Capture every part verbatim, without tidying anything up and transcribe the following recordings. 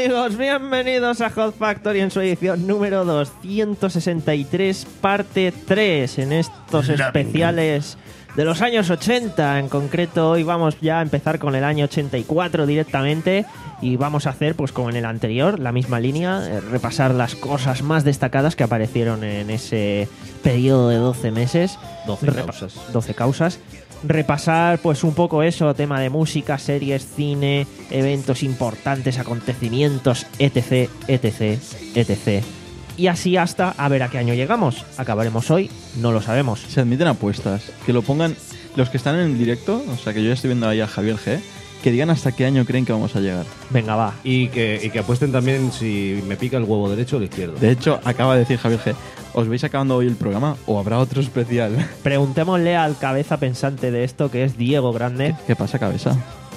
amigos? Bienvenidos a Hot Factory en su edición número doscientos sesenta y tres, parte tres, en estos especiales de los años ochenta. En concreto, hoy vamos ya a empezar con el año ochenta y cuatro directamente y vamos a hacer, pues como en el anterior, la misma línea, eh, repasar las cosas más destacadas que aparecieron en ese periodo de doce meses. doce causas. doce causas. Repasar pues un poco eso, tema de música, series, cine, eventos importantes, acontecimientos, etc, etc, etc. Y así hasta a ver a qué año llegamos. Acabaremos hoy, no lo sabemos. Se admiten apuestas. Que lo pongan los que están en el directo, o sea que yo ya estoy viendo ahí a Javier G, que digan hasta qué año creen que vamos a llegar. Venga, va. Y que, y que apuesten también si me pica el huevo derecho o el izquierdo. De hecho, acaba de decir Javier G, ¿os veis acabando hoy el programa o habrá otro especial? Preguntémosle al cabeza pensante de esto, que es Diego Grande. ¿Qué pasa, cabeza?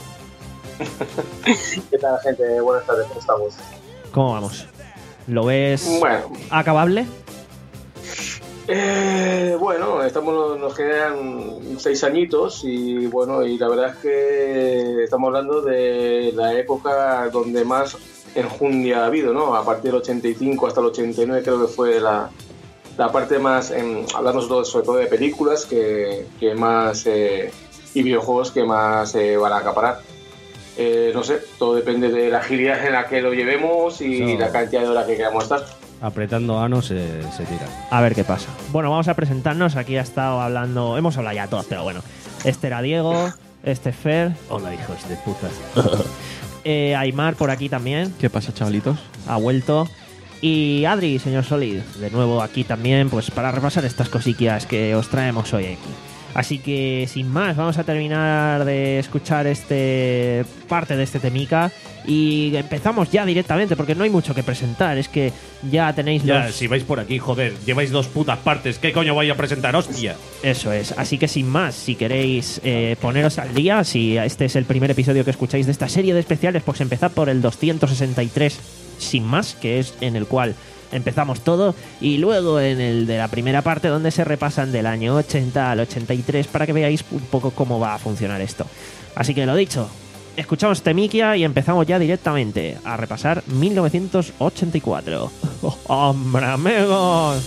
¿Qué tal, gente? Buenas tardes, ¿cómo estamos? ¿Cómo vamos? ¿Lo ves Bueno, acabable? eh, bueno, estamos, nos quedan seis añitos y bueno, y la verdad es que estamos hablando de la época donde más enjundia ha habido, ¿no? A partir del ochenta y cinco hasta el ochenta y nueve creo que fue la, la parte más, en, hablando sobre, sobre todo de películas que, que más eh, y videojuegos que más eh, van a acaparar. Eh, no sé, todo depende de la agilidad en la que lo llevemos y So, la cantidad de horas que queramos estar. apretando ano se, se tira. A ver qué pasa. Bueno, vamos a presentarnos. Aquí ha estado hablando, hemos hablado ya todos, pero bueno. Este era Diego, este es Fer, Hola, hijos de puta. eh, Aymar por aquí también, ¿Qué pasa, chavalitos? ha vuelto. Y Adri, señor Solid, de nuevo aquí también, pues para repasar estas cosiquillas que os traemos hoy aquí. Así que, sin más, vamos a terminar de escuchar este parte de este temica y empezamos ya directamente, porque no hay mucho que presentar. Es que ya tenéis Ya, los... si vais por aquí, joder, lleváis dos putas partes. ¿Qué coño voy a presentar, hostia? Eso es. Así que, sin más, si queréis eh, poneros al día, si este es el primer episodio que escucháis de esta serie de especiales, pues empezad por el doscientos sesenta y tres, sin más, que es en el cual empezamos todo, y luego en el de la primera parte donde se repasan del año ochenta al ochenta y tres para que veáis un poco cómo va a funcionar esto. Así que lo dicho, escuchamos Temikia y empezamos ya directamente a repasar mil novecientos ochenta y cuatro. ¡Oh, ¡Hombre, amigos!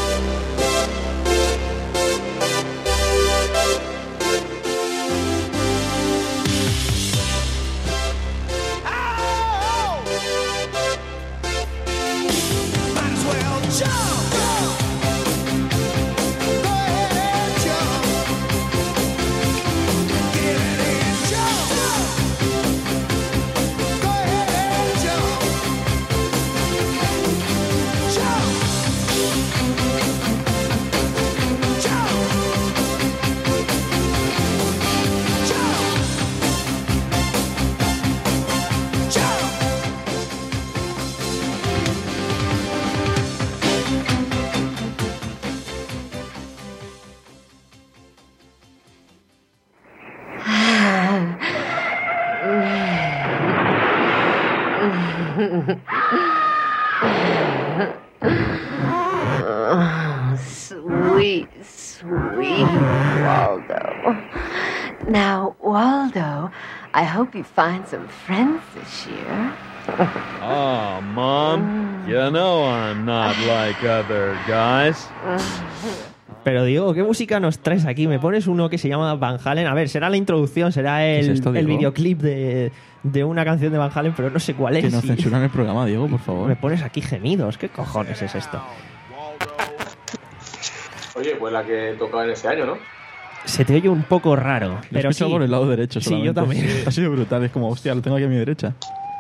Oh, sweet, sweet Waldo. Now, Waldo, I hope you find some friends this year. Oh, Mom, you know I'm not like other guys. Pero Diego, ¿qué música nos traes aquí? Me pones uno que se llama Van Halen. A ver, será la introducción, será el, ¿Qué es esto, el Diego? videoclip de, de una canción de Van Halen, pero no sé cuál es. Que nos y- censuran el programa, Diego, por favor. Me pones aquí gemidos. ¿Qué cojones es esto? Oye, pues la que tocaba en ese año, ¿no? Se te oye un poco raro, Lo he pero sí. escuchado por el lado derecho Sí, solamente. yo también. Ha sido brutal, es como, hostia, lo tengo aquí a mi derecha.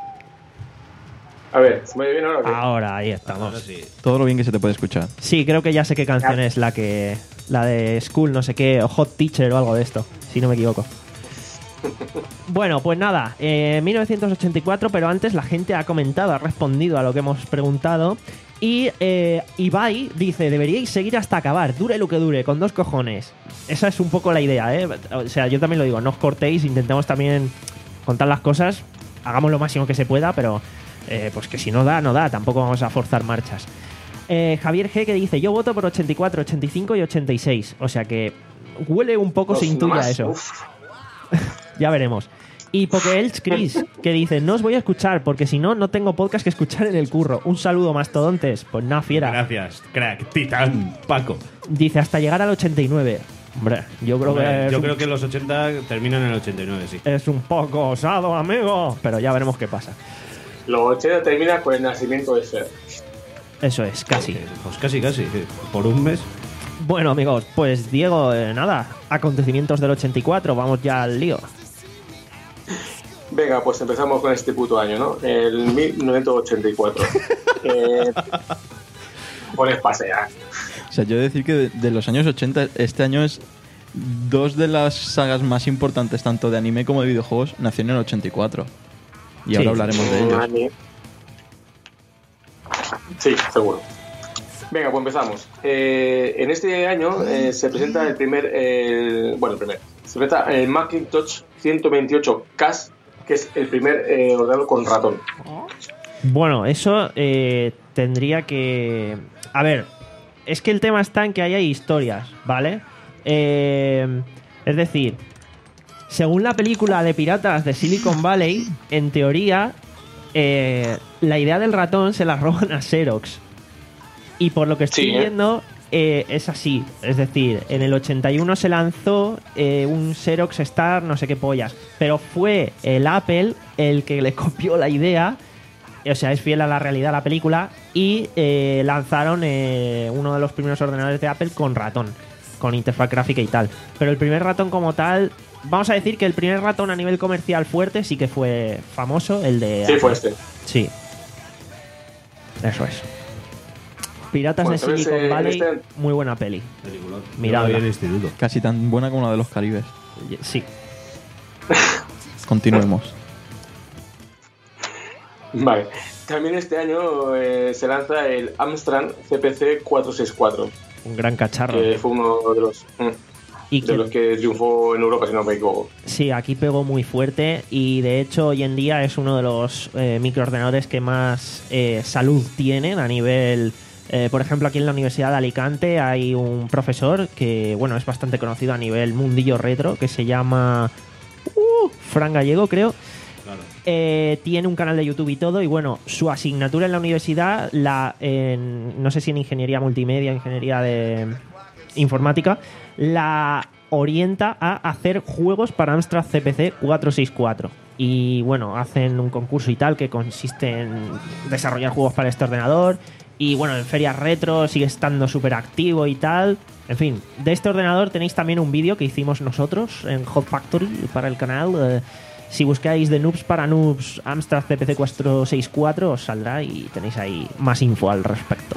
A ver, ¿se me oye bien ahora o qué? Ahora, ahí estamos. Ahora sí. Todo lo bien que se te puede escuchar. Sí, creo que ya sé qué canción es la que... La de School, no sé qué, o Hot Teacher o algo de esto, si no me equivoco. Bueno, pues nada, eh, mil novecientos ochenta y cuatro, pero antes la gente ha comentado, ha respondido a lo que hemos preguntado. Y eh, Ibai dice, deberíais seguir hasta acabar, dure lo que dure, con dos cojones. Esa es un poco la idea, ¿eh? O sea, yo también lo digo, no os cortéis, intentemos también contar las cosas, hagamos lo máximo que se pueda, pero eh, pues que si no da, no da, tampoco vamos a forzar marchas. Eh, Javier G que dice, yo voto por ochenta y cuatro, ochenta y cinco y ochenta y seis. O sea que huele un poco, Dos se intuye nomás, eso. uf. Ya veremos. Y Pokeelch Chris, que dice, no os voy a escuchar porque si no, no tengo podcast que escuchar en el curro. Un saludo, mastodontes. Pues nada, fiera. Gracias, crack, titán, Paco. Dice, hasta llegar al ochenta y nueve. Hombre, yo creo Hombre, que es yo un, creo que los ochenta terminan en el ochenta y nueve, sí. es un poco osado, amigo. Pero ya veremos qué pasa. Los ochenta termina con el nacimiento de Fer. Eso es, casi. Pues casi, casi. Por un mes. Bueno, amigos, pues Diego, eh, nada. Acontecimientos del ochenta y cuatro. Vamos ya al lío. Venga, pues empezamos con este puto año, ¿no? El mil novecientos ochenta y cuatro. eh, pones pasear. O sea, yo he de decir que de, de los años ochenta, este año es dos de las sagas más importantes, tanto de anime como de videojuegos, nacieron en el ochenta y cuatro. Y Sí. ahora hablaremos de ellos. Ani- Sí, seguro. Venga, pues empezamos. Eh, en este año eh, se presenta el primer, el- bueno, el primer, se presenta el Macintosh ciento veintiocho K A S, que es el primer eh, ordenador con ratón. Bueno, eso eh, tendría que... A ver, es que el tema está en que ahí hay historias, ¿vale? Eh, es decir, según la película de piratas de Silicon Valley, en teoría, eh, la idea del ratón se la roban a Xerox. Y por lo que estoy Sí, ¿eh? viendo, eh, es así. Es decir, en el ochenta y uno se lanzó eh, un Xerox Star, no sé qué pollas. Pero fue el Apple el que le copió la idea. O sea, es fiel a la realidad la película. Y eh, lanzaron eh, uno de los primeros ordenadores de Apple con ratón. Con interfaz gráfica y tal. Pero el primer ratón como tal... Vamos a decir que el primer ratón a nivel comercial fuerte sí que fue famoso. El de... Sí, Apple. fue este. Sí. Eso es. Piratas Bueno, de ¿sabes, Silicon eh, Valley, este- muy buena peli. Película. Miradla. Yo la vi en el instituto. Casi tan buena como la de los Caribes. Sí. Continuemos. Vale. También este año eh, se lanza el Amstrad C P C cuatrocientos sesenta y cuatro, Un gran cacharro. que fue uno de los, mm, Y de que, los que triunfó en Europa, si no me equivoco. sí, aquí pegó muy fuerte y de hecho hoy en día es uno de los eh, microordenadores que más eh, salud tienen a nivel... eh, por ejemplo, aquí en la Universidad de Alicante hay un profesor que, bueno, es bastante conocido a nivel mundillo retro, que se llama uh, Fran Gallego, creo. Claro. Eh, tiene un canal de YouTube y todo, y bueno, su asignatura en la universidad, la en- no sé si en ingeniería multimedia, ingeniería de informática, la orienta a hacer juegos para Amstrad C P C cuatrocientos sesenta y cuatro. Y bueno, hacen un concurso y tal que consiste en desarrollar juegos para este ordenador. Y bueno, en ferias retro sigue estando súper activo y tal. En fin, de este ordenador tenéis también un vídeo que hicimos nosotros en Hot Factory para el canal. Eh, si buscáis de Noobs para Noobs Amstrad C P C cuatrocientos sesenta y cuatro os saldrá y tenéis ahí más info al respecto.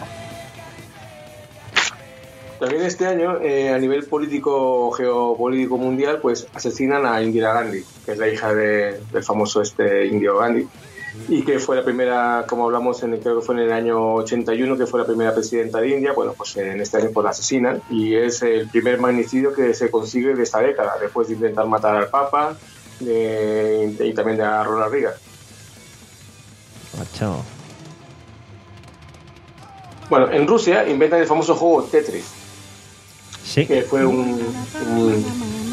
También este año, eh, a nivel político geopolítico mundial, pues asesinan a Indira Gandhi, que es la hija de- del famoso este indio Gandhi, y que fue la primera, como hablamos, en el, creo que fue en el año ochenta y uno, que fue la primera presidenta de India. Bueno, pues en este año pues la asesinan y es el primer magnicidio que se consigue de esta década, después de intentar matar al Papa de- y también de a Ronald Reagan. Macho. Bueno, en Rusia inventan el famoso juego Tetris, Sí. que fue un, un-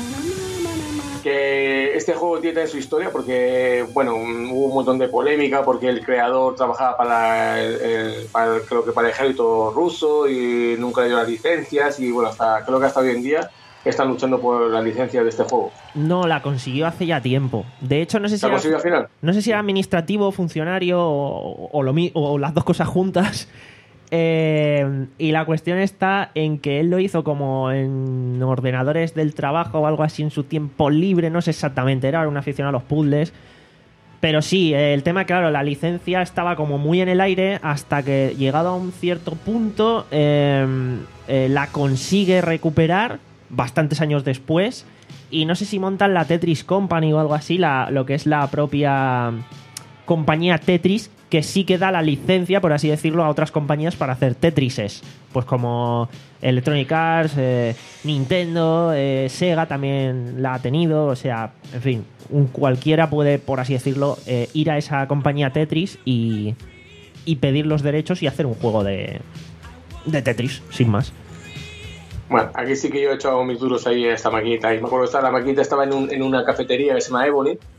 que este juego tiene también su historia porque, bueno, un- hubo un montón de polémica porque el creador trabajaba para el, el- para el- creo que para el ejército ruso y nunca le dio las licencias y bueno, hasta creo que hasta hoy en día están luchando por las licencias de este juego. No, la consiguió hace ya tiempo. De hecho, no sé si ¿Se ha era, conseguido al final? no sé si era administrativo, funcionario o, o lo, mi- o las dos cosas juntas. Eh, y la cuestión está en que él lo hizo como en ordenadores del trabajo o algo así en su tiempo libre, no sé exactamente, era una afición a los puzzles. Pero sí, el tema, claro, la licencia estaba como muy en el aire hasta que, llegado a un cierto punto, eh, eh, la consigue recuperar bastantes años después. Y no sé si montan la Tetris Company o algo así, la, lo que es la propia compañía Tetris, que sí que da la licencia, por así decirlo, a otras compañías para hacer Tetrises. Pues como Electronic Arts, eh, Nintendo, eh, Sega también la ha tenido. O sea, en fin, un cualquiera puede, por así decirlo, eh, ir a esa compañía Tetris y, y pedir los derechos y hacer un juego de, de Tetris, sin más. Bueno, aquí sí que yo he echado mis duros ahí a esta maquinita. Y me acuerdo que esta- la maquinita estaba en, un- en una cafetería que se llama Ebony,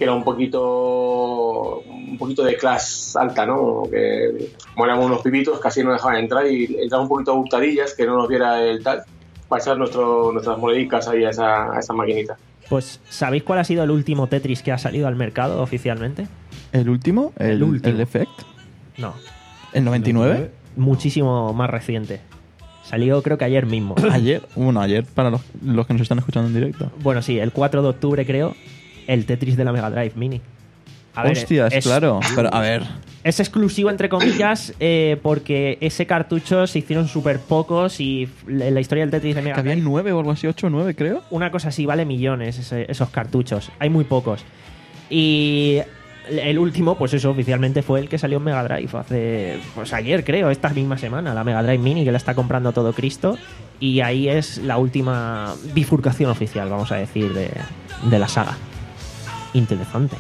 que era un poquito un poquito de clase alta, ¿no? Que como éramos unos pibitos casi no dejaban entrar y entraban un poquito a hurtadillas, que no nos viera el tal, para echar nuestro, nuestras monedicas ahí a esa, a esa maquinita. Pues, ¿sabéis cuál ha sido el último Tetris que ha salido al mercado oficialmente? ¿El último? ¿El, El último. el Effect? No, ¿El noventa y nueve? muchísimo más reciente. Salió creo que ayer mismo. Ayer, bueno, ayer para los, los que nos están escuchando en directo. Bueno, sí, el cuatro de octubre creo, el Tetris de la Mega Drive Mini. A ver, Hostias, es, claro. Pero a ver, es exclusivo entre comillas eh, porque ese cartucho se hicieron súper pocos y en la historia del Tetris de Mega que había Drive, nueve o algo así, ocho o nueve, creo. una cosa así vale millones ese- esos cartuchos. Hay muy pocos. Y el último, pues eso, oficialmente fue el que salió en Mega Drive hace, pues ayer creo, esta misma semana, la Mega Drive Mini que la está comprando todo Cristo. Y ahí es la última bifurcación oficial, vamos a decir, de, de la saga. Interesante.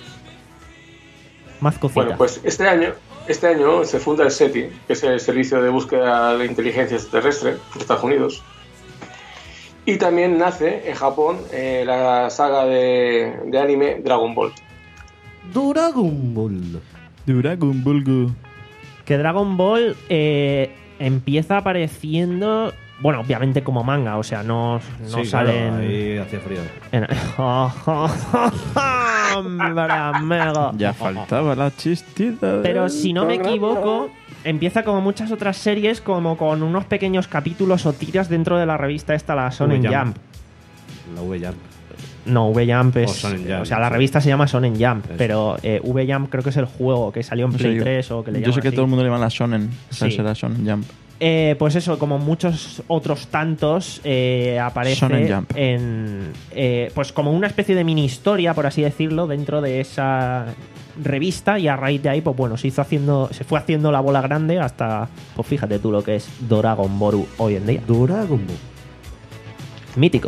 Más cositas. Bueno, pues este año, este año se funda el SETI, que es el Servicio de Búsqueda de Inteligencia Extraterrestre de Estados Unidos. Y también nace en Japón eh, la saga de, de anime Dragon Ball. Dragon Ball. Dragon Ball Go. Que Dragon Ball eh, empieza apareciendo, bueno, obviamente como manga, o sea, no, no Sí, salen... claro, ahí hacía frío. en- Hombre, amigo. Ya faltaba la chistita. Pero del si no me programa. equivoco, empieza como muchas otras series, como con unos pequeños capítulos o tiras dentro de la revista esta, la Shonen V Jump. La V-Jump. No, V-Jump es... O Shonen Jump, o sea, la sí. revista se llama Shonen Jump, Eso. pero eh, V-Jump creo que es el juego que salió en No sé, Play yo- tres o que le Yo llaman sé que así. todo el mundo le llama la Shonen. O sea, Sí. será Shonen Jump. Eh, pues eso, como muchos otros tantos, eh, aparece Shonen Jump. en. eh, pues como una especie de mini historia, por así decirlo, dentro de esa revista. Y a raíz de ahí, pues bueno, se hizo haciendo. Se fue haciendo la bola grande hasta. Pues fíjate tú lo que es Dragon Ball hoy en día. Dragon Ball. Mítico.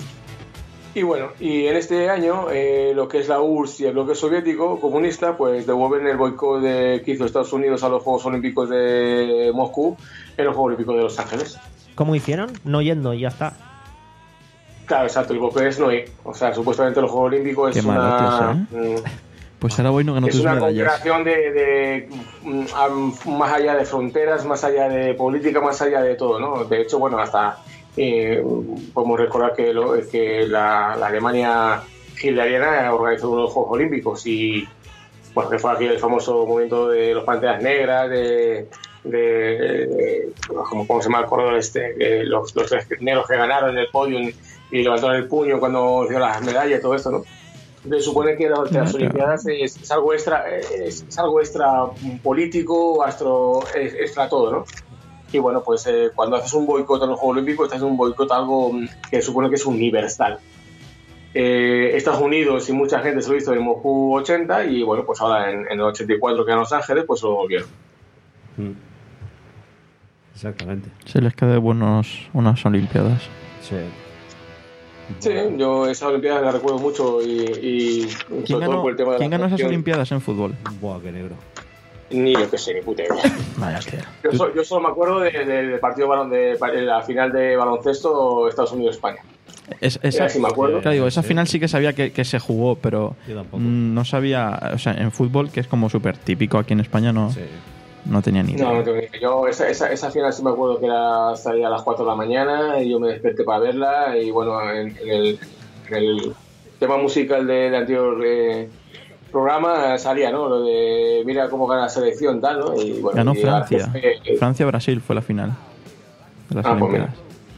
Y bueno, y en este año eh, lo que es la U R S S y el bloque soviético comunista pues devuelven el boicot de, que hizo Estados Unidos a los Juegos Olímpicos de Moscú en los Juegos Olímpicos de Los Ángeles. ¿Cómo hicieron? No yendo y ya está. Claro, exacto, el bloque es no ir. O sea, supuestamente los Juegos Olímpicos Qué es una... malotes, mm, Pues ahora voy no ganó es tus una medallas. cooperación de, de mm, am- más allá de fronteras, más allá de política, más allá de todo, ¿no? De hecho, bueno, hasta eh, podemos recordar que, lo, que la, la Alemania hitleriana organizó unos Juegos Olímpicos y, bueno, que fue aquí el famoso movimiento de los Panteras Negras, de, de, de ¿cómo, cómo se llama el corredor este? Que los, los tres negros que ganaron en el podio y levantaron el puño cuando dio las medallas y todo esto, ¿no? Se supone que las, las Olimpiadas es, es algo extra, es, es algo extra político, astro, es, extra todo, ¿no? Y bueno, pues eh, cuando haces un boicot a los Juegos Olímpicos, estás en un boicot a algo que supone que es universal. Eh, Estados Unidos y mucha gente se lo hizo en Moscú ochenta y bueno, pues ahora en, en el ochenta y cuatro que en Los Ángeles, pues lo volvieron. Mm. Exactamente. Se les queda de buenos unas Olimpiadas. Sí. Sí, yo esa Olimpiada la recuerdo mucho y, y ¿Quién sobre todo ganó, por el tema de ¿quién la ganó esas selección. Olimpiadas en fútbol? Buah, qué negro. Ni yo que sé, ni puta idea. Vaya hostia. Yo, so- yo solo me acuerdo de- de- del partido balon- de, de la final de baloncesto Estados Unidos-España. Es- esa, Era así, me acuerdo. claro, digo, esa Sí. final sí que sabía que, que se jugó, pero Yo tampoco. mm, no sabía, o sea, en fútbol, que es como súper típico aquí en España, no, Sí. no tenía ni idea. No, no tengo ni idea. Yo esa, esa, esa final sí me acuerdo que era salía a las cuatro de la mañana y yo me desperté para verla y bueno, en, en el, en el tema musical del de anterior eh, programa salía, ¿no? Lo de mira cómo gana la selección, tal, ¿no? Y bueno, Ganó y la- Francia. eh, Francia-Brasil fue la final de las Ah, pues Olimpiadas.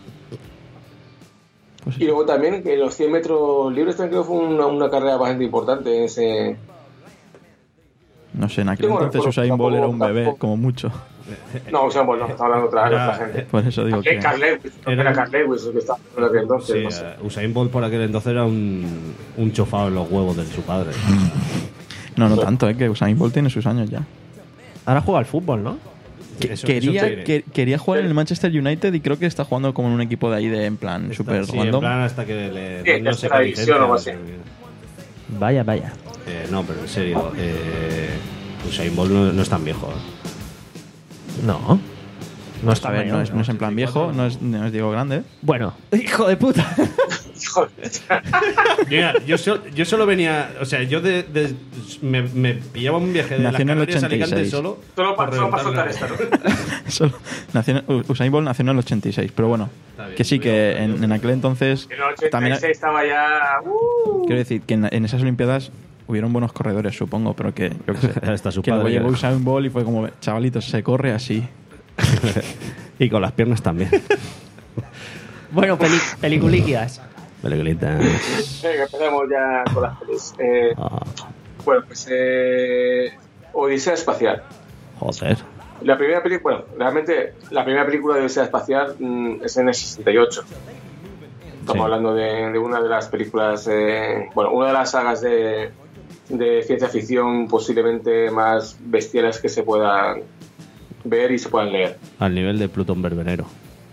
Pues Y luego también que los cien metros libres también creo que fue una, una carrera bastante importante en ese... no sé, en aquel Yo no entonces recuerdo, Usain Bolt era un tampoco- bebé, tampoco. como mucho. No, o sea, bueno, estamos hablando de otra, de Era- otra gente. Por eso digo que... Eh, Carl Lewis, creo que Era era un- Carl Lewis el que estaba en aquel entonces, Sí, no sé. eh, Usain Bolt por aquel entonces era un, un chofado en los huevos de su padre. No, no tanto, ¿eh? Que Usain Bolt tiene sus años ya. Ahora juega al fútbol, ¿no? Que- Eso- quería, eso te diré. que- quería jugar en el Manchester United y creo que está jugando como en un equipo de ahí de en plan Está- súper sí, en random. plan hasta que le Sí, den no sé tercera qué división o algo licencia, así. no sé qué. Vaya, vaya. Eh, no, pero en serio, eh, Usain Bolt no, no es tan viejo. ¿eh? No. No está A ver, mayor, no es, no es en plan viejo, no es, no es Diego Grande. Bueno, hijo de puta. joder. Mira, yo, so- yo solo venía. O sea, yo de, de- me, me pillaba un viaje de las Nació en el Canarias a ochenta y Alicante seis. solo. Solo por para, solo para soltar reventarme esta, la- ¿no? Solo nació en- Usain Bolt nació en el ochenta y seis, pero bueno, Está bien, que sí, muy que bien, en, en aquel entonces En el ochenta y seis también estaba ya... Uh, quiero decir que en, en esas Olimpiadas hubieron buenos corredores, supongo, pero que yo qué sé, Hasta su que luego padre, llegó que- Usain Bolt y fue como, chavalitos, se corre así. Y con las piernas también. Bueno, peli peliculiquias. Peliculitas. venga, empezamos ya con las pelis. Eh, Ah, bueno, pues eh, Odisea Espacial. joder. La primera película, bueno, realmente la primera película de Odisea Espacial mm, es en el sesenta y ocho. Estamos Sí. hablando de, de una de las películas, eh, bueno, una de las sagas de, de ciencia ficción posiblemente más bestiales que se puedan ver y se puedan leer. Al nivel de Plutón Berbenero.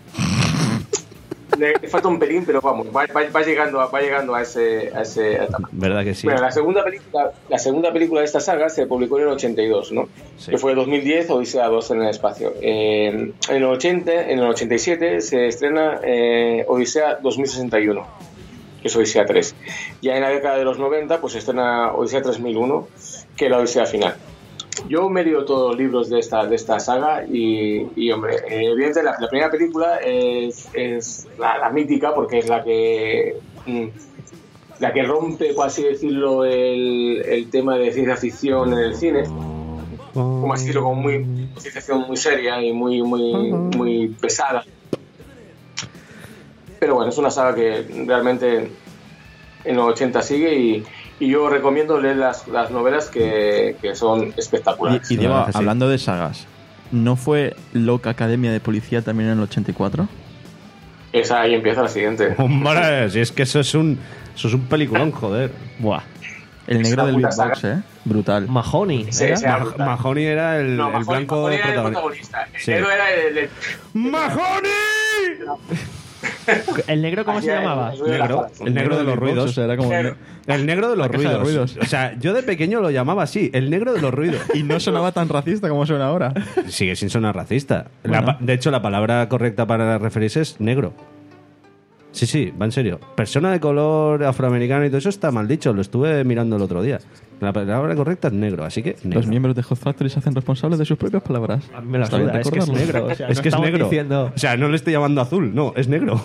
Le, le falta un pelín, pero vamos, va, va- va llegando, a, va llegando a ese, a ese etapa. ¿Verdad que sí? Bueno, la segunda película, la segunda película de esta saga se publicó en el ochenta y dos, ¿no? Sí. Que fue dos mil diez, Odisea dos en el espacio. Eh, en el ochenta, en el ochenta y siete se estrena eh, Odisea dos mil sesenta y uno, que es Odisea tres. Ya en la década de los noventa, pues se estrena Odisea tres mil uno, que es la Odisea final. Yo me he leído todos los libros de esta, de esta saga y, y hombre, eh, evidentemente la, la primera película es, es la, la mítica porque es la que mm, la que rompe, por así decirlo, el, el tema de ciencia ficción en el cine, como así decirlo, como muy ciencia ficción muy seria y muy muy muy pesada. Pero bueno, es una saga que realmente en los ochenta sigue y, y yo recomiendo leer las, las novelas que, que son espectaculares. Y, y Diego, verdad que sí. hablando de sagas, ¿no fue Loca Academia de Policía también en el ochenta y cuatro? Esa ahí empieza la siguiente. Hombre, si es que eso es un, eso es un peliculón, joder. Buah. El Es negro una del puta beatbox, saga. ¿eh? Brutal. Mahoney. Sí, ¿era? sí, era Mah- brutal. Mahoney era el, No, el Mahoney- blanco Mahoney era el protagonista. protagonista. El Sí. negro era el, el- ¡Mahoney! ¿El negro cómo se Hacía el- llamaba? el ruido de Negro, las alas. el negro de los beatbox, ruidos. o sea, era como Negro. El negro de los La caja de ruidos. ruidos. O sea, yo de pequeño lo llamaba así, el negro de los ruidos. y no sonaba tan racista como suena ahora. Sigue sin sonar racista. La Bueno. pa- de hecho, la palabra correcta para referirse es negro. Sí, sí, va en serio. Persona de color afroamericano y todo eso está mal dicho. Lo estuve mirando el otro día. La palabra correcta es negro, así que negro. Los miembros de Hot Factory se hacen responsables de sus propias palabras. A mí me la Está bien suda, es que es recordarlo. negro. O sea, es no que es estamos negro. diciendo- O sea, no le estoy llamando azul, no, es negro.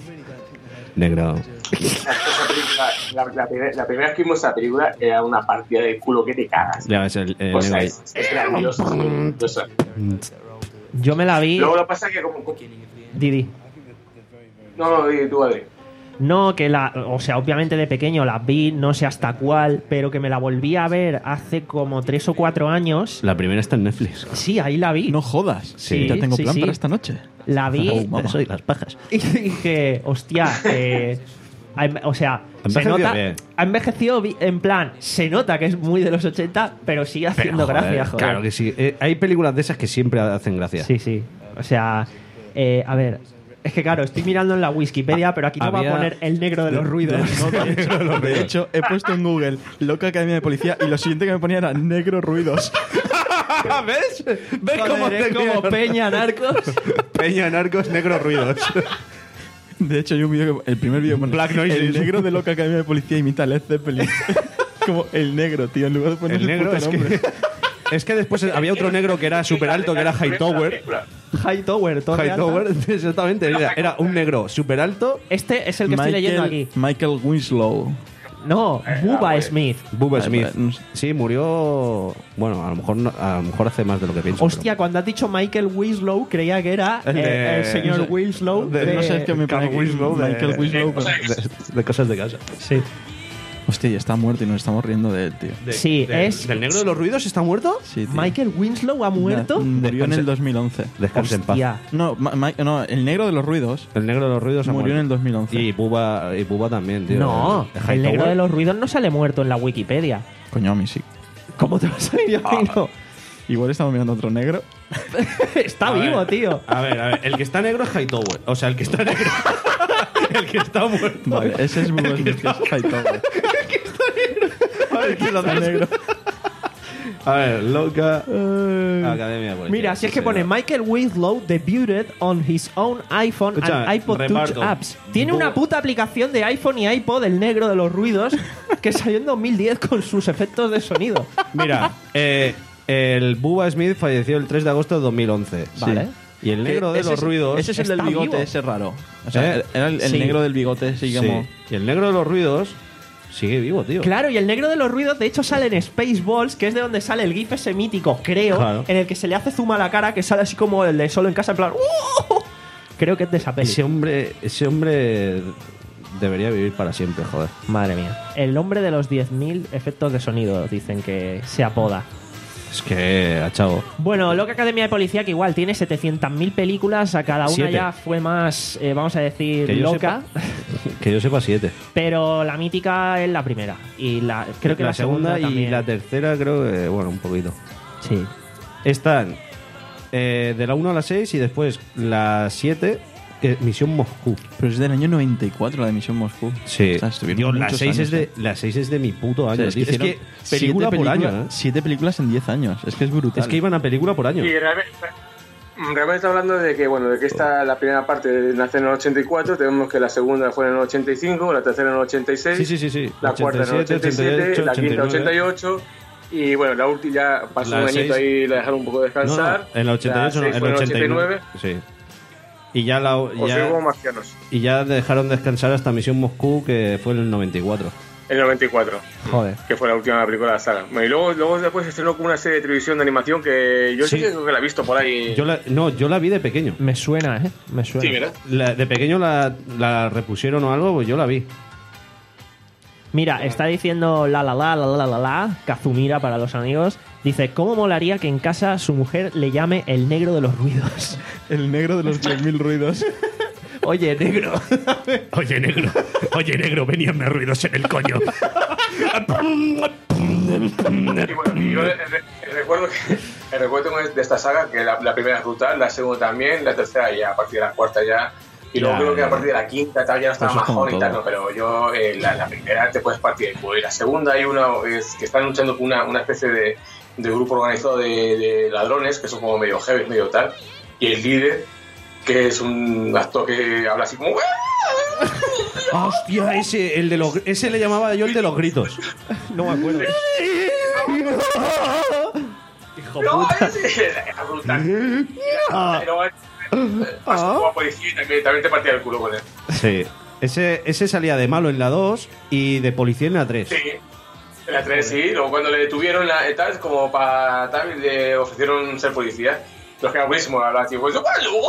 negro. Esa película, la, la primer- la primera vez que vimos esa película era una partida de culo que te cagas. Ya ves, el, el O sea, negro. es, es grandioso. es grandioso. Yo me la vi. Luego lo que pasa es que como... como- Didi. No, no, di tú, Adri. No, que la. O sea, obviamente de pequeño la vi, no sé hasta cuál, pero que me la volví a ver hace como tres o cuatro años. La primera está en Netflix. Sí, ahí la vi. No jodas. Sí, ya tengo sí, plan sí. para esta noche. La vi. Oh, mamá. Eso y las pajas. Y dije, hostia, eh, ha enve- o sea, se Envejeció nota, bien. ha envejecido bi- en plan, se nota que es muy de los ochenta, pero sigue haciendo Pero, gracia, joder. Claro que sí. Eh, hay películas de esas que siempre hacen gracia. Sí, sí. O sea, eh, a ver, es que claro, estoy mirando en la Wikipedia, pero aquí no va había- a poner el negro de los ruidos. No, de, hecho, de hecho, he puesto en Google Loca Academia de Policía y lo siguiente que me ponía era negro ruidos. ¿Ves? ¿Ves Joder, cómo es te como Peña Narcos. Peña, narcos, negros ruidos. De hecho, hay un vídeo que el primer vídeo pone Black Noises. el negro de Loca Academia de Policía imita a Led Zeppelin. Como el negro, tío, en lugar de poner El negro puto es que, nombre. es que después había otro negro que era súper alto, que era Hightower. Hightower, Torre Alta. Hightower, exactamente. Era, era un negro súper alto. Este es el que estoy leyendo aquí. Michael Winslow. No, Bubba Smith. Bubba Ay, Smith. no sé. Sí, murió. Bueno, a lo mejor no- a lo mejor hace más de lo que pienso. Hostia, cuando has dicho Michael Winslow, creía que era El eh, de- el señor no sé, Winslow. de- de- no sé, es que me Carl pone aquí Winslow de- Michael Winslow. pero- De, de cosas de casa. Sí. Hostia, y está muerto y nos estamos riendo de él, tío. De- Sí, de- es- ¿Del negro de los ruidos está muerto? Sí, tío. Michael Winslow ha muerto. Na- Murió en Descanse- el dos mil once. Descanse en paz. Hostia. No, Ma- Ma- no, el negro de los ruidos El negro de los ruidos ha murió en el muerto. dos mil once. Y Bubba, y Bubba también, tío. No, Hightower. el negro de los ruidos no sale muerto en la Wikipedia. Coño, a mí sí. ¿Cómo te vas a ir a mí no? Igual estamos mirando a otro negro. Está A vivo, ver, tío. A ver, a ver. El que está negro es Hightower. O sea, el que está negro. el que está muerto. Vale, ese es Bubba Smith, que es Hightower. A ver, ¿quién lo Está hace? negro. A ver, loca. Academia de Policía. Mira, si es que Sí, pone señor. Michael Winslow debuted on his own iPhone Escucha, and iPod reparto. Touch apps. Tiene Bu- una puta aplicación de iPhone y iPod, el negro de los ruidos, que salió en dos mil diez con sus efectos de sonido. Mira, eh, el Bubba Smith falleció el tres de agosto de dos mil once. Vale. Sí. Y el negro de Ese los es- ruidos. Ese es el del está bigote, vivo. ese raro. O sea, ¿Eh? era el, el Sí. negro del bigote, así Sí. como. Y el negro de los ruidos sigue vivo, tío. Claro, y el negro de los ruidos, de hecho, sale en Spaceballs, que es de donde sale el GIF ese mítico, creo, Claro. en el que se le hace zoom a la cara, que sale así como el de Solo en Casa, en plan. ¡Uh! Creo que es de esa peli. Ese hombre, ese hombre debería vivir para siempre, joder. Madre mía. El hombre de los diez mil efectos de sonido, dicen que se apoda. Es que, a chavo. Bueno, Loca Academia de Policía, que igual tiene setecientas mil películas, a cada una Siete. ya fue más, eh, vamos a decir, Que yo loca. Que yo sepa siete. Pero la mítica es la primera. Y la creo que la, segunda, y también. la tercera creo que, bueno, un poquito. Sí. Están eh, de la uno a la seis y después la siete, que es Misión Moscú. Pero es del año noventa y cuatro la de Misión Moscú. Sí. O sea, estuvieron Dios, la muchos seis años, es de eh. la seis es de mi puto O año. sea, es que, tío. Es que hicieron película siete por películas- año, ¿eh? Siete películas en diez años. Es que es brutal. Es que iban a película por año. Y realmente, realmente está hablando de que, bueno, de que esta, la primera parte nace en el ochenta y cuatro, tenemos que la segunda fue en el ochenta y cinco, la tercera en el ochenta y seis, Sí, sí, sí, sí. la cuarta en el ochenta y siete, la quinta ochenta y ocho, y bueno, la última ya pasó La un añito seis- ahí, la dejaron un poco No, descansar. no, en el ochenta y ocho, La no, seis en fue el en el ochenta y nueve. ochenta y Sí. Y ya, la, O sea, ya, hubo marcianos. y ya dejaron descansar hasta Misión Moscú, que fue en el noventa y cuatro. En el noventa y cuatro, Joder. que fue la última película de la saga. Bueno, y luego, luego después se estrenó como una serie de televisión de animación que yo Sí. sí que creo que la he visto por ahí. Yo la, no, yo la vi de pequeño. Me suena, ¿eh? Me suena. Sí, ¿verdad? La- de pequeño la, la repusieron o algo, pues yo la vi. Mira, está diciendo la la la la la la la Kazumira para los amigos. Dice, ¿cómo molaría que en casa su mujer le llame el negro de los ruidos? El negro de los diez mil ruidos. Oye, negro. Oye, negro. Oye, negro, veníanme ruidos en el coño. Y bueno, y yo eh, re- recuerdo que el recuerdo de esta saga que la, la primera es brutal, la segunda también, la tercera ya, a partir de la cuarta ya. Y luego Ya, creo que a ya. partir de la quinta tal, ya no estaba Eso es como majón y tal, todo. no, pero yo eh, la, la primera te puedes partir el culo. Y la segunda hay una es que están luchando con una, una especie de, de grupo organizado de, de ladrones, que son como medio heavy, medio tal, y el líder, que es un actor que habla así como... Hostia, ese, el de los, ese le llamaba yo el de los gritos. No me acuerdo. No, es, era brutal. Pero, eh, pasó como policía que también te partía el culo con él. Sí. Ese, ese salía de malo en la dos y de policía en la tres. Sí, en la tres sí, luego cuando le detuvieron la eh, tal, como para tal, le ofrecieron ser policía. Los que era buenísimo, hablaba así, pues,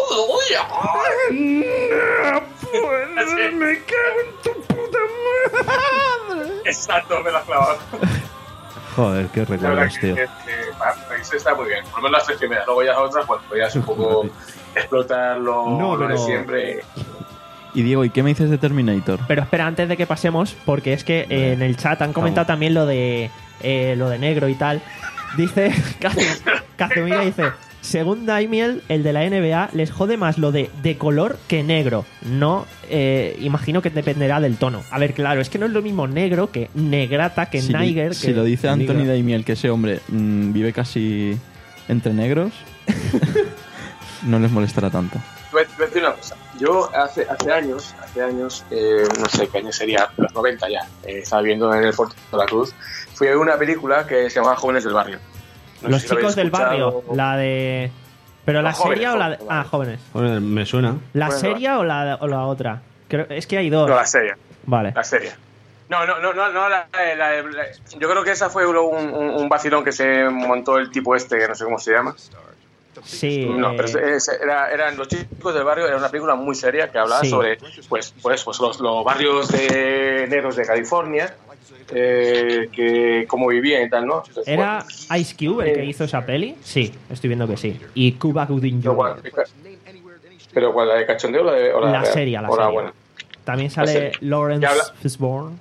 Me cago en tu puta madre. exacto, me la has clavado. Joder, qué La verdad recuerdos, que, tío. que, que, para reírse está muy bien, por lo menos las tres primeras, luego ya las otras, pues, pues ya es un poco explotar lo, No, lo de pero- siempre. Y Diego, ¿y qué me dices de Terminator? Pero espera, antes de que pasemos, porque es que eh, en el chat han comentado también lo de eh, lo de negro y tal. Dice, Kazu- Kazumira dice, según Daimiel, el de la N B A, les jode más lo de de color que negro. No, eh, imagino que dependerá del tono. A ver, claro, es que no es lo mismo negro que negrata, que si, Niger. Que... si lo dice Anthony Nigra. Daimiel, que ese hombre mm, vive casi entre negros, no les molestará tanto. Voy a voy a decir una cosa. Yo hace, hace años, hace años, eh, no sé qué año sería, los noventa ya, eh, estaba viendo en el Puerto de la Cruz, fui a ver una película que se llamaba Jóvenes del Barrio. No sé Los si lo habéis chicos del escuchado. barrio, la de... ¿Pero la Los jóvenes, serie o la de... jóvenes, Ah, jóvenes. Joder, me suena. ¿La Bueno, serie o la, o la otra? Creo, es que hay dos. No, la serie, Vale. la serie. No, no, no, no, no la, la- la- la- yo creo que esa fue un, un, un vacilón que se montó el tipo este, que no sé cómo se llama. Sí. No, eh, pero es- era, eran los chicos del barrio, era una película muy seria que hablaba Sí. sobre pues, pues, pues los, los barrios de negros de California, eh, que cómo vivían y tal, ¿no? Entonces, ¿Era bueno, Ice Cube el que Eh. hizo esa peli? Sí, estoy viendo que sí. Y Cuba Gooding pero, junior bueno, pero ¿cuál, la de cachondeo o la de o la, La real? serie, la O serie. buena? También sale serie. Lawrence Ya habla- Fishburne.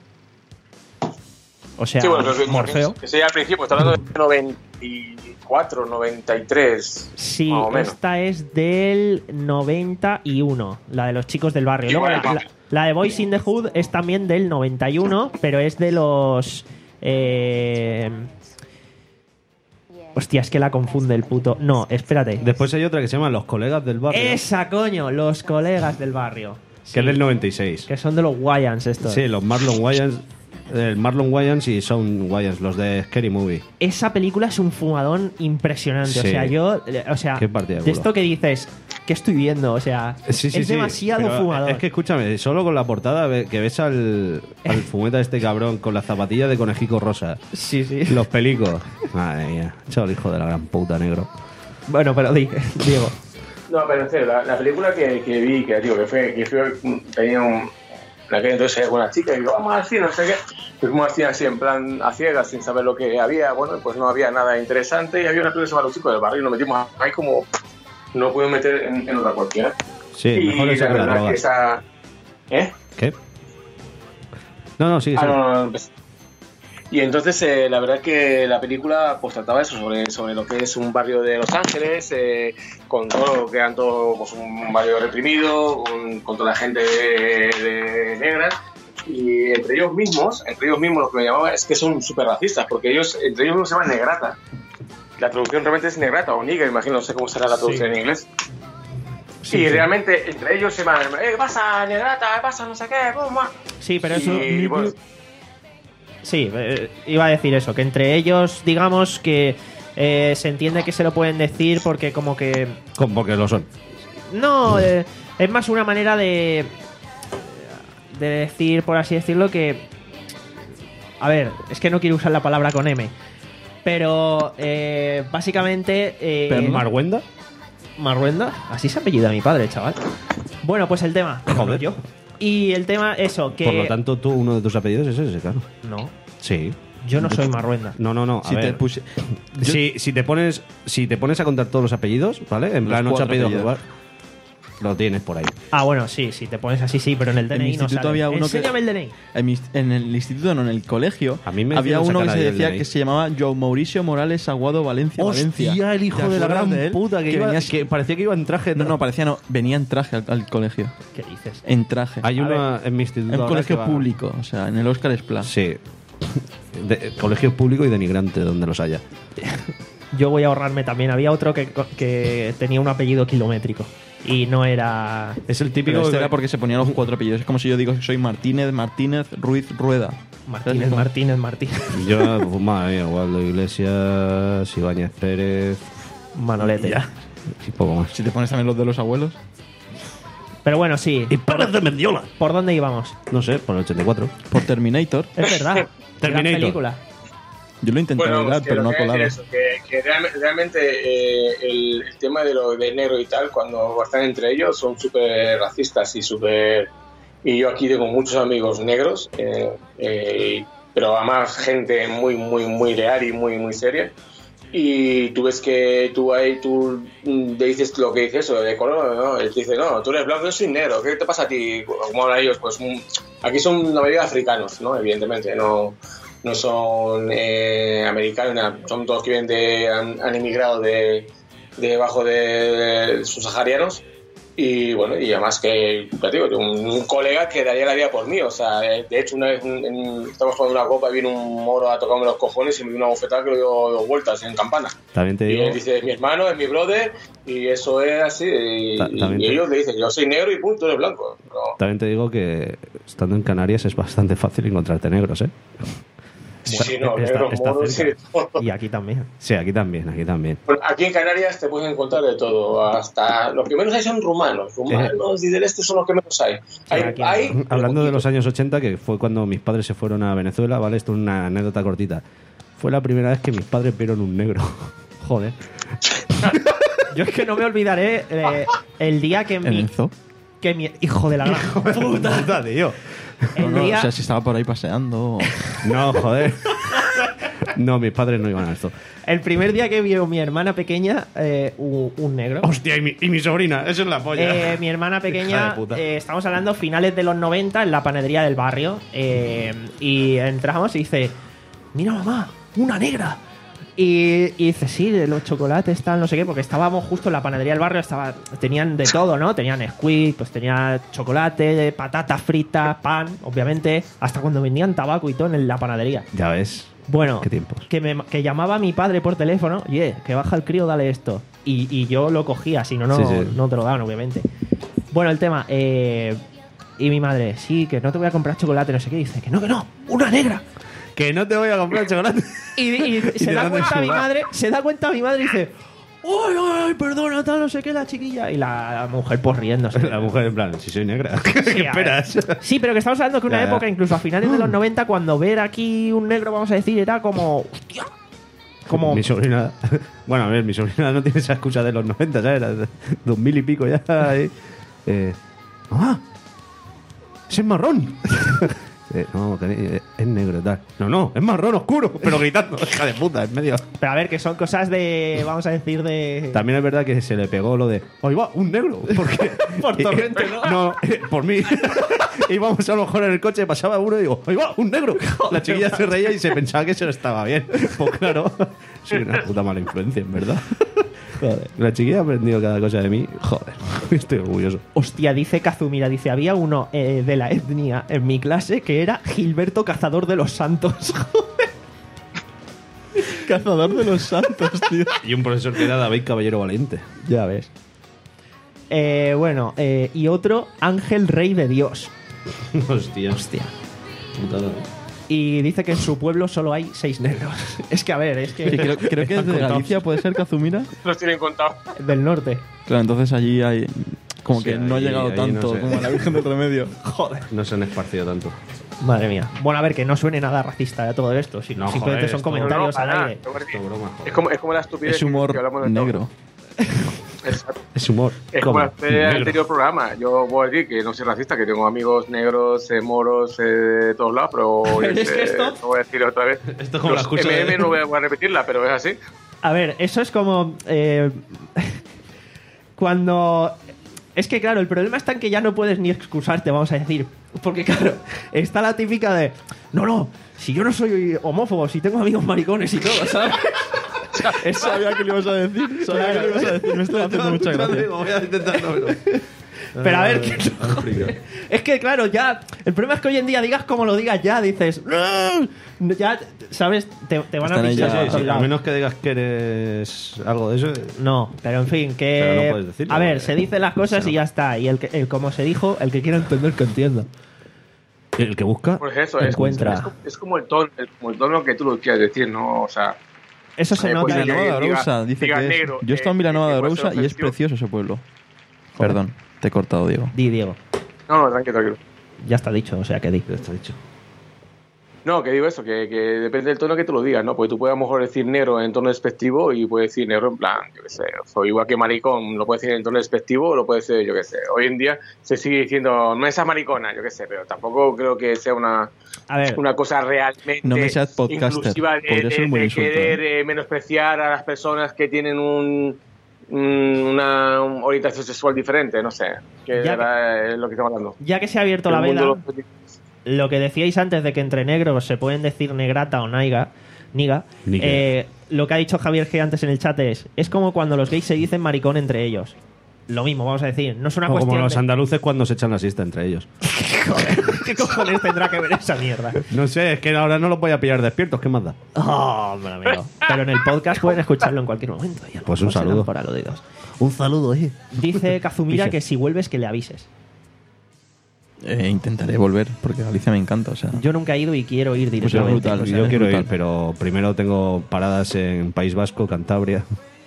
O sea, Sí, bueno, que- Morfeo. que sí, al principio, está hablando de noventa y cuatro, noventa y tres. Sí, más o menos. esta es del noventa y uno, la de los chicos del barrio. Luego, Igual, la, va. la- la de Boys in the Hood es también del noventa y uno, pero es de los... eh, Hostia, es que la confunde el puto. No, espérate. Después hay otra que se llama Los colegas del barrio. Esa, coño, los colegas del barrio. Que Sí, es del noventa y seis. que son de los Wayans estos. Sí, los Marlon Wayans. El Marlon Wayans y Shawn Wayans, los de Scary Movie. Esa película es un fumadón impresionante. O Sí. sea, yo. O sea, Qué partida de de culo. esto que dices, ¿qué estoy viendo? O sea, Sí, sí, es sí, demasiado pero fumador. Es que escúchame, solo con la portada ve- que ves al, al fumeta de este cabrón con las zapatillas de conejico rosa. Sí, sí. Los pelicos. Madre mía, chaval, hijo de la gran puta, negro. Bueno, pero di, Diego. No, pero en serio, la, la película que, que vi, que digo, que fue, que fue, tenía un, en aquel entonces con una chica y digo, vamos al cine, no sé qué. Fuimos al cine así en plan a ciegas, sin saber lo que había. Bueno, pues no había nada interesante y había una película que se llama Los chicos del barrio y nos metimos ahí como no pudimos meter en, en otra cualquiera. Sí, y mejor eso la que la verdad droga. que esa... ¿Eh? ¿Qué? No, no, sí, sí. Ah, no, no, no, pues- Y entonces eh, la verdad que la película pues trataba eso sobre, sobre lo que es un barrio de Los Ángeles, eh, con todo lo que eran todo pues, un barrio reprimido, con, con toda la gente de, de negra, y entre ellos mismos, entre ellos mismos lo que me llamaba es que son súper racistas, porque ellos, entre ellos mismos se llaman negrata. La traducción realmente es negrata o nigger, imagino, no sé cómo será la traducción en inglés. Sí, y sí. realmente entre ellos se llaman, eh, ¿qué pasa, negrata? ¿Qué pasa? No sé qué, pum, pum. Sí, pero eso. Y, bueno, Sí, eh, iba a decir eso, que entre ellos, digamos que eh, se entiende que se lo pueden decir porque como que... Con- Porque lo son. No, eh, es más una manera de... De decir, por así decirlo, que... A ver, es que no quiero usar la palabra con M. Pero eh, básicamente... Eh, Pero ¿Marwenda? Marruenda, así se apellida mi padre, chaval. Bueno, pues el tema. pero Joder. no yo. Y el tema, eso, que... Por lo tanto, tú, uno de tus apellidos es ese, claro. No, Sí. yo no soy Marruenda. No, no, no. A Si te ver. puse- yo- Si, si te pones si te pones a contar todos los apellidos, ¿vale? En Los plan ocho cuatro apellidos, apellidos. lo tienes por ahí. Ah, bueno, sí, si te pones así, sí, pero en el D N I mi no instituto sale. había uno que- Enséñame el D N I. En, mi- en el instituto, no, en el colegio, A mí me había hicieron uno que sacar se ahí el decía D N I. que se llamaba João Mauricio Morales Aguado Valencia, Valencia. Hostia, el hijo ¿Te de la acuerdas gran de él? puta que, Que iba- venía- que parecía que iba en traje. No, no, parecía no, venía en traje al, al colegio. ¿Qué dices? En traje. Hay A una en mi instituto. en un ahora colegio que va- público, o sea, en el Óscar Esplá. Sí. De- colegio público y denigrante, donde los haya. Yo voy a ahorrarme también. Había otro que, que tenía un apellido kilométrico. Y no era... Es el típico. Pero este que- era porque se ponían los cuatro apellidos. Es como si yo digo que soy Martínez, Martínez, Ruiz, Rueda. Martínez, ¿Sabes? Martínez, Martínez. Yo, pues, madre mía, Waldo Iglesias, Ibáñez Pérez. Manolete. Ya. Y poco más. Si te pones también los de los abuelos. Pero bueno, sí. Y Pérez de Mendiola. ¿Por dónde íbamos? No sé, por el ochenta y cuatro. Por Terminator. Es verdad. Terminator. Gran película. Yo lo intenté Bueno, mirar, hostia, pero lo no que voy a colaba. decir eso, que, que realme- realmente eh, el, el tema de lo de negro y tal, cuando están entre ellos, son súper racistas y súper... Y yo aquí tengo muchos amigos negros, eh, eh, pero además gente muy, muy, muy leal y muy, muy seria. Y tú ves que tú ahí, tú mm, le dices lo que dices, eso de color, ¿no? Él te dice, no, tú eres blanco, yo soy negro, ¿qué te pasa a ti? ¿Cómo hablan ellos? Pues mm, aquí son la mayoría africanos, ¿no? Evidentemente, no... no son eh, americanos, nada. Son todos que vienen de, han, han emigrado de, de debajo de subsaharianos. Y bueno, y además que, ya te digo, un, un colega que daría la vida por mí. O sea, de hecho, una vez en, en, estamos jugando una copa y vino un moro a tocarme los cojones y me dio una bofetada que lo dio dos vueltas en campana. También te Y digo. él dice, mi hermano es mi brother, y eso es así. Y, Ta- y también te- ellos le dicen, yo soy negro y punto, eres blanco. No. También te digo que estando en Canarias es bastante fácil encontrarte negros, ¿eh? Sí, Bueno, sí, no, está- negros, está moros y de cerca. todo. Y aquí también. Sí, aquí también, aquí también. Bueno, aquí en Canarias te puedes encontrar de todo, hasta los que menos hay son rumanos, rumanos y del este son los que menos hay. Hay, aquí no. hay Hablando de los años ochenta, que fue cuando mis padres se fueron a Venezuela, ¿vale? Esto es una anécdota cortita. Fue la primera vez que mis padres vieron un negro. Joder. Yo es que no me olvidaré eh, el día que En mi, el zoo. que mi... Hijo de la gran puta. Puta, tío. El No, no, día... o sea, si estaba por ahí paseando. No, joder. No, mis padres no iban a esto. El primer día que vio mi hermana pequeña eh, un, un negro. Hostia, y mi, y mi sobrina, eso es la polla. Eh, mi hermana Hija pequeña, de puta. eh, estamos hablando finales de los noventa en la panadería del barrio. eh, y entramos y dice: mira, mamá, una negra. Y, y dice: sí, de los chocolates, tal, no sé qué, porque estábamos justo en la panadería del barrio, estaba, tenían de todo, ¿no? Tenían squid, pues tenía chocolate, patatas fritas, pan, obviamente, hasta cuando vendían tabaco y todo en la panadería. Ya ves. Bueno, ¿Qué tiempos? que, me, que llamaba a mi padre por teléfono, oye, que baja el crío, dale esto. Y, y yo lo cogía, si no, no, Sí, sí. no te lo daban, obviamente. Bueno, el tema, eh, y mi madre, sí, que no te voy a comprar chocolate, no sé qué, dice, que no, que no, una negra. Que no te voy a comprar chocolate. Y, y se te da dan de cuenta mi sudar. madre, se da cuenta mi madre y dice, ¡ay, ay, perdona, tal, no sé qué, la chiquilla! Y la mujer pues riéndose. La mujer en plan, si soy negra. Sí, ¿Qué a ver. esperas? Sí, pero que estamos hablando que una Ya, ya. época, incluso a finales de los noventa, cuando ver aquí un negro, vamos a decir, era como... ¡Hostia! Como... Mi sobrina. Bueno, a ver, mi sobrina no tiene esa excusa de los noventa, ¿sabes? Era de dos mil y pico ya. Ahí. Eh, ¡Mamá! ¡Ese es marrón! Eh, no, tenéis- es negro, tal. No, no, es marrón oscuro, pero gritando. Hija de puta, en medio. Pero a ver, que son cosas de... Vamos a decir de... También es verdad que se le pegó lo de. ¡Ahí va! ¡Un negro! Porque, Por Torrente, ¿no? No, eh, por mí. Íbamos a lo mejor en el coche, pasaba uno y digo, ¡ahí va! ¡Un negro! La chiquilla se reía y se pensaba que eso no estaba bien. Pues claro, soy una puta mala influencia, en verdad. Joder. La chiquilla ha aprendido cada cosa de mí. Joder, estoy orgulloso. Hostia, dice Kazumira, dice, había uno eh, de la etnia en mi clase que era Gilberto Cazador de los Santos. Cazador de los santos, tío. Y un profesor que era David Caballero Valiente. Ya ves. Eh, bueno, eh, y otro, Ángel Rey de Dios. Hostia. Hostia. Putada. Y dice que en su pueblo solo hay seis negros. Es que, a ver, es que... Sí, creo, creo que están es de contados. Galicia, puede ser Kazumira. Los tienen contados. Del norte. Claro, entonces allí hay. Como Sí, que no ha ahí- llegado ahí tanto no sé. como a la Virgen del Remedio. Joder. No se han esparcido tanto. Madre mía. Bueno, a ver, que no suene nada racista de todo esto, sino No, simplemente joder, son esto- comentarios No, no, al para aire. nada. Esto es broma, joder. Es como, es como la estupidez Es humor que hablamos de todo. negro. Exacto. Es humor. Es ¿Cómo? como el Negro. anterior programa. Yo voy a decir que no soy racista, que tengo amigos negros, eh, moros, eh, de todos lados, pero Pero es eh, que esto- no voy a decir otra vez. Esto es como la Los excusa M M de- no voy a, voy a repetirla, pero es así. A ver, eso es como... eh, cuando... Es que, claro, el problema está en que ya no puedes ni excusarte, vamos a decir. Porque, claro, está la típica de... No, no, si yo no soy homófobo, si tengo amigos maricones y todo, ¿sabes? Eso- Sabía que le ibas a decir. Sabía Claro. que le ibas a decir. Me estoy haciendo mucha gracia. Voy a intentar no, pero- Pero a ver, que no, joder. Es que claro, ya. El problema es que hoy en día digas como lo digas ya, dices. "No", ya, ¿sabes? Te, te van Están a ahí pinchar ya, por Sí, todos sí, a lados. menos que digas que eres algo de eso. No, pero en fin, que. Pero no puedes decirlo, a ver, porque- se dicen las cosas Sí, y no. ya está. Y el, que, el como se dijo, el que quiera entender, que entienda. El que busca. Pues eso, es, Encuentra. es, es como el tono, el, como el tono que tú lo quieras decir, ¿no? O sea, Eso se Eh, nota. pues en- diga- Vilanova de diga- Arousa dice diga que es. negro, Yo he estado en eh, Vilanova de que puede ser Arousa y es ofensivo. precioso ese pueblo. Perdón, te he cortado, Diego. Di, Diego. no, no, tranquilo, tranquilo. Ya está dicho, o sea que di. Ya está dicho. No, que digo eso, que, que depende del tono que tú lo digas, ¿no? Porque tú puedes a lo mejor decir negro en tono despectivo y puedes decir negro en plan, yo qué sé, soy igual que maricón, lo puedes decir en tono despectivo o lo puedes decir, yo qué sé. Hoy en día se sigue diciendo, no esa maricona, yo qué sé, pero tampoco creo que sea una, A ver, una cosa realmente No me seas podcaster, inclusiva de, podría ser de- muy de insulto, querer eh, menospreciar a las personas que tienen un, un- una orientación sexual diferente, no sé, que de Ya que- verdad es lo que estamos hablando. ya que se ha abierto la El mundo veda, de los- lo que decíais antes de que entre negros se pueden decir negrata o naiga, niga, Niga. eh, lo que ha dicho Javier G antes en el chat es, es como cuando los gays se dicen maricón entre ellos. Lo mismo, vamos a decir. No es una O como cuestión los de... andaluces cuando se echan la siesta entre ellos. ¿Qué cojones tendrá que ver esa mierda? No sé, es que ahora no los voy a pillar despiertos. ¿Qué más da? Oh, hombre, amigo. Pero en el podcast pueden escucharlo en cualquier momento. y a lo Pues un mejor se dan saludo. por aludidos. Un saludo, eh. Dice Kazumira Piche. que si vuelves que le avises. Eh, intentaré volver, porque Galicia me encanta. O sea, Yo nunca he ido y quiero ir Pues es directamente. brutal, o sea, Yo es quiero brutal. ir, pero primero tengo paradas en País Vasco, Cantabria.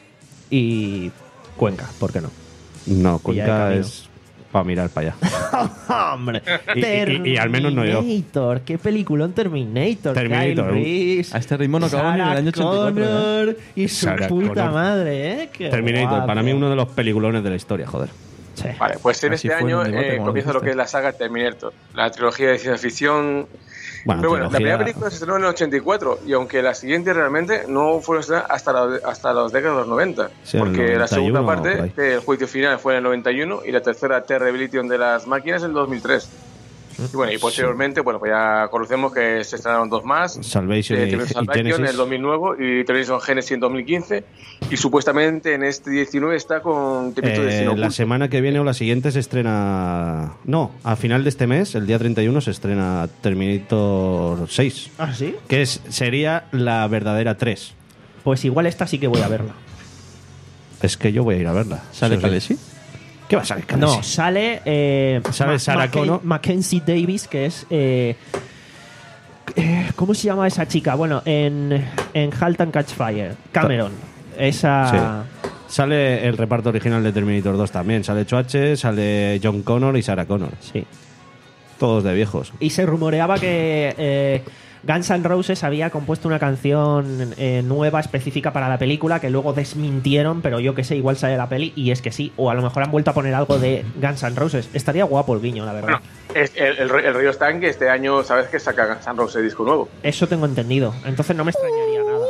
Y Cuenca, ¿por qué no? No, Y ya de Cuenca camino. es para mirar para allá. ¡Hombre! Y- y- y- y al menos no yo. Terminator. ¿Qué peliculón Terminator? Terminator. Kyle Reese, a este ritmo no acabamos ni en el Sarah año ochenta y cuatro. ¿eh? Connor y su Sarah puta Connor. madre, ¿eh? Qué Terminator, guapo. para mí uno de los peliculones de la historia, joder. Sí. Vale, pues en Así este fue en año el debate, eh, como comienza lo dijiste. que es la saga Terminator, la trilogía de ciencia ficción. Bueno, Pero bueno, la trilogía- primera película se estrenó en el ochenta y cuatro y aunque la siguiente realmente no fueron estrenadas hasta, la, hasta las décadas de los noventa. Sí, en el porque la segunda noventa y uno, parte, por ahí. el juicio final fue en el noventa y uno y la tercera, T-Rebellion de las máquinas, en el dos mil tres. Y bueno, y posteriormente, bueno, pues ya conocemos que se estrenaron dos más. Salvation eh, y, Terminator y Salvation en Genesis. el dos mil nueve y Terminator Genesis en dos mil quince. Y supuestamente en este diecinueve está con Terminator Eh, Destino la Oculto. semana que viene o la siguiente se estrena... No, a final de este mes, el día treinta y uno, se estrena Terminator seis. ¿Ah, sí? Que es, sería la verdadera tres. Pues igual esta sí que voy a verla. Es que yo voy a ir a verla. ¿Sale Sí, sí. Khaleesi? ¿Qué va a salir Khaleesi? No, sale. Eh, Sale Ma- Sarah Macken- Connor. Mackenzie Davis, que es. eh, eh, ¿Cómo se llama esa chica? Bueno, en, en Halt and Catch Fire. Cameron. Esa. Sale el reparto original de Terminator dos también. Sale Choache, sale John Connor y Sarah Connor. Sí. Todos de viejos. Y se rumoreaba que eh, Guns N' Roses había compuesto una canción eh, nueva específica para la película que luego desmintieron, pero yo que sé, igual sale la peli y es que sí. O a lo mejor han vuelto a poner algo de Guns N' Roses. Estaría guapo el guiño, la verdad. Bueno, es- el, el, el Río está en que este año, ¿sabes que saca Guns N' Roses disco nuevo? Eso tengo entendido. Entonces no me extrañaría nada.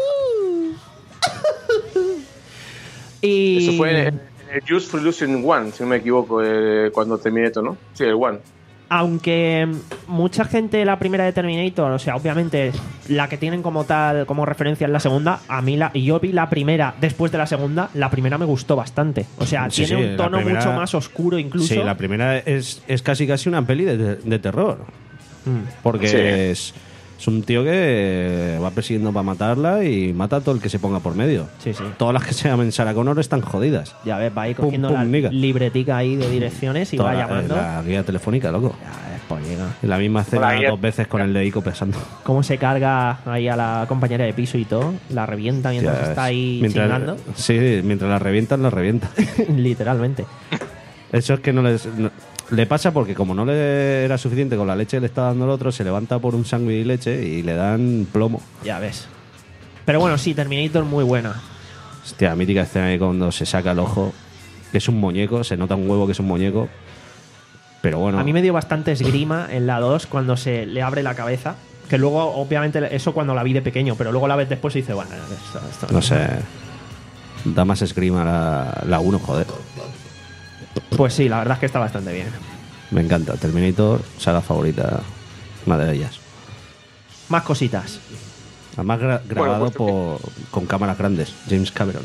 Y... Eso fue en, en el Just for Illusion One, si no me equivoco, eh, cuando terminé esto, ¿no? Sí, el One. Aunque mucha gente la primera de Terminator, o sea, obviamente la que tienen como tal, como referencia es la segunda, a mí la, y yo vi la primera después de la segunda, la primera me gustó bastante. O sea, Sí, tiene sí, un la tono primera- mucho más oscuro incluso. Sí, la primera es, es casi casi una peli de, de terror. Mm. Porque Sí. es, es un tío que va persiguiendo para matarla y mata a todo el que se ponga por medio. Sí, sí. Todas las que se llamen Sarah Connor están jodidas. Ya ves, va ahí Pum, cogiendo pum, la niga. libretica ahí de direcciones y Toda va la, llamando. la guía telefónica, loco. Ya ves, pues llega. En la misma escena Hola, guía. dos veces con el de Ico pesando. Cómo se carga ahí a la compañera de piso y todo, la revienta mientras Ya, está ahí mientras, chingando. Sí, mientras la revientan, la revienta. Literalmente. Eso es que no les... no- le pasa porque como no le era suficiente con la leche que le está dando el otro, se levanta por un sándwich y leche y le dan plomo. Ya ves. Pero bueno, sí, Terminator muy buena. Hostia, mítica escena ahí cuando se saca el ojo, que es un muñeco, se nota un huevo que es un muñeco. Pero bueno, A mí me dio bastante esgrima en la dos cuando se le abre la cabeza. Que luego, obviamente, eso cuando la vi de pequeño, pero luego la ves después y dice, bueno, esto, esto no sé. Da más esgrima la, la uno, joder. Pues sí, la verdad es que está bastante bien. Me encanta. Terminator, saga favorita, una de ellas. Más cositas. Además gra- grabado pues- por, con cámaras grandes. James Cameron.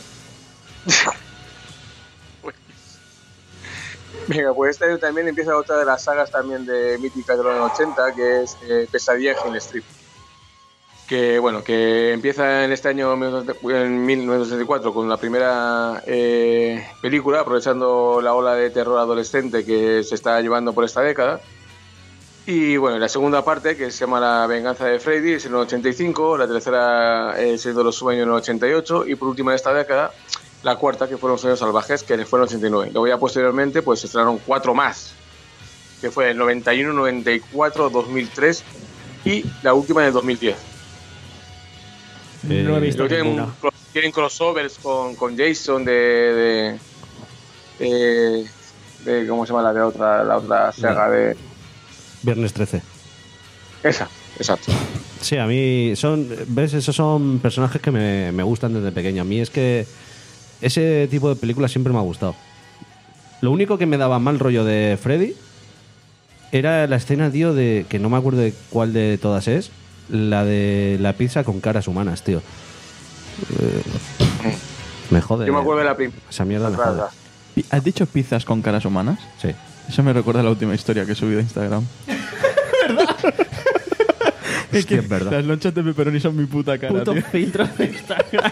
Venga, pues este año también empieza otra de las sagas también de míticas de los años ochenta, que es eh, Pesadilla en Hill Street. Que bueno, que empieza en este año en mil novecientos setenta y cuatro con la primera eh, película, aprovechando la ola de terror adolescente que se está llevando por esta década. Y bueno, la segunda parte, que se llama La venganza de Freddy, es en el ochenta y cinco, la tercera es el de los sueños en el ochenta y ocho, y por último en esta década, la cuarta, que fueron Los Sueños Salvajes, que fue en el ochenta y nueve. Luego ya posteriormente pues se estrenaron cuatro más, que fue el noventa y uno, noventa y cuatro, dos mil tres y la última en el dos mil diez. Eh, no he Y visto luego tienen, ninguna. un- tienen crossovers con, con Jason de, de, de, de- ¿cómo se llama la de otra, la otra saga de Viernes trece. esa? Exacto. Sí, a mí son, ¿ves? Esos son personajes que me, me gustan desde pequeño. A mí es que ese tipo de películas siempre me ha gustado. Lo único que me daba mal rollo de Freddy era la escena, tío, de que no me acuerdo de cuál de todas es, la de la pizza con caras humanas, tío. Eh, me jode. Yo me acuerdo de la primera. Esa mierda me Atrás, jode. atrás. Pi- ¿Has dicho pizzas con caras humanas? Sí. Eso me recuerda a la última historia que he subido a Instagram. Es que es verdad. Las lonchas de pepperoni son mi puta cara, Puto tío. filtro de Instagram.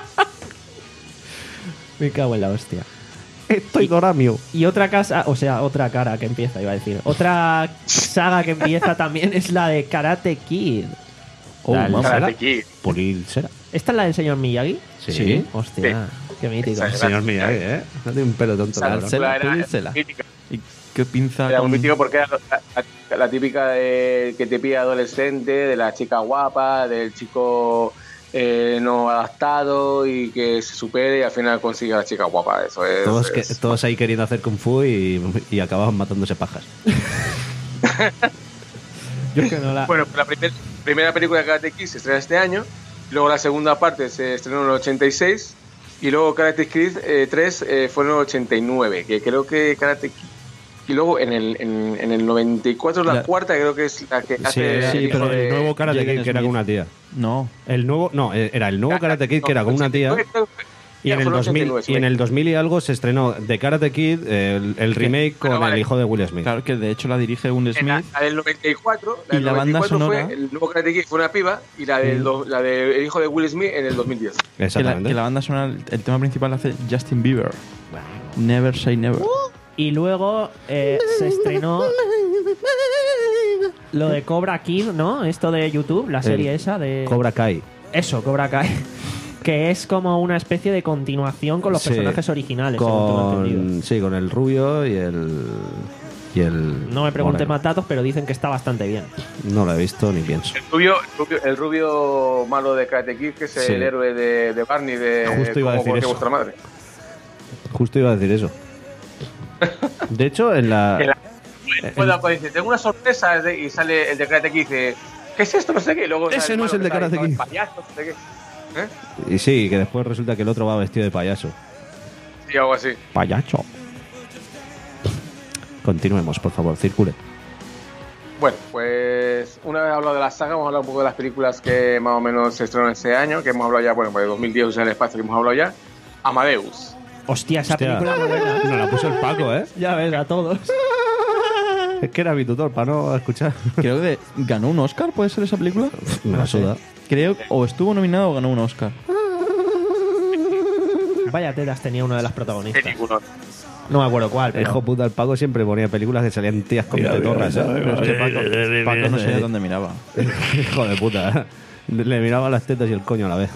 Me cago en la hostia. Estoy doramio. Y otra casa, o sea, otra cara que empieza, iba a decir. Otra saga que empieza también es la de Karate Kid. Oh, La del mamá. Karate Kid. Pulil será. ¿Esta es la del señor Miyagi? Sí. Hostia, qué mítico. Esa- Señor Miyagi, ¿eh? No tiene un pelo tonto, Esa cabrón. Cela, era- Pulícela. mítica. ¿Y qué pinza Era con- muy mítico porque era la, la- la típica de, que te pide adolescente, de la chica guapa, del chico eh, no adaptado y que se supere y al final consigue a la chica guapa. Eso es. Todos, que- es- todos ahí queriendo hacer kung fu y, y acababan matándose pajas. Yo es que no la... Bueno, pues la primer- primera película de Karate Kid se estrena este año, y luego la segunda parte se estrenó en el ochenta y seis, y luego Karate Kid eh, tres eh, fue en el ochenta y nueve, que creo que Karate Kid Y luego en el, en, en el noventa y cuatro la, La- cuarta, creo que es la que Sí, hace sí, el hijo pero el de- nuevo Karate Jaden Kid que era Smith. con una tía. No. El nuevo, no, era el nuevo Karate Kid que era con una tía. Y en, el dos mil, y en el dos mil y algo se estrenó The Karate Kid, el, el remake con Bueno, vale. el hijo de Will Smith. Claro que de hecho la dirige Will En la, Smith. la del noventa y cuatro, Y del la banda noventa y cuatro sonora- fue el nuevo Karate Kid fue una piba y la del do- la del hijo de Will Smith en el dos mil diez. Que la, Exactamente. que la banda sonora, el, el tema principal hace Justin Bieber. Never Say Never. Y luego eh, se estrenó lo de Cobra Kid, ¿no? Esto de YouTube, la serie El esa de... Cobra Kai. Eso, Cobra Kai. Que es como una especie de continuación con los Sí. personajes originales, según tengo entendido. Con, sí, con el rubio y el. Y el No me pregunté moreno. más datos, pero dicen que está bastante bien. No lo he visto ni pienso. El rubio, el rubio, el rubio malo de Karate Kid, que es Sí. el héroe de, de Barney de Justo iba a Cómo decir conocí eso. vuestra madre. Justo iba a decir eso. De hecho, en la. En la- Cuando cuando dice, tengo una sorpresa de- y sale el de Karate Kid y dice, ¿qué es esto? No sé qué. Y luego Ese sale no es malo el de que sale, Karate no, el Kid. payaso, no sé qué. ¿Eh? Y sí, que después resulta que el otro va vestido de payaso. Sí, algo así. Payacho. Continuemos, por favor, circule. Bueno, pues una vez hablado de la saga, vamos a hablar un poco de las películas que más o menos se estrenaron ese año, que hemos hablado ya, bueno, pues de dos mil diez, o sea, el espacio que hemos hablado ya. Amadeus. Hostia, esa Hostia. película es muy buena. Nos la puso el Paco, ¿eh? Ya ves, a todos. Es que era mi tutor para no escuchar. Creo que ganó un Oscar, ¿puede ser esa película? Me la suda. Creo o estuvo nominado o ganó un Oscar. Vaya tetas tenía una de las protagonistas. Película. No me acuerdo cuál, pero... Hijo puta, el Paco siempre ponía películas que salían tías con tetorras, ¿eh? Pero es que Paco, Paco no sabía dónde miraba. Hijo de puta. Le miraba las tetas y el coño a la vez.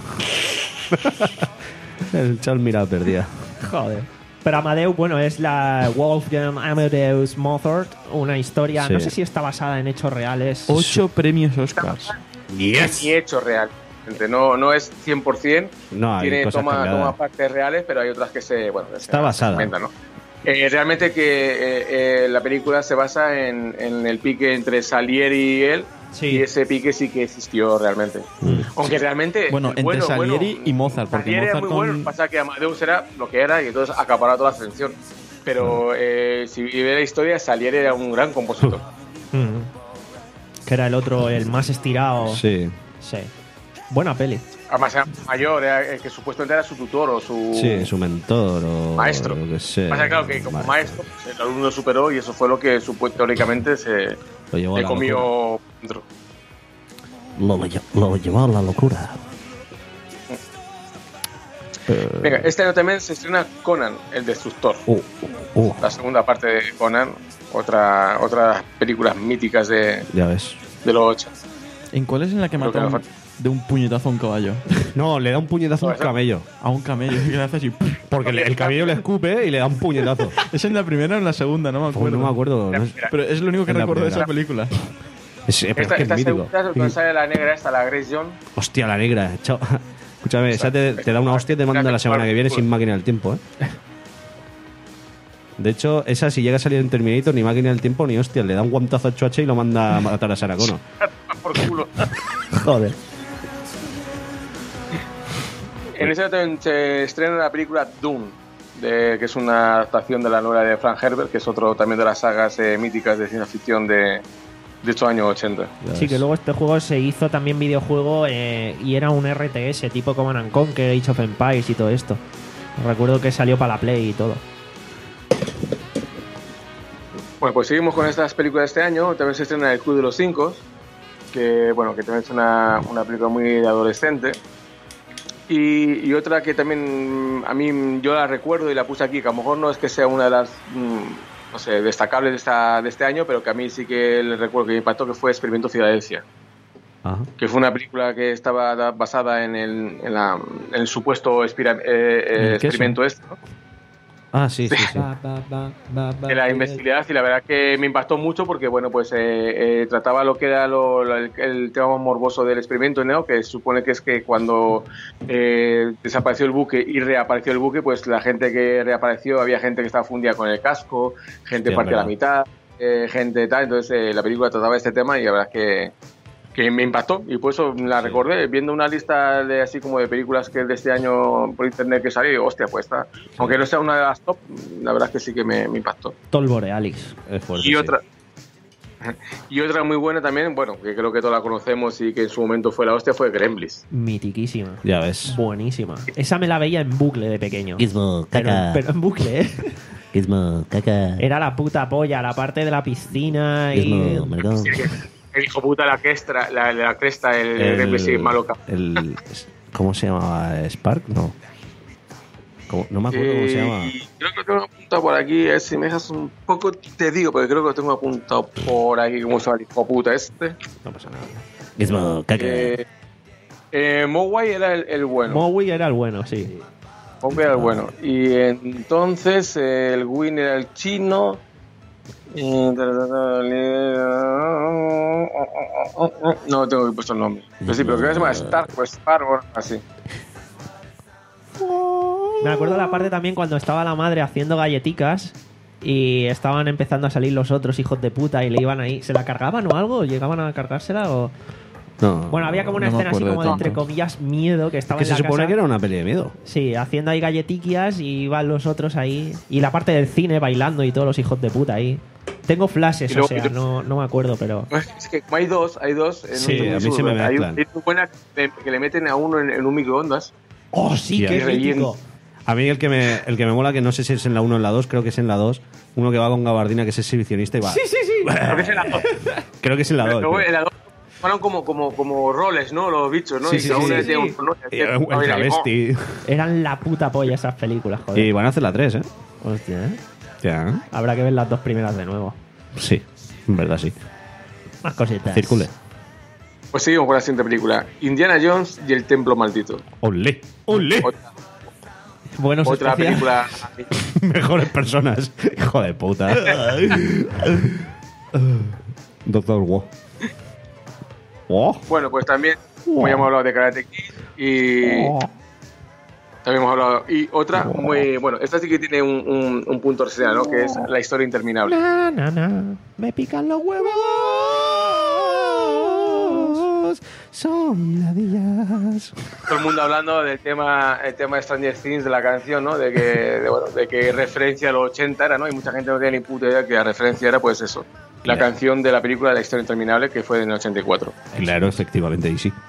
El chaval miraba perdida. Joder. Pero Amadeus, bueno, es la Wolfgang Amadeus Mozart, una historia, Sí. no sé si está basada en hechos reales. Ocho premios Oscars. Yes. Ni hecho real. No, no es cien por ciento. No, hay Tiene cosas toma, cambiadas. toma partes reales, pero hay otras que se. Bueno, que Está se- basada. se inventan, ¿no? Eh, realmente que eh, eh, la película se basa en, en el pique entre Salieri y él. Sí. Y ese pique sí que existió realmente. Mm. Aunque realmente. Bueno, entre bueno, Salieri bueno, y Mozart, porque Salieri era Mozart muy bueno. con- Pasa que Amadeus era lo que era y entonces acaparaba toda la atención. Pero eh, si vive la historia, Salieri era un gran compositor. Mm. Que era el otro, el más estirado. Sí. Sí. Buena peli. Además era mayor, era el que supuestamente era su tutor o su. Sí, su mentor o Maestro. lo que sea. Pasa claro que como maestro, pues, el alumno lo superó y eso fue lo que supuestamente teóricamente se Lo llevó a le la comió dentro. Lo, lo lle- lo llevó a la locura. Venga, este año también se estrena Conan, el Destructor. Uh, uh, La segunda parte de Conan, otra otras películas míticas de, ya ves. de los ocho. ¿En cuál es en la que Creo que mata no un- falta. de un puñetazo a un caballo? No, le da un puñetazo a un No, esa- camello. A un camello. Que le hace así. Porque le- el camello le escupe y le da un puñetazo. ¿Es en la primera o en la segunda? No me Pues acuerdo. no me acuerdo. no es- Pero es lo único que En la recuerdo de primera. esa película. es, pero es Esta, que es esta mítico. segunda es donde sale la negra esta, la Grace Jones. Hostia, la negra. Chao. Escúchame, esa te, te da una hostia y te manda la semana que viene sin máquina del tiempo, ¿eh? De hecho, esa si llega a salir en Terminator, ni máquina del tiempo ni hostia, le da un guantazo a Chuache y lo manda a matar a Sarah Connor. Por culo. Joder. En ese año también se estrena la película Dune, de, que es una adaptación de la novela de Frank Herbert, que es otro también de las sagas eh, míticas de ciencia ficción de, de estos años ochenta. Ya Sí, ves. que luego este juego se hizo también videojuego eh, y era un R T S tipo Command and Conquer, Age of Empires y todo esto. Recuerdo que salió para la Play y todo. Bueno, pues seguimos con estas películas de este año. También se estrena El Club de los Cinco, que bueno, que también es una, una película muy de adolescente. Y, y otra que también a mí yo la recuerdo y la puse aquí, que a lo mejor no es que sea una de las mm, no sé, destacables de, esta, de este año, pero que a mí sí que le recuerdo que me impactó, que fue Experimento Filadelfia, Ajá. que fue una película que estaba da- basada en el, en la, en el supuesto expira- eh, eh, ¿En el queso? experimento este, ¿no? Ah, sí, sí, sí. De la investigación, y la verdad que me impactó mucho porque bueno, pues eh, eh, trataba lo que era lo, lo- el, el tema morboso del experimento, ¿no? Que se supone que es que cuando eh, desapareció el buque y reapareció el buque, pues la gente que reapareció, había gente que estaba fundida con el casco, gente Sí, partida a la verdad. mitad, eh, gente tal, entonces eh, la película trataba este tema y la verdad es que que me impactó y por eso la recordé viendo una lista de así como de películas que es de este año por internet que salió y digo, hostia, pues está, aunque no sea una de las top, la verdad es que sí que me, me impactó. Tolborealis. Es fuerte, Y sí. otra y otra muy buena también, bueno, que creo que todos la conocemos y que en su momento fue la hostia, fue Gremlins. Mitiquísima. Ya ves. Buenísima. Esa me la veía en bucle de pequeño. Gizmo, Pero, caca. pero en bucle, ¿eh? Gizmo, caca. Era la puta polla, la parte de la piscina y... Gizmo, maricón. El hijo puta la cresta, la, la cresta, el, el Gremlins sí, malo cap- el- ¿Cómo se llamaba? ¿Spark? No. ¿Cómo? No me acuerdo cómo se llama. Y creo que lo tengo apuntado por aquí, a ver si me dejas un poco, te digo, porque creo que lo tengo apuntado por aquí, cómo se llama el hijo puta este. No pasa nada. Gizmo, caca. Eh, eh, Mowai era el, el bueno. Mowi era el bueno, sí. Mowai era el bueno. Y entonces eh, el Win era el chino. Y- No tengo que puesto el nombre. Pero sí, pero creo que se llama Stark o Spark o algo así. Me acuerdo la parte también cuando estaba la madre haciendo galletitas y estaban empezando a salir los otros hijos de puta y le iban ahí. ¿Se la cargaban o algo? ¿Llegaban a cargársela o...? No. Bueno, había como una No me escena así acuerdo como de de, entre tanto. comillas, miedo que estaba que en se la supone casa. que era una peli de miedo. Sí, haciendo ahí galletiquillas y iban los otros ahí. Y la parte del cine bailando y todos los hijos de puta ahí. Tengo flashes, Y luego- o sea, no, no me acuerdo, pero... Es que como hay dos, hay dos. en Sí, un- a mí se me hay mezclan. una muy buena que que le meten a uno en, en un microondas. ¡Oh, sí, Hostia. qué Y relleno. mítico! A mí el que me el que me mola, que no sé si es en la uno o en la dos, creo que es en la dos, uno que va con gabardina, que es exhibicionista y va. Sí, sí, sí. Creo que es en la dos. Creo que es en la dos. Luego en la dos fueron como, como, como roles, ¿no? Los bichos, ¿no? Sí, y sí, cada sí, uno sí, tiene sí. un ¿no? Y el travesti. Eran la puta polla esas películas, joder. Y van a hacer la tres, ¿eh? Hostia, ¿eh? Ya. Habrá que ver las dos primeras de nuevo. Sí, en verdad sí. Más cositas. Circule. Pues seguimos con la siguiente película. Indiana Jones y el Templo Maldito. ¡Olé! ¡Olé! Otra, Buenos otra especiales. película. Mejores personas. Hijo de puta. Doctor Who. Oh. Bueno, pues también, como ya hemos hablado de Karate Kid y también hemos hablado y otra muy bueno, esta sí que tiene un, un, un punto reseña, ¿no? Que es La historia interminable. Na, na, na. Me pican los huevos. Son ladillas. Todo el mundo hablando del tema, el tema de Stranger Things de la canción, ¿no? De que, de, bueno, de que referencia a los ochenta era, ¿no? Y mucha gente no tiene ni puta idea que la referencia era, pues eso, la Claro. canción de la película La historia interminable que fue en el ochenta y cuatro. Claro, efectivamente, y sí.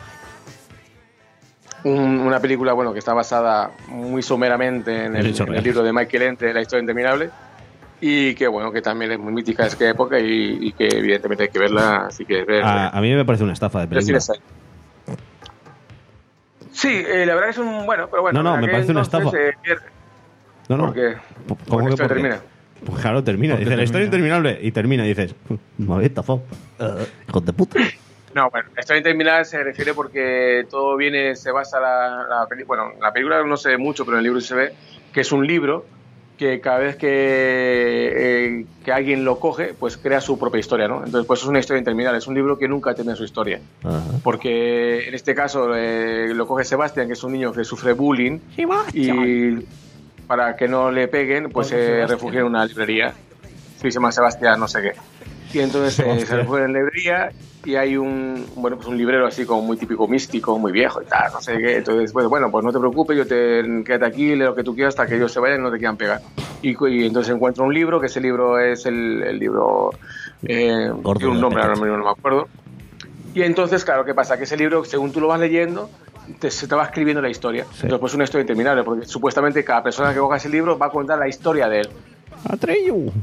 Un- una película, bueno, que está basada muy someramente en En el, hechos en el reales. libro de Michael Ende, La historia interminable, y que, bueno, que también es muy mítica de esa época y, y que evidentemente hay que verla, así que ver. A, a mí me parece una estafa de pero sí película. les hay. Sí, eh, la verdad que es un bueno, pero bueno. No, no, en me aquel parece una entonces, estafa. eh, pierde- No, no. porque ¿Cómo porque que esto por qué? termina. Pues claro, termina. Porque Dice, la historia termina. interminable. Y termina y dices, me habéis estafado. Hijos de puta. No, bueno, la historia interminable se refiere porque todo viene, se basa la, la película, bueno, la película no se ve mucho, pero en el libro se ve que es un libro que cada vez que, eh, que alguien lo coge, pues crea su propia historia, ¿no? Entonces, pues es una historia interminable, es un libro que nunca tiene su historia. Ajá. Porque en este caso eh, lo coge Sebastián, que es un niño que sufre bullying, y para que no le peguen, pues Pobre se Sebastián. refugia en una librería. Sí, se llama Sebastián, no sé qué. Y entonces eh, se refugia en la librería y hay un, bueno, pues un librero así como muy típico místico, muy viejo y tal, no sé qué. Entonces, pues bueno, pues no te preocupes, yo te quédate aquí, lee lo que tú quieras hasta que ellos se vayan y no te quieran pegar. Y, y entonces encuentra un libro, que ese libro es el, el libro... Eh, Gordo tiene un de nombre, ahora Pequeño. mismo no me acuerdo. Y entonces, claro, ¿qué pasa? Que ese libro, según tú lo vas leyendo, te, se te va escribiendo la historia. Entonces, pues es una historia interminable, porque supuestamente cada persona que coja ese libro va a contar la historia de él. Atreyu.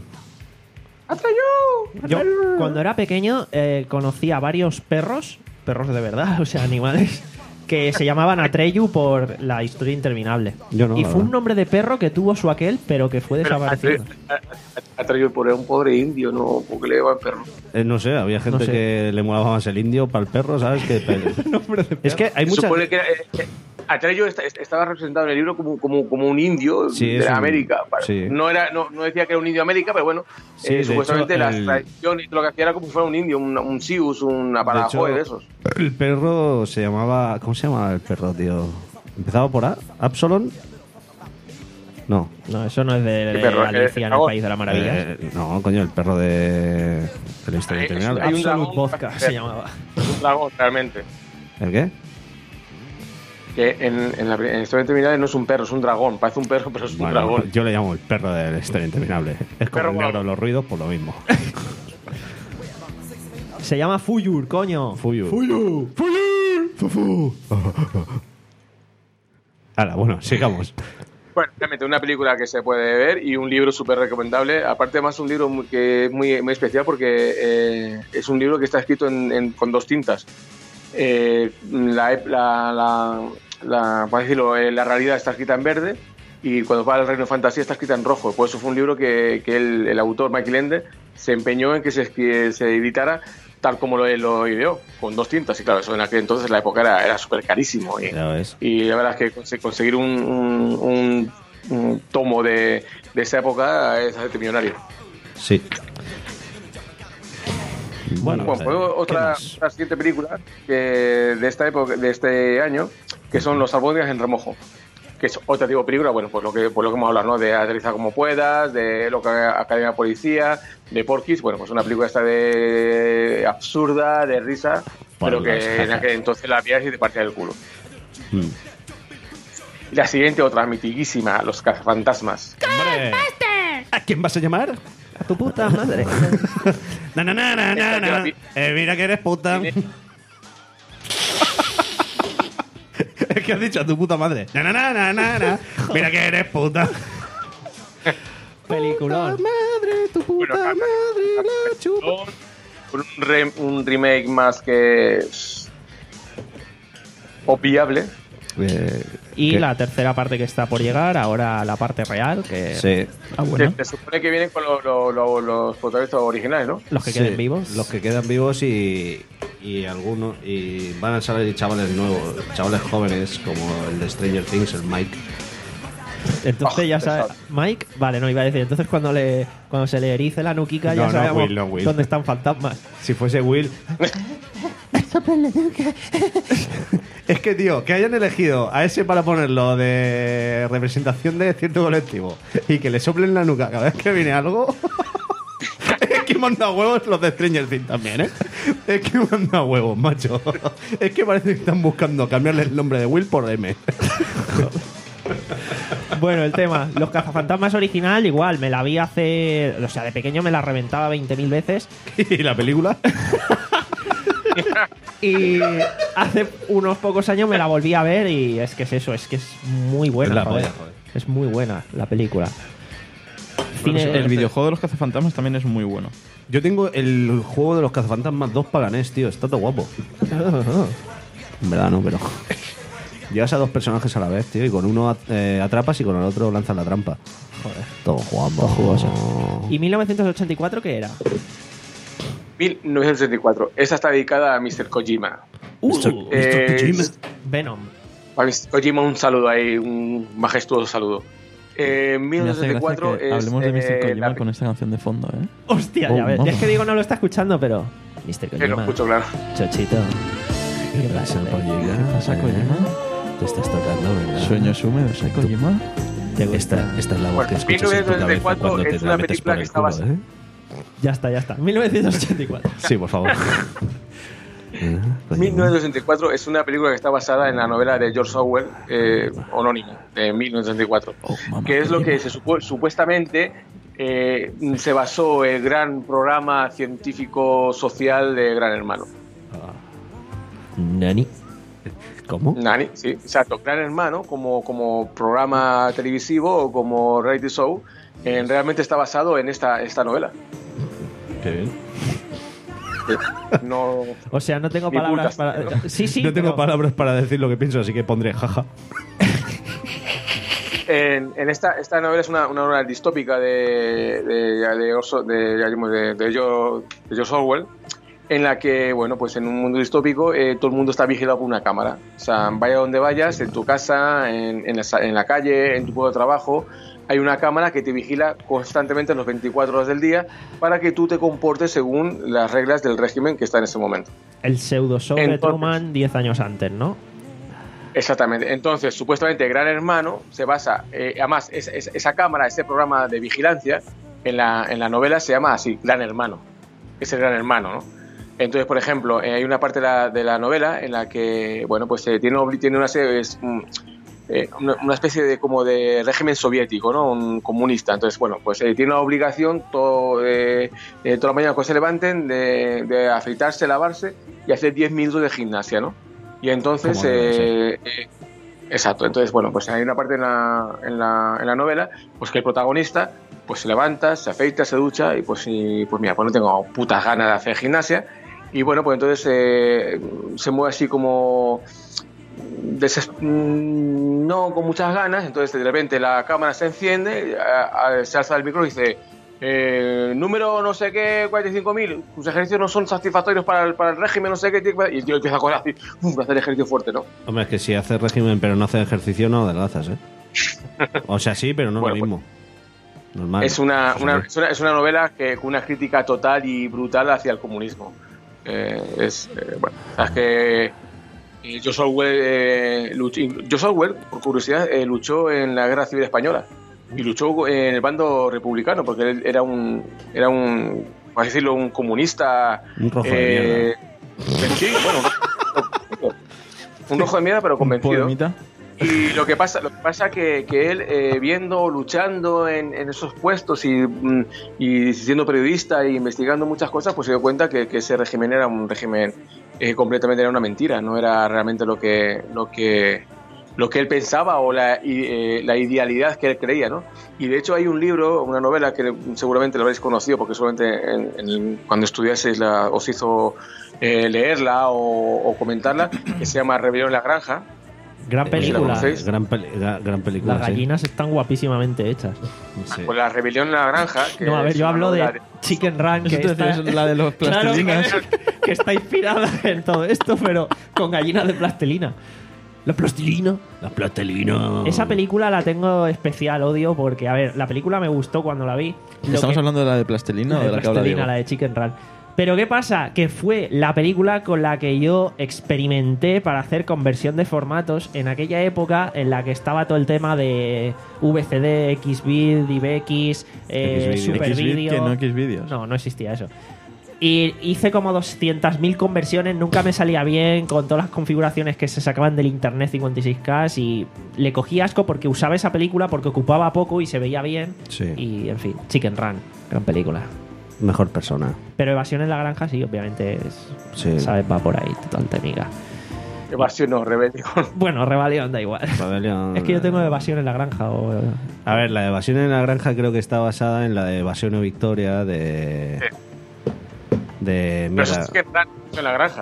Yo, cuando era pequeño, eh, conocí a varios perros, perros de verdad, o sea, animales, que se llamaban Atreyu por la historia interminable. Yo no, y la fue un verdad. nombre de perro que tuvo su aquel, pero que fue desaparecido. Ha traído por un pobre indio, ¿no? Porque le va el perro. Eh, no sé, había gente No sé. que le molaba más el indio para el perro, ¿sabes? Que es que hay Se muchas... supone que eh, eh, Atreyu est- est- estaba representado en el libro como, como, como un indio Sí, de es un- América. Para- sí. No, era, no, no decía que era un indio de América, pero bueno, Sí, eh, de supuestamente hecho, las el- tradiciones y todo lo que hacía era como si fuera un indio, un, un sius, un apalajoe de esos. El perro se llamaba... ¿Cómo se llamaba el perro, tío? ¿Empezaba por A? ¿Absalom? No. No, eso no es de, ¿Qué perro? de Alicia Eh, en el dragón. País de las Maravillas. Eh, no, coño, el perro de, de la historia Hay- interminable. hay un Absolute dragón Vodka para se hacer. llamaba. Es un dragón, realmente. ¿El qué? Que en, en la, en la historia interminable no es un perro, es un dragón. Parece un perro, pero es un Bueno, dragón. yo le llamo el perro de la historia interminable. Es como Perro el negro volador. de los ruidos, por lo mismo. Se llama Fuyur, coño. Fuyu. Fuyu. Fuyu. Fufu. Ahora, bueno, sigamos. Bueno, realmente una película que se puede ver y un libro súper recomendable. Aparte, más un libro muy, que es muy, muy especial porque eh, es un libro que está escrito en, en- con dos tintas. Eh, la, la, la, la, por decirlo, eh, la realidad está escrita en verde y cuando va al reino de fantasía está escrita en rojo. Por eso fue un libro que, que el, el autor, Michael Ende, se empeñó en que se, que se editara tal como lo, lo ideó, con dos tintas. Y claro, eso en aquel entonces la época era, era súper carísimo. Y, Ya ves. y la verdad es que conse- conseguir un, un, un- un tomo de, de esa época es hacerte millonario. Sí. Bueno, Bueno, eh, pues ¿qué otra, más? otra siguiente película que de esta época, de este año, que son Los albóndigas en remojo, que es otra tipo de película, bueno, pues lo que, por lo que hemos hablado, ¿no? De Aterriza como puedas, de lo que Academia Policía, de Porky's, bueno, pues una película esta de absurda, de risa, Por pero los que en jefes. aquel entonces la veías y te partía el culo. Mm. Y la siguiente, otra mitiguísima, Los cazafantasmas. Hombre, ¿a quién vas a llamar? A tu puta madre. Na, na, na, na, na, Esta yo la na. vi. Eh, mira que eres puta. Tiene- Es que has dicho a tu puta madre. Na, na, na, na, na, na. Mira que eres puta. Peliculón. Madre, tu puta Bueno, madre, la chupa. Con un, re- un remake más que es obviable. Eh, Y ¿qué? la tercera parte que está por llegar, ahora la parte real, que Sí. Ah, bueno. Se, se supone que vienen con lo- lo- lo- los protagonistas originales, ¿no? los que Sí, queden vivos. Los que quedan vivos y, y algunos. Y van a salir chavales nuevos, chavales jóvenes como el de Stranger Things, el Mike. Entonces Oh, ya sabes, pesado. Mike, vale, no iba a decir. Entonces cuando le cuando se le erice la nuquica No, ya no, sabemos Will, no, Will. dónde están fantasmas. Si fuese Will. Es que, tío, que hayan elegido a ese para ponerlo de representación de cierto colectivo y que le soplen la nuca cada vez que viene algo. Es que manda huevos los de Stranger Things también, ¿eh? Es que manda huevos, macho. Es que parece que están buscando cambiarle el nombre de Will por M. Bueno, el tema, los cazafantasmas original, igual, me la vi hace. O sea, de pequeño me la reventaba veinte mil veces. ¿Y la película? Y hace unos pocos años me la volví a ver y es que es eso, es que es muy buena. Es la joder. polla, joder. Es muy buena la película. Cine- El videojuego de los cazafantasmas también es muy bueno. Yo tengo el juego de los cazafantasmas dos para N E S, tío. Está todo guapo. En verdad no, pero... Llevas a dos personajes a la vez, tío, y con uno eh, atrapas y con el otro lanzas la trampa. Joder. Todo guapo. Todo jugoso. ¿Y mil novecientos ochenta y cuatro qué era? mil novecientos sesenta y cuatro. Esta está dedicada a mister Kojima. mister Eh, Kojima. Venom. A mister Kojima un saludo ahí, un majestuoso saludo. Eh, En Me hace mil novecientos sesenta y cuatro gracia que es, hablemos de mister eh, Kojima la- con esta canción de fondo, ¿eh? Hostia, Oh, ya ves. vamos. Es que digo, no lo está escuchando, pero. mister que lo Kojima. escucho, claro. Chochito. ¿Qué pasa, Kojima? ¿Qué pasa, Kojima? Te estás tocando, ¿verdad? Sueños húmedos, ¿eh, Kojima? ¿Te gusta? Esta, esta es la voz Bueno, que escuchas en tu cabeza mil novecientos sesenta y cuatro cuando te es una la metes película por que el está culo, basada- ¿eh? Ya está, ya está. mil novecientos ochenta y cuatro. Sí, por favor. mil novecientos sesenta y cuatro es una película que está basada en la novela de George Orwell, eh, homónima, de mil novecientos sesenta y cuatro. Oh, mamá, que es lo Kojima. que se supo- supuestamente eh, se basó el gran programa científico social de Gran Hermano. Nani. ¿Cómo? Nani, sí, exacto. Gran Hermano, como, como programa televisivo o como reality show, eh, realmente está basado en esta, esta novela. Qué bien. No, O sea, no tengo Ni palabras putas, para. pero- Sí, sí. no tengo pero- palabras para decir lo que pienso, así que pondré jaja. en, en esta, esta novela es una, una novela distópica de, de, de, Orso- de, de, de George, de George Orwell, en la que, bueno, pues en un mundo distópico eh, todo el mundo está vigilado por una cámara. O sea, vaya donde vayas, en tu casa, en, en, la, en la calle, en tu puesto de trabajo, hay una cámara que te vigila constantemente los veinticuatro horas del día para que tú te comportes según las reglas del régimen que está en ese momento. El pseudo show de Entonces- Truman diez años antes, ¿no? Exactamente. Entonces, supuestamente Gran Hermano se basa, eh, además, es, es, esa cámara, ese programa de vigilancia, en la, en la novela se llama así, Gran Hermano. Es el Gran Hermano, ¿no? Entonces, por ejemplo, eh, hay una parte de la, de la novela en la que, bueno, pues eh, tiene, tiene una, es, um, eh, una, una especie de como de régimen soviético, ¿no? Un comunista. Entonces, bueno, pues eh, tiene una obligación todo, eh, eh, toda la mañana cuando se levanten de, de afeitarse, lavarse y hacer diez minutos de gimnasia, ¿no? Y entonces, eh, eh, exacto, entonces, bueno, pues hay una parte en la, en la, en la novela, pues que el protagonista, pues se levanta, se afeita, se ducha y pues, y, pues mira, pues no tengo putas ganas de hacer gimnasia. Y bueno, pues entonces eh, se mueve así como deses- no con muchas ganas. Entonces de repente la cámara se enciende, a, a, se alza el micro y dice eh, número no sé qué, cuarenta y cinco mil, tus ejercicios no son satisfactorios para el, para el régimen, no sé qué, y el tío empieza a correr así, uf, a hacer ejercicio fuerte, ¿no? Hombre, es que si haces régimen pero no haces ejercicio, no adelgazas, ¿eh? O sea, sí, pero no Bueno, lo mismo. Normal. Es una, Sí. una, es una, es una novela que con una crítica total y brutal hacia el comunismo. Eh, es, eh, bueno, sabes que eh, George Orwell, eh, luch- George Orwell, por curiosidad, eh, luchó en la Guerra Civil Española y luchó en el bando republicano porque él era un, era un, por así decirlo, un comunista. Un rojo de eh, sí, bueno, un, un rojo de mierda, pero Un convencido. poemita. Y lo que pasa, lo que pasa que, que él, eh, viendo, luchando en, en esos puestos y, mm, y siendo periodista e investigando muchas cosas, pues se dio cuenta que, que ese régimen era un régimen eh, completamente era una mentira, no era realmente lo que lo que lo que él pensaba o la, y, eh, la idealidad que él creía, ¿no? Y de hecho hay un libro, una novela que seguramente lo habréis conocido porque seguramente en, en, cuando estudiaseis la, os hizo eh, leerla o, o comentarla, que se llama Rebelión en la Granja. Gran película. conocéis? Gran, peli- gra- gran película. Las sí. gallinas están guapísimamente hechas. Sí. Pues la Rebelión en la Granja. Que No, a ver, es yo una hablo de novela Chicken Run, que Eso te está, decía, es la de los Claro, plastilinas. que está inspirada en todo esto, pero con gallinas de plastilina. La plastilina. La plastilina. Esa película la tengo especial odio porque, a ver, la película me gustó cuando la vi. Lo ¿Estamos que- hablando de la de plastilina la o de la que habla plastilina, Diego? la de Chicken Run. Pero ¿qué pasa? Que fue la película con la que yo experimenté para hacer conversión de formatos en aquella época en la que estaba todo el tema de V C D, Xvid, DivX, eh, Xvideo. Super Xvid, Video. que no Xvideos. No, no existía eso. Y hice como doscientas mil conversiones, nunca me salía bien con todas las configuraciones que se sacaban del internet cincuenta y seis K y le cogí asco porque usaba esa película porque ocupaba poco y se veía bien. Sí. Y en fin, Chicken Run, gran película. Mejor persona. Pero Evasión en la Granja sí, obviamente es, Sí. ¿sabes? Va por ahí, total temiga. Evasión, no, Rebelión. Bueno, Rebelión da igual. Rebelión. Es que yo tengo Evasión en la Granja o... A ver, la de Evasión en la Granja creo que está basada en la de Evasión o Victoria de. De. Pero eso Mira. es que están en la granja.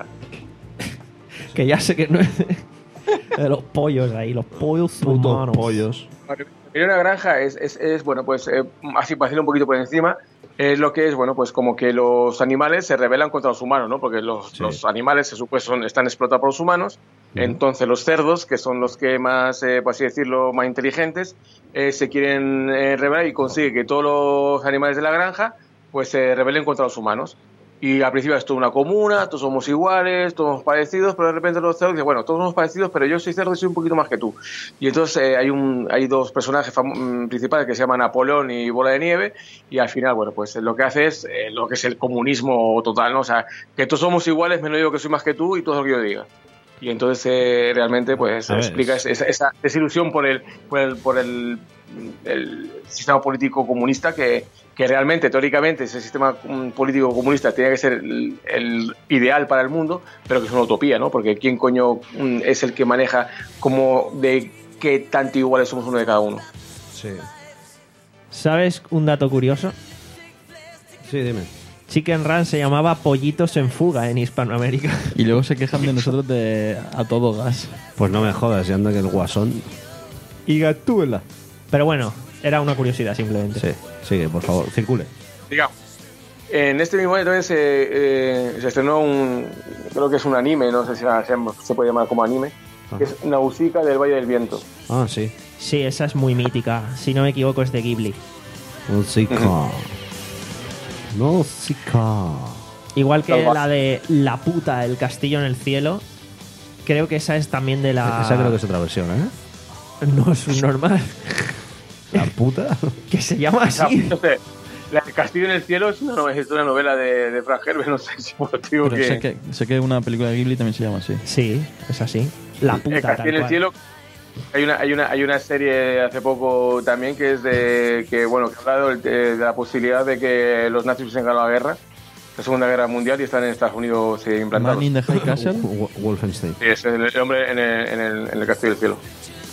Que ya sé que no es de, de los pollos ahí, los pollos Putos humanos. pollos. Rebelión en la granja es, es, es bueno, pues eh, así para decirlo un poquito por encima, es lo que es, bueno, pues como que los animales se rebelan contra los humanos, ¿no? Porque los, Sí. los animales se supone son, están explotados por los humanos, Ujú. entonces los cerdos, que son los que más, eh, por así decirlo, más inteligentes, eh, se quieren eh, rebelar y consigue que todos los animales de la granja pues se rebelen contra los humanos. Y al principio es toda una comuna, todos somos iguales, todos somos parecidos, pero de repente los cerdos dicen, bueno, todos somos parecidos, pero yo soy cerdo y soy un poquito más que tú. Y entonces eh, hay un hay dos personajes fam- principales que se llaman Napoleón y Bola de Nieve, y al final, bueno, pues eh, lo que hace es eh, lo que es el comunismo total, ¿no? O sea, que todos somos iguales, menos digo que soy más que tú y todo lo que yo diga. Y entonces eh, realmente pues A ver, explica es- esa, esa desilusión por el por el, por el, el sistema político comunista que, que realmente, teóricamente, ese sistema mm, político comunista tiene que ser el, el ideal para el mundo, pero que es una utopía, ¿no? Porque ¿quién coño mm, es el que maneja como de qué tanto iguales somos uno de cada uno? Sí. ¿Sabes un dato curioso? Sí, dime. Chicken Run se llamaba Pollitos en Fuga en Hispanoamérica. Y luego se quejan de nosotros de a todo gas. Pues no me jodas, ya anda que el guasón. Y Gatúbela. Pero bueno, era una curiosidad simplemente. Sí, sigue, por favor, circule. Digamos. En este mismo año también se, eh, se estrenó un, creo que es un anime, no sé si se, se puede llamar como anime, que es Nausicaa del Valle del Viento. Ah, sí. Sí, esa es muy mítica. Si no me equivoco, es de Ghibli. Música. Música. Igual que Salva- la de La puta, el castillo en el cielo. Creo que esa es también de la... Esa creo que es otra versión, ¿eh? No es un normal. La puta. Que se llama O sea, así. no sé, La de Castillo en el Cielo es una, no- es una novela de, de Frank Herbert, no sé si por motivo Pero que... sé que, sé que una película de Ghibli también se llama así. Sí, es así. La puta, El tal Castillo en el cual. Cielo. Hay una, hay una, hay una serie hace poco también que es de que bueno que ha hablado de, de la posibilidad de que los nazis hubiesen ganado la guerra, la Segunda Guerra Mundial, y están en Estados Unidos eh, implantados. Man in the High Castle. Wo- Wolfenstein. Sí, es el, el hombre en el, en, el, en el Castillo del Cielo.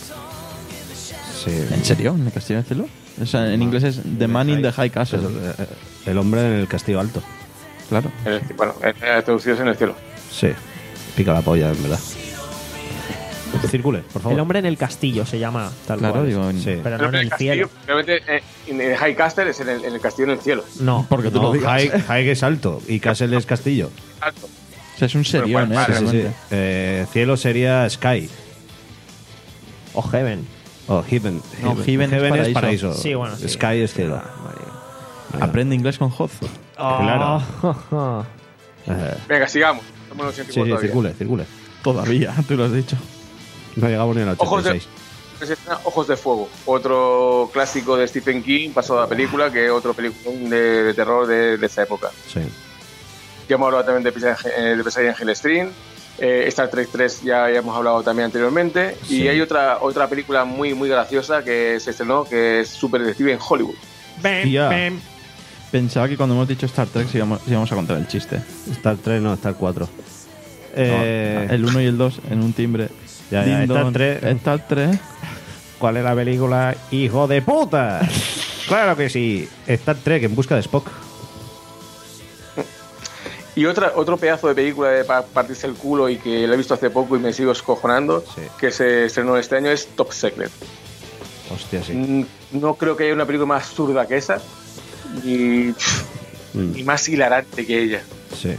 Sí. ¿En serio? ¿En el Castillo del Cielo? O sea, en inglés es The Man in the High Castle. Es el, eh, el hombre en el castillo alto. Claro. En el- bueno, en, en, traducidos en el cielo. Sí. Pica la polla, en verdad. Circule, por favor. El hombre en el castillo se llama tal Claro, cual. digo. en- Sí. Pero no en el castillo, cielo. realmente eh, en el High Castle es en el, en el Castillo en el Cielo. No. Porque tú No, lo digas. High, High es alto y Castle es castillo. Alto. O sea, es un serión, Pero, ¿eh? vale, Sí, sí, sí. realmente. Eh, cielo sería Sky. O Heaven. O Heaven. No, Heaven es paraíso. Sí, bueno, sí. Sky es cielo. Aprende inglés con Hoz. Claro. Oh. Eh, Venga, sigamos. Estamos en los sí, ochenta y sí, cuatro todavía. circule, circule. Todavía, tú lo has dicho. No llegamos ni al Ojos ochenta y de, seis. se estrena Ojos de Fuego, otro clásico de Stephen King, pasado a la película, que es otro película de, de terror de, de esa época. Sí. Ya hemos hablado también de Pesadilla, eh, de Pesadilla en Hill Street. Eh, Star Trek tres ya, ya hemos hablado también anteriormente. Sí. Y hay otra otra película muy muy graciosa que se estrenó, que es Super Detective en Hollywood. Bem, Tía. bem. Pensaba que cuando hemos dicho Star Trek sí íbamos, sí íbamos a contar el chiste. Star tres, no, Star cuatro. No, Eh, el uno y el dos en un timbre. Ya, ya, Ding Star dong. tres. Star tres. ¿Cuál es la película? ¡Hijo de puta! Claro que sí. Star Trek en busca de Spock. Y otra, otro pedazo de película de pa- partirse el culo y que la he visto hace poco y me sigo escojonando, Sí. que se estrenó este año, es Top Secret. Hostia, sí. Mm, No creo que haya una película más zurda que esa, ni, Mm, ni más hilarante que ella. sí.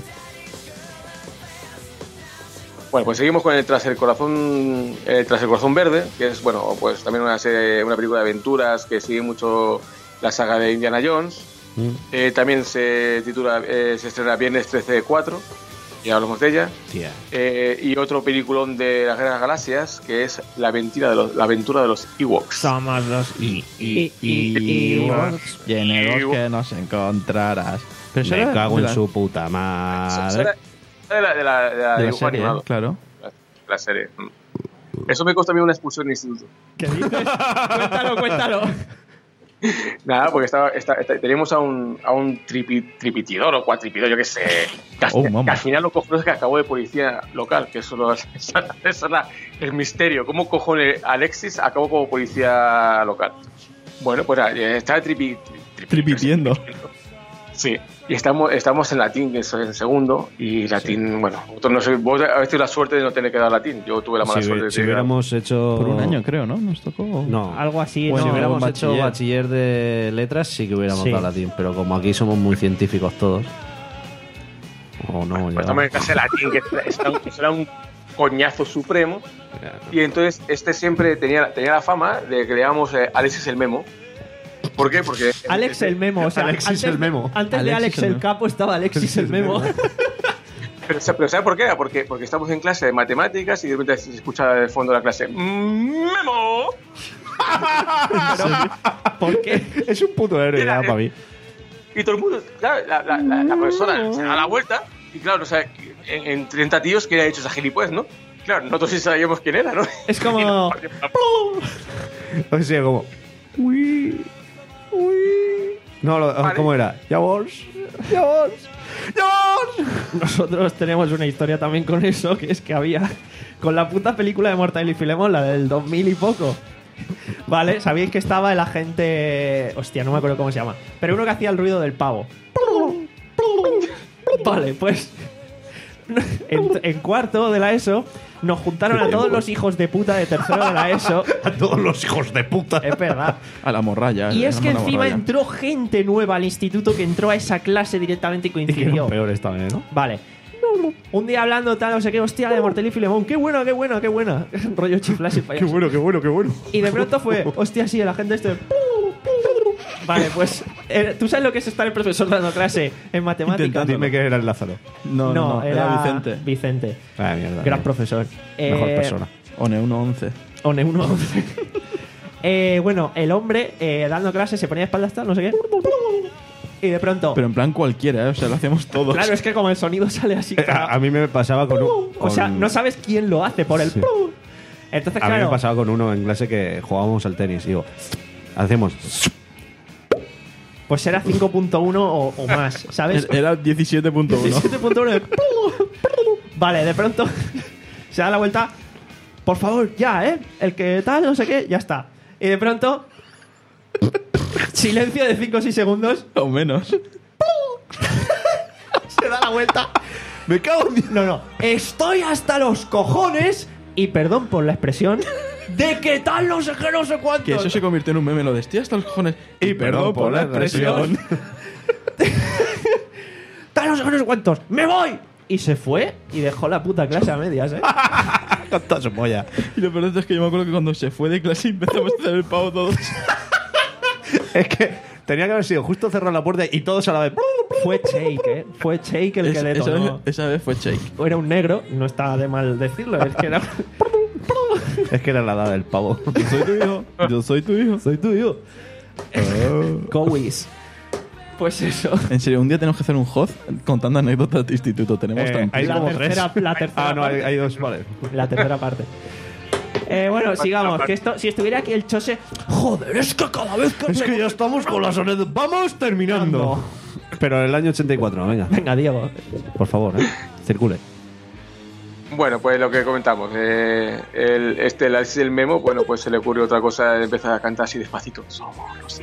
Bueno, pues seguimos con el Tras el Corazón, eh, Tras el Corazón Verde, que es, bueno, pues también una, serie- una película de aventuras que sigue mucho la saga de Indiana Jones. Mm, Eh, también se titula, eh, se estrena Viernes trece de cuatro, ya hablamos de ella. Tía. Eh, y otro peliculón de las Guerras Galaxias, que es La aventura de los, la aventura de los Ewoks. Somos los y, y, y, Ewoks. Y en el bosque nos encontrarás. Pero eso Me era cago de en la- su puta Eso madre. era- de la, de la, de la de la dibujo serie, animado, claro. la, la serie. Mm. Eso me costó a mí una expulsión en el instituto. ¿Qué dices? Cuéntalo, cuéntalo. Nada, porque estaba, está- está- teníamos a un, a un tripi- tripitidor o cuatripidor, yo qué sé. Que al, Oh, final- mamá. que al final lo cojones que acabó de policía local, que eso, lo, eso, eso es la- el misterio. ¿Cómo cojones Alexis acabó como policía local? Bueno, pues nada, eh, está tripi, tripi- Tripitiendo. Sí, y estamos, estamos en latín, que es en segundo, y latín, bueno, vosotros no sé, vos habéis tenido la suerte de no tener que dar latín. Yo tuve la mala Si, suerte de si tener que dar- hubiéramos hecho. Por un año, creo, ¿no? Nos tocó. No. Algo así, Bueno, si ¿no? hubiéramos bachiller. hecho bachiller de letras, sí que hubiéramos Sí. dado latín. Pero como aquí somos muy científicos todos. O no, Pues ya. estamos en clase de latín, que eso era un- eso era un coñazo supremo. Y entonces este siempre tenía, tenía la fama de que le llamamos eh, Alexis el Memo. ¿Por qué? Porque Alex el memo, o sea, Alexis antes, el memo. Antes de Alexis Alex el el memo. capo estaba Alexis el memo. Pero, pero ¿sabes por qué era? Porque, porque estamos en clase de matemáticas y de repente se escucha de fondo de la clase ¡Memo! ¿Por qué? Es un puto héroe Mira, ya eh, para mí. Y todo el mundo, claro, la, la, la, la profesora se da la vuelta y claro, o sea, en, en treinta tíos que ha hecho esa gilipollas, ¿no? Claro, nosotros sí sabíamos quién era, ¿no? Es como... O sea, como. Uy. Uy. No, lo- Vale. ¿cómo era? Ya vos. Ya vos. Ya vos. Nosotros tenemos una historia también con eso, que es que había... Con la puta película de Mortadelo y Filemón, la del dos mil y poco. Vale, sabéis que estaba el agente... Hostia, no me acuerdo cómo se llama. Pero uno que hacía el ruido del pavo. Vale, pues... En, en cuarto de la ESO nos juntaron a todos los hijos de puta de tercero de la ESO. A todos los hijos de puta. Es verdad. A la morralla. Y le es que llaman la encima morralla. entró gente nueva al instituto que entró a esa clase directamente y Y que coincidió. eran peores también, ¿no? Vale. Un día hablando tal, no sé qué, hostia, de Mortadelo y Filemón. Qué bueno, qué bueno, qué buena. Rollo chiflas y payaso. bueno, qué bueno, qué bueno. Y de pronto fue, hostia, sí, el agente este. Vale, pues eh, ¿tú sabes lo que es estar el profesor dando clase en matemáticas? Intentando. Dime que era el Lázaro. No, no, no, era, Vicente. Vicente. Ah, mierda. Gran eh. profesor. Mejor Eh, persona. One uno once. One uno once. eh, bueno, el hombre eh, dando clase se ponía de espaldas, tal, no sé qué. Y de pronto. Pero en plan cualquiera, ¿eh? O sea, lo hacemos todos. Claro, es que como el sonido sale así. Eh, a, a mí me pasaba con un. O sea, con- no sabes quién lo hace por el. Sí. Entonces, A mí claro. me pasaba con uno en clase que jugábamos al tenis. Digo, hacemos. Pues era cinco punto uno o, o más, ¿sabes? Era diecisiete punto uno. diecisiete punto uno. Vale, de pronto se da la vuelta. Por favor, ya, ¿eh? El que tal, no sé qué, ya está. Y de pronto. Silencio de cinco o seis segundos. O menos. Se da la vuelta. ¡Me cago en Dios! No, no. Estoy hasta los cojones. Y perdón por la expresión. De que tal, no sé qué, no sé cuánto. Que eso se convirtió en un meme, lo de estoy hasta los cojones. Y perdón por la expresión. Tal, no sé qué, no sé cuántos. ¡Me voy! Y se fue y dejó la puta clase a medias, ¿eh? Con toda su polla. Y lo peor es que yo me acuerdo que cuando se fue de clase empezamos a hacer el pavo todos. Es que tenía que haber sido justo cerrar la puerta y todos a la vez. Fue Shake, ¿eh? Fue Shake el que Es- esa, vez, detonó. esa vez fue Shake. Era un negro, no está de mal decirlo, es que era. Es que era la edad del pavo. Yo soy tu hijo. Yo soy tu hijo. Soy tuyo. Cowis. Pues eso. En serio, un día tenemos que hacer un host contando anécdotas de instituto. Tenemos Eh, tan hay La como tercera, tres. la tercera Ah, no, hay, parte. hay dos, vale. La tercera parte. Eh, bueno, sigamos. Que esto, si estuviera aquí el Chose. Joder, es que cada vez que. Es que ya estamos con las anécdotas. ¡Vamos terminando! Pero el año ochenta y cuatro, venga. Venga, Diego. Por favor, ¿eh? Circule. Bueno, pues lo que comentamos, eh, el, este el, el memo, bueno, pues se le ocurrió otra cosa, empezar a cantar así despacito. Somos los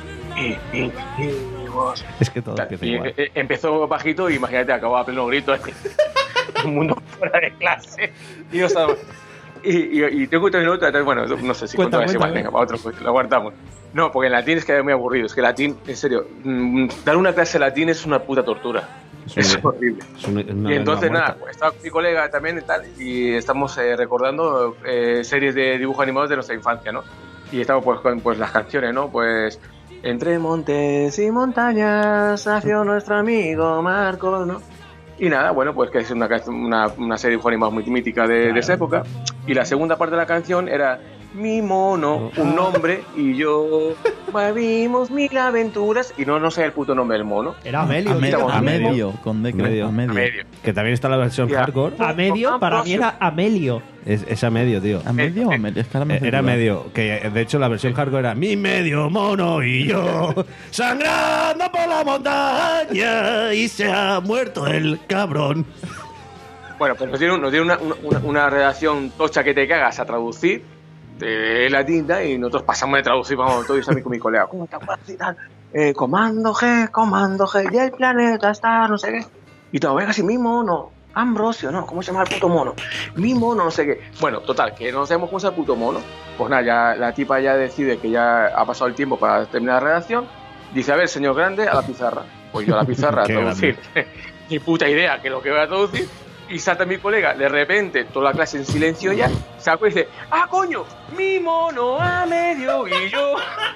individuos. Es que todo empieza Y, igual. eh, empezó bajito y imagínate, acabó a pleno grito. Todo el mundo fuera de clase. Y no sabemos. Y, y, y tengo otra nota, bueno, no sé si Cuenta, cuento así, cuenta, vale, venga, para otro, pues lo guardamos. No, porque en latín es que es muy aburrido. Es que latín, en serio, mm, dar una clase de latín es una puta tortura. Es Es, un- horrible. Es una- una Y entonces lengua nada, muerta. pues estaba con mi colega también y tal, y estamos eh, recordando eh, series de dibujos animados de nuestra infancia, ¿no? Y estamos pues con pues, las canciones, ¿no? Pues entre montes y montañas nació nuestro amigo Marco, ¿no? Y nada, bueno, pues que es una, una, una serie de dibujos animados muy mítica de, de esa época. Y la segunda parte de la canción era mi mono, un nombre, y yo vivimos mil aventuras, y no, no sé el puto nombre del mono. Era Amelio. A, me- tío. a medio, con D, creo. Medio. A medio. A medio. Que también está la versión Ya. hardcore. A medio, para mí era Amelio. Es, es a medio, tío. ¿A medio o a medio? Es que ahora me Eh, hace Era dudar. medio. Que eh, de hecho la versión hardcore era mi medio mono y yo sangrando por la montaña y se ha muerto el cabrón. Bueno, pues nos dieron, nos dieron una, una, una redacción tocha que te cagas a traducir de la tinta y nosotros pasamos de traducir, vamos, todo y está mi, con mi colega. ¿Cómo te acuerdas y tal? Eh, comando G, comando G, y el planeta está, no sé qué. Y todo, venga, si mi mono, Ambrosio, ¿no? ¿Cómo se llama el puto mono? Mi mono, no sé qué. Bueno, total, que no sabemos cómo es el puto mono. Pues nada, ya la tipa ya decide que ya ha pasado el tiempo para terminar la redacción. Dice, a ver, señor grande, a la pizarra. Pues yo a la pizarra a Qué traducir. Ni puta idea que lo que voy a traducir. Y salta mi colega, de repente, toda la clase en silencio ya, saco y dice, ¡ah, coño! ¡Mi mono a medio y yo!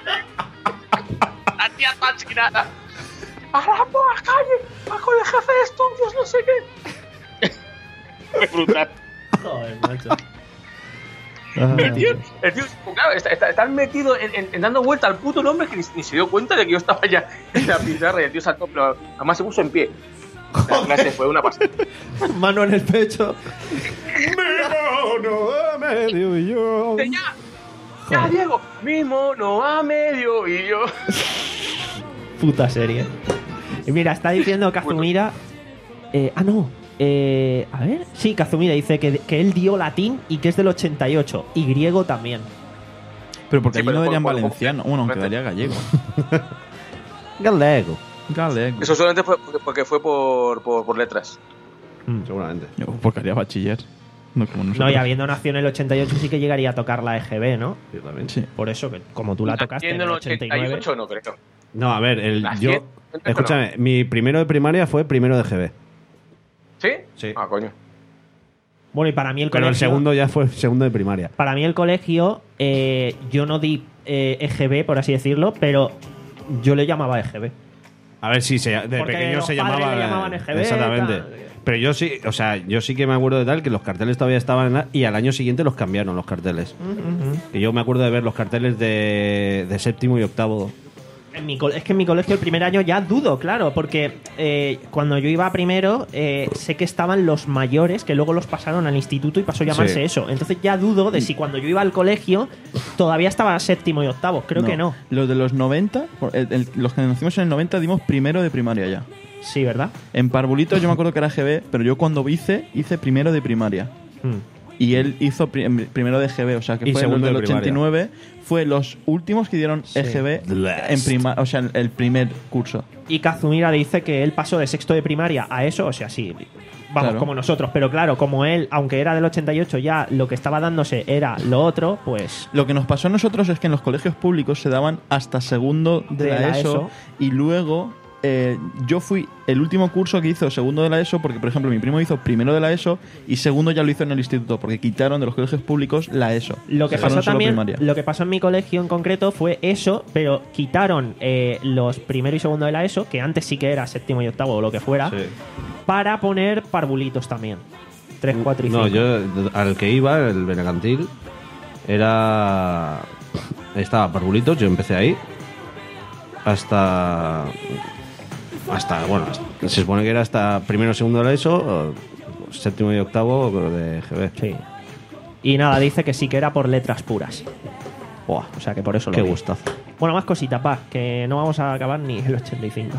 La tía fascinada. ¡A la puta calle! ¡A con el jefe de estudios, no sé qué! Es brutal. Joder, macho. El tío, el tío claro, está, está, está metido en, en, en dando vuelta al puto nombre que ni, ni se dio cuenta de que yo estaba ya en la pizarra y el tío saltó, pero además se puso en pie. La clase fue una pasada. Mano en el pecho. Mi mono a medio y yo. ¡Ya! ¡Ya, Diego! Mi mono a medio y yo. Puta serie. Y mira, está diciendo Kazumira. Eh, ah, no. Eh, a ver. Sí, Kazumira dice que, que él dio latín y que es del ochenta y ocho. Y griego también. Pero porque Sí, allí pero no darían por- por- valenciano. Bueno, aunque daría gallego. Galego. Galego. Eso solamente fue porque, porque fue por, por, por letras. Seguramente. Yo, porque haría bachiller. No, como No, nosotros. y habiendo nacido en el ochenta y ocho sí que llegaría a tocar la E G B, ¿no? Sí, también. Sí. Por eso, que como tú la tocaste en Haciendo el el ochenta y ochenta y nueve. ocho no creo. No, a ver, el, La yo. cien, Escúchame, mi primero de primaria fue primero de G B. ¿Sí? Sí. Ah, coño. Bueno, y para mí el Pero colegio. el segundo ya fue segundo de primaria. Para mí el colegio, eh, yo no di eh, E G B, por así decirlo, pero Yo le llamaba E G B. A ver, sí, se, de Porque pequeño los se padres llamaba. le llamaban E G B, Exactamente. tal. Pero yo sí, o sea, yo sí que me acuerdo de tal que los carteles todavía estaban en la- y al año siguiente los cambiaron los carteles. Que yo me acuerdo de ver los carteles de, de séptimo y octavo. En mi co- es que en mi colegio el primer año ya dudo, claro, porque eh, cuando yo iba primero eh, sé que estaban los mayores que luego los pasaron al instituto y pasó a llamarse Sí. eso. Entonces ya dudo de si cuando yo iba al colegio todavía estaba séptimo y octavo. Creo que no. Los de los noventa, el- el- los que nacimos en el noventa dimos primero de primaria ya. Sí, ¿verdad? En Parvulitos yo me acuerdo que era G B, pero yo cuando hice, hice primero de primaria. Hmm. Y él hizo pri- primero de G B, o sea que Y fue en el segundo del de primaria. ochenta y nueve, fue los últimos que dieron Sí. E G B The last. en prima, o sea, el primer curso. Y Kazumira dice que él pasó de sexto de primaria a eso, o sea, sí, vamos, Claro. como nosotros. Pero claro, como él, aunque era del ochenta y ocho, ya lo que estaba dándose era lo otro, pues... Lo que nos pasó a nosotros es que en los colegios públicos se daban hasta segundo de, De la, la ESO, ESO. y luego eh, yo fui el último curso que hizo segundo de la ESO porque, por ejemplo, mi primo hizo primero de la ESO y segundo ya lo hizo en el instituto porque quitaron de los colegios públicos la ESO. Lo que Dejaron pasó solo también, primaria. lo que pasó en mi colegio en concreto fue eso, pero quitaron eh, los primero y segundo de la ESO, que antes sí que era séptimo y octavo o lo que fuera, Sí. para poner parvulitos también. tres, cuatro y cinco. No, yo al que iba, el Benacantil, era. Estaba Parvulitos, yo empecé ahí. Hasta. Hasta, bueno, hasta- se supone que era hasta primero, segundo de la ESO, o séptimo y octavo de G B. Sí. Y nada, dice que sí que era por letras puras. Buah, O sea que por eso lo qué vi. gustazo. Bueno, más cositas, pa, que no vamos a acabar ni el ochenta y cinco.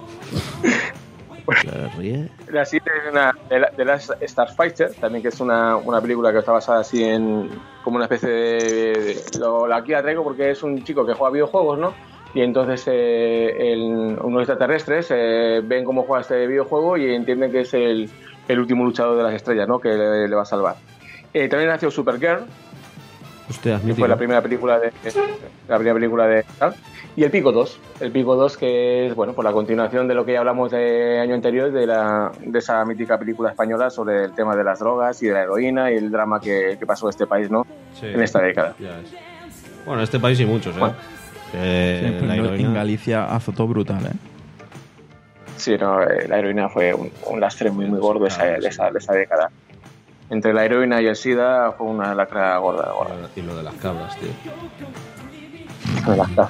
Se ríe. La siguiente es una de, la, de las Starfighter, también que es una, una película que está basada así en como una especie de... de- lo, la aquí la traigo porque es un chico que juega videojuegos, ¿no? Y entonces eh, el- unos extraterrestres eh, ven cómo juega este videojuego y entienden que es el, el último luchador de las estrellas, ¿no? Que le, le va a salvar. Eh, también nació Supergirl, Hostia, que fue la primera película de la primera película de tal. Y el Pico dos, el Pico dos que es bueno, por la continuación de lo que ya hablamos de año anterior de la de esa mítica película española sobre el tema de las drogas y de la heroína y el drama que, que pasó en este país, ¿no? Sí. En esta década. Ya es. Bueno, en este país y muchos, ¿eh? Bueno. Eh, Sí, pero la en- heroína- en Galicia azotó brutal, ¿eh? Sí, no, eh, la heroína fue un, un lastre muy muy gordo de esa, de esa, de esa década. Entre la heroína y el SIDA fue una lacra gorda, gorda. Y lo de las cabras, tío. Una lacra.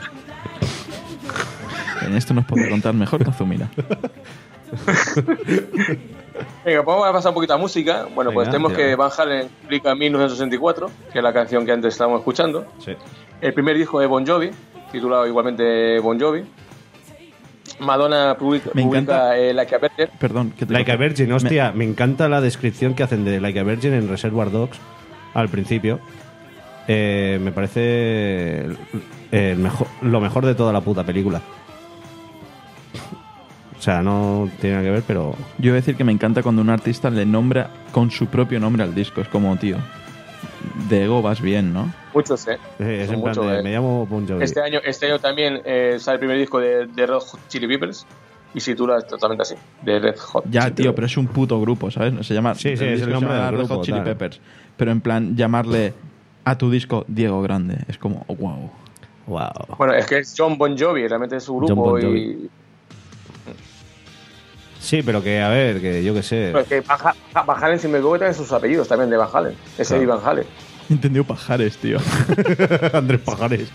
En esto nos puede contar mejor Kazumira. Venga, pues vamos a pasar un poquito a música. Bueno, pues Venga, tenemos ya. que Van Halen publica en mil novecientos sesenta y cuatro, que es la canción que antes estábamos escuchando. Sí. El primer disco de Bon Jovi, titulado igualmente Bon Jovi. Madonna publica, Me publica encanta. eh, Like a Virgin. Perdón, que te Like a corto. Virgin, hostia, me... encanta la descripción que hacen de Like a Virgin en Reservoir Dogs al principio. Eh, me parece el- el mejor, lo mejor de toda la puta película. O sea, no tiene nada que ver, pero Yo voy a decir que me encanta cuando un artista le nombra con su propio nombre al disco. Es como, tío, de ego vas bien, ¿no? Muchos, ¿eh? eh, es Son en plan mucho, de, eh. me llamo Bon Jovi. Este año, este año también eh, sale el primer disco de, de Red Hot Chili Peppers y se titula totalmente así, de Red Hot Ya, Chili tío, Peppers. pero es un puto grupo, ¿sabes? Se llama. Sí, sí, es disco el se nombre llama del Red grupo, Hot Chili claro. Peppers. Pero en plan, llamarle a tu disco Diego Grande. Es como, oh, wow. Wow. Bueno, es que es John Bon Jovi, realmente es su John grupo Bon Jovi. y... Sí, pero que, a ver, que yo qué sé. Pero es que Van Ha- Van Halen, si me equivoco, también sus apellidos también de Van Halen. Es Claro. Eddie Van Halen. Entendió pajares, tío. Andrés Pajares.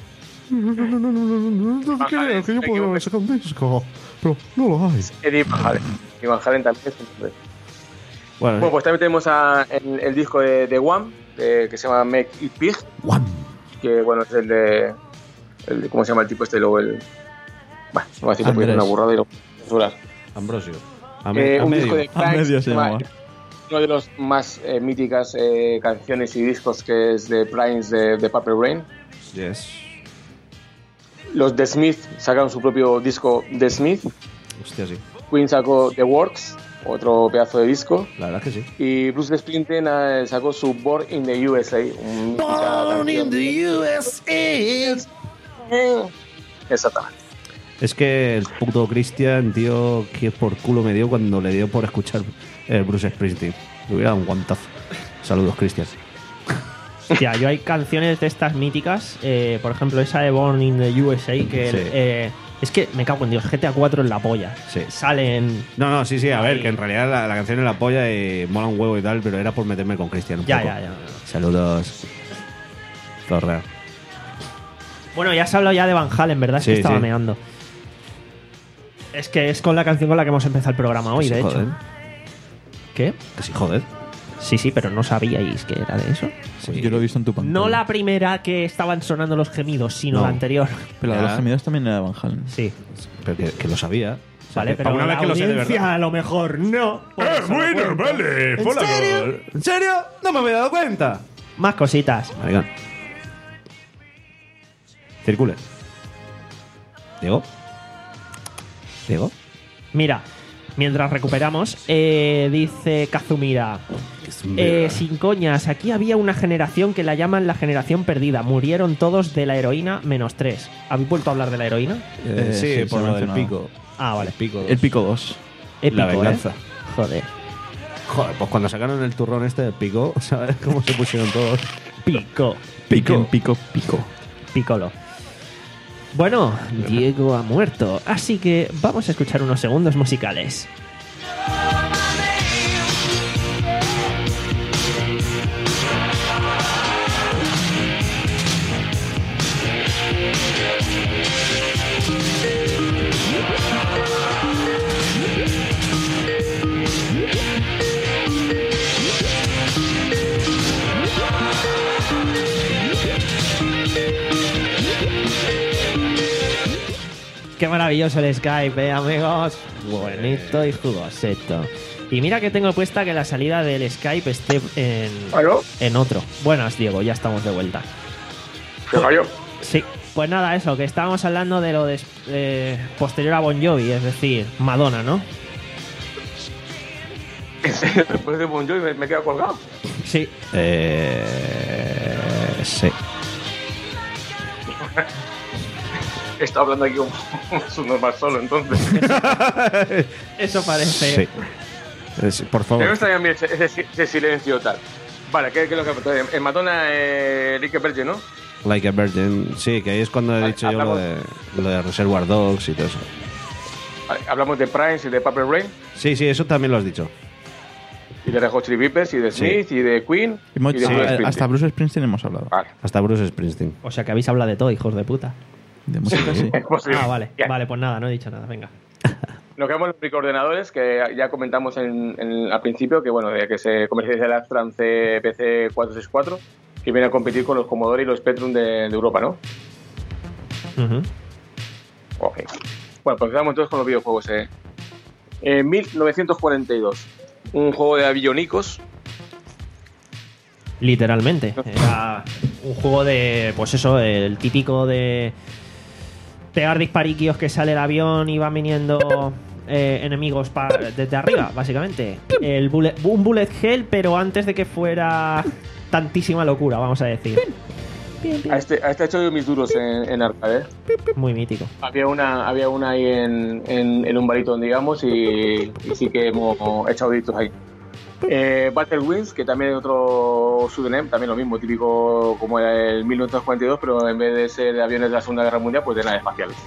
Van Halen, que yo me puedo equivoqué. sacar un disco, pero no lo hay. Eddie Van Halen. Y Van Halen también es un nombre. Bueno, Bueno, pues también tenemos a, el, el disco de, de Wham, eh, que se llama Make It Big, Guam. que bueno, es el de, el de- ¿cómo se llama el tipo este? Luego el... Bueno, no voy a decirlo porque es Andrés. una burrada y lo voy a censurar. Ambrosio. A, me- Eh, a un medio. disco de A Cranks, medio que se se llama- llamaba. uno de los más eh, míticas eh, canciones y discos que es de Prince de, de Purple Rain. Yes. Los The Smith sacaron su propio disco The Smith. Hostia, sí. Queen sacó The Works, otro pedazo de disco. La verdad es que sí. Y Bruce Springsteen eh, sacó su Born in the U S A. un- Born in the U S A. Exactamente. Es que el puto Christian, tío, que por culo me dio cuando le dio por escuchar el Bruce Springsteen. Le hubiera dado un guantazo. Saludos, Christian. Hostia, yo hay canciones de estas míticas, eh, por ejemplo, esa de Born in the U S A, que Sí. eh, es que me cago en Dios, G T A cuatro es la polla. Sí. Salen. No, no, sí, sí, a ver, Ahí. que en realidad la, la canción es la polla y mola un huevo y tal, pero era por meterme con Cristian un Ya, poco. ya, ya. Saludos. Zorra. Bueno, ya se ha hablado ya de Van Halen, ¿verdad? Es Sí, que estaba sí. meando. Es que es con la canción con la que hemos empezado el programa hoy, Que de sí, hecho. joder. ¿Qué? Que sí, joder. Sí, sí, pero no sabíais que era de eso. Pues yo lo he visto en tu pantalla. No la primera que estaban sonando los gemidos, sino No. la anterior. Pero la de los Ya. gemidos también era de Van Halen. Sí. Pero que, que lo sabía. O sea, Vale, que pero para una la vez que lo sé de audiencia verdad. a lo mejor no. Por eso lo cuento. vale. ¿En serio? ¿En serio? No me había dado cuenta. Más cositas. Maricón. Circule. Diego. Diego. Mira, mientras recuperamos, eh, dice Kazumira. Eh, sin coñas, aquí había una generación que la llaman la generación perdida. Murieron todos de la heroína menos tres. ¿Habéis vuelto a hablar de la heroína? Eh, Eh, sí, sí, por se ha lo del mencionado. pico. Ah, vale. El pico. El Pico dos. Épico, La venganza. ¿eh? Joder. Joder, pues cuando sacaron el turrón este del pico, ¿sabes cómo se pusieron todos? Pico. Pico. Pico, pico. Piccolo. Bueno, Diego ha muerto, así que vamos a escuchar unos segundos musicales. Qué maravilloso el Skype, eh, amigos. Buenito y jugosito. Y mira que tengo puesta que la salida del Skype esté en, ¿Aló? en otro. Buenas, Diego, ya estamos de vuelta. ¿Se cayó? Sí, pues nada, eso, que estábamos hablando de lo de, eh, posterior a Bon Jovi, es decir, Madonna, ¿no? Después de Bon Jovi me, me quedo colgado. Sí. Eh. Sí. Está hablando aquí como su normal solo, entonces. Eso parece. Sí. Es- por Me favor. gusta también ese, ese- ese silencio tal. Vale, ¿qué, qué es lo que en Madonna, eh, Like a Virgin, ¿no? Like a Virgin. Sí, que ahí es cuando he Vale, dicho yo lo hablamos- de, lo de Reservoir Dogs y todo eso. Vale, hablamos de Prince y de Purple Rain, Sí, sí, eso también lo has dicho. y de Red Hot Chili Peppers, y de Sí. Smith, y de Queen, Hemos- y de sí, Bruce hasta Springsteen. Bruce Springsteen hemos hablado. Vale. Hasta Bruce Springsteen. O sea que habéis hablado de todo, hijos de puta. De música, sí. Es posible. Ah, vale. Ya. Vale, pues nada, no he dicho nada, venga. Nos quedamos en los microordenadores, que ya comentamos en, en- al principio, que bueno, de que se comercializa el Astran C P C cuatrocientos sesenta y cuatro, que viene a competir con los Commodore y los Spectrum de, de Europa, ¿no? Ujú. Ok. Bueno, pues empezamos entonces con los videojuegos. Eh. En mil novecientos cuarenta y dos, un juego de avionicos. Literalmente. Era un juego de, pues eso, el típico de pegar dispariquios que sale el avión y van viniendo eh, enemigos pa- desde arriba, básicamente. El bullet- un bullet hell, pero antes de que fuera tantísima locura, vamos a decir. A este, a este he hecho yo mis duros en, en arcade. Muy mítico. Había una, había una ahí en, en, en un baritón, digamos, y, y sí que hemos echado deditos ahí. Eh, Battle Wings, que también es otro pseudonym, también lo mismo, típico como era el mil novecientos cuarenta y dos, pero en vez de ser de aviones de la Segunda Guerra Mundial, pues de naves espaciales.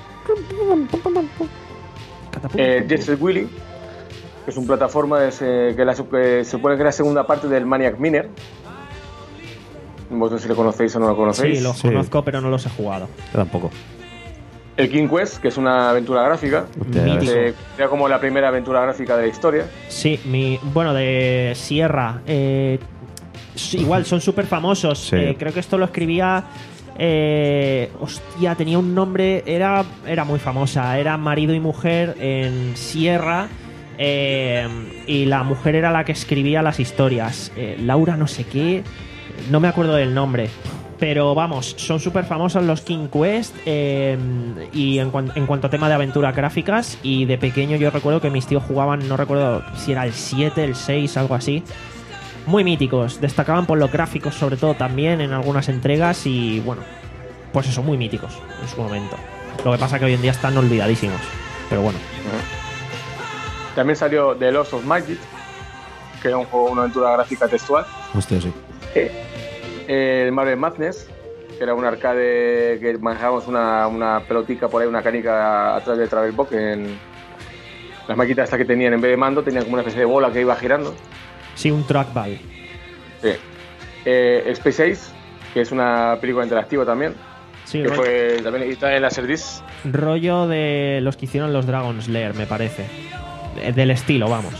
Eh, Jet Set Willy, que es un plataforma de ese- que, la, que se supone que es la segunda parte del Maniac Miner. Vosotros si lo conocéis o no lo conocéis. Sí, los Sí. conozco, pero no los he jugado. Yo tampoco. El King Quest, que es una aventura gráfica. Hostia, Mítico. Eh, era como la primera aventura gráfica de la historia. Sí, mi, bueno, de Sierra. eh, s- igual, son súper famosos. Sí. Eh, creo que esto lo escribía. eh, hostia, tenía un nombre. Era, era muy famosa. Era marido y mujer en Sierra. eh, y la mujer era la que escribía las historias. Eh, Laura, no sé qué. No me acuerdo del nombre. Pero vamos, son súper famosos los King Quest. eh, y en, cuan- en cuanto a tema de aventuras gráficas, y de pequeño yo recuerdo que mis tíos jugaban, no recuerdo si era el siete, el seis, algo así. Muy míticos, destacaban por los gráficos sobre todo también en algunas entregas y bueno, pues eso, muy míticos en su momento. Lo que pasa que hoy en día están olvidadísimos. Pero bueno, También salió The Lost of Magic, que era un juego, una aventura gráfica textual. Hostia, sí. El Marvel Madness, que era un arcade que manejábamos una, una pelotica por ahí, una canica atrás de Travel Box. En las maquitas estas que tenían, en vez de mando, tenían como una especie de bola que iba girando. Sí, un trackball. Sí. Eh, Space Ace, que es una película interactiva también. Sí, que rollo, fue también editada en Laserdisc. rollo de los que hicieron los Dragon's Lair, me parece. Eh, Del estilo, vamos.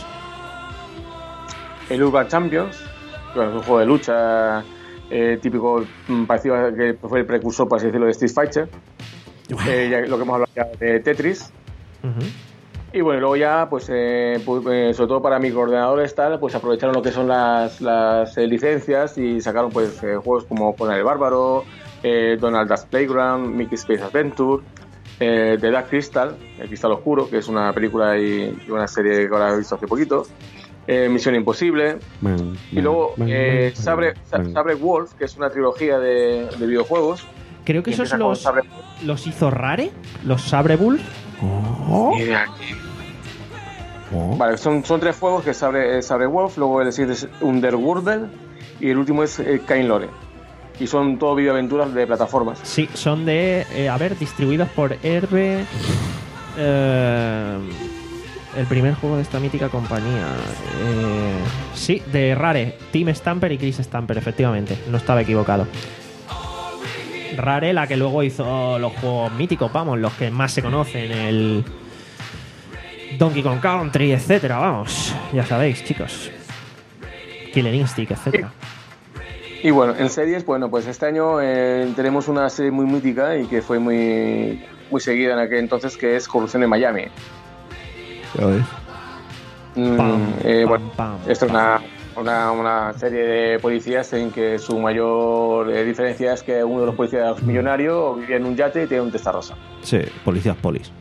El Urban Champions, que bueno, es un juego de lucha eh, típico, mm, parecido a que fue el precursor, por así decirlo, de Street Fighter. Eh, ya, lo que hemos hablado ya de Tetris. Ujú. Y bueno, luego ya, pues, eh, pues eh, sobre todo para microordenadores tal, pues aprovecharon lo que son las, las eh, licencias y sacaron pues eh, juegos como Conan el Bárbaro, eh, Donald Duck's Playground, Mickey Space Adventure, eh, The Dark Crystal, El Cristal Oscuro, que es una película y, y una serie que ahora he visto hace poquito, eh, Misión Imposible, Man, y man, luego man, eh, man, Sabre, man. Sabre Wolf, que es una trilogía de, de videojuegos. Creo que Y esos empieza con los, Sabre- los hizo Rare, los Sabre Bull. Ni de aquí. Vale, son, son tres juegos, que es Sabre, eh, Sabre Wolf, luego el siguiente es Underworld y el último es eh, Kain Lore. Y son todo videoaventuras de plataformas. Sí, son de, eh, a ver, distribuidos por Herbe. Eh, el primer juego de esta mítica compañía. Eh, sí, de Rare, Tim Stamper y Chris Stamper, efectivamente. No estaba equivocado. Rare, la que luego hizo los juegos míticos, vamos, los que más se conocen, el Donkey Kong Country, etcétera, vamos. Ya sabéis, chicos. Killer Instinct, etcétera. Y bueno, en series, bueno, pues este año eh, tenemos una serie muy mítica y que fue muy, muy seguida en aquel entonces, que es Corrupción en Miami. Ya ves. Mm, Pam, eh, pam, bueno, pam, esta es pam. una, una, una serie de policías en que su mayor eh, diferencia es que uno de los policías es millonario, vive en un yate y tiene un testa rosa. Sí, policías polis.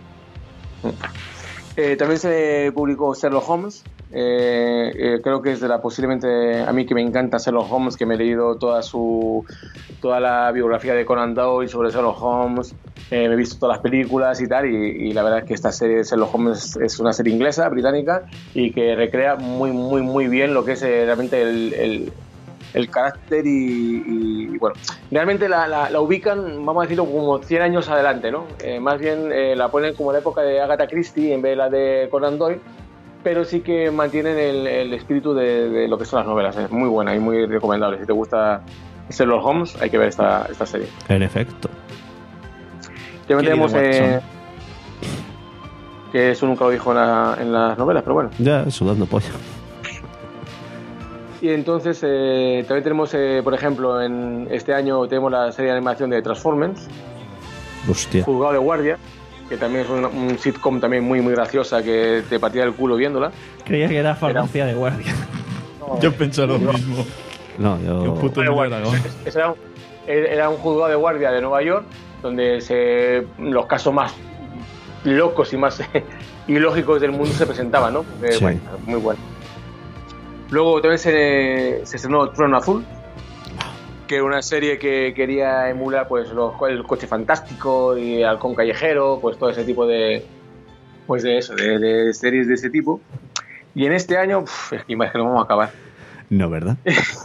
Eh, también se publicó Sherlock Holmes. Eh, eh, creo que es de la posiblemente a mí que me encanta Sherlock Holmes, que me he leído toda su toda la biografía de Conan Doyle sobre Sherlock Holmes, eh, me he visto todas las películas y tal, y, y la verdad es que esta serie de Sherlock Holmes es, es una serie inglesa, británica, y que recrea muy muy muy bien lo que es eh, realmente el, el, el carácter y, y, y, bueno, realmente la, la, la ubican, vamos a decirlo, como cien años adelante, ¿no? Eh, más bien eh, la ponen como la época de Agatha Christie en vez de la de Conan Doyle, pero sí que mantienen el, el espíritu de, de lo que son las novelas. Es muy buena y muy recomendable. Si te gusta Sherlock Holmes, hay que ver esta, esta serie. En efecto. También Querido tenemos eh, Watson. que eso nunca lo dijo en, la- en las novelas, pero bueno. Ya, sudando pollo. Y entonces eh, también tenemos, eh, por ejemplo, en este año tenemos la serie de animación de Transformers, Hostia. Juzgado de Guardia, que también es un, un sitcom también muy muy graciosa que te partía el culo viéndola. Creía que era farmacia de guardia. Yo pensé lo mismo. No, Qué yo. puto Pero niño bueno, dragón. es- era, un, era un juzgado de guardia de Nueva York donde se, los casos más locos y más ilógicos del mundo se presentaban, ¿no? Eh, Sí. bueno, muy bueno. Luego también se, se estrenó Trono Azul, que era una serie que quería emular pues los, el coche fantástico y Halcón Callejero, pues todo ese tipo de pues de eso, de, de series de ese tipo. Y en este año, uf, es que más que no vamos a acabar. No, ¿verdad?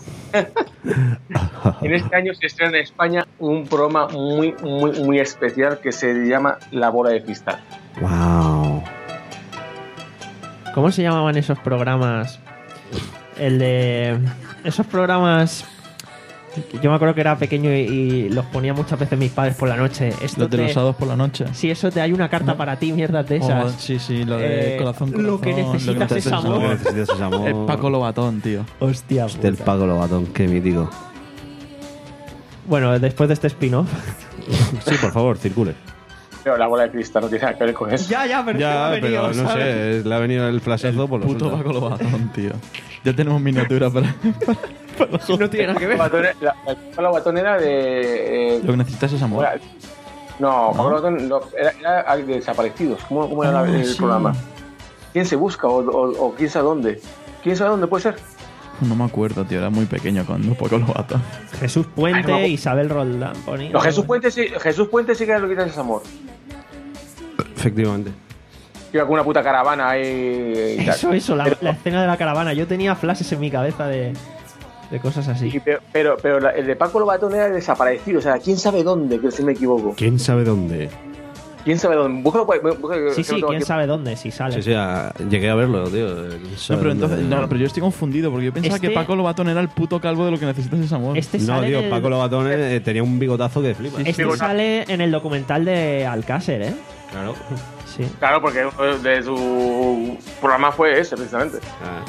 En este año se estrena en España un programa muy, muy, muy especial que se llama La Bola de Cristal. Wow. ¿Cómo se llamaban esos programas? El de... Esos programas... Yo me acuerdo que era pequeño y, y los ponía muchas veces mis padres por la noche. Esto Los de te- los sábados por la noche. Sí, eso te hay una carta para ti, mierdas de esas. Oh, sí, sí, lo de Eh, corazón, corazón. lo que necesitas es necesitas amor. Lo que necesitas es amor. Es Paco Lobatón, tío. Hostia Hostia, el puta. Paco Lobatón, qué mítico. Bueno, después de este spin-off... Sí, por favor, circule. Pero La Bola de Cristal no tiene nada que ver con eso. ya, ya, pero, Ya, es que me ha pero venido, no ¿sabes? sé, le ha venido el flashazo por lo Puto suelta. Paco Lobatón, tío. Ya tenemos miniatura para, para, para los- No tiene nada que ver. Batón- la, la, la Batón era de... eh, Lo que necesitas es amor. era- no, Paco Batón no, era, era de desaparecidos. ¿Cómo, cómo era Ah, el sí. programa? ¿Quién se busca o, o, o quién sabe dónde? ¿Quién sabe dónde puede ser? No me acuerdo, tío. Era muy pequeño cuando Paco Lobatón. Jesús Puente, Ay, no. Isabel Roldán ponía. No, Jesús Puente sí, Jesús Puente sí que era lo que quitas es amor. Efectivamente. Iba con una puta caravana ahí y tal. Eso, eso, la, Pero- la escena de la caravana. Yo tenía flashes en mi cabeza de, de cosas así. Y, pero pero, pero la- el de Paco Lobatón era desaparecido. O sea, ¿quién sabe dónde? Que si me equivoco. ¿Quién sabe dónde? ¿Quién sabe dónde? Búscalo, por- búscalo, Sí, que sí, no tengo quién aquí. sabe dónde, si sale. Sí, sí, a- llegué a verlo, tío. ¿Quién No, sabe pero dónde? entonces, no, pero yo estoy confundido porque yo pensaba Este- que Paco Lobatón era el puto calvo de Lo que necesitas es amor. Este No, sale tío, en el- Paco Lobatón eh, tenía un bigotazo que flipa. Este Bigotazo. sale en el documental de Alcácer, ¿eh? Claro. Sí. Claro, porque uno de su programa fue ese, precisamente. Ah.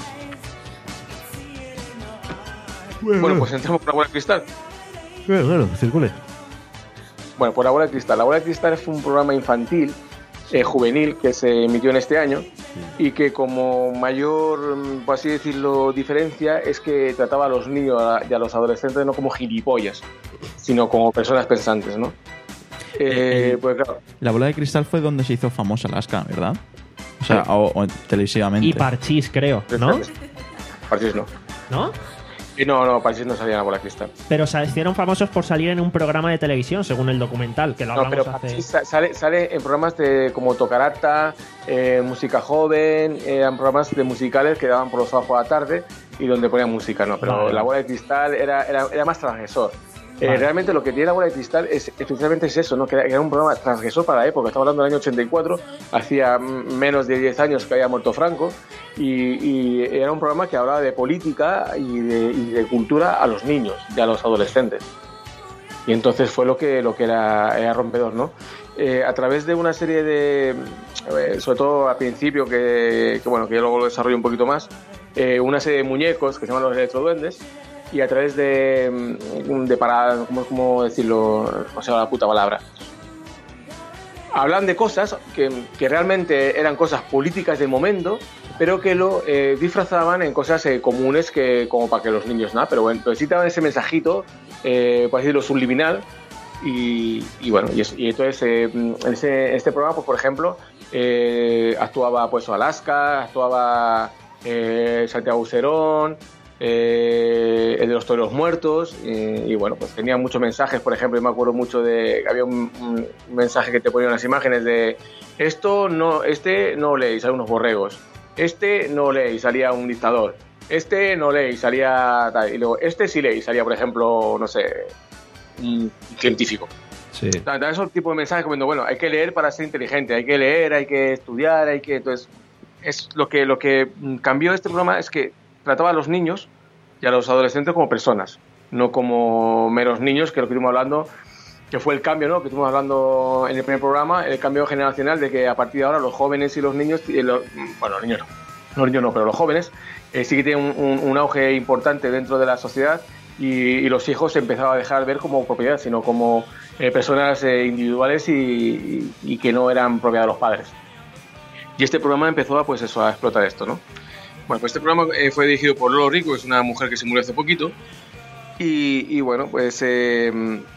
Bueno, pues entramos por la bola de cristal. Claro, claro, circule. Bueno, por la bola de cristal. La bola de cristal fue un programa infantil, eh, juvenil, que se emitió en este año y que como mayor, mm, por así decirlo, diferencia es que trataba a los niños y a los adolescentes no como gilipollas, sino como personas pensantes, ¿no? Eh, el- pues claro, La bola de cristal fue donde se hizo famosa Alaska, ¿verdad? O sea, o, o televisivamente. Y Parchís, creo, ¿no? Parchís no. ¿No? Y no, no, Parchís no salía en la bola de cristal. Pero se hicieron famosos por salir en un programa de televisión, según el documental, que lo No, hablamos pero hace... Parchís sa- sale, sale en programas de, como Tocarata, eh, Música Joven, eran programas de musicales que daban por los sábados por la tarde y donde ponían música, ¿no? Pero Vale. la bola de cristal era, era, era más transgresor. Eh, Vale. realmente lo que tiene la bola de cristal es especialmente es eso, ¿no? Que era, que era un programa transgresor para la época. Estamos hablando del año ochenta y cuatro, hacía mm, menos de diez años que había muerto Franco, y, y era un programa que hablaba de política y de, y de cultura a los niños y a los adolescentes. Y entonces fue lo que, lo que era, era rompedor, ¿no? Eh, a través de una serie de, eh, sobre todo al principio, que, que bueno, que yo luego lo desarrollo un poquito más, eh, una serie de muñecos que se llaman los electroduendes, y a través de, mm, de para, ¿cómo, cómo decirlo? O sea, la puta palabra. Hablan de cosas que, que realmente eran cosas políticas del momento, pero que lo eh, disfrazaban en cosas eh, comunes que como para que los niños nada, pero bueno, pero sí te daban ese mensajito, eh, por decirlo, subliminal, y, y bueno, y, es- y entonces eh, en ese, este programa, pues por ejemplo, eh, actuaba pues Alaska, actuaba eh, Santiago Bucerón, eh, el de los toros muertos, y, y bueno, pues tenía muchos mensajes. Por ejemplo, yo me acuerdo mucho de, había un, un mensaje que te ponían las imágenes de esto no, este no lee y salían unos borregos, este no lee y salía un dictador, este no lee y salía tal, y luego este sí lee y salía, por ejemplo, no sé, un científico. Sí. Da, da esos tipos de mensajes como, bueno, hay que leer para ser inteligente, hay que leer, hay que estudiar, hay que... Entonces, es lo que, lo que mm, cambió este programa es que trataba a los niños y a los adolescentes como personas, no como meros niños, que lo que estuvimos hablando, que fue el cambio, ¿no? Que estuvimos hablando en el primer programa, el cambio generacional de que a partir de ahora los jóvenes y los niños, y los- bueno, los niños no, los niños no, pero los jóvenes eh, sí que tienen un, un- un auge importante dentro de la sociedad, y, y los hijos se empezaban a dejar de ver como propiedad, sino como eh, personas eh, individuales y, y- y que no eran propiedad de los padres. Y este programa empezó a, pues eso, a explotar esto, ¿no? Bueno, pues este programa eh, fue dirigido por Lolo Rico, que es una mujer que se murió hace poquito. Y, y bueno, pues eh,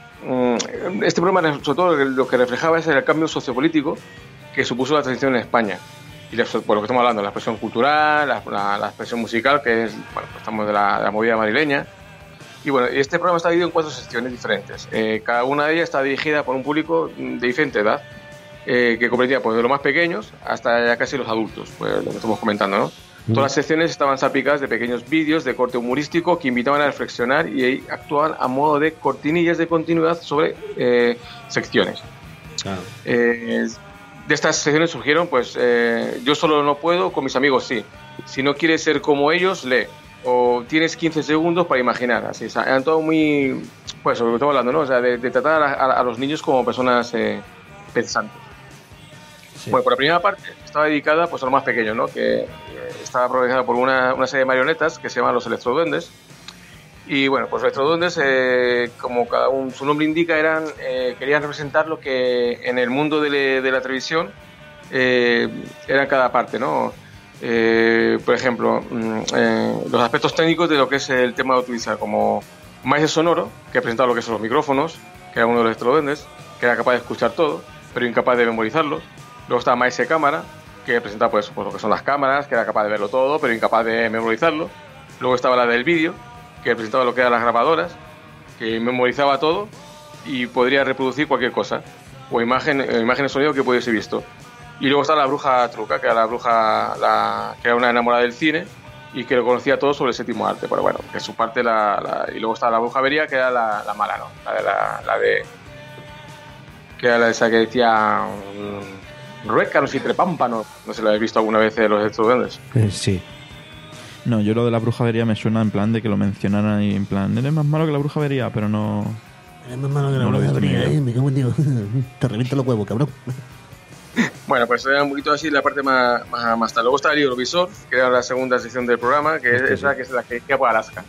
mm, este programa, sobre todo, lo que reflejaba es el cambio sociopolítico que supuso la transición en España. Y la- por lo que estamos hablando, la expresión cultural, la, la- la expresión musical, que es, bueno, pues estamos de la, de la movida madrileña. Y bueno, este programa está dividido en cuatro secciones diferentes. Eh, cada una de ellas está dirigida por un público de diferente edad, eh, que comprendía pues, de los más pequeños hasta ya casi los adultos, pues lo que estamos comentando, ¿no? Todas las secciones estaban salpicadas de pequeños vídeos de corte humorístico que invitaban a reflexionar y ahí actuaban a modo de cortinillas de continuidad sobre eh, secciones. Claro. Eh, de estas secciones surgieron, pues, eh, yo solo no puedo, con mis amigos sí. Si no quieres ser como ellos, lee. O tienes quince segundos para imaginar. Así, o sea, eran todo muy, pues, sobre todo hablando, ¿no? O sea, de, de tratar a, a- a los niños como personas eh, pensantes. Sí. Bueno, por la primera parte estaba dedicada pues, a los más pequeños, ¿no? Que eh, estaba protagonizada por una, una serie de marionetas que se llaman los electroduendes. Y bueno, pues los electroduendes, eh, como cada un, su nombre indica, eran eh, querían representar lo que en el mundo de, le- de la televisión eh, era cada parte, ¿no? Eh, por ejemplo, mm, eh, los aspectos técnicos de lo que es el tema de utilizar, como maestro sonoro, que presentaba lo que son los micrófonos, que era uno de los electroduendes, que era capaz de escuchar todo, pero incapaz de memorizarlo. Luego estaba maestro de cámara, que presentaba pues, pues, lo que son las cámaras, que era capaz de verlo todo, pero incapaz de memorizarlo. Luego estaba la del vídeo, que presentaba lo que eran las grabadoras, que memorizaba todo y podría reproducir cualquier cosa, o imagen, eh, imagen y sonido que pudiese visto. Y luego está la bruja truca, que era la bruja, la, que era una enamorada del cine y que lo conocía todo sobre el séptimo arte, pero bueno, que su parte la, la y luego estaba la bruja avería, que era la, la mala, ¿no? La de la, la de que era la de esa que decía um, ruécanos y trepámpanos, no sé si lo habéis visto alguna vez de los estudiantes. Eh, sí. No, yo lo de la brujería me suena en plan de que lo mencionaran ahí en plan, eres más malo que la brujería, pero no... Es más malo que la No lo he visto brujería, ni yo. eh. Me cago en Dios. Te reviento los huevos, cabrón. Bueno, pues era un poquito así la parte más, más, más tal. Luego está el Eurovisor, que era la segunda sección del programa, que es Hostia, esa sí. que es la que iba por Alaska.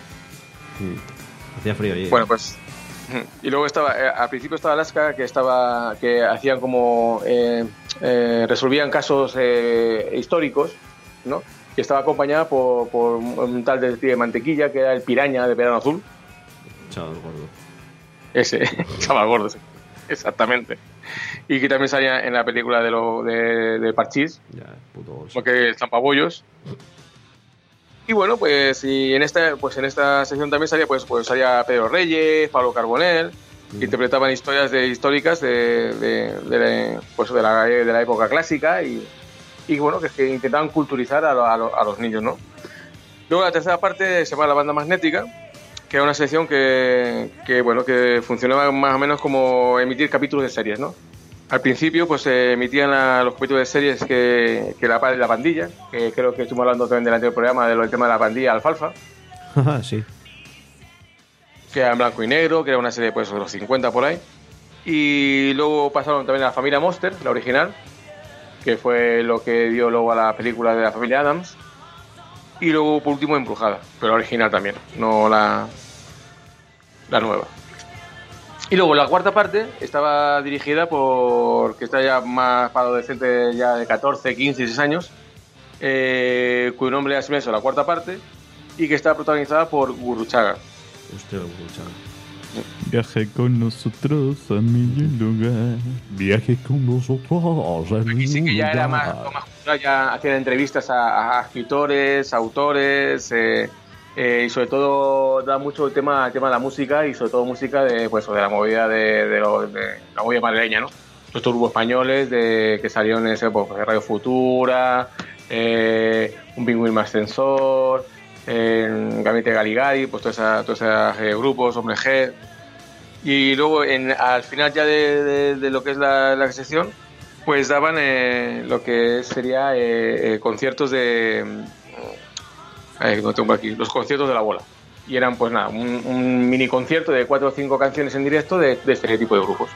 Mm. Hacía frío allí. Bueno, pues. Y luego estaba, eh, al principio estaba Alaska, que estaba, que hacían como, eh, eh, resolvían casos eh, históricos, ¿no? Y estaba acompañada por, por un tal detective de mantequilla, que era el Piraña de Verano Azul. Chaval gordo. Ese, chaval gordo, sí. Exactamente. Y que también salía en la película de, lo, de, de Parchís, Ya, puto oso. porque el Zampabollos. Y bueno, pues y en esta pues en esta sección también salía pues pues salía Pedro Reyes, Pablo Carbonell, que interpretaban historias de históricas de, de, de, la, pues de la de la época clásica y, y bueno, que, que intentaban culturizar a, lo, a, lo, a los niños, ¿no? Luego la tercera parte se llama La Banda Magnética, que era una sección que, que bueno, que funcionaba más o menos como emitir capítulos de series, ¿no? Al principio, pues se emitían la, los capítulos de series que, que la, la pandilla, que creo que estuvimos hablando también del anterior programa, de lo, del tema de la pandilla Alfalfa, Sí. que era en blanco y negro, que era una serie pues, de los cincuenta por ahí. Y luego pasaron también a la familia Monster, la original, que fue lo que dio luego a la película de la familia Addams. Y luego, por último, Embrujada, pero la original también, no la, la nueva. Y luego la cuarta parte estaba dirigida por, que está ya más para adolescentes ya de catorce, quince, dieciséis años, eh, cuyo nombre es eso, la cuarta parte, y que está protagonizada por Gurruchaga. Hostia, chaval. Viaje con nosotros a mi lugar. Viaje con nosotros. en Aquí sí que ya era más, lugar. más cultural, ya hacían entrevistas a, a escritores, autores, eh, eh, y sobre todo da mucho el tema, el tema de la música y sobre todo música de, pues, de la movida de, de, lo, de la movida madrileña, ¿no? Estos grupos españoles de, que salieron en ese época, pues, Radio Futura, eh, Un Pingüín Más Sensor, en Gabinete Galigari, pues todos esa, todos esos eh, grupos, Hombre G. Y luego en, al final ya de, de, de lo que es la, la sección, pues daban eh, lo que sería eh, eh, conciertos de... Eh, no tengo aquí, los conciertos de la bola. Y eran pues nada, un, un mini concierto de cuatro o cinco canciones en directo de, de este tipo de grupos.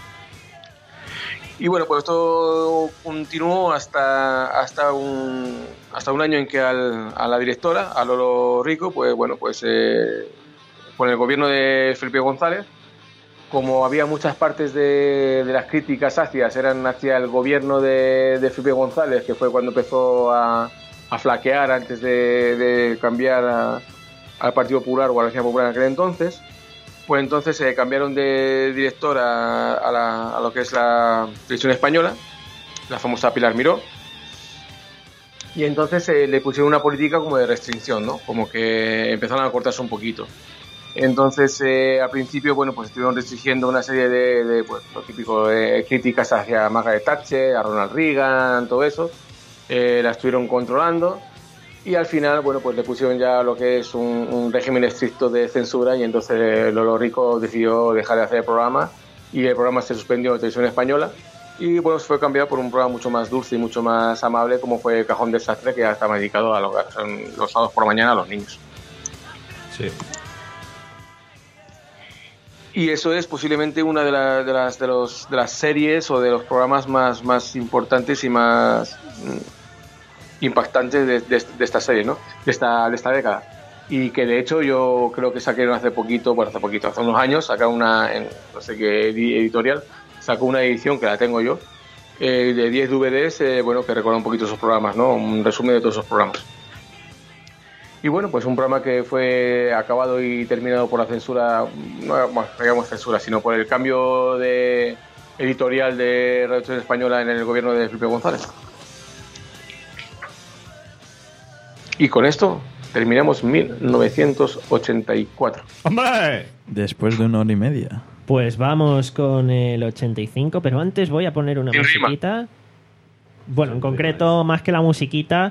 Y bueno, pues esto continuó hasta hasta un hasta un año en que al, a la directora, a Lolo Rico, pues bueno, pues eh, con el gobierno de Felipe González, como había muchas partes de, de las críticas ácidas eran hacia el gobierno de, de Felipe González, que fue cuando empezó a, a flaquear antes de, de cambiar a, al Partido Popular o a la Alianza Popular en aquel entonces, pues entonces se eh, cambiaron de director a, a, la, a lo que es la televisión española, la famosa Pilar Miró, y entonces eh, le pusieron una política como de restricción, ¿no? Como que empezaron a cortarse un poquito. Entonces, eh, al principio, bueno, pues estuvieron restringiendo una serie de, de pues, lo típico, de críticas hacia Margaret Thatcher, a Ronald Reagan, todo eso. Eh, la estuvieron controlando y al final, bueno, pues le pusieron ya lo que es un, un régimen estricto de censura y entonces Lolo Rico decidió dejar de hacer el programa y el programa se suspendió en televisión española y, bueno, se fue cambiado por un programa mucho más dulce y mucho más amable como fue Cajón Desastre, que ya estaba dedicado a lo que son los sábados por la mañana a los niños. Sí. Y eso es posiblemente una de, la, de, las, de, los, de las series o de los programas más, más importantes y más mm, impactantes de, de, de esta serie, ¿no? De esta, de esta década. Y que de hecho yo creo que sacaron hace poquito, bueno, hace poquito, hace unos años, sacaron una, en, no sé qué editorial, sacó una edición que la tengo yo, eh, de diez D V Ds, eh, bueno, que recuerda un poquito esos programas, ¿no? Un resumen de todos esos programas. Y bueno, pues un programa que fue acabado y terminado por la censura, no, bueno, no digamos censura, sino por el cambio de editorial de Radio Televisión Española en el gobierno de Felipe González. Y con esto terminamos mil novecientos ochenta y cuatro. ¡Hombre! Después de una hora y media. Pues vamos con el ochenta y cinco, pero antes voy a poner una Sin rima. musiquita. Bueno, en concreto, más que la musiquita,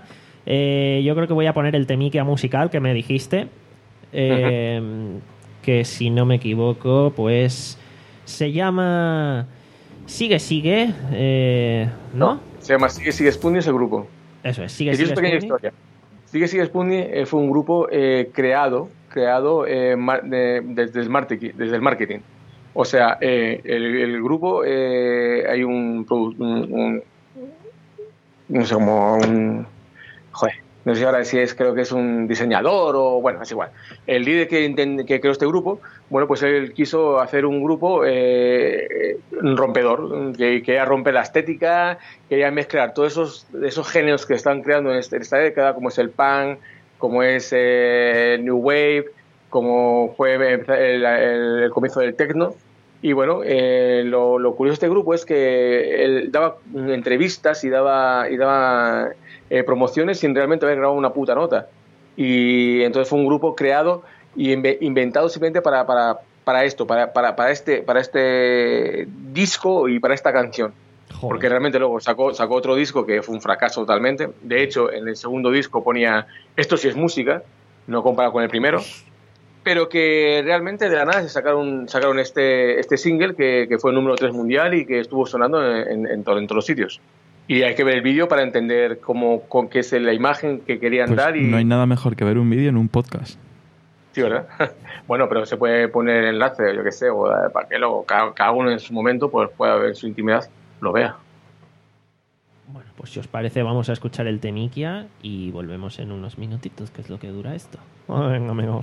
Eh, yo creo que voy a poner el temiquia musical que me dijiste. Eh, que si no me equivoco, pues se llama Sigue Sigue, eh, ¿no? No, se llama Sigue Sigue Spundi, es el grupo. Eso es, Sigue Y Sigue es pequeña Spundi. historia. Sigue Sigue Spundi eh, fue un grupo eh, creado, creado eh, mar- de- desde, el marketing, desde el marketing. O sea, eh, el, el grupo, eh, hay un, produ- un, un- no sé, como un, joder, no sé ahora si es, creo que es un diseñador o, bueno, es igual. El líder que, inten- que creó este grupo, bueno, pues él quiso hacer un grupo eh, rompedor, que quería romper la estética, quería mezclar todos esos, esos géneros que están creando en, este- en esta década, como es el punk, como es eh, el New Wave, como fue el, el- el comienzo del techno. Y bueno, eh, lo, lo curioso de este grupo es que él daba entrevistas y daba, y daba eh, promociones sin realmente haber grabado una puta nota. Y entonces fue un grupo creado y inve- inventado simplemente para, para, para esto, para, para, para, este, para este disco y para esta canción. Joder. Porque realmente luego sacó, sacó otro disco que fue un fracaso totalmente. De hecho, en el segundo disco ponía esto sí es música, no comparado con el primero. Pero que realmente de la nada se sacaron, sacaron este, este single que, que fue el número tres mundial y que estuvo sonando en, en, to- en todos los sitios. Y hay que ver el vídeo para entender cómo, con qué es la imagen que querían Pues dar. Y, no hay nada mejor que ver un vídeo en un podcast. Sí, ¿verdad? Bueno, pero se puede poner enlace, yo qué sé, o, eh, para que luego cada, cada uno en su momento pues, pueda ver su intimidad, lo vea. Bueno, pues si os parece, vamos a escuchar el temiquia y volvemos en unos minutitos, que es lo que dura esto. Venga, amigos.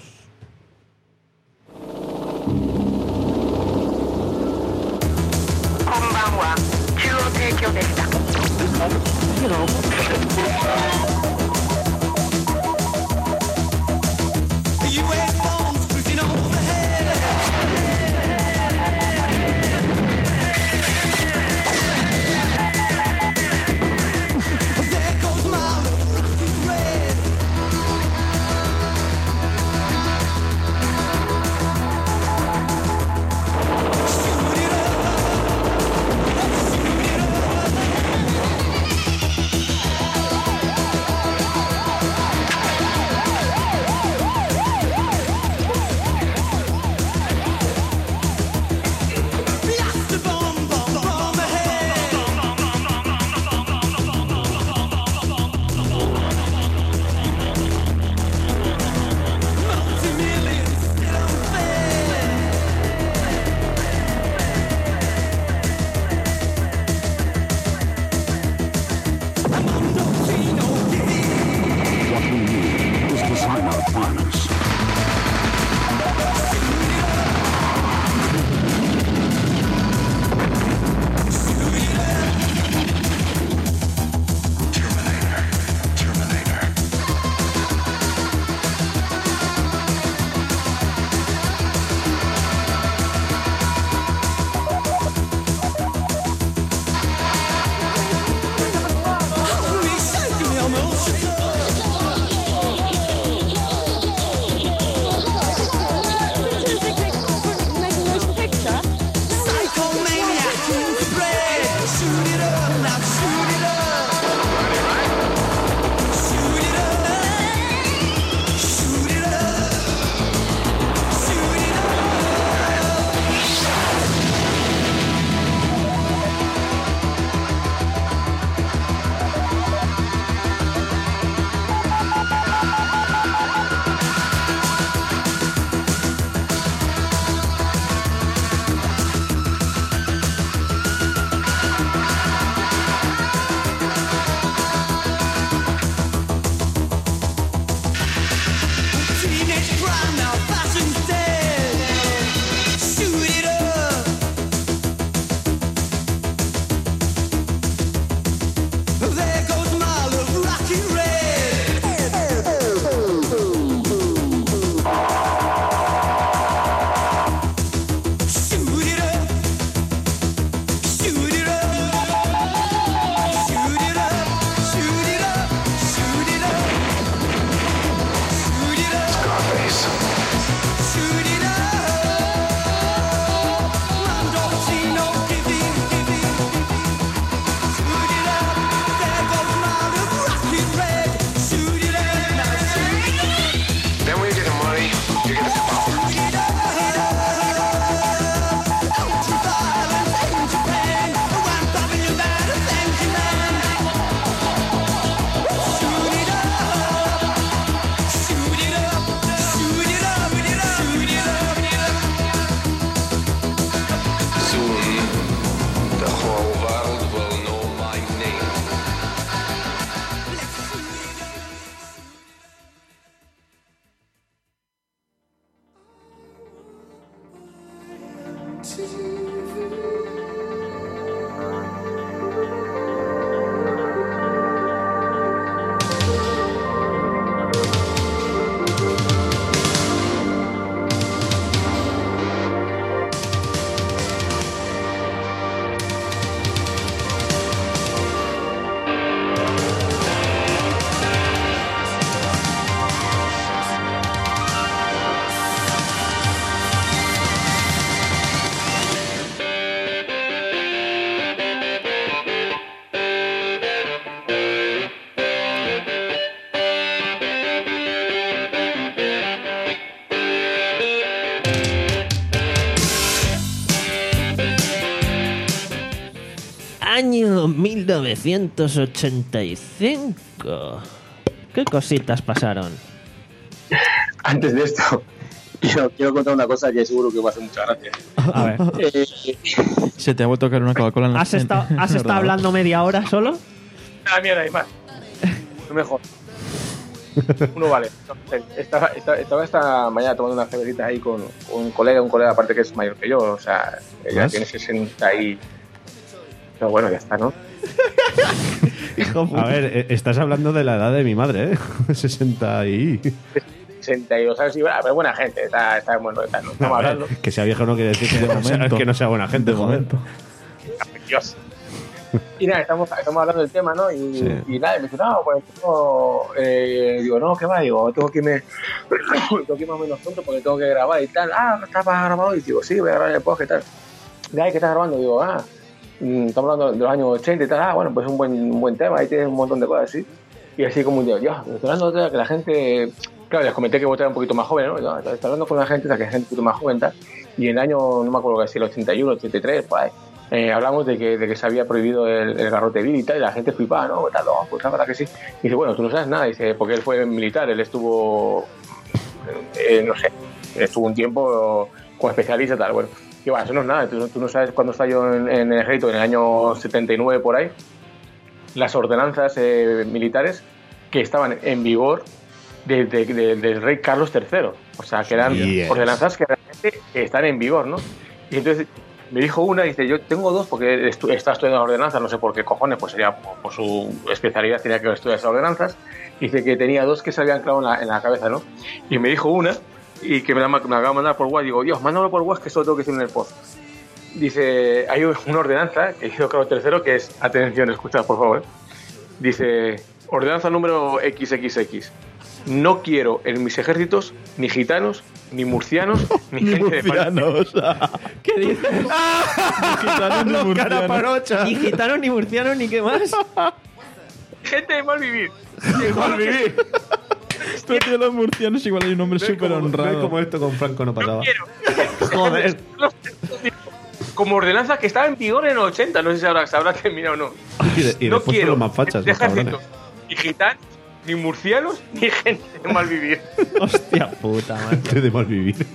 こんばんは、中央提供でした。 mil novecientos ochenta y cinco. ¿Qué cositas pasaron? Antes de esto, quiero, quiero contar una cosa que seguro que va a hacer mucha gracia. A ver. Eh, Se te ha vuelto a caer una Coca-Cola en la ¿Has estado, has estado hablando media hora solo? Ah, mierda, hay más. No mejor. Uno vale. Estaba, estaba, estaba esta mañana tomando una cervecita ahí con, con un colega, un colega aparte que es mayor que yo, o sea, ella ¿Más? tiene sesenta y... Pero bueno, ya está, ¿no? A ver, eh, estás hablando de la edad de mi madre, ¿eh? sesenta y... sesenta y dos años y bueno, pero buena gente, está, está bueno, está, no estamos A ver, hablando. que sea viejo no quiere decir que, De no sea, momento. que no sea buena gente, De joder. momento. Dios. Y nada, estamos, estamos hablando del tema, ¿no? Y, Sí. y nada, y me dice, no, pues tengo, eh, digo, no, ¿qué va? Digo, tengo que irme, tengo que ir más o menos pronto porque tengo que grabar y tal. Ah, ¿estás grabado? Y digo, sí, voy a grabar el podcast y tal. De ahí que estás grabando, digo, ah, mm, estamos hablando de los años ochenta y tal. Ah, bueno, pues es un buen, un buen tema, ahí tienes un montón de cosas así. Y así como un día, ya, estoy hablando de que la gente, claro, les comenté que vos eras un poquito más joven, ¿no? Yo, estoy hablando con la gente, o sea, que la gente un poquito más joven, tal. Y en el año, no me acuerdo si el ochenta y uno, ochenta y tres, por ahí. Eh, hablamos de que, de que se había prohibido el, el garrote vil y tal, y la gente flipaba, ¿no? Tal, no, pues la verdad que sí. Y dice, bueno, tú no sabes nada, dice, porque él fue militar, él estuvo, eh, no sé, estuvo un tiempo como especialista, tal, bueno. Y bueno, eso no es nada, tú, tú no sabes cuándo estaba yo en, en el ejército, en el año setenta y nueve por ahí, las ordenanzas eh, militares que estaban en vigor desde de, de, del rey Carlos tercero. O sea, que eran Yes. ordenanzas que realmente están en vigor, ¿no? Y entonces me dijo una, dice, yo tengo dos porque estu está estudiando ordenanzas, no sé por qué cojones, pues sería por, por su especialidad, tenía que estudiar esas ordenanzas. Dice que tenía dos que se habían clavado en la, en la cabeza, ¿no? Y me dijo una, y que me la, me la acaba de mandar por WhatsApp, digo, Dios, mándalo por WhatsApp que solo tengo que decir en el post. Dice, hay una ordenanza que hizo Carlos tercero que es, atención, escuchad por favor, ¿eh? Dice, ordenanza número equis equis equis. No quiero en mis ejércitos ni gitanos, ni murcianos, ni, Ni gente de murcianos. ¿Qué dices? Ni gitanos ni murcianos. Ni gitanos, ni murcianos, ni qué más. gente de mal vivir. De mal vivir. Pero tío, los murcianos igual hay un nombre ¿Ves súper cómo- ves honrado. cómo esto con Franco no pasaba? No quiero. Joder. Como ordenanza que estaba en vigor en los ochenta, no sé si ahora se habrá terminado o no. Y, de- y no después quiero son los más fachas, de los cabrones. ejércitos, ni gitanos, ni murcianos, ni gente de mal vivir. Hostia puta, macho. Gente de mal vivir.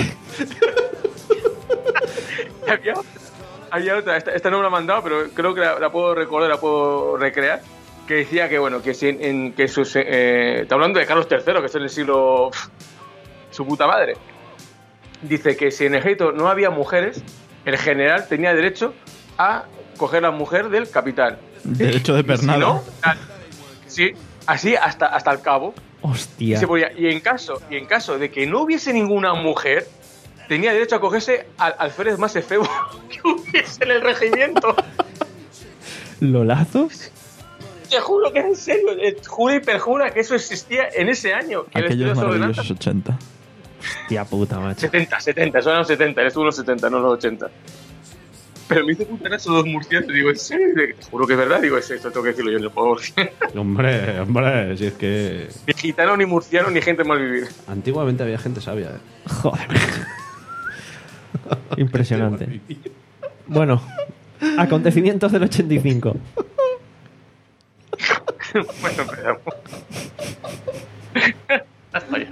Y había, había otra, esta, esta no me la han mandado, pero creo que la, la puedo recordar, la puedo recrear, que decía que, bueno, que si en, en que sus, eh, está hablando de Carlos tercero, que es en el siglo, pf, su puta madre. Dice que si en el ejército no había mujeres, el general tenía derecho a coger la mujer del capitán. Derecho de Y si pernada. no, tal. Sí, así hasta, hasta el cabo. Y, Hostia. se podía- y en caso y en caso de que no hubiese ninguna mujer, tenía derecho a cogerse al alférez más efebo que hubiese en el regimiento. ¿Lolazo? Te juro que es en serio, eh, juro y perjura que eso existía en ese año. Que él estudió Aquellos esa ordenanza. maravillosos ochenta. Hostia puta, macho. setenta, setenta, son los setenta, él estuvo en los setenta, no en los ochenta. Pero me hizo putar esos dos murcianos, digo, ¿en serio? Te juro que es verdad, digo, es esto tengo que decirlo yo en el pueblo. Hombre, hombre, si es que Ni gitano, ni murciano, ni gente mal vivir. antiguamente había gente sabia, ¿eh? Joder. Impresionante. Bueno, acontecimientos del ochenta y cinco. Bueno, empezamos. Hasta allá.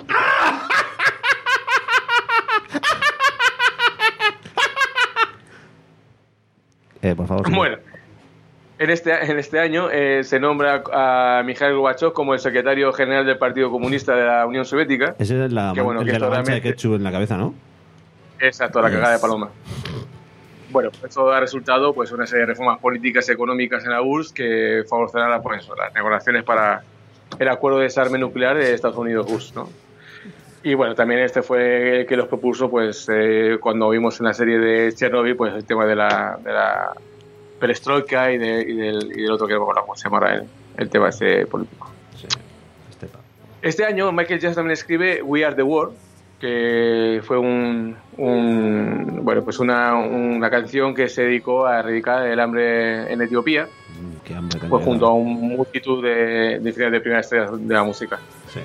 Eh, por favor. señor. Bueno, en este, en este año eh, se nombra a Mikhail Gorbachev como el secretario general del Partido Comunista de la Unión Soviética. Ese es la, Qué bueno, el que de la esto mancha de realmente- ketchup en la cabeza, ¿no? Exacto, la cagada de paloma. Bueno, eso ha resultado pues una serie de reformas políticas y económicas en la U R S S que favorecerán la, pues, las negociaciones para el acuerdo de desarme nuclear de Estados Unidos-U R S S, ¿no? Y bueno, también este fue el que los propuso pues eh, cuando vimos en la serie de Chernobyl pues el tema de la, de la perestroika y, de, y, del, y del otro que no me acuerdo cómo se llama el, el tema ese político. Sí. Este pa- Este año Michael Jackson también escribe We Are the World, que fue un, un bueno pues una, una canción que se dedicó a erradicar el hambre en Etiopía, Mm, qué hambre tengo pues yo. junto a un multitud de, de, de primeras estrellas de la música. Sí.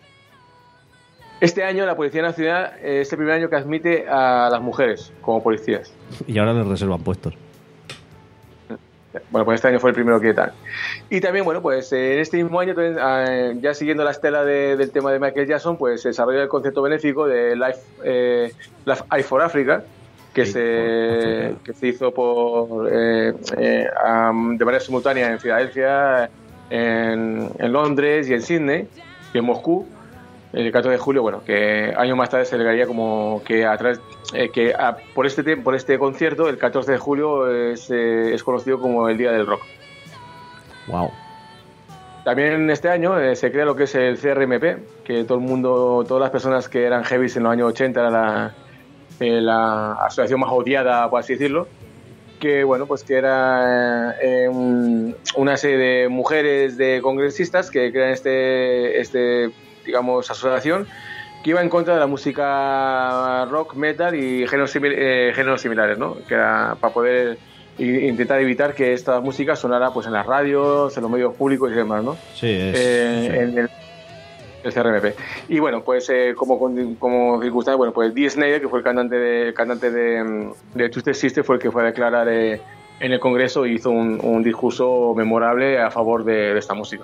Este año la Policía Nacional eh, es el primer año que admite a las mujeres como policías. Y ahora les reservan puestos. Bueno, pues este año fue el primero que tal. Y también, bueno, pues eh, en este mismo año, también, eh, ya siguiendo la estela de, del tema de Michael Jackson, pues se desarrolla el concepto benéfico de Life, eh, Life Eye for Africa, que se, que se hizo por eh, eh, um, de manera simultánea en Filadelfia, en, en Londres y en Sydney y en Moscú el catorce de julio. Bueno, que años más tarde se celebraría como que a través eh, que a, por este por este concierto el catorce de julio es, eh, es conocido como el Día del Rock. Wow. También este año eh, se crea lo que es el C R M P, que todo el mundo, todas las personas que eran heavies en los años ochenta era la Eh, la asociación más odiada, por así decirlo, que bueno, pues que era eh, un, una serie de mujeres de congresistas que crean este, este digamos, asociación que iba en contra de la música rock, metal y géneros, simil, eh, géneros similares, ¿no? Que era para poder intentar evitar que esta música sonara pues en las radios, en los medios públicos y demás, ¿no? Sí, es... Eh, sí. En el, el C R M P. Y bueno, pues eh, como, como circunstancia, bueno, pues Dee Snider, que fue el cantante de, el cantante de, de Twisted Sister, fue el que fue a declarar eh, en el Congreso y hizo un, un discurso memorable a favor de, de esta música.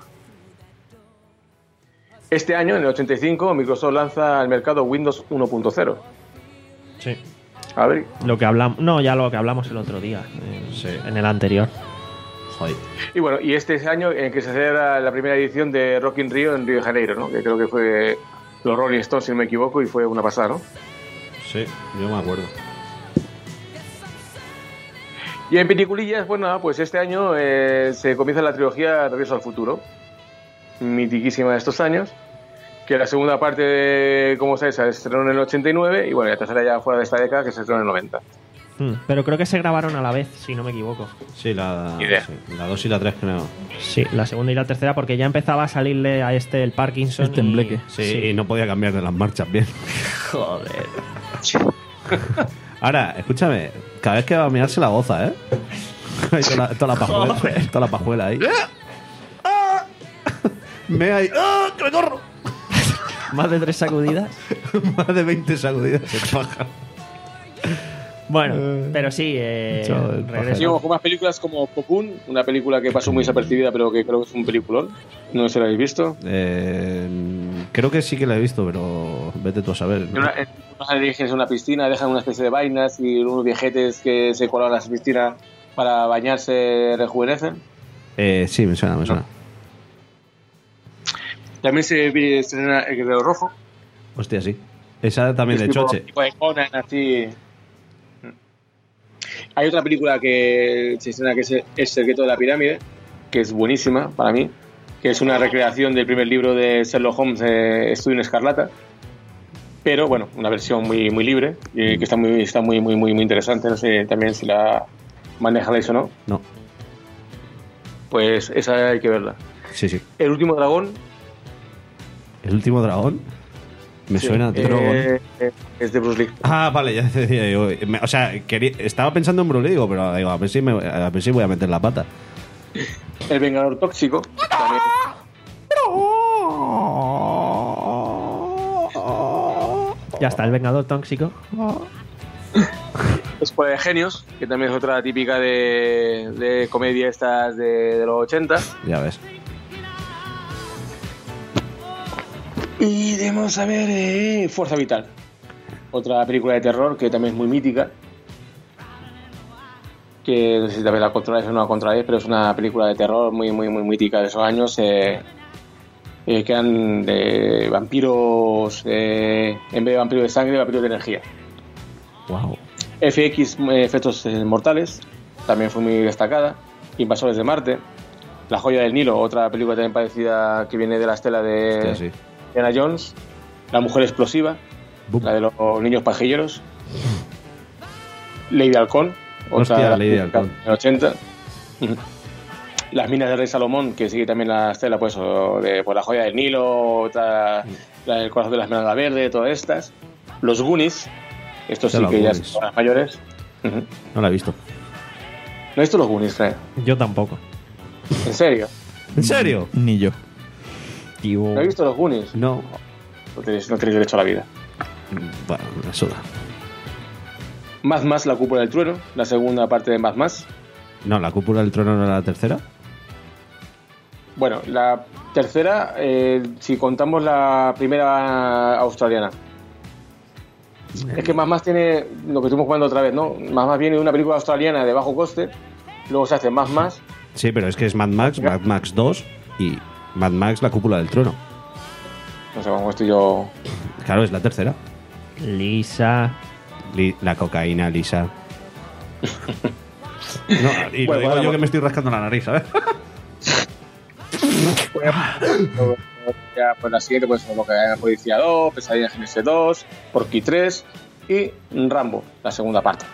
Este año, en el ochenta y cinco, Microsoft lanza al mercado Windows uno punto cero. Sí. A ver. Lo que hablamos, no, ya lo que hablamos el otro día, en, Sí. en el anterior. Joder. Y bueno, y este es el año en que se celebra la primera edición de Rock in Rio en Río de Janeiro, ¿no? Que creo que fue los Rolling Stones, si no me equivoco, y fue una pasada, ¿no? Sí, yo me acuerdo. Y en peliculillas, pues nada, pues este año eh, se comienza la trilogía Regreso al Futuro, mitiquísima de estos años, que la segunda parte, de, como sabéis, se estrenó en el ochenta y nueve y bueno, la tercera ya fuera de esta década, que se estrenó en el noventa. Hmm, Pero creo que se grabaron a la vez, si no me equivoco. Sí, la Idea. sí, la dos y la tres creo. Sí, la segunda y la tercera, porque ya empezaba a salirle a este el Parkinson. El tembleque. y- Sí, sí. y no podía cambiar de las marchas bien. Joder. Ahora, escúchame, cada vez que va a mirar se la goza, ¿eh? Hay toda la, toda la pajuela, toda la pajuela ahí. ¡Ah! Me hay. ¡Ah! ¡Que me corro! Más de tres sacudidas. Más de veinte sacudidas se paja. Bueno, Eh, pero sí, eh, chao, el regreso. Seguimos con más películas como Cocoon, una película que pasó muy desapercibida, pero que creo que es un peliculón. No sé si la habéis visto. Eh, creo que sí que la he visto, pero vete tú a saber. En una, en unos alienígenas en una piscina, dejan una especie de vainas y unos viejetes que se colan a las piscinas para bañarse rejuvenecen. Eh, sí, me suena, me suena. También se se estrena El Guerrero Rojo. Hostia, sí. Esa también de Es tipo- Choche. tipo de Conan, así. Hay otra película que se estrena que es El Secreto de la Pirámide, que es buenísima para mí, que es una recreación del primer libro de Sherlock Holmes, eh, Estudio en Escarlata, pero bueno, una versión muy muy libre y que está muy está muy muy muy muy interesante. No sé también si la manejáis o no. No, Pues esa hay que verla. sí, sí. El último dragón. El último dragón. Me Sí, suena, tío. eh, eh, es de Bruce Lee. Ah, vale, ya decía yo. Me- O sea, quería- estaba pensando en Bruce Lee, digo, pero digo, a ver si me, a ver si voy a meter la pata. El Vengador Tóxico. También. Ya está, el Vengador Tóxico. Escuela de Genios, que también es otra típica de, de comedia estas de, de los ochenta. Ya ves. Y debemos a ver eh, Fuerza Vital, otra película de terror que también es muy mítica, que no sé si también la controláis o no la controláis, pero es una película de terror muy muy muy mítica de esos años, eh, eh, que eran de vampiros, eh, en vez de vampiros de sangre, vampiros de energía. Wow. F X, eh, Efectos eh, Mortales, también fue muy destacada. Invasores de Marte, La Joya del Nilo, otra película también parecida que viene de la estela de Hostia, sí. Indiana Jones. La Mujer Explosiva, Bum. la de los niños pajilleros. Lady Halcón, Hostia, otra Lady Halcón. en ochenta. Ujú. Las Minas del Rey Salomón, que sigue también la estela, pues, o de pues, La Joya del Nilo, otra, la del Corazón de la Esmeralda Verde, todas estas. Los Goonies, estos Hostia, sí los que ya Goonies. son las mayores. Ujú. No la he visto. ¿No he visto los Goonies, creo? Yo tampoco. ¿En serio? ¿En serio? Ni yo. ¿No he visto los Goonies? No. No tenéis, no tenéis derecho a la vida. Bueno, me suda. Mad Max, La Cúpula del Trueno, la segunda parte de Mad Max. No, la cúpula del trono no era la tercera. Bueno, la tercera, eh, si contamos la primera australiana. Es que Mad Max tiene lo que estuvimos jugando otra vez, ¿no? Mad Max viene de una película australiana de bajo coste, luego se hace Mad Max. Sí, pero es que es Mad Max, Mad Max dos y Mad Max la cúpula del trono. No sé cómo estoy yo. Claro, es la tercera. Lisa. Li- la cocaína, Lisa. No, y Bueno, lo digo bueno, yo que bueno. me estoy rascando la nariz, ¿sabes? Ya, pues la siguiente, pues lo que hay en Policía dos, Pesadilla en G N S dos, Porky tres y Rambo, la segunda parte.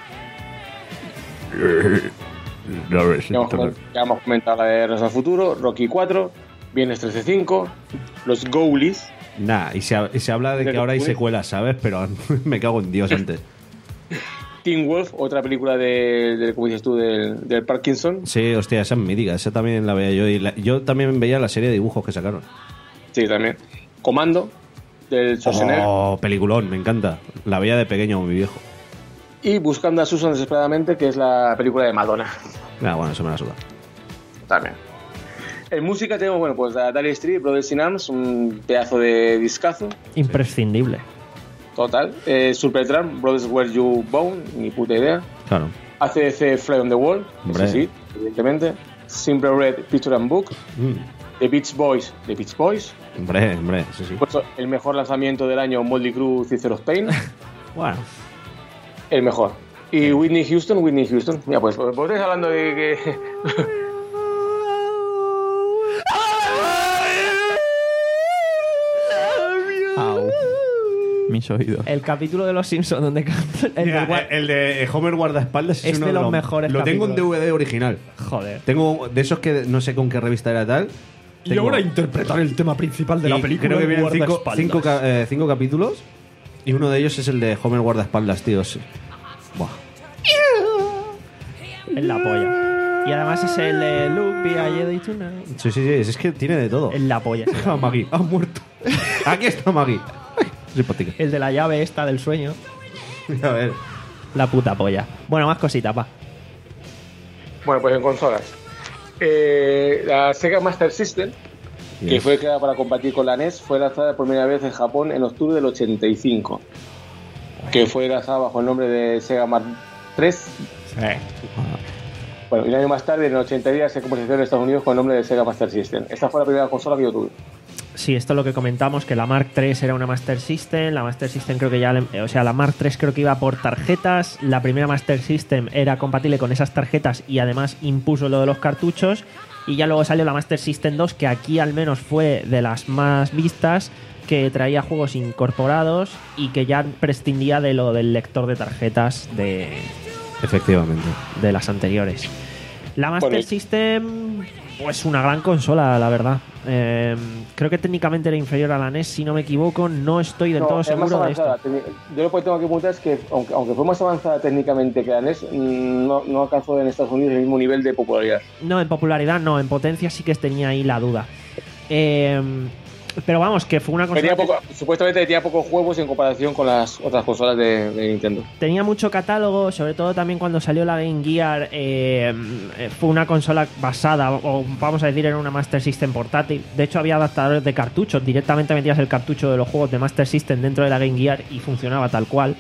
No, Ya hemos, com- ya hemos comentado la de Regreso al Futuro, Rocky cuatro, Viernes trece cinco, Los Goalies. Nah, y se, ha- y se habla de que ahora hay secuelas, ¿sabes? Pero me cago en Dios antes. Teen Wolf, otra película de, de como dices tú, del, del Parkinson. Sí, hostia, esa es mítica, esa también la veía yo. Y la- yo también veía la serie de dibujos que sacaron. Sí, también. Comando, del Schwarzenegger. Oh, peliculón, me encanta. La veía de pequeño, mi viejo. Y Buscando a Susan desesperadamente, que es la película de Madonna. Ah, bueno, eso me la suda. También. En música tenemos, bueno, pues a Dire Street, Brothers in Arms, un pedazo de discazo. Imprescindible. Total. Eh, Supertramp, Brothers Where You Bone, ni puta idea. Claro. A C D C, Fly on the Wall, Hombre. eso sí, evidentemente. Simple Red, Picture and Book. Mm, The Beach Boys, The Beach Boys. hombre, hombre, sí, sí. Por eso, el mejor lanzamiento del año, Motley Crue, Caesar of Pain. Bueno, El mejor. Y Whitney Houston, Whitney Houston. Mira, pues, pues estáis hablando de que... Au. Mis oídos. el capítulo de Los Simpsons donde cantan. El Mira, de Wa- el de Homer guardaespaldas es, Es uno de los mejores Lo tengo en capítulos. D V D original. Joder. Tengo de esos que no sé con qué revista era tal. Tengo- interpretar el tema principal y creo que vienen cinco, cinco, ca- eh, cinco capítulos y uno de ellos es el de Homer guardaespaldas, tío. Sí. Buah. Es la polla. Y además es el de Look, be a Jedi tonight. Sí, sí, sí, es que tiene de todo. Es la polla. Ah, Maggie, ha muerto. Aquí está Maggie. Ay, simpática. El de la llave esta del sueño. A ver. La puta polla. Bueno, más cositas, pa. Bueno, pues en consolas. Eh, la Sega Master System, que Yes. fue creada para combatir con la N E S, fue lanzada por primera vez en Japón en octubre del ochenta y cinco. Que fue lanzada bajo el nombre de Sega Mark tres. Bueno, y un año más tarde, en el ochenta y días, se comercializó en Estados Unidos con el nombre de Sega Master System. Esta fue la primera consola que yo tuve. Sí, esto es lo que comentamos, que la Mark tres era una Master System. La Master System creo que ya... le- O sea, la Mark tres creo que iba por tarjetas. La primera Master System era compatible con esas tarjetas y además impuso lo de los cartuchos. Y ya luego salió la Master System dos, que aquí al menos fue de las más vistas, que traía juegos incorporados y que ya prescindía de lo del lector de tarjetas de, Efectivamente. de las anteriores. La Master Bueno, y- System, pues una gran consola, la verdad. Eh, creo que técnicamente era inferior a la N E S, si no me equivoco. No estoy del No, todo es más seguro de esto. avanzada. Teni- Yo lo que tengo que apuntar es que, aunque, aunque fue más avanzada técnicamente que la N E S, mm, no, no alcanzó en Estados Unidos el mismo nivel de popularidad. No, en popularidad no, en potencia sí que tenía ahí la duda. Eh, pero vamos, que fue una consola Tenía que poco, supuestamente tenía pocos juegos en comparación con las otras consolas de, de Nintendo. tenía mucho catálogo, sobre todo también cuando salió la Game Gear. eh, eh, fue una consola basada, o vamos a decir, en una Master System portátil. De hecho, había adaptadores de cartuchos. Directamente metías el cartucho de los juegos de Master System dentro de la Game Gear y funcionaba tal cual.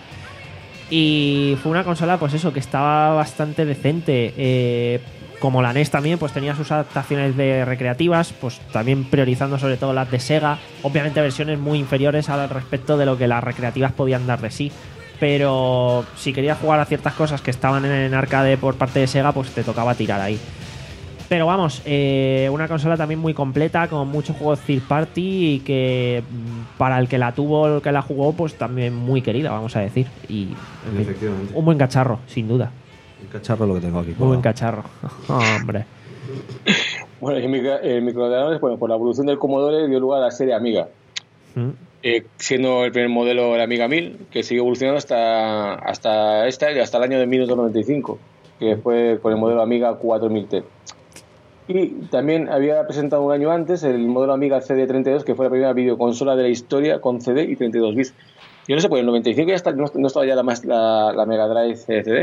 Y fue una consola, pues eso, que estaba bastante decente. Eh, como la N E S también, pues tenía sus adaptaciones de recreativas, pues también priorizando sobre todo las de Sega. Obviamente versiones muy inferiores al respecto de lo que las recreativas podían dar de sí. Pero si querías jugar a ciertas cosas que estaban en arcade por parte de Sega, pues te tocaba tirar ahí. Pero vamos, eh, una consola también muy completa, con muchos juegos third party y que mm, para el que la tuvo, el que la jugó, pues también muy querida, vamos a decir. Y en fin, Efectivamente. un buen cacharro, sin duda. Un cacharro lo que tengo aquí. Muy buen cacharro. Hombre. Bueno, el, micro, el microordenador, bueno, por la evolución del Commodore dio lugar a la serie Amiga, Mm. eh, siendo el primer modelo el Amiga mil, que siguió evolucionando hasta hasta esta y hasta el año de mil novecientos noventa y cinco, que fue con el modelo Amiga cuatro mil T. Y también había presentado un año antes el modelo Amiga C D treinta y dos, que fue la primera videoconsola de la historia con C D y treinta y dos bits. Yo no sé, pues en el noventa y cinco ya está, no, no estaba ya la, más, la, la Mega Drive C D.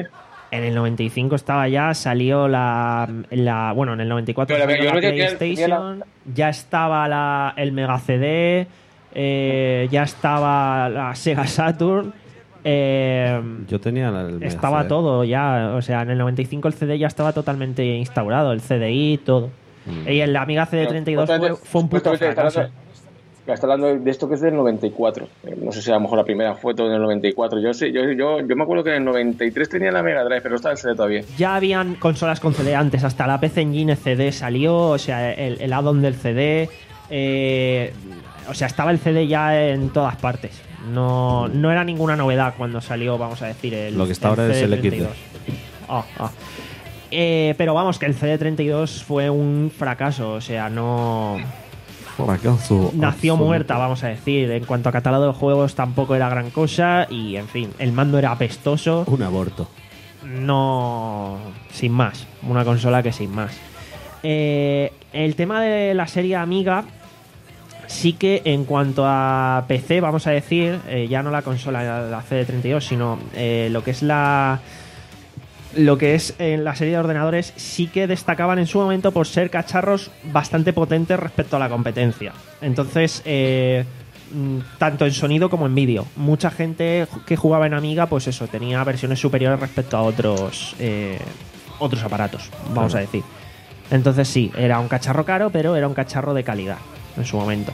En el noventa y cinco estaba ya, salió la, la bueno, en el noventa y cuatro Pero, salió yo la creo que PlayStation, ya estaba la, el Mega C D, eh, ya estaba la Sega Saturn, eh, Yo tenía la- el Mega estaba C D. todo ya, o sea, en el noventa y cinco el C D ya estaba totalmente instaurado, el C D I, todo. Mm. Y el Amiga C D treinta y dos fue, fue un puto Supuestamente está fracaso. hablando- Está hablando de esto que es del noventa y cuatro. Eh, No sé si a lo mejor la primera fue todo en el noventa y cuatro. Yo sé, yo, yo, yo me acuerdo que en el noventa y tres tenía la Mega Drive, pero no estaba el C D todavía. Ya habían consolas con C D antes, hasta la P C Engine C D salió, o sea, el, el add-on del C D, eh, o sea, estaba el C D ya en todas partes. No, no era ninguna novedad cuando salió, vamos a decir, el Lo que está ahora es el X D. Ah, ah. Eh, pero vamos, que el C D treinta y dos fue un fracaso, o sea, no... Fracaso Nació absoluto. muerta, vamos a decir. En cuanto a catálogo de juegos tampoco era gran cosa y, en fin, el mando era apestoso. Un aborto. No... Sin más. Una consola que sin más. Eh, el tema de la serie Amiga sí que en cuanto a P C, vamos a decir, eh, ya no la consola, la C D treinta y dos, sino eh, lo que es la... Lo que es en la serie de ordenadores sí que destacaban en su momento por ser cacharros bastante potentes respecto a la competencia. Entonces, eh, mm, tanto en sonido como en vídeo. Mucha gente que jugaba en Amiga, pues eso, tenía versiones superiores respecto a otros eh, otros aparatos, vamos a decir. Entonces sí, era un cacharro caro, pero era un cacharro de calidad en su momento.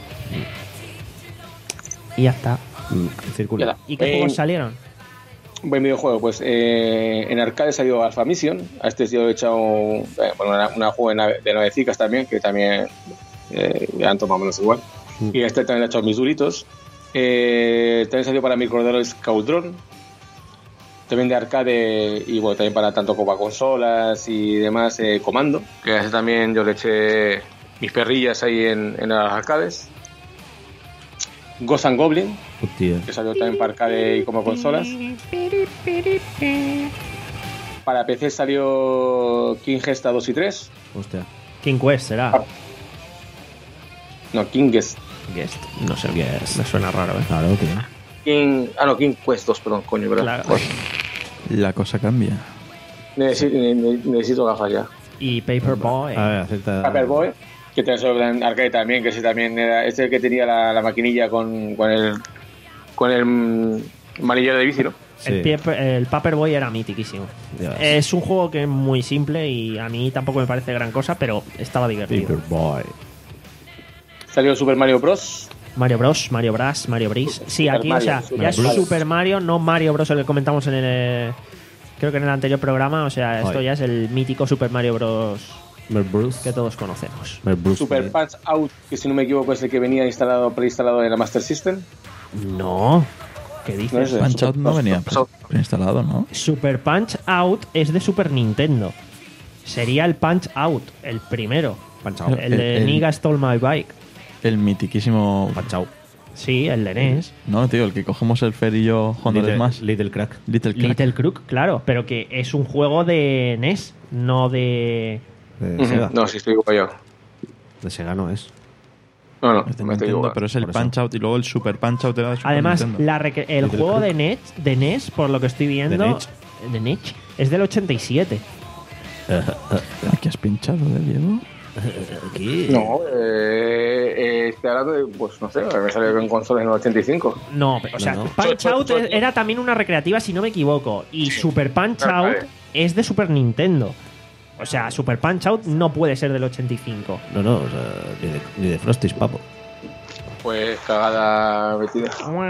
Y ya está. Mm, Círculo. Ya. ¿Y qué Eh, juegos salieron? Buen videojuego, pues eh, en arcade salió Alpha Mission. A este yo he echado eh, bueno, una, una juego de, nave, de navecicas también, que también eh, eran más o menos igual. Mm. Y este también le he echado mis duritos. Eh, también salió para microordenadores Caudron. También de arcade y bueno, también para tanto como consolas y demás, eh, Comando. Que a ese también yo le eché mis perrillas ahí en, en las arcades. Ghost and Goblin, Hostia. que salió también para arcade y como consolas. Para P C salió King Gesta dos y tres. Hostia. King Quest será. No, King Guest. Guest. No sé, Guest. Me suena raro, ¿eh? Claro, tío. King... Ah, no, King Quest dos, perdón, coño, ¿verdad? Claro. Joder. La cosa cambia. Necesito, ne- ne- necesito gafas ya. Y Paperboy. A ver, acepta. Paperboy, que te salió en arcade también, que ese también era... Este que tenía la, la maquinilla con, con el... Con el mm, manillar de bici, ¿no? Sí. El, pie- el Paperboy era mitiquísimo. Dios. Es un juego que es muy simple y a mí tampoco me parece gran cosa, pero estaba divertido. Paperboy. Salió Super Mario Bros. Mario Bros, Mario Bros, Mario Bros. Sí, Super aquí, Mario, o sea, Super ya es Mario. Super Mario, no Mario Bros, el que comentamos en el. eh, Creo que en el anterior programa, o sea, esto Ay. ya es el mítico Super Mario Bros. Mer Bruce. Que todos conocemos. Mer Bruce. Super Punch Out, que si no me equivoco es el que venía instalado, preinstalado en la Master System. No. ¿Qué No dices? es el Punch Out Super- no venía Super- pre- preinstalado, ¿no? Super Punch Out es de Super Nintendo. Sería el Punch Out, el primero. Punch Out. El de El- el- Nigga Stole My Bike. El mitiquísimo. Pachao. Sí, el de N E S. No, tío, el que cogemos el Fer y yo jugando Little, más. Little Crack. Little Crack. Little Crook, claro, pero que es un juego de N E S, no de... De Ujú. Sega. No, sí, estoy igual yo. De Sega no es. No, no, Es de me estoy Nintendo, igual. pero es el por eso. Punch Out y luego el Super Punch Out era de Super Además, Nintendo. la recre- el Little juego Crook. de N E S, de N E S, por lo que estoy viendo... De Nech. de Nech, es del ochenta y siete. ¿Qué has pinchado, eh, Diego? Aquí. No, eh, eh, estoy hablando de, pues no sé, me salió en consolas en el ochenta y cinco. No, pero, o sea, No, no. Punch Cho- cho- Out cho- era también una recreativa, si no me equivoco. Y Super Punch Claro, Out vale. es de Super Nintendo. O sea, Super Punch Out no puede ser del ochenta y cinco. No, no, o sea, ni de, ni de Frosties, papo. Pues cagada metida.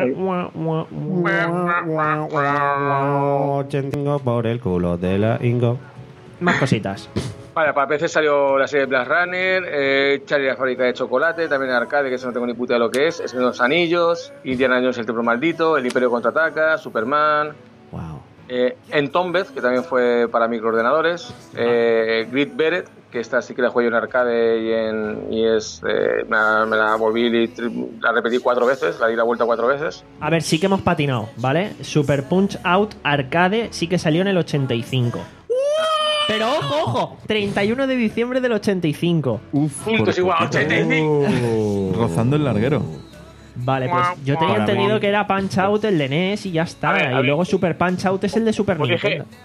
Tengo por el culo de la Ingo. Más cositas. Vale, para P C salió la serie Blast Runner, eh, Charlie la fábrica de chocolate, también arcade, que eso no tengo ni puta de lo que es, El Señor de los Anillos, Indiana Jones el templo maldito, El Imperio contraataca, Superman, Wow. eh, Entombed, que también fue para microordenadores, eh, Grid Beret, que esta sí que la jugué en arcade y, en, y es eh, me, la, me la volví y tri- la repetí cuatro veces, la di la vuelta cuatro veces. A ver, sí que hemos patinado, ¿vale? Super Punch Out Arcade sí que salió en el ochenta y cinco. Pero ojo, ojo, treinta y uno de diciembre del ochenta y cinco. Uf, Puntos igual, ochenta y cinco. rozando el larguero. Vale, pues yo tenía Para entendido mí. que era Punch Out el de N E S y ya está. A ver, a y ver. luego Super Punch Out es el de Super Pues dije- Nintendo.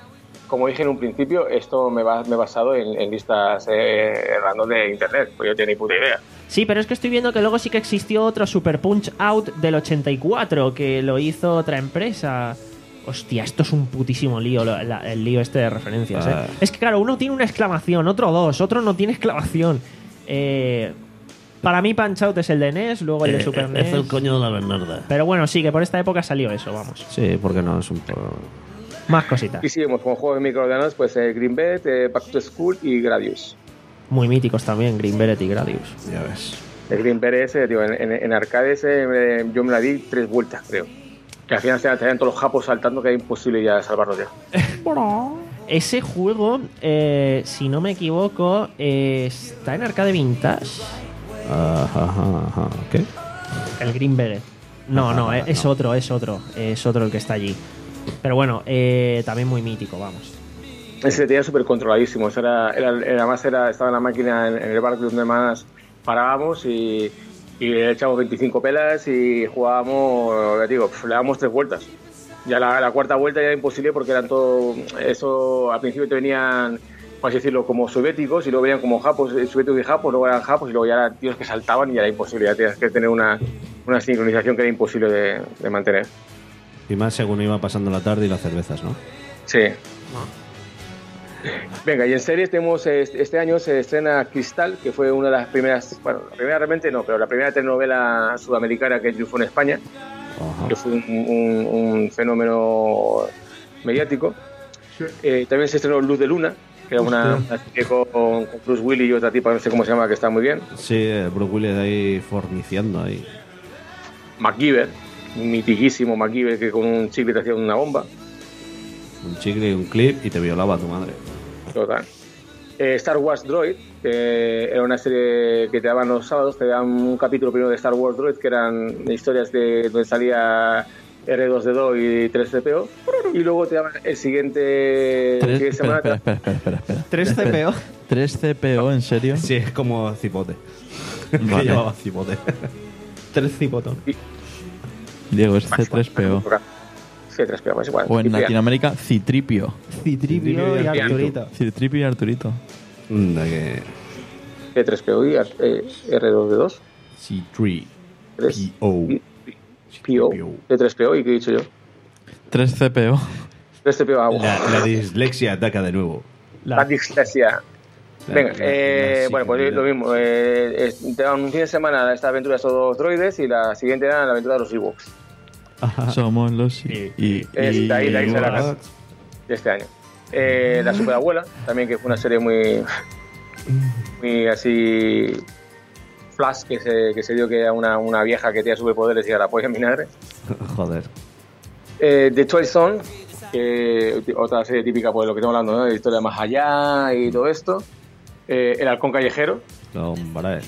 como dije en un principio, esto me, va, me he basado en, en listas eh, random de internet, pues yo tenía ni puta idea. Sí, pero es que estoy viendo que luego sí que existió otro Super Punch Out del ochenta y cuatro que lo hizo otra empresa. Hostia, esto es un putísimo lío, lo- la- el lío este de referencias. ¿eh? Ah. Es que claro, uno tiene una exclamación, otro dos, otro no tiene exclamación. Eh, para mí Punch Out es el de N E S, luego el de Super N E S. Es el coño de la Bernarda. Pero bueno, sí, que por esta época salió eso, vamos. Sí, porque no es un poco... Más cositas. Y seguimos con juegos de microordenadores, pues eh, Green Beret, eh, Back to School y Gradius. Muy míticos también, Green Beret y Gradius. Ya ves. El Green Beret ese, tío, en, en, en arcades eh, yo me la di tres vueltas, creo. Que al final se tenían todos los japos saltando que era imposible ya salvarlos ya. Ese juego, eh, si no me equivoco, eh, está en Arcade Vintage. Ajá, ajá, ajá. ¿Qué? El Green Beret. No, Ajá, no, ajá, es no. otro, es otro. Es otro el que está allí. Pero bueno, eh, también muy mítico, vamos. Ese tenía súper controladísimo. Eso era, era, era más, era, estaba en la máquina en, en el bar donde más parábamos y, y le echamos veinticinco pelas y jugábamos, ya digo, pf, le damos tres vueltas. Ya la, la cuarta vuelta ya era imposible porque eran todo. Eso al principio te venían, por así decirlo, como soviéticos y luego venían como japos, eh, soviéticos y japos, luego eran japos y luego ya eran tíos que saltaban y ya era imposible. Ya tenías que tener una, una sincronización que era imposible de, de mantener. Y más según iba pasando la tarde y las cervezas, ¿no? Sí. Venga, y en series tenemos eh, este año se estrena Cristal, que fue una de las primeras, bueno, la primera realmente no, pero la primera telenovela sudamericana que triunfó en España, Ajá. que fue un, un- un fenómeno mediático. Eh, también se estrenó Luz de Luna, que era una, una serie con, con Bruce Willis y otra tipa, no sé cómo se llama, que está muy bien. Sí, eh, Bruce Willis ahí forniciando ahí. MacGyver, mitiquísimo MacGyver, que con un chicle te hacía una bomba. Un chicle y un clip y te violaba a tu madre. Total. Eh, Star Wars Droid, que era una serie que te daban los sábados, te daban un capítulo primero de Star Wars Droid, que eran historias de donde salía R dos D dos y tres C P O, y luego te daban el siguiente, Tres, siguiente espera, semana. espera, espera, espera, espera. ¿tres C P O? ¿tres C P O, en serio? Sí, es como cipote. Vale. Que llevaba cipote. Tres cipotón. Diego, es C tres P O. C tres P O, pues igual. O en Y ya. Latinoamérica, Citripio. Citripio y Arturito. Arturito. Citripio y Arturito. Anda que... C tres P O y eh, R dos D dos. C tres tres P O. P O. C tres P O, ¿y qué he dicho yo? tres C P O. tres C P O, ah, La, la dislexia ataca de nuevo. la dislexia. La- Venga, la- eh, la bueno, pues psicobilidad. lo mismo. Eh, es- te dan un fin de semana esta aventura de estos dos droides y la siguiente era la aventura de los Ewoks Somos los y, y, Es de ahí, de ahí se la y- casa. de este año. Eh, la Superabuela, también que fue una serie muy, muy así flash que se, que se dio que era una, una vieja que tenía superpoderes y ahora apoya en vinagre. Joder. Eh, The Twilight Zone, que otra serie típica pues lo que estamos hablando, ¿no? De historia más allá y todo esto. Eh, El halcón callejero No, hombre.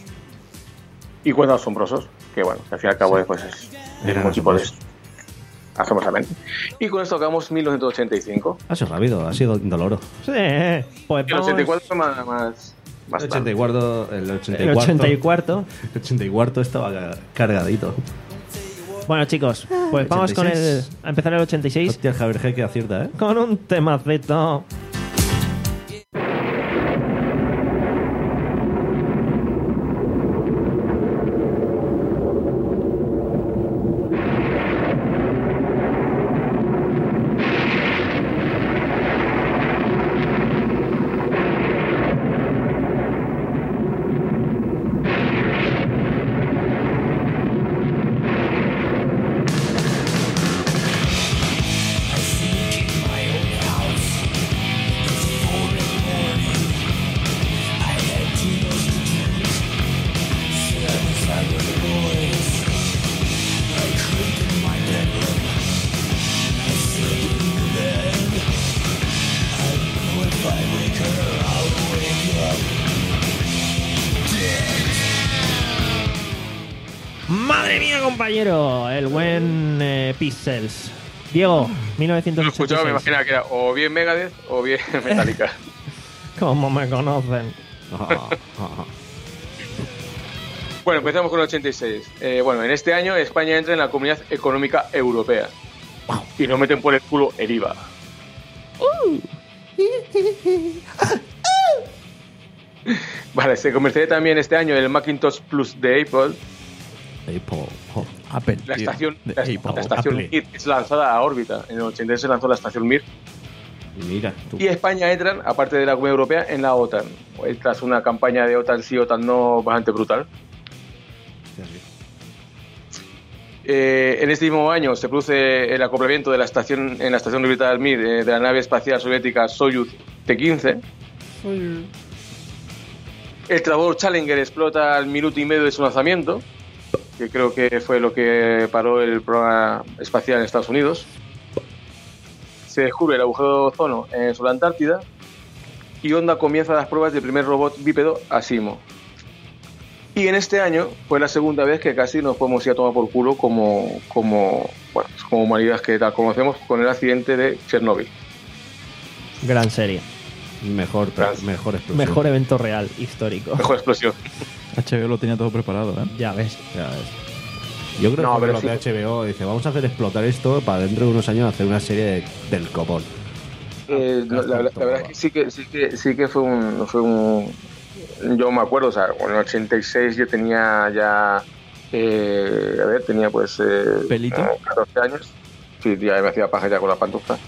y Cuentos asombrosos, que bueno, que al fin y al cabo pues es el Eran mismo tipo de asombrosos. asombrosamente. Y con esto acabamos mil novecientos ochenta y cinco. Ha sido rápido, ha sido indoloro. Sí, pues El vamos... ochenta y cuatro fue más, más, más El ochenta y cuatro, el ochenta y El cuatro, ochenta y cuatro. el ochenta y cuatro estaba ca- cargadito. Bueno, chicos, pues vamos con el... ochenta y seis. A empezar el ochenta y seis Hostia, el Javier G que acierta, ¿eh? con un temacito. Madre mía, compañero, el buen eh, Pixels. Diego, mil novecientos Lo ochenta y seis. escuchaba, me imaginaba que era o bien Megadeth o bien Metallica. ¿Cómo me conocen? Ah, ah, Bueno, empezamos con el ochenta y seis. Eh, bueno, en este año España entra en la Comunidad Económica Europea. Y nos meten por el culo el I V A. Vale, se comercializa también este año el Macintosh Plus de Apple. Apple. Oh. Apple. La tío. estación, De la, Apple. la estación Apple. Mir es lanzada a órbita. En el ochenta y seis se lanzó la estación Mir. Mira, tú. Y España entran, aparte de la Comunidad Europea, en la OTAN. Esta es una campaña de OTAN sí, OTAN no, bastante brutal. Eh, en este mismo año se produce el acoplamiento de la estación en la estación orbital Mir eh, de la nave espacial soviética Soyuz T quince. El transbordador Challenger explota al minuto y medio de su lanzamiento, que creo que fue lo que paró el programa espacial en Estados Unidos. Se descubre el agujero de ozono en sobre la Antártida y Honda comienza las pruebas del primer robot bípedo Asimo. Y en este año fue la segunda vez que casi nos podemos ir a tomar por culo como, como, bueno, como humanidad que tal conocemos con el accidente de Chernóbil. Gran serie. Mejor, Gracias. mejor explosión. Mejor evento real histórico. Mejor explosión. H B O lo tenía todo preparado, ¿eh? Ya ves. Ya ves. Yo creo No, que pero lo sí. que H B O dice, vamos a hacer explotar esto para dentro de unos años hacer una serie de- del copón. Eh, no, la, la- la verdad es que sí que sí que sí que fue un fue un yo me acuerdo, o sea, en el ochenta y seis yo tenía ya eh, a ver, tenía pues eh, ¿Pelito? como catorce años. Sí, ya me hacía paja ya con las pantuflas.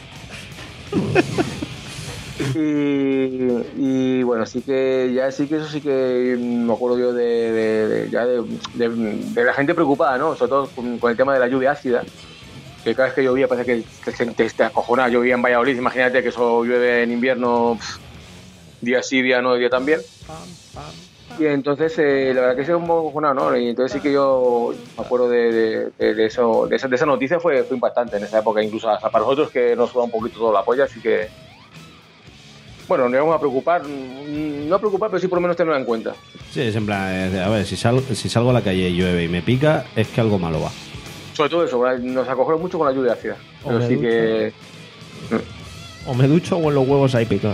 y, y bueno, sí que ya sí que eso sí que me acuerdo yo de, de, de- ya de, de- de la gente preocupada, ¿no? Sobre todo con, con el tema de la lluvia ácida. Que cada vez que llovía parece que te, te, te, te acojonaba. Llovía en Valladolid, imagínate que eso llueve en invierno, pff, día sí, día no, día también. Y entonces, eh, la verdad que se un poco acojonado, ¿no? Y entonces sí que yo me acuerdo de, de, de, de eso, de, esa, de esa noticia, fue, fue impactante en esa época, incluso hasta para nosotros que nos suda un poquito toda la polla, así que. Bueno, nos íbamos a preocupar, mm, no a preocupar, pero sí por lo menos tenerlo en cuenta. Sí, es en plan, eh, a ver, si, sal- si salgo a la calle y llueve y me pica, es que algo malo va. Sobre todo eso, ¿verdad? Nos acojonó mucho con la lluvia ácida. Pero Hombre, sí ducha. que. O me ducho o en los huevos ahí picado.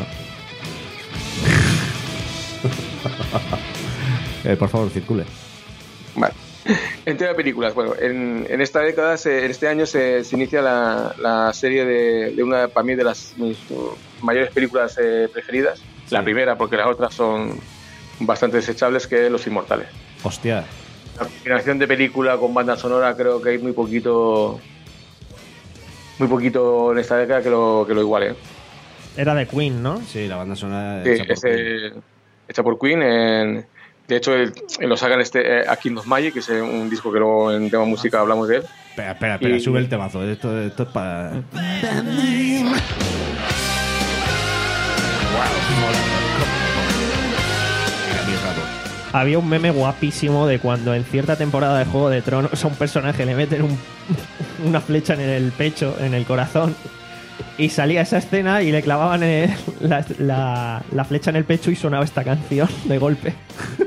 Eh, por favor, circule. Vale. En tema de películas, bueno, en, en esta década, se- en este año se, se inicia la, la serie de, de una, para mí, de las mis uh, mayores películas eh, preferidas. La primera, porque las otras son bastante desechables, que es Los Inmortales. Hostia. La combinación de película con banda sonora, creo que hay muy poquito, muy poquito en esta década que lo, que lo iguale. Era de Queen, ¿no? Sí, la banda sonora Sí, hecha por es, eh, hecha por Queen. En, de hecho, el, lo sacan este, eh, A King of Magic, que es eh, un disco que luego en tema música hablamos de él. Espera, espera, espera, Y- sube el temazo. Esto, esto es para. Había un meme guapísimo de cuando en cierta temporada de Juego de Tronos a un personaje le meten un- una flecha en el pecho, en el corazón, y salía esa escena y le clavaban el- la, la- la flecha en el pecho y sonaba esta canción de golpe.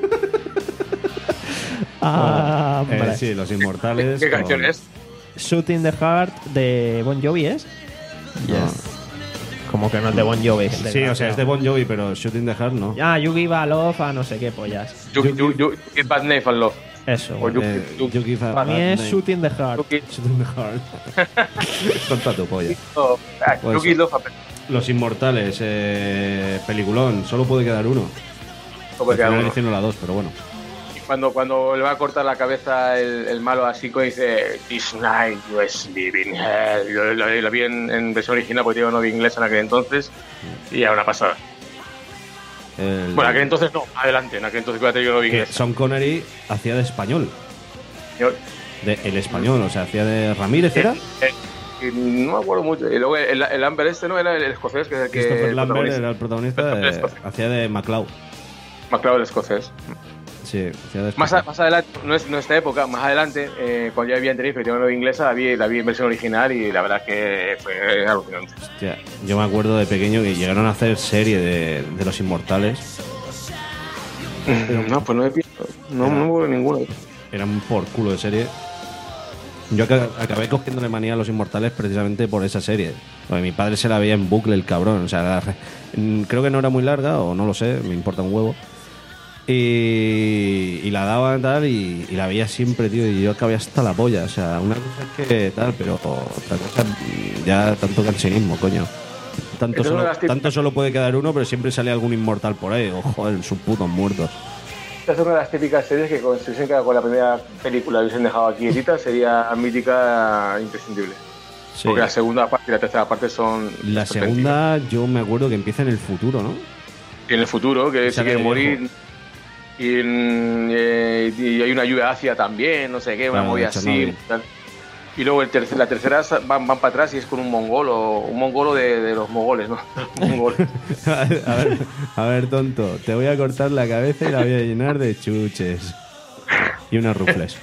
Ah, Eh, vale. sí, Los Inmortales. ¿Qué con- canción es? Shooting the Heart de Bon Jovi, ¿es? Como que no es de Bon Jovi. Sí, o sea, es de Bon Jovi, pero Shooting the Heart no. Ah, You Give a Love a no sé qué pollas. You, you, you, Give Bad Name and Love. Eso. O you, Eh, you- You Give a Para mí Bad es Name. Shooting the Heart. you give- Shooting the Heart. Tonta tu polla. oh, ah, Pues You eso. Give Love a- Los Inmortales, eh, peliculón. Solo puede quedar uno. como Al que final uno. hicieron la dos, pero bueno. Y Cuando, cuando le va a cortar la cabeza el, el malo así, que dice This night you is living hell. Yo lo, lo vi en, en versión original porque yo no vi inglés en aquel entonces y era una pasada. El- Bueno, en aquel entonces no, adelante, en aquel entonces fíjate, yo no vi que inglés. Sean Connery hacía de español. Yo- De el español, o sea, hacía de Ramírez, ¿era? eh, eh, no me acuerdo mucho. Y luego el, el Amber este no era el escocés, que es el que. Christopher el Lambert protagonista. era el protagonista, Christopher de- Escocia. hacía de MacLeod. MacLeod el escocés. Sí, hacía de Más, a- más adelante, no es no esta época, más adelante, eh, cuando ya vivía en Tenerife y tenía una novia inglesa, la vi, la vi en versión original y la verdad es que fue alucinante. Hostia, yo me acuerdo de pequeño que llegaron a hacer serie de, de Los Inmortales. No, pues no he visto, no, no hubo ninguno. Eran por culo de serie. Yo aca- acabé cogiéndole manía a Los Inmortales precisamente por esa serie. Porque mi padre se la veía en bucle, el cabrón. O sea, la re- mm, creo que no era muy larga, o no lo sé, me importa un huevo. Y, y la daban tal, y, y la veía siempre, tío. Y yo acabé hasta la polla. O sea, una cosa es que tal, pero otra cosa, mm, ya tanto cansinismo, coño. Tanto Esa es una de solo, las típicas- tanto solo puede quedar uno, pero siempre sale algún inmortal por ahí. Oh, joder, sus putos muertos. Esta es una de las típicas series que con, si hubiesen quedado con la primera película y hubiesen dejado aquí edita, sería mítica imprescindible. Sí. Porque la segunda parte y la tercera parte son... La segunda, yo me acuerdo que empieza en el futuro, ¿no? Y en el futuro, que se Sale quiere de morir. Y, en- eh, y hay una lluvia ácida también, no sé qué, una Claro, movida de así. Chernobyl. Tal. Y luego el tercer, la tercera van, van para atrás y es con un mongolo, un mongolo de, de los mongoles, ¿no? Mongoles. a, ver, a ver, tonto, te voy a cortar la cabeza y la voy a llenar de chuches. Y unas rufles.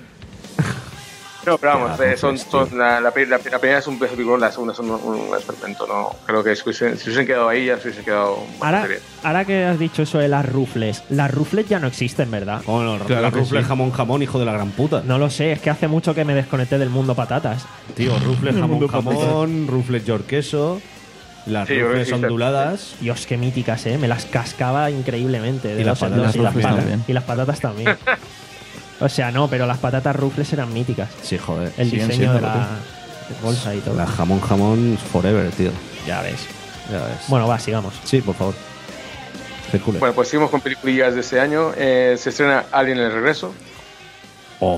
No, pero vamos, Ah, eh, son, pues, son la, la, la, la primera es un película, la segunda son un, un experimento, ¿no? Creo que si hubiesen, si hubiesen quedado ahí ya se hubiesen quedado Ahora, bastante bien. ahora que has dicho eso de las rufles, las rufles ya no existen, ¿verdad? Oh, no, Claro la que rufle sí. jamón jamón, hijo de la gran puta. No lo sé, es que hace mucho que me desconecté del mundo patatas. Tío, rufle El jamón mundo jamón, rufles york queso, las Sí, yo creo que rufles sí, onduladas. Dios, qué míticas, ¿eh? Me las cascaba increíblemente. de Y las dos en dos, patatas y las rufles patatas también. Y las patatas también. O sea, no, pero las patatas rufles eran míticas. Sí, joder. El Siguen diseño de siendo, la bolsa y todo. La jamón jamón forever, tío. Ya ves. Ya ves. Bueno, va, sigamos. Sí, por favor. Circule. Bueno, pues seguimos con películas de ese año. Eh, se estrena Alien el regreso, Oh.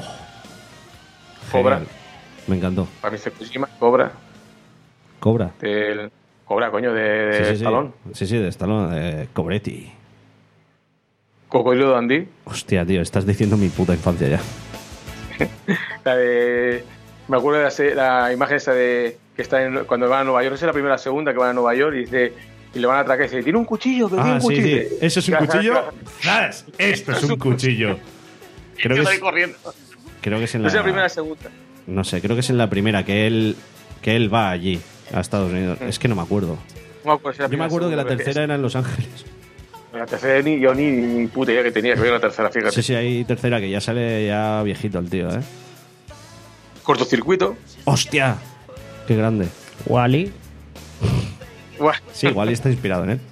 Cobra. Genial. Me encantó. para mí se Kojima, Cobra, Cobra. del Cobra, coño, de, de Sí, sí, sí. Stallone. Sí, sí, de Stallone. De Cobretti. Cocodrilo Dundee, Hostia, tío, estás diciendo mi puta infancia ya. la de... Me acuerdo de la, se- la imagen esa de que está en, cuando van a Nueva York, no sé la primera o la segunda que van a Nueva York y dice y le van a atracar y dice, tiene un cuchillo, pero tiene Ah, un sí, cuchillo. sí. ¿Eso es un cuchillo? ¿Sabes? Esto es un cuchillo. Creo que Yo es, salí corriendo. creo que es en No sé la la... primera o la segunda. No sé, creo que es en la primera que él que él va allí a Estados Unidos. Es que no me acuerdo. No me acuerdo si la Yo me primera o acuerdo que la segunda, tercera era en Los Ángeles. La tercera ni yo ni, ni puta idea que tenía que ver una tercera, fíjate. Sí, sí, hay tercera que ya sale ya viejito el tío, ¿eh? Cortocircuito. ¡Hostia! ¡Qué grande! Wally. Buah. Sí, igual está inspirado en él.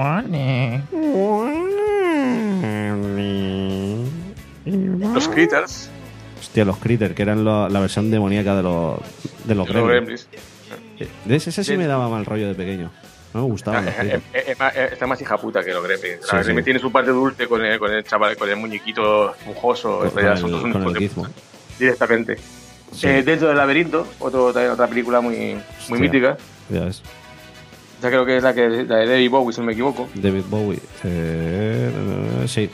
Los Critters. Hostia, los Critter, que eran lo- la versión demoníaca de los, de los Los Gremlins. Gremlins. De ese, ese sí me daba mal rollo de pequeño. No me gustaban los Eh, Critter. eh, eh, eh, Está más hija puta que los Gremlins. Sí, Los Gremlins sí. tiene su parte dulce con el, con el chaval, con el muñequito esponjoso. Con, Esto ya con son el, dos con el únicos de- gizmo. Directamente. Sí. Eh, dentro del laberinto, otro, también otra película muy, muy Hostia. mítica. Ya ves. Ya creo que es la, que, la de David Bowie, si no me equivoco. David Bowie. Eh, sí.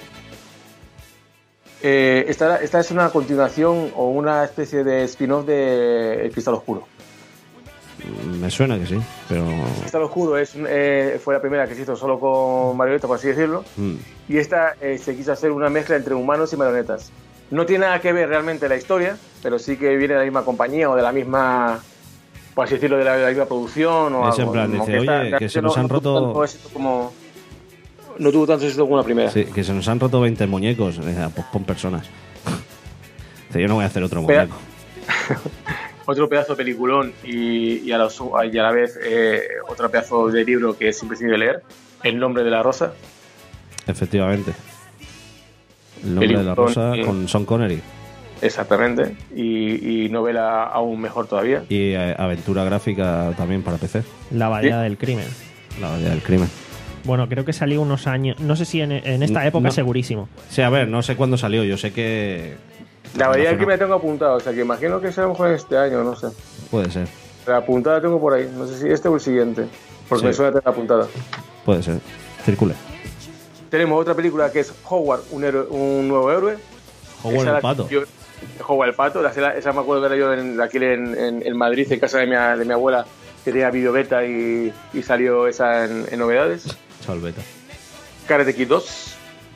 Eh, esta, esta es una continuación o una especie de spin-off de El Cristal Oscuro. Me suena que sí, pero... El Cristal Oscuro es, eh, fue la primera que se hizo solo con marionetas, por así decirlo. Mm. Y esta eh, se quiso hacer una mezcla entre humanos y marionetas. No tiene nada que ver realmente la historia, pero sí que viene de la misma compañía o de la misma, por así decirlo, de la, de la misma producción. O Es en algo. plan, Como dice, esta oye, realmente que se nos han tuvo roto- tanto éxito como, no tuvo tanto éxito como la primera. Sí, que se nos han roto veinte muñecos. Eh, pues pon personas. Dice, yo no voy a hacer otro Pero- muñeco. Otro pedazo de peliculón y, y, a, la, y a la vez eh, otro pedazo de libro que es imprescindible leer, El nombre de la rosa. Efectivamente. El nombre de la Peliculón, rosa sí. con Sean Connery. Exactamente. Y, y novela aún mejor todavía. Y eh, aventura gráfica también para P C. La Bahía Sí. del Crimen. La Bahía del Crimen. Bueno, creo que salió unos años. No sé si en, en esta No, época, no. segurísimo. Sí, a ver, no sé cuándo salió. Yo sé que... La bahía del relacionado. que me tengo apuntado, o sea que imagino que sea a lo mejor este año, no sé. Puede ser. La apuntada tengo por ahí, no sé si este o el siguiente, porque Sí. me suena tener apuntada. Puede ser. Circule. Tenemos otra película que es Howard, un, héroe- un nuevo héroe. Howard Esa el la- pato. yo- Howard el pato, la, esa, esa me acuerdo que era yo en, aquí en, en, en Madrid, en casa de mi, de mi abuela, que tenía videobeta y, y salió esa en, en novedades. Salveta. Karate Kid dos.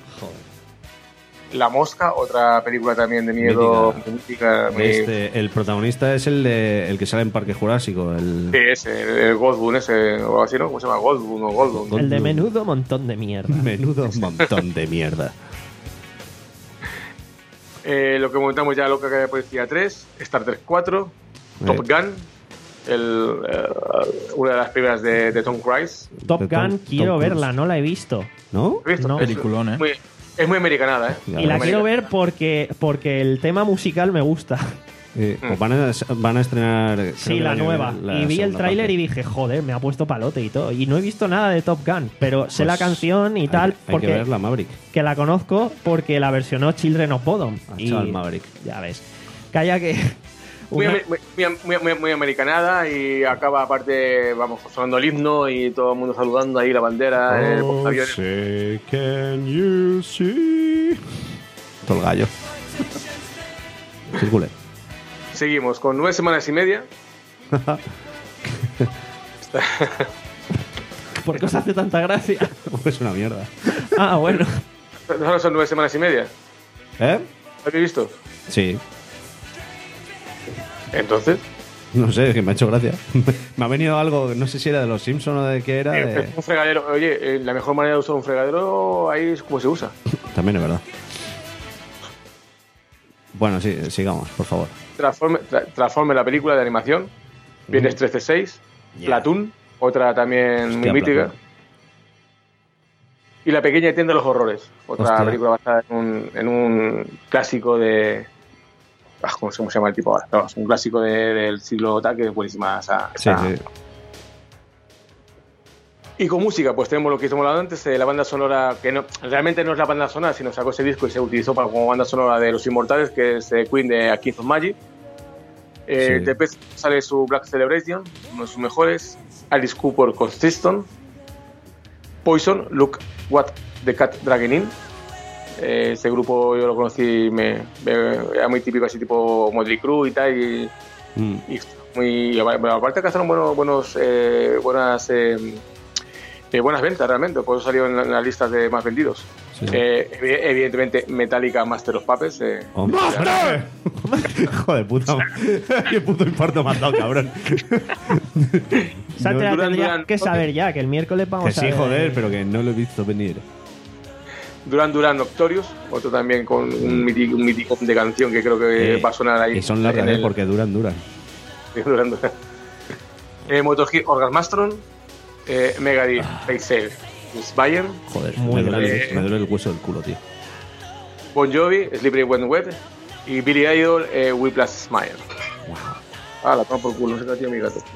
La Mosca, otra película también de miedo. Mítica. mítica, muy- Este, el protagonista es el de el que sale en Parque Jurásico. El... Sí, ese, el, el Goldboon ese, o algo así, ¿no? ¿Cómo se llama? Goldboon o Goldboon. Gold- El de menudo montón de mierda. Menudo montón de mierda. Eh, lo que montamos ya, Loca Academia de Policía tres, Star Trek cuatro, Top Gun, el, eh, una de las primeras de, de Tom Cruise. Top De Tom- Gun, quiero Tom Cruise. verla, no la he visto. ¿No? ¿Has visto? No. Es Peliculón, ¿eh? Muy, es muy americanada, ¿eh? Ya Y la ves. quiero ver porque, porque el tema musical me gusta. Eh, pues van a, van a estrenar. creo Sí, que la el año- nueva. la y vi el segunda tráiler parte. y dije, joder, me ha puesto palote y todo. Y no he visto nada de Top Gun, pero sé Pues la canción y hay- tal, hay porque que verla, Maverick. que la conozco porque la versionó Children of Bodom. Ah, y chaval, Maverick. ya ves. Calla que... Muy, una- ame- muy, muy, muy, muy americanada y acaba aparte, vamos, sonando el himno y todo el mundo saludando ahí la bandera, el Oh, portaaviones. say, can you see? Todo el gallo. Circule. Seguimos con nueve semanas y media. ¿Por qué os hace tanta gracia? Es una mierda. Ah, bueno. No son nueve semanas y media. ¿Eh? ¿Lo habéis visto? Sí. Entonces, No sé, es que me ha hecho gracia. Me ha venido algo, no sé si era de los Simpsons o de qué era. eh, de- un fregadero. Oye, eh, la mejor manera de usar un fregadero ahí es como se usa. También es verdad. Bueno, sí, sigamos, por favor. Transforme, tra- Transforme la película de animación. Viernes trece seis. Yeah. Platoon, otra también Hostia, muy mítica. Platoon. Y La pequeña tienda de los horrores. Otra Hostia. película basada en un, en un clásico de... Ah, ¿Cómo se cómo se llama el tipo ahora? No, es un clásico de- del siglo tal, que es buenísima esa, Sí, esa- sí. Y con música, pues tenemos lo que hemos hablado antes, eh, la banda sonora, que no, realmente no es la banda sonora, sino sacó ese disco y se utilizó para, como banda sonora de Los Inmortales, que es eh, Queen de A Kings of Magic. Eh, Sí. De P C sale su Black Celebration, uno de sus mejores. Alice Cooper con System. Poison, Look What the Cat Dragging In. Eh, ese grupo yo lo conocí, me, me- era muy típico, así tipo Motley Crue y tal. Y, Mm. y muy, y bueno, aparte que hicieron buenos, buenos, eh, buenas, eh, eh, buenas ventas realmente, por eso salió en, la- en las listas de más vendidos. Sí. Eh, evi- evidentemente Metallica Master of Puppets. Eh, Hombre. Hijo de puta. Qué puto infarto me has dado, cabrón. Esa te la Duran, tendría Duran, que ok. saber ya, que el miércoles vamos Que a sí, ver- joder, pero que no lo he visto venir. Duran Duran Noctorious, otro también con un mítico, un mítico de canción que creo que Eh, va a sonar ahí. Y son largas, en ¿eh? el- Porque duran, duran. Duran Duran. eh, Motorhead Orgasmastron, eh, Megadeth Fake Sale, Bayern, Joder, Muy me duele, grande. el, me duele el hueso del culo, tío. Bon Jovi, Slippery When Wet y Billy Idol, eh, Whiplash Smile. Ah, la toma por culo, no sé qué tío mi gato.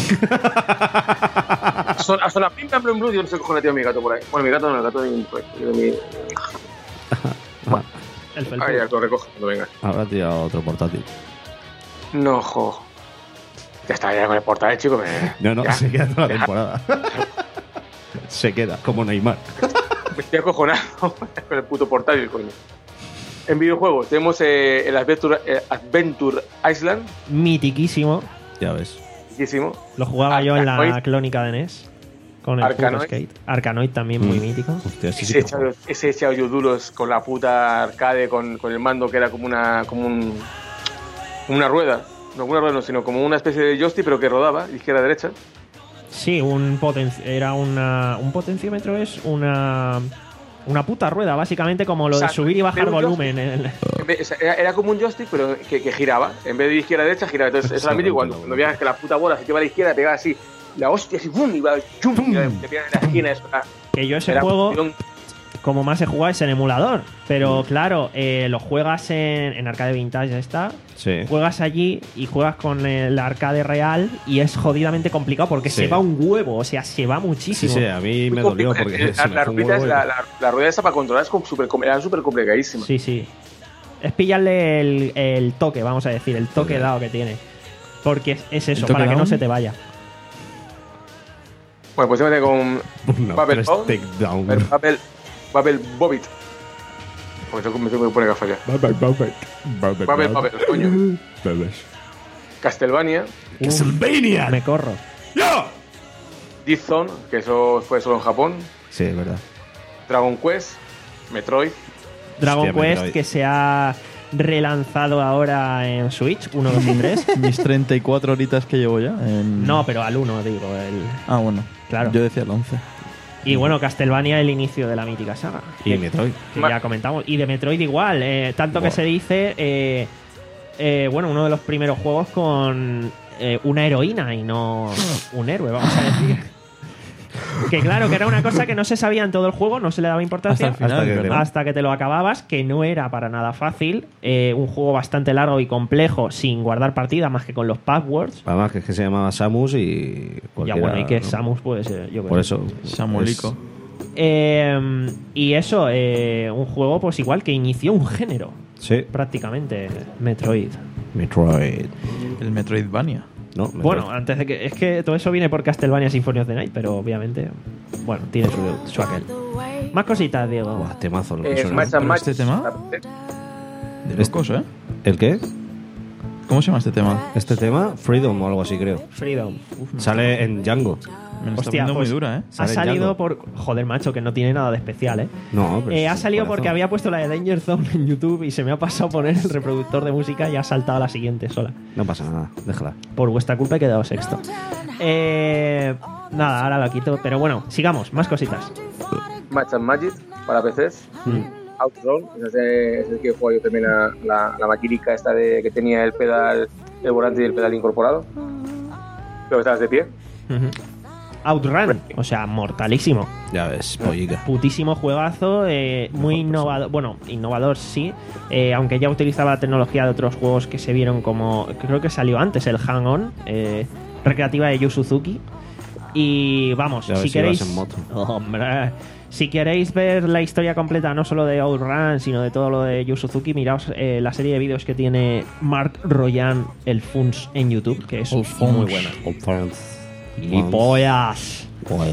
Son, hasta la pim pam blum blum, yo no sé qué cojones tío mi gato por ahí. Bueno, mi gato no, el gato de mi. de mi- Ah, El felpudo. Ah, ya lo recoge cuando venga. habrá tirado otro portátil. No, jo. Ya está, ya con el portal, chico. Me, No, no, ya. se queda toda la Deja- temporada. Se queda, como Neymar. Me estoy acojonado con el puto portátil, coño. En videojuegos tenemos eh, el Adventure, eh, Adventure Island, Mitiquísimo. Ya ves. muchísimo. Lo jugaba yo en la Arkanoid. clónica de N E S. Con el Arkanoid. Puro Skate. Arkanoid también muy Mm. mítico. Hostia, sí, sí. Ese que juego. echado, ese echado yo duros con la puta arcade, con, con el mando que era como una como un, como una rueda. No una rueda, no, sino como una especie de joystick, pero que rodaba, de izquierda a derecha. Sí, un potenci- era una un potenciómetro es una una puta rueda, básicamente como lo O sea, de subir y bajar era un volumen. en el- En vez- o sea, era, era como un joystick, pero que, que giraba. En vez de izquierda a derecha, giraba. Entonces, eso era mítico cuando, cuando veías que la puta bola se te iba a la izquierda, pegaba así. La hostia, así, ¡bum! Y va, ¡chum! Y te pillan en la esquina. Eso era, Que yo ese era juego, un tirón. como más he jugado, es en emulador. Pero claro, eh, lo juegas en, en arcade vintage, ya está. Sí. Juegas allí y juegas con el arcade real y es jodidamente complicado porque Sí. se va un huevo, o sea, se va Sí, muchísimo. sí, a mí me Muy dolió complicado. porque La, se me la fue un ruedita huevo es y- la, la, la rueda esa para controlar es como super, era súper complicadísima. Sí, sí. Es pillarle el, el toque, vamos a decir, el toque Joder. dado que tiene. Porque es, es eso, toque para que no down? se te vaya. Bueno, pues se mete con Una Bubble press Bone, takedown. Babel, Babel Bobbit. Porque tengo, me tengo que poner gafas ya. Babel Babel, coño. Castlevania, ¡Castlevania! Me corro. Death Zone, que eso fue solo en Japón. Sí, es verdad. Dragon Quest, Metroid. Dragon Hostia, Quest, Metroid. que se ha relanzado ahora en Switch, uno, dos y tres. Mis treinta y cuatro horitas que llevo ya. en- No, pero al uno, digo. El... Ah, bueno. Claro. Yo decía el once. Y bueno, Castlevania, el inicio de la mítica saga. Y que, Metroid. que Ma- ya comentamos. Y de Metroid igual. eh, tanto que Buah. se dice, eh, eh, bueno, uno de los primeros juegos con eh, una heroína y no un héroe, vamos a decir. Que claro, que era una cosa que no se sabía en todo el juego, no se le daba importancia Hasta el final, hasta que- ¿verdad? hasta que te lo acababas, que no era para nada fácil. Eh, un juego bastante largo y complejo, sin guardar partida más que con los passwords. Además, que es que se llamaba Samus y. Ya cualquiera, bueno, y que ¿no? Samus puede ser, yo creo. Por eso. Samuelico. Eh, y eso, eh, un juego pues igual que inició un género, es- sí. prácticamente, Metroid. Metroid. El Metroidvania. No, Metroid. Bueno, antes de que. Es que todo eso viene por Castlevania Symphony of the Night, pero obviamente. Bueno, tiene su, su aquel. Más cositas, Diego. Buah, temazo lo que Eh, suena. Smash and ¿Pero Match. este tema? De locos, ¿eh? ¿El qué? ¿Cómo se llama este tema? Este tema, Freedom o algo así, creo. Freedom. Uf, Sale en Django. Me lo está Hostia, poniendo pues, muy dura, ¿eh? ha Sale en salido Django. por. Joder, macho, que no tiene nada de especial, ¿eh? No, pero Eh, es ha un salido corazón. porque había puesto la de Danger Zone en YouTube y se me ha pasado poner el reproductor de música y ha saltado a la siguiente sola. No pasa nada, déjala. Por vuestra culpa he quedado sexto. Eh, nada, ahora lo quito. Pero bueno, sigamos, más cositas. Match and Magic para P Cs. Outrun, ese es el que juego yo también a la, la maquinica esta de que tenía el pedal, el volante y el pedal incorporado. Creo que estabas de pie. Ujú. Outrun, o sea, mortalísimo. Ya ves, pollica. Putísimo juegazo, eh, muy innovador. Bueno, innovador sí, eh, aunque ya utilizaba la tecnología de otros juegos que se vieron como. Creo que salió antes, el Hang On, eh, recreativa de Yu Suzuki. Y vamos, Ya ves si si ibas queréis. en moto. Hombre, si queréis ver la historia completa, no solo de Outrun, sino de todo lo de Yu Suzuki, miraos eh, la serie de vídeos que tiene Mark Royan, el Funs, en YouTube, que es El muy Funs. buena. Old friends. Y pollas.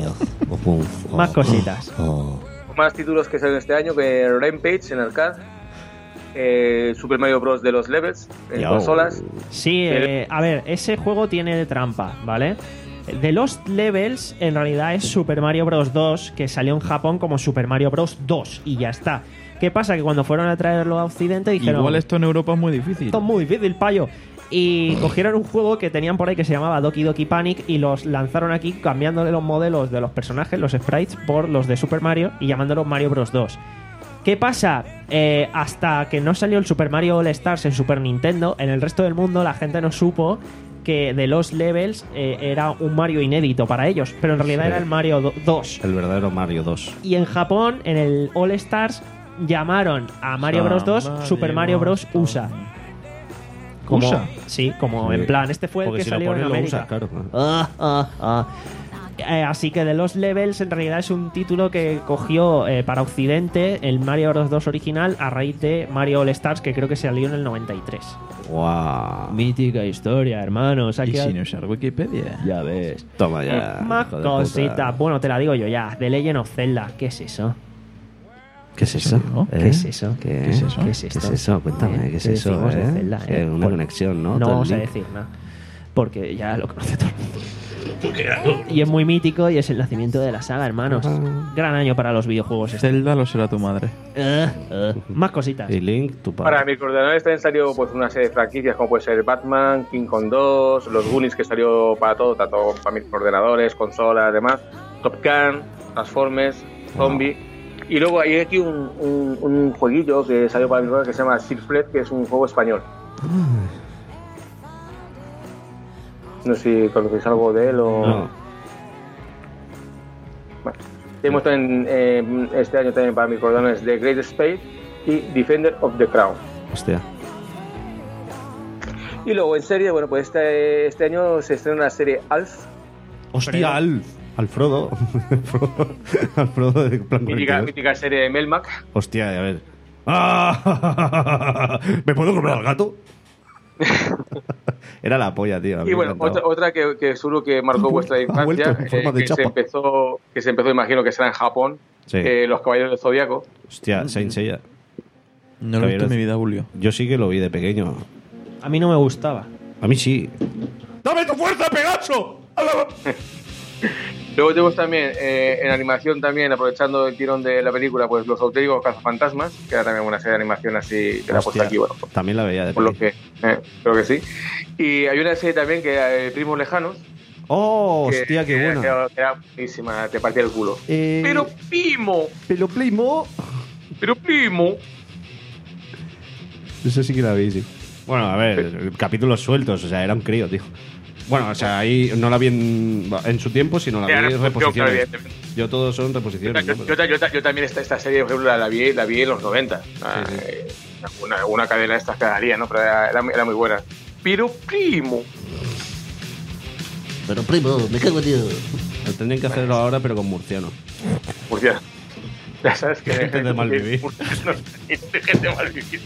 Más cositas. Más títulos que salen este año que Rampage en arcade, eh, Super Mario Bros. De los levels en Ya, consolas. Sí, eh, a ver, ese juego tiene trampa, ¿vale? The Lost Levels en realidad es Super Mario Bros. dos, que salió en Japón como Super Mario Bros. dos y ya está. ¿Qué pasa? Que cuando fueron a traerlo a Occidente dijeron... Igual esto en Europa es muy difícil. Esto es muy difícil, payo. Y cogieron un juego que tenían por ahí que se llamaba Doki Doki Panic y los lanzaron aquí cambiándole los modelos de los personajes, los sprites, por los de Super Mario y llamándolos Mario Bros. dos. ¿Qué pasa? Eh, hasta que no salió el Super Mario All Stars en Super Nintendo, en el resto del mundo la gente no supo que The Lost Levels eh, era un Mario inédito para ellos, pero en realidad Sí. era el Mario do- dos. El verdadero Mario dos. Y en Japón, en el All Stars, llamaron a Mario Bros. dos Super Mario Bros. U S A. Como, U S A. Sí, como Sí. en plan, este fue el Porque que si lo salió en pones, lo América. usas, claro. Ah, ah, ah. Eh, así que The Lost Levels en realidad es un título que cogió eh, para Occidente el Mario Bros. dos original a raíz de Mario All Stars, que creo que salió en el noventa y tres. Guau. Mítica historia, hermanos. Y sin usar Wikipedia. Ya ves. Toma ya. Más hijo de puta. cositas. Bueno, te la digo yo ya. The Legend of Zelda. ¿Qué es eso? ¿Qué es eso? ¿No? ¿Eh? ¿Qué es eso? ¿Qué, ¿Qué es eso? ¿Qué es ¿Qué esto? es eso? Cuéntame, ¿Eh? ¿qué es ¿Qué eso? decimos de eh? Zelda, Que eh? una Por- conexión, ¿no? No Todo el vamos a link. decir nada. Porque ya lo conoce todo el mundo. Y es muy mítico y es el nacimiento de la saga, hermanos. Gran año para los videojuegos. Este. Zelda lo será tu madre. Eh, eh. Más cositas. Y Link, tu padre. Para microordenadores también salió pues una serie de franquicias como puede ser Batman, King Kong dos, los Goonies que salió para todo, tanto para microordenadores, consolas, demás, Top Gun, Transformers, Zombie. Y luego hay aquí un, un, un jueguillo que salió para microordenadores que se llama Six Fred, que es un juego español. No sé si conocéis algo de él o... No. Bueno, tenemos también eh, este año también para microordenadores The Great Space y Defender of the Crown. Hostia. Y luego en serie, bueno, pues este, este año se estrena la serie Alf, Hostia, Alf. Alfrodo. Alfrodo. Alfrodo de Plan mítica, cuarenta y dos. mítica serie de Melmac. Hostia, a ver. ¡Ah! ¿Me puedo comprar al gato? Era la polla, tío. a mí Y me bueno, encantaba. otra, otra que, que seguro que marcó vuestra Ha vuelto infancia, en forma eh, de que, se chapa. empezó, que se empezó, imagino que será en Japón, Sí. eh, Los Caballeros del Zodiaco. Hostia, Saint Seiya. No lo he visto en Caballeros- mi vida, Julio. Yo sí que lo vi de pequeño. A mí no me gustaba. A mí sí. ¡Dame tu fuerza, Pegaso! Luego tenemos también eh, en animación también, aprovechando el tirón de la película, pues Los Auténticos Cazafantasmas, que era también una serie de animación así que la he puesto Hostia, aquí, bueno, por, También la veía de por lo pequeño. que eh, creo que sí. Y hay una serie también que eh, Primos Lejanos. ¡Oh, que- hostia, qué que buena! era, que era buenísima, te partía el culo. Eh, Pero primo, Pero Playmo... pero primo. Eso sí que la vi, sí. Bueno, a ver, capítulos sueltos, o sea, era un crío, tío. Bueno, o sea, ahí no la vi en, en su tiempo, sino la Ya, vi en reposición, claro, reposiciones. evidentemente. Yo todos son reposiciones. Yo, ¿no? yo, yo, yo también esta, esta serie, por ejemplo, la, la, vi, la vi en los noventa. Ah, eh, una, una cadena de estas cada día, ¿no? Pero era, era, era muy buena. Pero primo. Pero primo, me cago en Dios. Lo tendrían que hacerlo ahora, pero con murciano. Murcia. Ya sabes que Gente de mal vivir. Gente de mal vivir.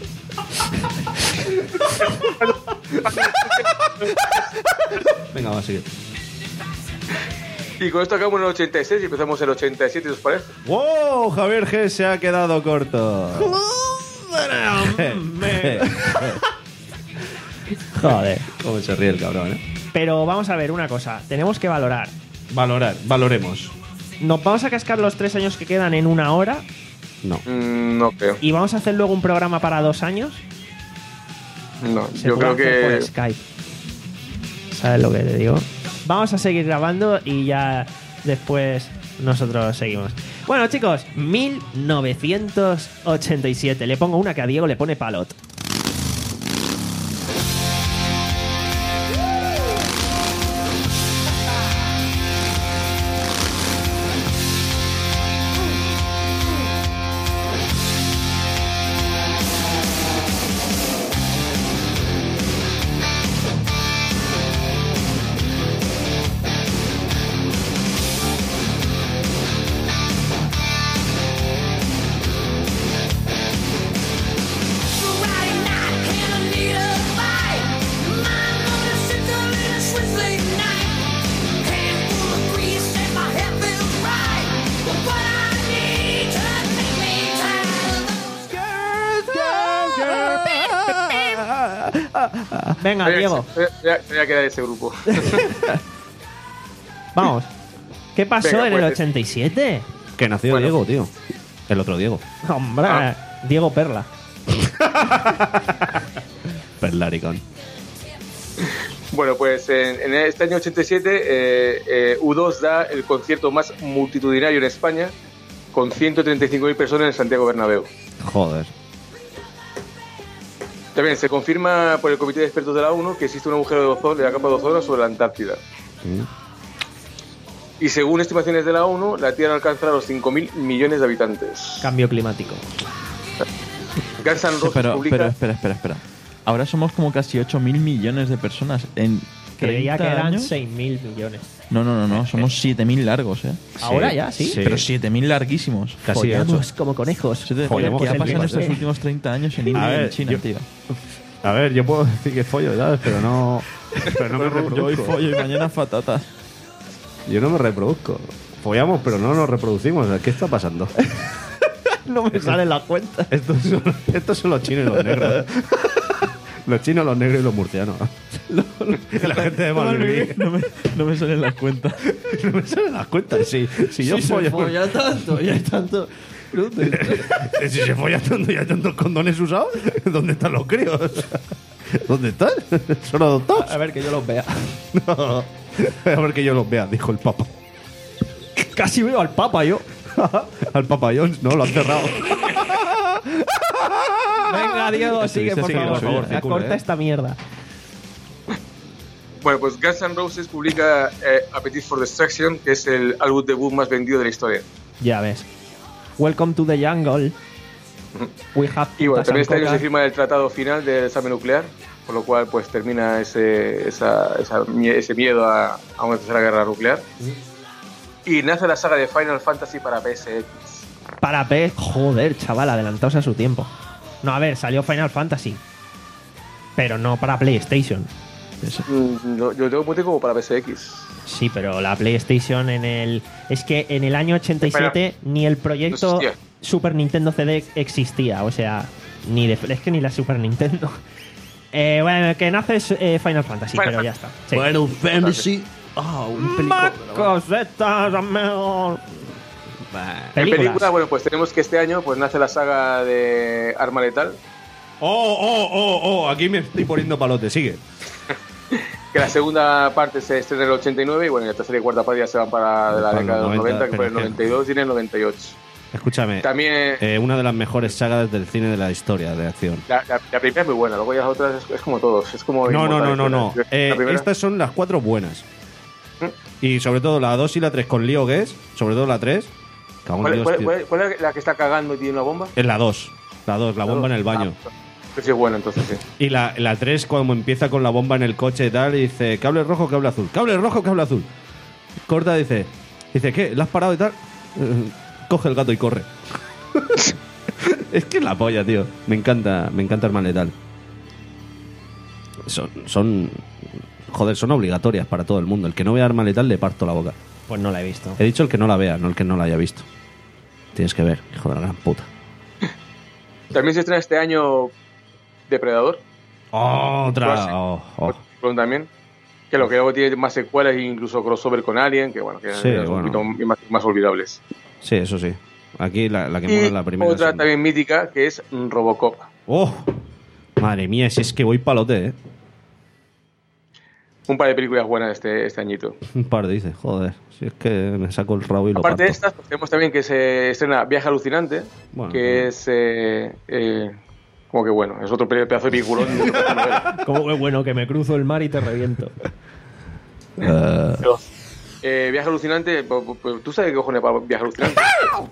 Venga, va a seguir. Y con esto acabamos en el ochenta y seis y empezamos en el ochenta y siete, ¿os parece? ¡Wow! Javier G se ha quedado corto. Joder. Cómo se ríe el cabrón, ¿eh? Pero vamos a ver una cosa. Tenemos que valorar. Valorar, valoremos. ¿Nos vamos a cascar los tres años que quedan en una hora? No. Mm, no creo. ¿Y vamos a hacer luego un programa para dos años? No, Se yo puede creo hacer que... por Skype. ¿Sabes lo que te digo? Vamos a seguir grabando y ya después nosotros seguimos. Bueno, chicos, mil novecientos ochenta y siete. Le pongo una que a Diego le pone palot. Venga, Voy a- Diego, voy a- voy a quedar de ese grupo. vamos. ¿Qué pasó Venga, en el pues. ochenta y siete? Que nació Bueno. Diego, tío. El otro Diego. Hombre, Ah. Diego Perla. Perlaricón. Bueno, pues en, en este año ochenta y siete eh, eh, U dos da el concierto más multitudinario en España con ciento treinta y cinco mil personas en Santiago Bernabéu. Joder. También se confirma por el Comité de Expertos de la ONU que existe un agujero de ozono, de la capa de ozono sobre la Antártida. Mm. Y según estimaciones de la ONU, la Tierra alcanzará los cinco mil millones de habitantes. Cambio climático. Guns N' Roses Pero, publica... pero, espera, espera, espera. Ahora somos como casi ocho mil millones de personas en Creía que treinta eran años. seis mil millones. No, no, no, no. Somos siete mil largos, ¿eh? Ahora ya, ¿sí? Sí. Pero siete mil larguísimos. Casi Follamos ocho. como conejos. Siete- Follamos ¿Qué ha como pasado en flipas, estos eh. últimos treinta años en India A y en ver, China, yo- tío? A ver, yo puedo decir que follo, ¿sabes? Pero no. Pero no me Yo hoy reproduzco. follo y mañana patatas. Yo no me reproduzco. Follamos, pero no nos reproducimos. ¿Qué está pasando? No me sale la cuenta. Estos son, estos son los chinos y los negros. Los chinos, los negros y los murcianos. La gente de Malvivir. No me, no me salen las cuentas. No me salen las cuentas. Si, si yo follo. tanto, ya tanto. Si se folla tanto y hay tantos condones usados, ¿dónde están los críos? ¿Dónde están? ¿Son adoptados? A ver, que yo los vea. No. A ver que yo los vea, dijo el Papa. Casi veo al Papa yo. Al Papa Jones, no, lo han cerrado. Venga, Diego, sigue, Sigue, por sigue, favor. por favor, Ya circula, corta eh. esta mierda. Bueno, pues Guns N' Roses publica eh, Appetite for Destruction, que es el álbum debut más vendido de la historia. Ya ves. Welcome to the jungle. We have Y bueno, putas también este año and se coca. firma el tratado final del desarme nuclear, con lo cual pues termina ese, esa, esa mie- ese miedo a, a una tercera guerra nuclear. Y nace la saga de Final Fantasy para P S X. Para P. Joder, chaval, adelantados a su tiempo. No, a ver, salió Final Fantasy. Pero no para PlayStation. Mm, Yo, yo tengo punto como para P S X. Sí, pero la PlayStation en el... Es que en el año ochenta y siete ni el proyecto No existía. Super Nintendo C D existía. O sea, ni de... Es que ni la Super Nintendo. Eh, bueno, que nace es, eh, Final Fantasy, Final pero ya está. Sí. Final Fantasy. Ah, un película. Más cosetas, amigo. En Películas. película, bueno, pues tenemos que este año pues nace la saga de Arma Letal, Oh, oh, oh, oh, aquí me estoy poniendo palote, sigue. que la segunda parte se estrena en el ochenta y nueve y bueno, y la tercera y cuarta parte ya se van para la Para década de los los noventa, noventa, que fue en el pero es que- noventa y dos y en el noventa y ocho. Escúchame, También eh, una de las mejores sagas del cine de la historia de acción. la, la, la primera es muy buena, luego ya las otras es, es como todos. Es como No, no, no, no, no. La Eh, primera- estas son las cuatro buenas. Y sobre todo la dos y la tres con Leo Guess, sobre todo la tres. Cago en ¿Cuál, Dios, cuál- tío. cuál- cuál es la que está cagando y tiene una bomba? Es la dos. La dos, la bomba en el baño. Ah, pues sí es buena entonces, sí. Y la, la tres cuando empieza con la bomba en el coche y tal, y dice, cable rojo, cable azul. Cable rojo, cable azul. Corta, dice, dice, ¿qué? ¿La has parado y tal? Eh, coge el gato y corre. Es que es la polla, tío. Me encanta, me encanta Arma Letal. Son, son, joder, son obligatorias para todo el mundo. El que no vea Arma Letal le parto la boca. Pues no la he visto. He dicho el que no la vea, no el que no la haya visto. Tienes que ver, hijo de la gran puta. También se estrena este año Depredador. Otra. Oh, oh. Clone también. Que lo que luego tiene más secuelas e incluso crossover con Alien, que bueno, que Sí, son bueno. un poquito más, más olvidables. Sí, eso sí. Aquí la, la que Y mola es la primera. otra es- también mítica, que es Robocop. ¡Oh! Madre mía, si es que voy palote, ¿eh? Un par de películas buenas este, este añito. Un par dice, joder. Si es que me saco el rabo y lo Aparte de parto. estas, pues tenemos también que se estrena Viaje Alucinante, Bueno, que bueno. es... Eh, eh, como que bueno, es otro pedazo de peliculón. Como que bueno, que me cruzo el mar y te reviento. Eh, Pero, eh, Viaje Alucinante, po- po- po- ¿tú sabes qué cojones para Viaje Alucinante?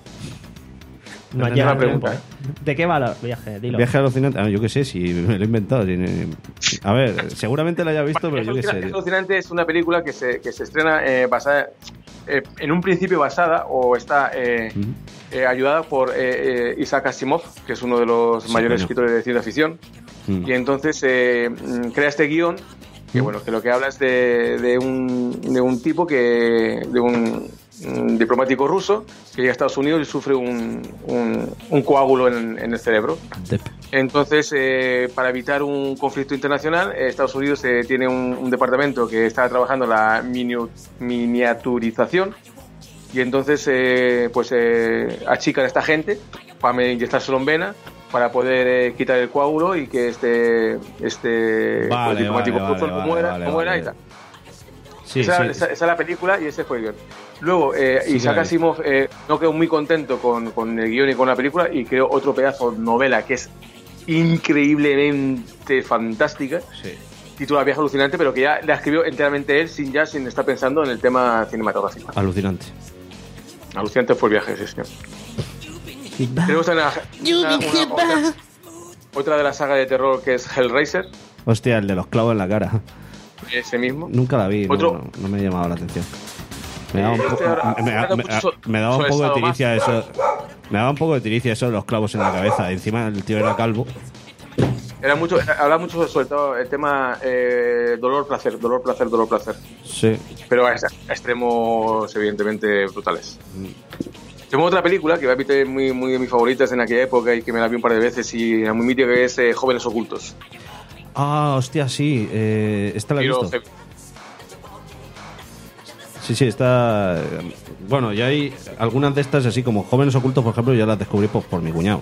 No Es llega una el pregunta, tiempo, ¿eh? ¿De qué va el viaje? Dilo. viaje alucinante. Ah, yo qué sé, si me lo he inventado. si ne- A ver, seguramente lo haya visto, pero Viaje yo qué sé. Alucinante, tío. Alucinante es una película que se, que se estrena eh, basada, eh, en un principio basada o está eh, Ujú. eh, ayudada por eh, eh, Isaac Asimov, que es uno de los Sí, mayores coño. escritores de ciencia ficción. Mm. Y entonces eh, mm, crea este guión que, bueno, que lo que habla es de, de, un, de un tipo que. de un, un diplomático ruso que llega a Estados Unidos y sufre un, un, un coágulo en, en el cerebro. Dep. Entonces, eh, para evitar un conflicto internacional, eh, Estados Unidos eh, tiene un, un departamento que está trabajando en la minu- miniaturización y entonces eh, pues eh, achican a esta gente para inyectárselo en vena para poder eh, quitar el coágulo y que este este pues, Vale, diplomático vale, ruso vale, muera, vale, no muera vale. y tal. Sí, esa, sí, esa- esa es la película y ese fue el guión. Luego, eh, Sí, Isaac claro. Asimov eh, no quedó muy contento con, con el guión y con la película y creó otro pedazo de novela que es increíblemente fantástica, sí. titulada Viaje Alucinante, pero que ya la escribió enteramente él sin ya sin estar pensando en el tema cinematográfico. Alucinante. Alucinante fue el viaje, sí, señor. Tenemos también una- una- una- otra, otra de la saga de terror que es Hellraiser, Hostia, el de los clavos en la cara. ese mismo. Nunca la vi, no, Otro- no, no me ha llamado la atención. Me daba un, Este po- ahora- me, me- ahora me- mucho so- me daba un sobre poco de Estado tiricia Más. eso. Me daba un poco de tiricia eso de los clavos en la cabeza. Encima el tío era calvo. Era mucho, habla mucho sobre todo el tema eh, dolor-placer, dolor-placer, dolor-placer. Sí. Pero a, a extremos evidentemente brutales. Tengo otra película que va a ser muy, muy de mis favoritas en aquella época y que me la vi un par de veces y era muy mítica, que es eh, Jóvenes Ocultos. Ah, hostia, sí. Eh, esta la he Tiro visto. heavy. Sí, sí, está. Bueno, ya hay algunas de estas, así como Jóvenes Ocultos, por ejemplo, ya las descubrí pues, por mi cuñado.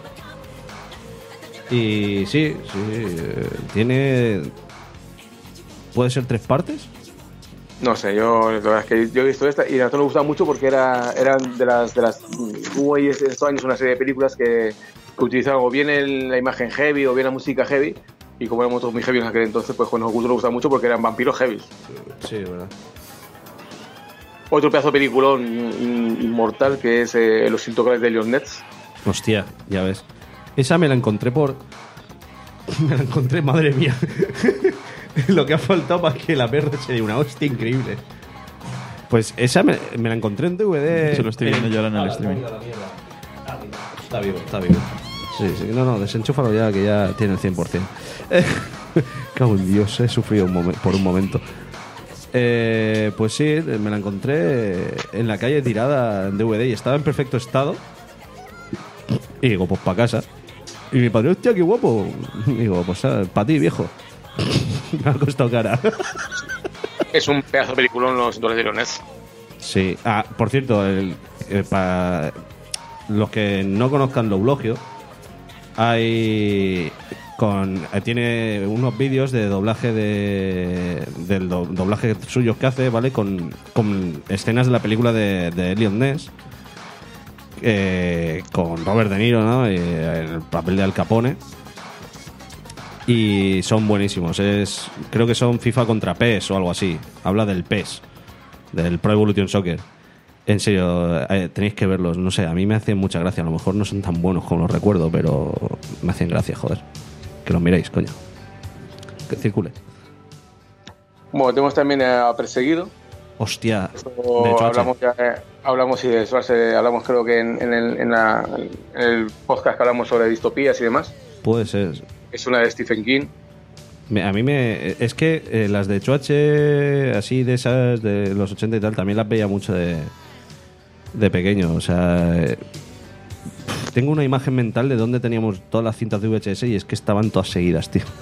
Y sí, sí. eh, tiene. ¿Puede ser tres partes? No sé, yo la verdad es que yo he visto esta y a nosotros nos gustaba mucho porque era, eran de las de las hubo ahí estos años una serie de películas que, que utilizaban o bien el- la imagen heavy o bien la música heavy y como éramos todos muy heavy en aquel entonces pues Jóvenes Ocultos nos gustaba mucho porque eran vampiros heavy. Sí, verdad. Otro pedazo de peliculón in- inmortal que es eh, Los Intocables de Leon Nets. Hostia, ya ves. Esa me la encontré por. Me la encontré, madre mía. Lo que ha faltado para que la perra se dé una hostia increíble. Pues esa me, me la encontré en D V D. Se lo estoy viendo yo ahora en el streaming. Está vivo, está vivo. Sí, sí, no, no, desenchúfalo ya, que ya tiene el cien por ciento. Eh, cago en Dios, he sufrido un momen- por un momento. Eh, pues sí, me la encontré en la calle tirada en D V D y estaba en perfecto estado. Y digo, pues para casa. Y mi padre, hostia, qué guapo. Y digo, pues para ti, viejo. Me ha costado cara. Es un pedazo de peliculón Los Intocables de Leon Nets. Sí. Ah, por cierto, el, eh, para los que no conozcan Loulogio, hay con eh, tiene unos vídeos de doblaje de del do- doblaje suyos que hace, ¿vale? Con, con escenas de la película de, de Elliot Ness, eh, con Robert De Niro, ¿no? Eh, en el papel de Al Capone. Y son buenísimos. Es, creo que son FIFA contra P E S o algo así. Habla del P E S, del Pro Evolution Soccer. En serio, eh, tenéis que verlos. No sé, a mí me hacen mucha gracia. A lo mejor no son tan buenos como los recuerdo, pero me hacen gracia, joder. Que los miréis, coño. Que circule. Bueno, tenemos también a Perseguido. Hostia. Eso De hecho, hablamos, ya, eh, hablamos y de eso hace- hablamos creo que en, en el, en, la- en el podcast que hablamos sobre distopías y demás. puede ser. Es una de Stephen King. Me- A mí me... Es que eh, las de Choache, así de esas de los ochenta y tal, también las veía mucho de, de pequeño. O sea... eh, tengo una imagen mental de dónde teníamos todas las cintas de V H S y es que estaban todas seguidas, tío.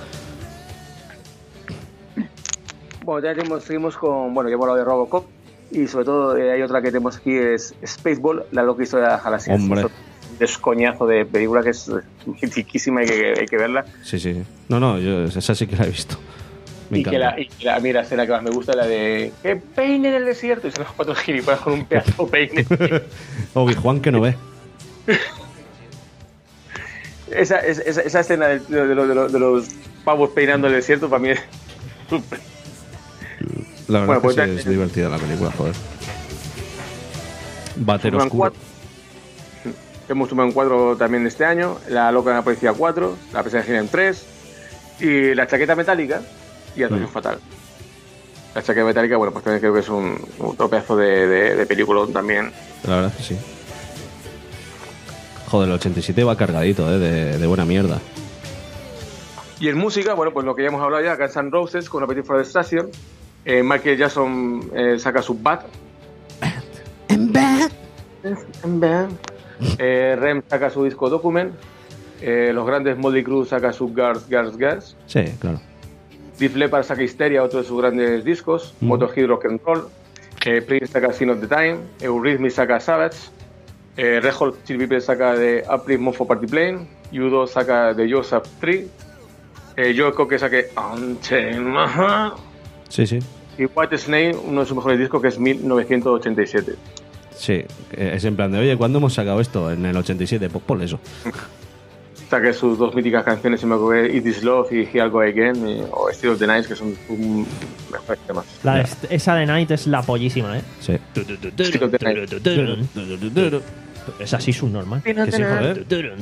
Bueno, ya tenemos, seguimos con, bueno, ya hemos hablado de Robocop y sobre todo eh, hay otra que tenemos aquí, es Spaceball, la loca historia de las galaxias. Hombre. Es un descoñazo de película que es mitiquísima, hay que, hay que verla. Sí, sí. No, no, yo esa sí que la he visto. Me Y que, encanta. la, y que la, a mí la escena que más me gusta es la de que peine en el desierto y son los cuatro gilipollas con un pedazo de peine. Obi-Juan que no ve. esa, esa, esa, esa escena de, de, de, los- de los- de los pavos peinando el desierto para mí es súper. La verdad Bueno, pues es que ya- sí, es divertida la película, joder. Bater Superman oscuro. cuatro. Hemos Superman cuatro también este año, La loca de la policía cuatro, La pesadilla en tres y La chaqueta metálica y Atracción Mm. fatal. La chaqueta metálica, bueno, pues también creo que es un, un pedazo de, de, de película también. La verdad es que sí. Joder, el ochenta y siete va cargadito, ¿eh? De, de buena mierda. Y en música, bueno, pues lo que ya hemos hablado ya, Guns N' Roses con Appetite for Destruction, eh, Michael Jackson eh, saca su Bad. I'm back. Eh, Rem saca su disco Document. Eh, los grandes Motley Crue saca su Girls, Girls, Girls. Sí, claro. Def Leppard saca Hysteria, otro de sus grandes discos. Mm. Motorhead Rock and Roll. Eh, Prince saca Sin of the Time. Eurythmics saca Savage. Eh, Red Hot Chili Peppers saca de Uplift Mofo Party Plane. U dos saca de Joseph tres. Eh, Joe Cocker saca Unchained My Heart. Sí, sí. Y White Snake, uno de sus mejores discos, que es mil novecientos ochenta y siete. Sí, eh, es en plan de, oye, ¿cuándo hemos sacado esto? En el ochenta y siete, pues por eso. Saca sus dos míticas canciones, si me acuerdo, It Is Love y Here I Go Again, y- o Steel of the Night, que son sus mejores temas. La de- esa de Night es la pollísima, ¿eh? Sí. Steel of the Night. Es así subnormal. Que sí, joder.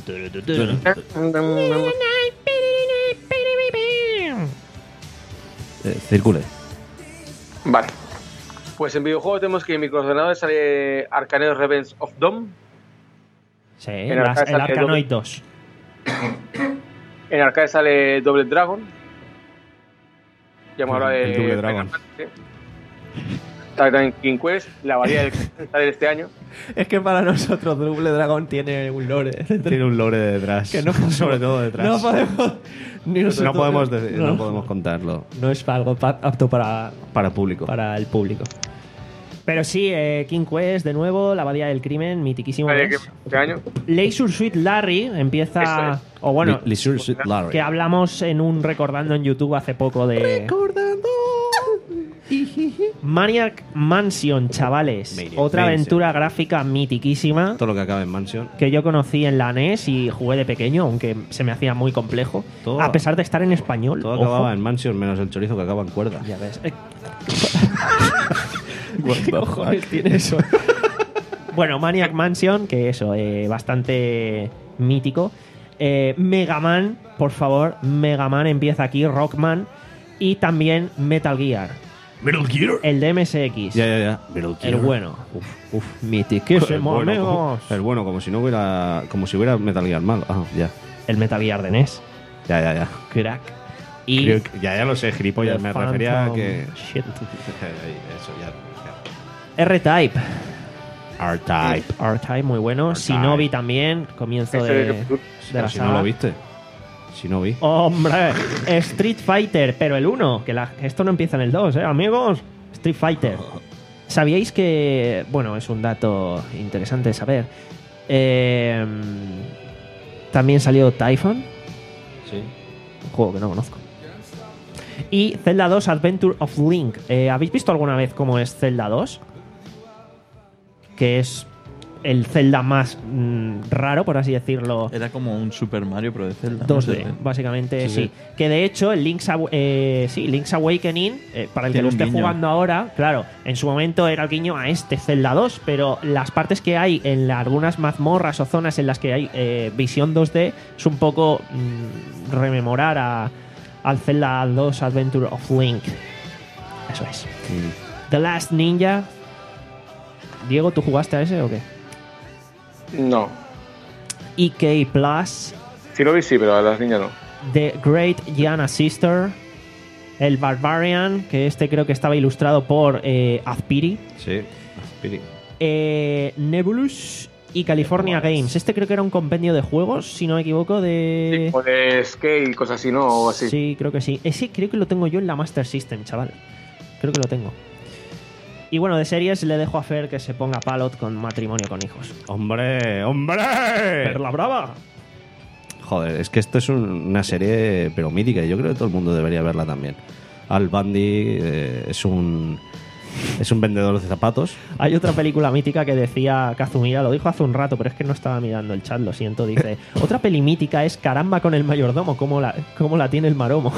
Eh, circule. Vale. Pues en videojuegos tenemos que en microordenadores sale Arcane Revenge of Dawn. Sí, En las- arcade el sale Arkanoid doble- dos. En arcade sale Double Dragon. Ya hemos hablado de El Double Dragon. Titan King Quest, la variedad del que sale este año. Es que para nosotros Double Dragon tiene un lore. Tiene un lore detrás. Que no podemos- sobre todo detrás. No podemos. Ni No nosotros- podemos, decir- no no. podemos contarlo No es algo pa- apto para, para público. para el público. Pero sí, eh, King Quest, de nuevo, la abadía del crimen, mitiquísimo. Vale, es. que este año. Leisure Suite Larry empieza. Eso es. O bueno, Li- Leisure Suit Larry. que hablamos en un recordando en YouTube hace poco de. Recordando. Maniac Mansion, chavales. Maniac Otra Mansion. aventura gráfica mitiquísima Todo lo que acaba en Mansion. que yo conocí en la N E S y jugué de pequeño, aunque se me hacía muy complejo. Todo- a pesar de estar en español. Todo ojo. acababa en Mansion menos el chorizo que acaba en cuerda. Ya ves. Eh, ¿Qué cojones tiene eso? Bueno, Maniac Mansion, que eso, eh, bastante mítico. Eh, Mega Man, por favor, Mega Man empieza aquí, Rockman. Y también Metal Gear, Metal Gear. el de M S X. Ya, ya, ya. Metal El bueno. Uf, uf, mitiquísimo, el bueno, amigos. como, el bueno, como si no hubiera. Como si hubiera Metal Gear mal. Ah, ya. El Metal Gear de N E S. Ya, ya, ya. Crack. Y Creo que- ya, ya lo sé, gilipollas. The Me refería a Phantom que. Shit. Eso, ya. R-Type. R-Type. R-Type, muy bueno. R-Type. Shinobi también, comienzo Ese de, de- de la Si no saga. lo viste. Si no vi. Hombre, Street Fighter, pero el uno, que la- esto no empieza en el dos, ¿eh, amigos? Street Fighter. ¿Sabíais que, bueno, es un dato interesante de saber, eh, también salió Typhon, Sí. un juego que no conozco, y Zelda dos Adventure of Link? Eh, ¿Habéis visto alguna vez cómo es Zelda dos? Que es el Zelda más mm, raro, por así decirlo. Era como un Super Mario, pero de Zelda. ¿no? dos D, básicamente, sí, Sí, sí. sí. Que de hecho, el Link's, Aw- eh, sí, Link's Awakening, eh, para el que Tiene lo un esté guiño. jugando ahora, claro, en su momento era el guiño a este Zelda dos, pero las partes que hay en la- algunas mazmorras o zonas en las que hay eh, visión dos D es un poco mm, rememorar a, al Zelda dos Adventure of Link. Eso es. The Last Ninja. Diego, ¿tú jugaste a ese o qué? No. E K Plus. Sí lo vi, sí, pero a las niñas no. The Great Gianna Sister. El Barbarian, que este creo que estaba ilustrado por eh, Azpiri. Sí, Spirit. Eh, Nebulous y California Games. Este creo que era un compendio de juegos, si no me equivoco, de... O de skate, cosas así, ¿no? O así. Sí, creo que sí. Ese creo que lo tengo yo en la Master System, chaval. Creo que lo tengo. Y bueno, de series le dejo a Fer que se ponga Palot con Matrimonio con Hijos. ¡Hombre! ¡Hombre! ¡Fer la brava! Joder, es que esto es un- una serie pero mítica y yo creo que todo el mundo debería verla también. Al Bundy eh, es un es un vendedor de zapatos. Hay otra película mítica que decía Kazumira, lo dijo hace un rato, pero es que no estaba mirando el chat, lo siento. Dice: otra peli mítica es Caramba con el mayordomo, ¿cómo la, cómo la tiene el maromo?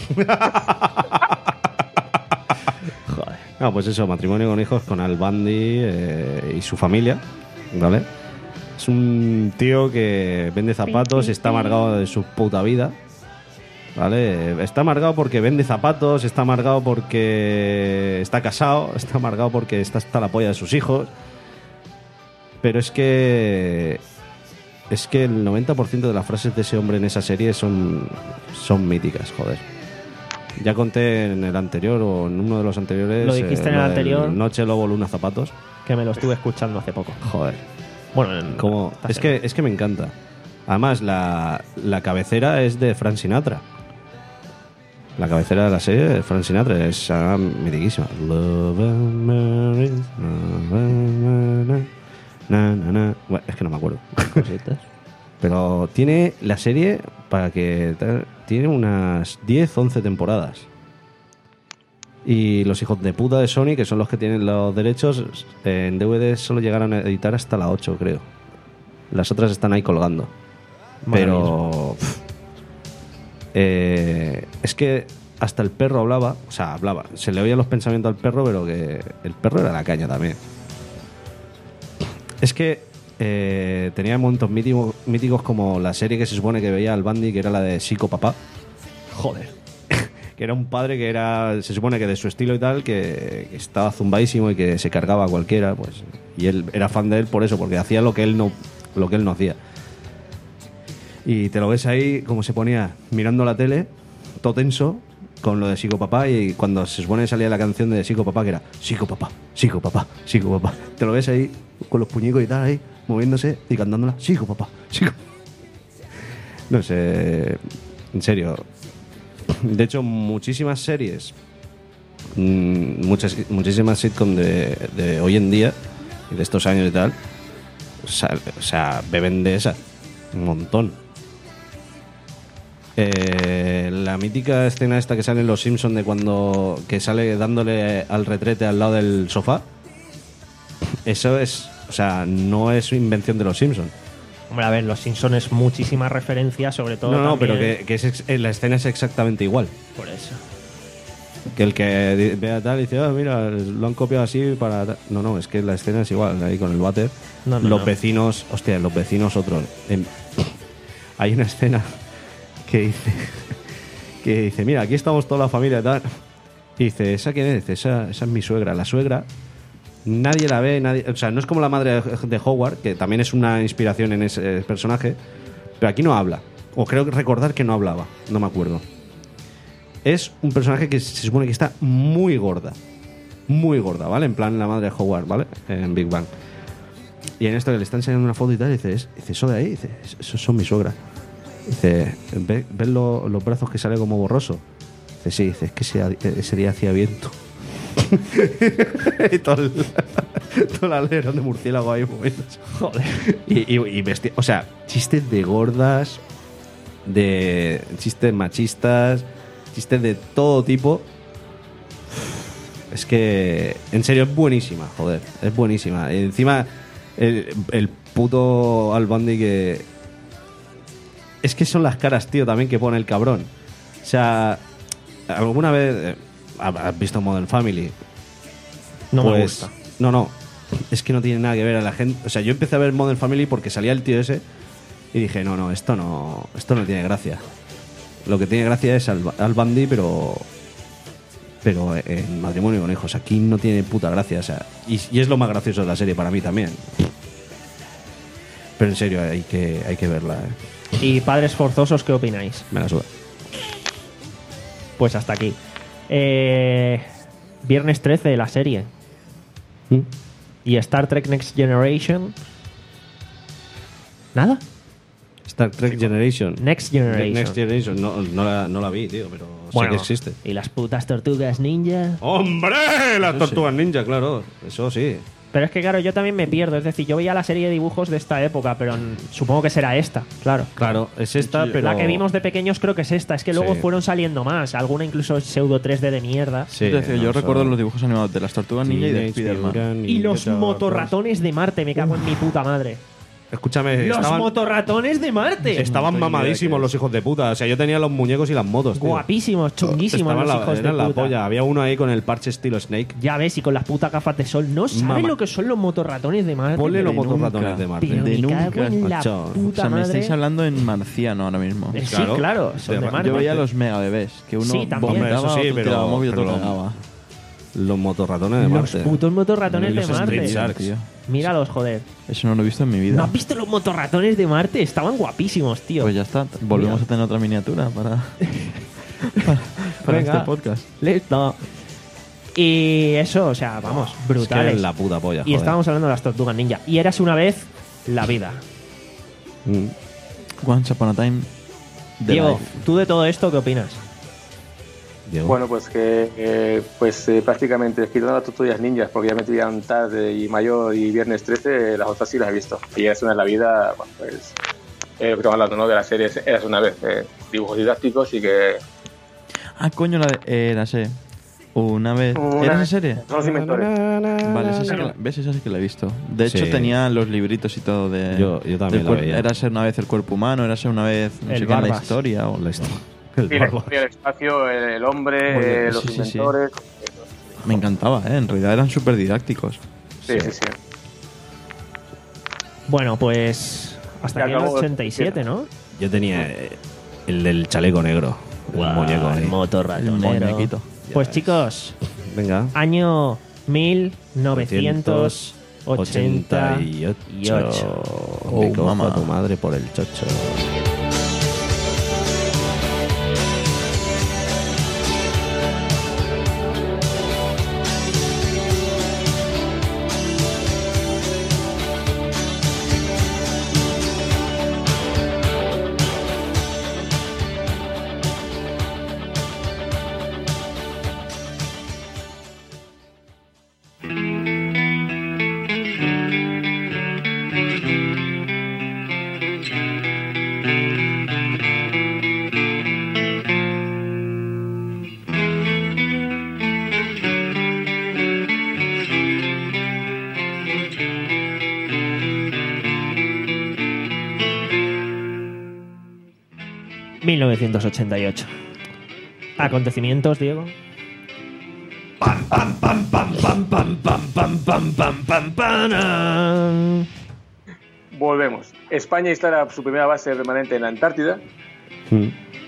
Joder. No, pues eso, matrimonio con hijos con Al Bundy eh, y su familia, ¿vale? Es un tío que vende zapatos y está amargado de su puta vida, ¿vale? Está amargado porque vende zapatos, está amargado porque está casado, está amargado porque está hasta la polla de sus hijos. Pero es que es que el noventa por ciento de las frases de ese hombre en esa serie son, son míticas, joder. Ya conté en el anterior o en uno de los anteriores. Lo dijiste en el del anterior. Noche, Lobo, Luna, Zapatos. Que me lo estuve escuchando hace poco. Joder. Bueno, en- Como, esta es, semana. que, es que me encanta. Además, la, la cabecera es de Frank Sinatra. La cabecera de la serie de Frank Sinatra es ah, mitiquísima. Love and Mary, love and Mary, na, na, na. Bueno, es que no me acuerdo. Pero tiene la serie, para que tal, tiene unas diez, once temporadas. Y los hijos de puta de Sony, que son los que tienen los derechos, en D V D solo llegaron a editar hasta la ocho, creo. Las otras están ahí colgando. Madre Pero... pff, eh, es que hasta el perro hablaba, o sea, hablaba. Se le oían los pensamientos al perro, pero que el perro era la caña también. Es que eh, tenía momentos míticos, míticos como la serie que se supone que veía al Bundy, que era la de Psico Papá. Joder. Que era un padre que era, se supone que de su estilo y tal, que, que estaba zumbadísimo y que se cargaba a cualquiera, pues. Y él era fan de él por eso, porque hacía lo que él no, lo que él no hacía. Y te lo ves ahí como se ponía mirando la tele, todo tenso, con lo de Psicopapá, y cuando se supone que salía la canción de Psicopapá, que era Psicopapá, Psicopapá, Psicopapá. Te lo ves ahí con los puñicos y tal, ahí, moviéndose y cantándola, Psicopapá, Psicopapá. No sé, en serio. De hecho, muchísimas series, mmm, muchas, muchísimas sitcoms de, de hoy en día, y de estos años y tal, o sea, o sea beben de esa, un montón. Eh, la mítica escena esta que sale en Los Simpsons de cuando que sale dándole al retrete al lado del sofá, eso es, o sea, no es invención de Los Simpsons. Hombre, a ver, Los Simpsons es muchísima referencia, sobre todo. No, no, también- pero que, que es ex- la escena es exactamente igual. Por eso. Que el que di- vea tal y dice, ah, mira, lo han copiado así para... ta-". No, no, es que la escena es igual, ahí con el váter. No, no, los no. vecinos, hostia, los vecinos otros. Em, hay una escena que dice, que dice, mira, aquí estamos toda la familia y tal. Y dice, ¿esa quién es? Dice, esa, esa es mi suegra. La suegra, nadie la ve, nadie... O sea, no es como la madre de- de Howard, que también es una inspiración en ese personaje, pero aquí no habla. O creo que recordar que no hablaba, no me acuerdo. Es un personaje que se supone que está muy gorda. Muy gorda, ¿vale? En plan la madre de Howard, ¿vale? En Big Bang. Y en esto que le están enseñando una foto y tal, dice, "Es- dice eso de ahí, dice, esos son mi suegra. Dice, ¿ves ve lo- los brazos que sale como borroso? Dice, sí, dice, es que ese, ese día hacía viento. Y todo el, todo el alerón de murciélago ahí moviéndose. Joder. Y, y, y vesti- o sea, chistes de gordas, de chistes machistas, chistes de todo tipo. Es que, en serio, es buenísima, joder, es buenísima. Y encima, El, el puto Al Bundy que... Es que son las caras, tío, también que pone el cabrón. O sea, ¿alguna vez eh, has visto Modern Family? No me Pues, gusta. No, no. Es que no tiene nada que ver a la gente. O sea, yo empecé a ver Modern Family porque salía el tío ese y dije, no, no, esto no, esto no tiene gracia. Lo que tiene gracia es Al, Al Bundy, pero pero en Matrimonio con Hijos. Aquí no tiene puta gracia. O sea, y, y es lo más gracioso de la serie para mí también. Pero en serio, hay que, hay que verla. ¿eh? ¿Y Padres Forzosos qué opináis? Me la suda. Pues hasta aquí. Eh, Viernes trece, la serie. ¿Mm? Y Star Trek Next Generation. ¿Nada? Star Trek Generation. Next Generation. Next Generation. No, no, la, no la vi, tío, pero Bueno, sé que existe. ¿Y las putas tortugas ninja? ¡Hombre! Las tortugas ninja, claro. Eso sí. Pero es que, claro, yo también me pierdo. Es decir, yo veía la serie de dibujos de esta época, pero n- supongo que será esta, claro. Claro, es esta, pero... La que vimos de pequeños creo que es esta. Es que luego Sí. fueron saliendo más. Alguna incluso pseudo tres D de mierda. Sí, Es decir, no, yo son- recuerdo los dibujos animados de las Tortugas Ninja y de Teenage Spider-Man. Mutant Y los Ninja motorratones de Marte, me cago en mi puta madre. Escúchame, Los estaban, motorratones de Marte. estaban No tengo mamadísimos idea qué los es. hijos de puta. O sea, yo tenía los muñecos y las motos, tío. Guapísimos, chunguísimos Estaban los la, hijos de eran la puta. polla. Había uno ahí con el parche estilo Snake. Ya ves, y con las putas gafas de sol. No sabes Mamá. lo que son los motorratones de Marte. Ponle los de motorratones nunca. de Marte. Pero De me nunca, cago en la macho. O puta sea, me madre. estáis hablando en marciano ahora mismo. Eh, Sí, Claro. claro, son De de ra- Marte. Yo veía los mega bebés, que uno Sí, también. vomitaba, Hombre, eso sí, otro pero- tiraba móvil y otro pero- cagaba. Los motorratones de Los Marte. putos motorratones Y de los Marte. Street Sharks. Tío. Míralos, joder. Eso no lo he visto en mi vida. ¿No has visto los motorratones de Marte? Estaban guapísimos, tío. Pues ya está, volvemos Mira. a tener otra miniatura para, para, para Venga. este podcast. Listo. Y eso, o sea, vamos, Es que brutales. es la puta polla, y joder. estábamos hablando de las tortugas ninja. Y eras una vez la vida. Mm. Once Upon a Time, The Diego, Life. ¿tú de todo esto qué opinas? Diego. Bueno, pues que eh, pues eh, prácticamente quitando las tortugas ninjas, porque ya me tiran tarde y mayor y viernes trece, las otras sí las he visto. Y es una en la vida, bueno, pues eh, lo que estamos hablando, ¿no? De las series Eras una vez, eh, dibujos didácticos y que Ah, coño, la de... Eh, la sé. Una vez... Una ¿Era esa vez. serie? son los inventores. Vale, esa sí que la, ¿ves? Esa sí que la he visto. De hecho, Sí. tenía los libritos y todo de... Yo- yo también del la cuer- veía. Era ser una vez el cuerpo humano, era ser una vez... No El sé qué, en la Barbas. historia o... La historia. El Sí, la barba. historia del espacio, el, el hombre, Oye, eh, los sí, sí, sí. inventores. Me encantaba, ¿eh? En realidad eran súper didácticos. Sí, sí, sí. Bueno, pues hasta Ya aquí en el acabó. ochenta y siete, ¿no? Yo tenía eh, el del chaleco negro. El muñeco ahí. El motorratonero. muñequito. Pues chicos, Venga. año mil novecientos ochenta y ocho. Oh, Me cojo mamá. a tu madre por el chocho. mil novecientos ochenta y ocho. Acontecimientos, Diego. Pam, pam, pam, pam, pam, pam, pam, pam, pam, pam, pam, pam. Volvemos. España instala su primera base permanente en la Antártida. Mm.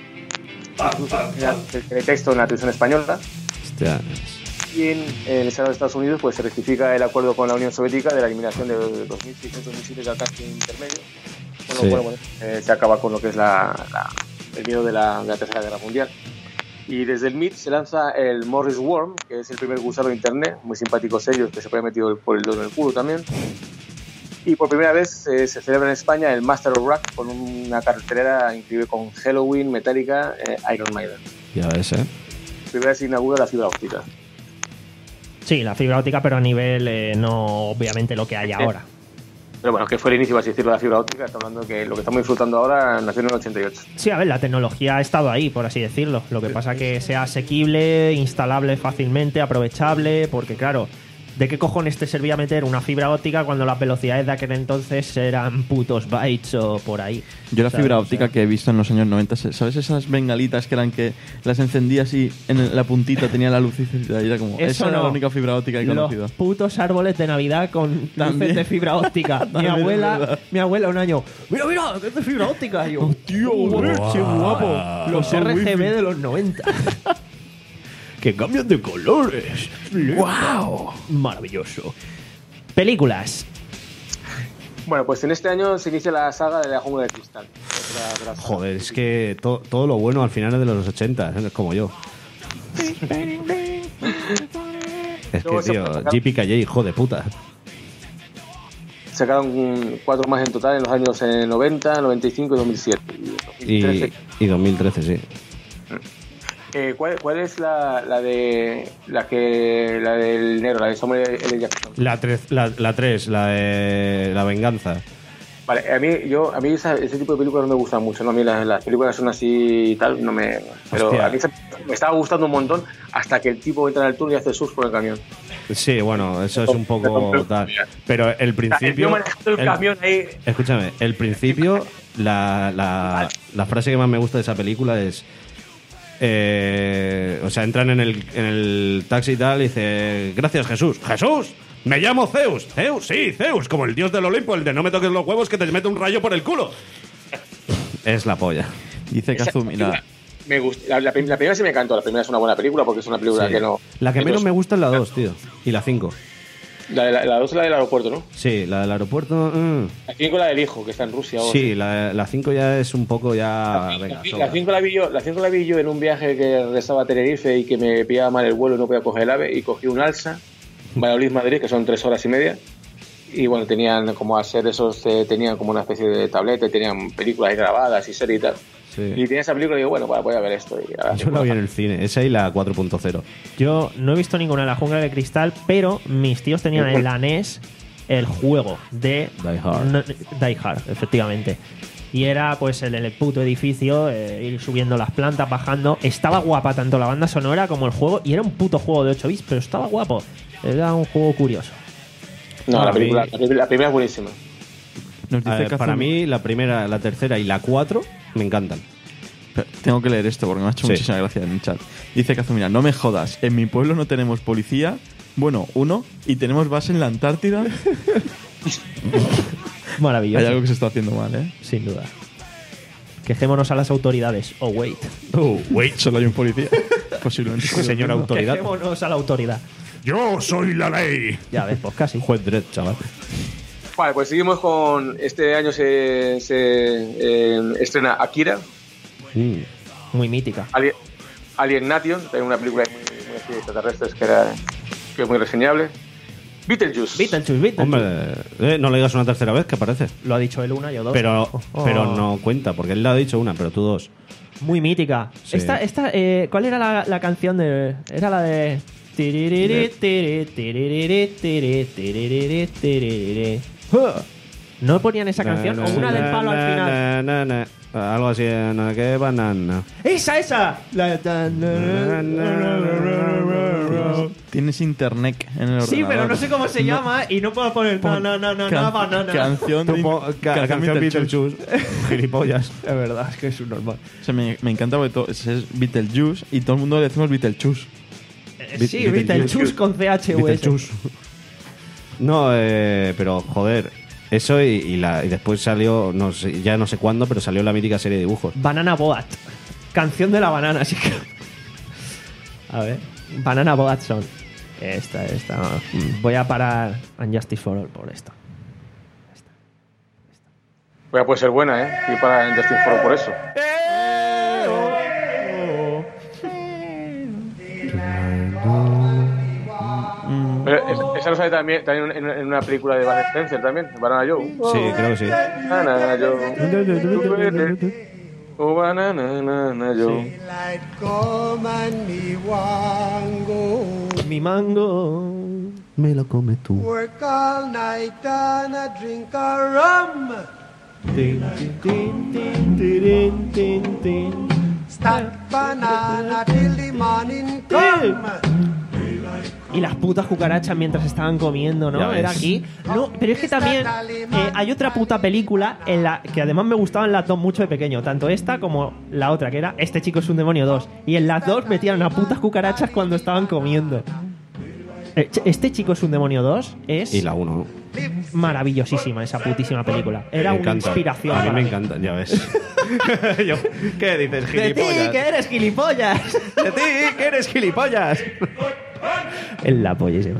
El texto en la televisión española. Hostia. Y en el Senado de Estados Unidos pues se rectifica el acuerdo con la Unión Soviética de la eliminación de dos mil seiscientos misiles de alcance intermedio. Con lo Sí. cual, bueno, eh, se acaba con lo que es la, la- el miedo de la, de la Tercera Guerra Mundial. Y desde el M I T se lanza el Morris Worm, que es el primer gusano de internet, muy simpáticos ellos, que se puede metido por el dedo en el culo también. Y por primera vez eh, se celebra en España el Master of Rock con una cartelera increíble con Halloween, Metallica, eh, Iron Maiden. Ya ves, ¿eh? Primera vez se inaugura la fibra óptica. Sí, la fibra óptica, pero a nivel eh, no obviamente lo que hay ahora. Pero bueno, que fue el inicio, así decirlo, de la fibra óptica. Está hablando que lo que estamos disfrutando ahora nació en el ochenta y ocho. Sí, a ver, la tecnología ha estado ahí, por así decirlo. Lo que pasa que sea asequible, instalable fácilmente, aprovechable, porque claro, ¿de qué cojones te servía meter una fibra óptica cuando las velocidades de aquel entonces eran putos bytes o por ahí? Yo la ¿Sabes? fibra O óptica sea, que he visto en los años noventa, ¿sabes esas bengalitas que eran que las encendías y en la puntita tenía la lucecita? Y era como, Eso esa era no. la única fibra óptica que he los conocido. putos árboles de Navidad con También. luces de fibra óptica. mi También es abuela, verdad. mi abuela un año, mira, mira, que es de fibra óptica. Y yo, Tío, "Uh, qué guapo. los R G B de los noventa. Que cambian de colores. ¡Wow! Maravilloso. Películas. Bueno, pues en este año se inicia la saga de la Jungla de Cristal. Otra de las sagas. Joder, es que to- todo lo bueno al final es de los ochenta, es como yo. Es que, Luego se tío, puede sacar- J P K J, hijo de puta. Sacaron cuatro más en total en los años eh, noventa, noventa y cinco y dos mil siete. Y dos mil trece. Y, y dos mil trece, sí. Eh, ¿cuál, ¿Cuál es la, la de la que la del negro, la de Samuel L. Jackson? La tres, la, la tres, la de la venganza. Vale, a mí yo a mí esa- ese tipo de películas no me gustan mucho, no a mí las, las películas son así y tal, no me pero Hostia. a mí esa- me estaba gustando un montón hasta que el tipo entra en el túnel y hace surf por el camión. Sí, bueno, eso es un poco tal. Pero el El tío principio. manejando el el- camión ahí. Escúchame, el principio, la, la, la frase que más me gusta de esa película es. eh, o sea, entran en el, en el taxi y tal y dice: Gracias, Jesús. ¡Jesús! ¡Me llamo Zeus! ¡Zeus! Sí, Zeus, como el dios del Olimpo, el de no me toques los huevos que te mete un rayo por el culo. Es la polla. Dice Esa Kazumi, la, película me gusta. La, la, prim- la primera sí me encantó, la primera es una buena película porque es una película Sí. que no. La que menos me gusta es la dos, tío. Y la cinco. La, de la, la dos es la del aeropuerto, ¿no? Sí, la del aeropuerto. mm. La cinco la del hijo, que está en Rusia. o Sí, la, la cinco ya es un poco ya. La, Venga, la sobra. cinco la vi yo, la cinco la vi yo en un viaje que regresaba a Tenerife y que me pillaba mal el vuelo y no podía coger el ave y cogí un alza, Valladolid-Madrid, que son tres horas y media. Y bueno, tenían como hacer esos, eh, tenían como una especie de tableta, tenían películas ahí grabadas y series y tal. Sí. Y tenía esa película y digo, bueno, pues voy a ver esto. Y ahora Yo la vi en el cine, esa y la cuatro punto cero. Yo no he visto ninguna de la Jungla de Cristal, pero mis tíos tenían en la N E S el juego de Die Hard. No, Die Hard, efectivamente. Y era pues el, el puto edificio, eh, ir subiendo las plantas, bajando. Estaba guapa tanto la banda sonora como el juego. Y era un puto juego de ocho bits, pero estaba guapo. Era un juego curioso. No, Para la, película, mí- la, primera- la primera es buenísima. nos dice A ver, Kazumi- para mí, la primera, la tercera y la cuatro me encantan. Pero tengo que leer esto porque me ha hecho Sí. muchísima gracia en el chat. Dice Kazumira, no me jodas, en mi pueblo no tenemos policía. Bueno, uno, y tenemos base en la Antártida. Maravilloso. Hay algo que se está haciendo mal, ¿eh? Sin duda. Quejémonos a las autoridades. Oh, wait. Oh, wait. Solo hay un policía. Posiblemente. Señora autoridad. Quejémonos a la autoridad. Yo soy la ley. Ya ves, pues casi. Juez Dredd, chaval. Vale, pues seguimos con. Este año se, se eh, estrena Akira, Mm. Muy mítica. Alien, Alien Nation, también una película muy, muy así de extraterrestres que, era, que es muy reseñable. Beetlejuice. Beetlejuice, Beetlejuice. Hombre, eh, no le digas una tercera vez que aparece. Lo ha dicho él una, yo dos. Pero, Oh. pero no cuenta, porque él le ha dicho una, pero tú dos. Muy mítica. Sí. Esta, esta, eh, ¿cuál era la, la canción de...? Era la de... Tiririri, tiri, tiririri, tiri, tiririri, tiririri. ¿No ponían esa canción? O una del palo al final. Na, na, na. Algo así, na, que banana. ¡Esa, esa! La- Tienes internet en el ordenador. Sí, pero no sé cómo se llama y no puedo poner... No, no, no, no, Can- no, banana. Canción Tú de pon- ca- canción canción Beetlejuice. Beetlejuice. Gilipollas. Es verdad, es que es un normal. O sea, me, me encanta porque todo, es, es Beetlejuice y todo el mundo le decimos Beetlejuice. Eh, Be- sí, Beetlejuice. Beetlejuice con C H U S. Beetlejuice. No, eh, pero joder, eso y, y la, y después salió, no sé, ya no sé cuándo, pero salió la mítica serie de dibujos. Banana Boat. Canción de la banana, así que... A ver. Banana Boat son. Esta, esta. Voy a parar Unjustice for All por esto. Pues puede ser buena, ¿eh? Y para Justin Foro por eso. Pero es- esa lo sale también, también en, en una película de Bud Spencer también, Banana Joe. Sí, creo que sí. Banana Joe. Oh, Banana Joe. Mi mango. Me lo comes tú. Work all night and a drink a rum. Tin, tin, tin, tin, tirin, tin, tin. Stack banana till the morning come. Y las putas cucarachas mientras estaban comiendo, ¿no? Ya ves. Era aquí. No, pero es que también eh, hay otra puta película en la que además me gustaban las dos mucho de pequeño. Tanto esta como la otra, que era Este chico es un demonio dos. Y en las dos metían a putas cucarachas cuando estaban comiendo. Eh, Este chico es un demonio dos es Y la uno. maravillosísima esa putísima película. Era Me una encanta. inspiración. A mí para me mí. encanta, ya ves. Yo, ¿qué dices, De ti, gilipollas? que eres gilipollas. De ti, que eres gilipollas. Es la pollísima.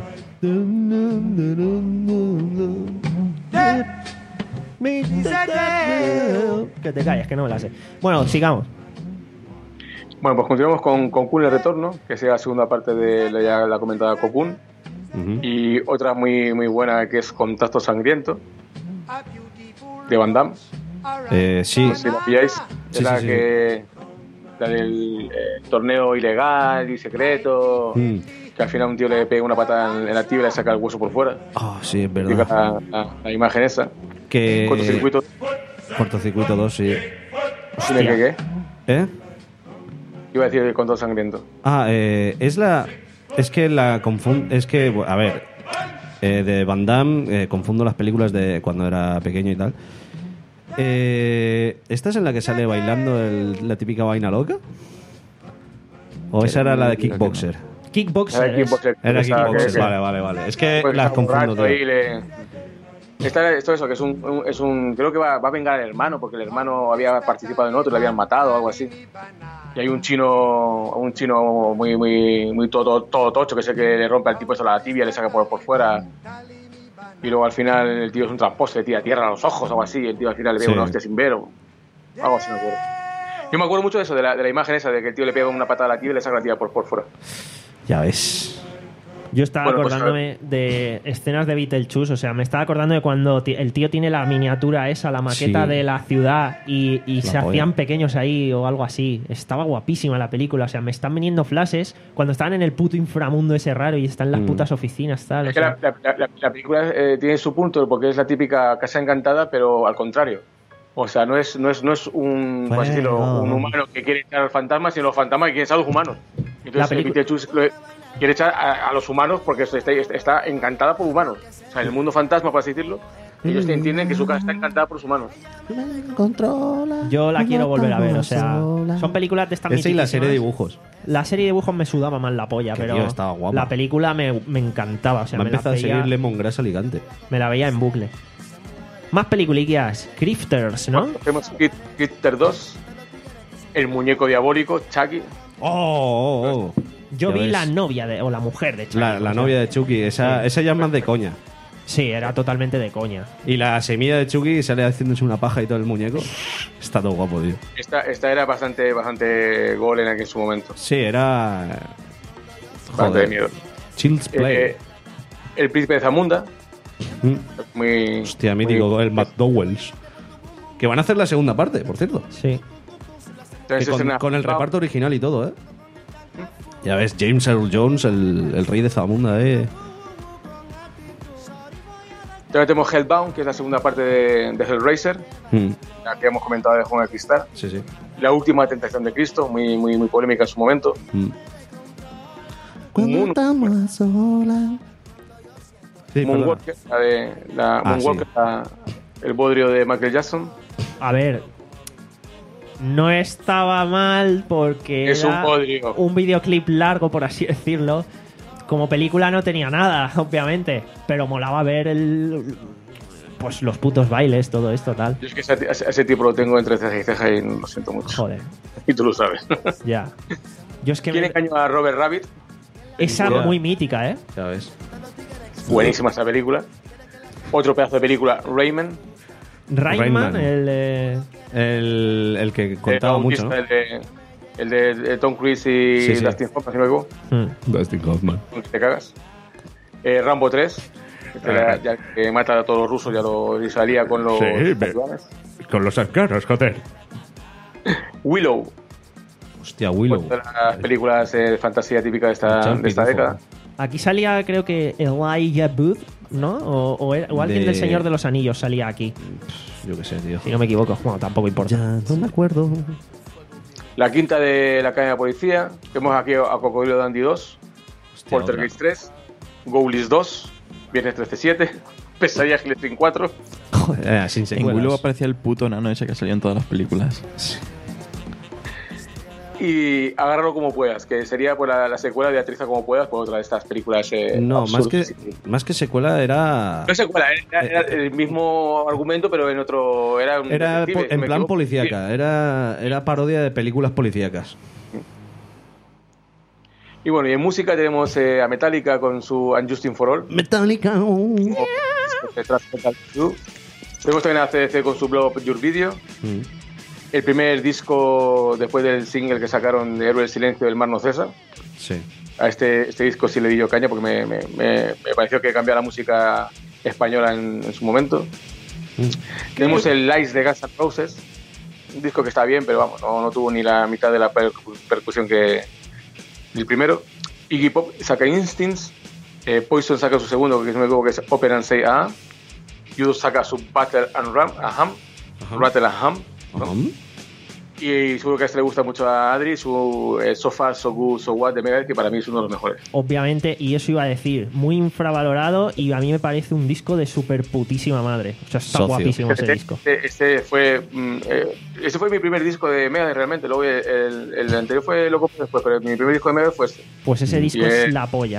Que te calles, que no me la sé. Bueno, sigamos. Bueno, pues continuamos con Cocoon el retorno, que sea la segunda parte de la, ya la comentada Cocoon. Ujú. Y otra muy muy buena que es Contacto Sangriento, de Van Damme. Eh, sí. No sé si la pilláis. Sí, Es la sí, sí. que. La del eh, torneo ilegal y secreto. Mm. Que al final un tío le pega una patada en, en la tibia y le saca el hueso por fuera. Ah, sí, es Explica verdad. La, la- la imagen esa. Que... Cortocircuito. Cortocircuito dos, sí. Dime qué, qué. ¿Eh? Iba a decir el Contacto Sangriento. Ah, eh, es la... Es que la confundo... Es que, bu- a ver... eh, de Van Damme eh, confundo las películas de cuando era pequeño y tal. Eh, ¿Esta es en la que sale bailando el- la típica vaina loca? ¿O esa era la de Kickboxer? Kickboxer. Era Kickboxer. Era Esa Kickboxer, que- que- vale, vale, vale. Es que Pues las está confundo, borracho ahí, tío. le- Está esto eso, que es un, un- es un creo que va, va a vengar al hermano, porque el hermano había participado en otro, le habían matado o algo así. Y hay un chino, un chino muy muy muy todo, todo tocho, que es el que le rompe al tipo eso la tibia, le saca por, por fuera. Y luego al final el tío es un tramposo, le tira tierra a los ojos o algo así, y el tío al final le pega Sí. una hostia sin ver o algo así, me acuerdo. Yo me acuerdo mucho de eso, de la, de la imagen esa, de que el tío le pega una patada a la tibia y le saca la tibia por, por fuera. Ya ves. Yo estaba Bueno, pues, acordándome de escenas de Beetlejuice, o sea, me estaba acordando de cuando ti- el tío tiene la miniatura esa, la maqueta Sí. de la ciudad y, y La se polla. hacían pequeños ahí o algo así. Estaba guapísima la película, o sea, me están viniendo flashes cuando estaban en el puto inframundo ese raro y están las Mm. putas oficinas, tal. o Es que sea. la, la- la- la película eh, tiene su punto porque es la típica casa encantada, pero al contrario. O sea, no es, no es, no es un, por así decirlo, Bueno. un humano que quiere echar al fantasma, sino los fantasmas que quieren echar a los humanos. La Entonces, pelicu- el Beetlejuice lo- quiere echar a, a los humanos porque está, está encantada por humanos. O sea, en el mundo fantasma, por así decirlo, ellos entienden que su casa está encantada por los humanos. Yo la quiero volver a ver, o sea, son películas de esta Esa y la serie de mitiquísimas. dibujos. La serie de dibujos me sudaba más la polla, Que, pero tío, estaba guapa. la película me, me encantaba, o sea, Me ha me la, empezado a veía, seguir Lemongrass Alicante. me la veía en bucle. Más peliculillas, Crifters, ¿no? Tenemos Kid- Critter dos, el muñeco diabólico, Chucky. ¡Oh! oh, oh. Yo Ya vi ves. la novia de, o la mujer de Chucky. La, la o sea, novia de Chucky. Esa, esa ya es más de coña. Sí, era totalmente de coña. Y la semilla de Chucky sale haciéndose una paja y todo el muñeco. Está todo guapo, tío. Esta, esta era bastante, bastante gol en aquel su momento. Sí, era... Bastante de miedo. Child's Play. Eh, el príncipe de Zamunda. Mm. Muy, Hostia, mítico, muy- el McDowell's. Que van a hacer la segunda parte, por cierto. Sí. Que Entonces, con, escena- con el reparto original y todo, ¿eh? Ya ves, James Earl Jones, el, el rey de Zamunda, ¿eh? También tenemos Hellbound, que es la segunda parte de, de Hellraiser, Mm. la que hemos comentado de Juego de Cristal. Sí, sí. La última tentación de Cristo, muy, muy, muy polémica en su momento. Mm. Moon- a solas. Sí, perdona. Moonwalker, la de la, Ah, Moonwalker, sí. la- el bodrio de Michael Jackson. A ver, no estaba mal porque Es era un bodrio. un videoclip largo, por así decirlo. Como película no tenía nada, obviamente, pero molaba ver el, pues los putos bailes, todo esto, tal. Yo es que ese, ese- ese tipo lo tengo entre ceja y ceja y lo siento mucho. Joder, Y tú lo sabes. ya. Yo es que ¿Quién me- engañó a Robert Rabbit? esa película? muy mítica, ¿eh? Ya ves. Buenísima esa película. Otro pedazo de película, Rayman. Rayman, Rayman. el eh, El, el que contaba El mucho, ¿no? El de, el de, de Tom Cruise y Sí, sí. Dustin Hoffman, si no me equivoco. mm. Dustin Hoffman. Que te cagas. Eh, Rambo tres. Que, Ah. ya, que mata a todos los rusos, ya lo y salía con los Sí, me- talibanes. Con los afganos, joder. Willow. Hostia, Willow. Otra de las películas eh, de fantasía típica de esta, Champi, de esta ojo. década. Aquí salía, creo que Elijah Wood, ¿no? O, o era- o alguien De- del Señor de los Anillos salía aquí, Yo qué sé, tío. si no me equivoco. Bueno, tampoco importa. Ya no me acuerdo. La quinta de la cadena de policía. Tenemos aquí a Cocodrilo Dandy dos. Hostia, Poltergeist tres. Ghoulies dos, Viernes trece siete, Pesadilla Hill Stream cuatro. Joder, sin En secuelas. Willow aparecía el puto nano ese que salió en todas las películas. Y Agárralo como puedas, que sería pues, la, la secuela de Aterriza como puedas por otra de estas películas. Eh, No, más absurdas. que, más que secuela era... No es secuela, era, era el mismo argumento, pero en otro. Era, un Era detective, po- en me plan equivoco. policíaca, era, era parodia de películas policíacas. Y bueno, y en música tenemos eh, a Metallica con su Unjusting for All. Metallica. Detrás de Metal Blue. Tenemos también a C D C con su Blow Up Your Video. Mm. El primer disco después del single que sacaron de Héroe del Silencio del Mar No Cesa. Sí. A este, este disco sí le di yo caña porque me, me, me, me pareció que cambió la música española en, en su momento. Mm. Tenemos el Lies de Guns N' Roses. Un disco que está bien, pero vamos, no, no tuvo ni la mitad de la per- percusión que el primero. Iggy Pop saca Instincts. Eh, Poison saca su segundo, que si no me equivoco que es Open and Say Ah. Judas saca su Battle and Ram, Aham. Rattle and Ham. ¿no? Ajá. Y seguro que a este le gusta mucho a Adri, su eh, So Far, So Good, So What de Megadeth, que para mí es uno de los mejores. Obviamente, y eso iba a decir, muy infravalorado y a mí me parece un disco de super putísima madre. O sea, está Socio. guapísimo ese Este, disco. este, este fue mm, eh, este fue mi primer disco de Megadeth realmente. Luego el, el, el anterior fue loco después, pero mi primer disco de Megadeth fue este. Pues ese disco Bien. es la polla.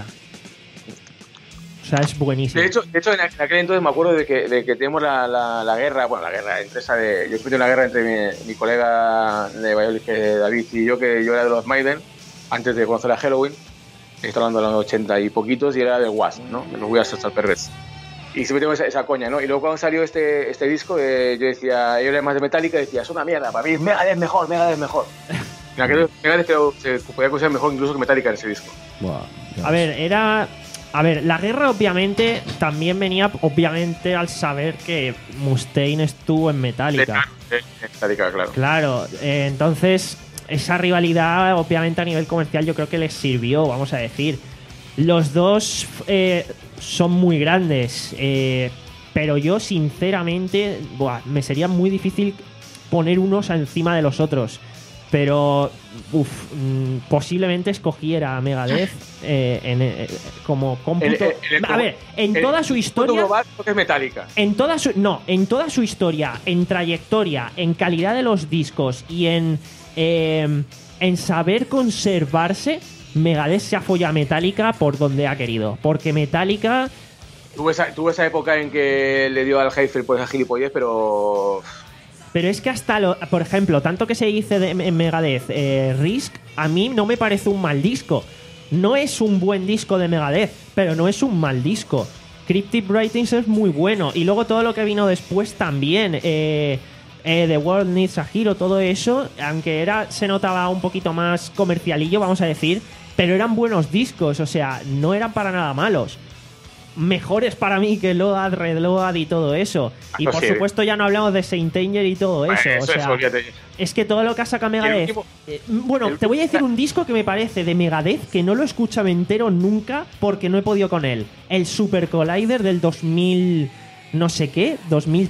O sea, es buenísimo. De hecho, de hecho en aquel entonces me acuerdo de que, de que tenemos la, la, la guerra, bueno, la guerra entre esa de. Yo fui en una guerra entre mi, mi colega de Valladolid, que David, y yo, que yo era de los Maiden, antes de conocer a Halloween. Estoy hablando de los ochenta y poquitos, y era del Wasp, ¿no? De los Weird Social Perverts. Y siempre tengo esa, esa coña, ¿no? Y luego cuando salió este, este disco, eh, yo decía, yo era más de Metallica, y decía, es una mierda, para mí Megadeth es mejor, Megadeth es mejor. En aquel Megadeth creo que se podía considerar mejor incluso que Metallica en ese disco. Buah, ya A ver, era... A ver, la guerra obviamente también venía obviamente al saber que Mustaine estuvo en Metallica. Eh, Metallica, claro. Claro, eh, entonces esa rivalidad obviamente a nivel comercial yo creo que les sirvió, vamos a decir. Los dos eh, son muy grandes, eh, pero yo sinceramente buah, me sería muy difícil poner unos encima de los otros. Pero uf, mm, posiblemente escogiera a Megadeth eh, en, eh, como cómputo. El- el- el- a ver, en el- toda su el historia. global creo que es Metallica. En toda su, no, en toda su historia, en trayectoria, en calidad de los discos y en, eh, en saber conservarse, Megadeth se ha follado a Metallica por donde ha querido. Porque Metallica, Tuvo esa, tuvo esa época en que le dio al Heifer por esa gilipollez, pero. pero es que hasta, lo, por ejemplo, tanto que se dice de, en Megadeth, eh, Risk, a mí no me parece un mal disco. No es un buen disco de Megadeth, pero no es un mal disco. Cryptic Writings es muy bueno. Y luego todo lo que vino después también. Eh, eh, The World Needs a Hero, todo eso, aunque era se notaba un poquito más comercialillo, vamos a decir, pero eran buenos discos, o sea, no eran para nada malos. Mejores para mí que Load, Reload y todo eso. Y Eso por sí. supuesto ya no hablamos de Saint Anger y todo eso. Bueno, o eso, sea, eso, olvídate. es que todo lo que ha sacado Megadeth... último- eh, bueno, el te voy a decir último- un disco que me parece de Megadeth que no lo escuchaba entero nunca porque no he podido con él. El Super Collider del dos mil... no sé qué, dos mil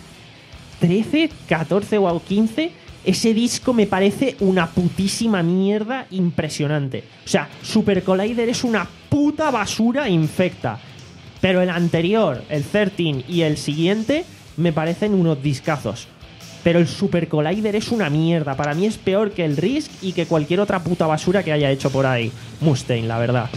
trece, catorce o quince. Ese disco me parece una putísima mierda impresionante. O sea, Super Collider es una puta basura infecta. Pero el anterior, el trece y el siguiente me parecen unos discazos. Pero el Super Collider es una mierda. Para mí es peor que el Risk y que cualquier otra puta basura que haya hecho por ahí Mustaine, la verdad.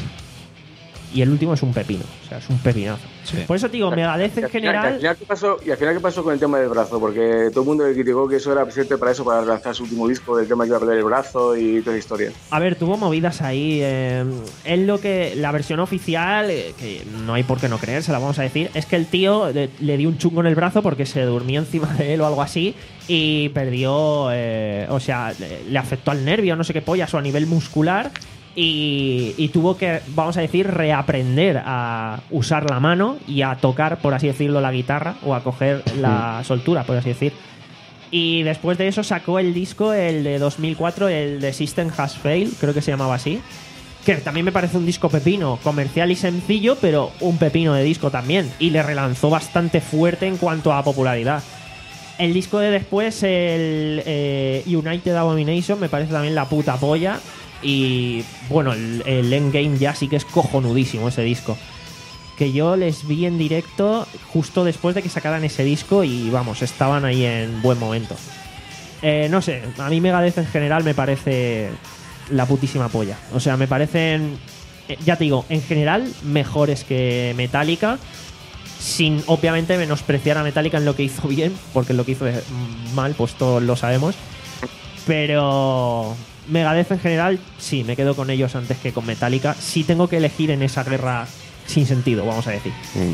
Y el último es un pepino. O sea, es un pepinazo. Sí. Por eso te digo, Megadeth Y en al final- y al general... final, ¿qué pasó? Y al final, ¿qué pasó con el tema del brazo? Porque todo el mundo le criticó que eso era presente para eso, para lanzar su último disco, del tema que iba a perder el brazo y toda esa historia. A ver, tuvo movidas ahí. Eh, él lo que. La versión oficial, eh, que no hay por qué no creérsela, vamos a decir, es que el tío le, le dio un chungo en el brazo porque se durmió encima de él o algo así y perdió. Eh, o sea, le, le afectó al nervio, no sé qué pollas, o a nivel muscular. Y, y tuvo que, vamos a decir, reaprender a usar la mano y a tocar, por así decirlo, la guitarra o a coger la soltura, por así decir. Y después de eso sacó el disco, el de dos mil cuatro, el de System Has Failed, creo que se llamaba así. Que también me parece un disco pepino, comercial y sencillo, pero un pepino de disco también. Y le relanzó bastante fuerte en cuanto a popularidad. El disco de después, el eh, United Abomination, me parece también la puta polla. Y bueno, el, el Endgame ya sí que es cojonudísimo ese disco. que yo les vi en directo justo después de que sacaran ese disco y vamos, estaban ahí en buen momento. Eh, no sé, a mí Megadeth en general me parece la putísima polla. O sea, me parecen, eh, ya te digo, en general mejores que Metallica, sin obviamente menospreciar a Metallica en lo que hizo bien, porque en lo que hizo mal, pues todos lo sabemos. Pero Megadeth en general, sí, me quedo con ellos antes que con Metallica. Sí tengo que elegir en esa guerra sin sentido, vamos a decir. Mm.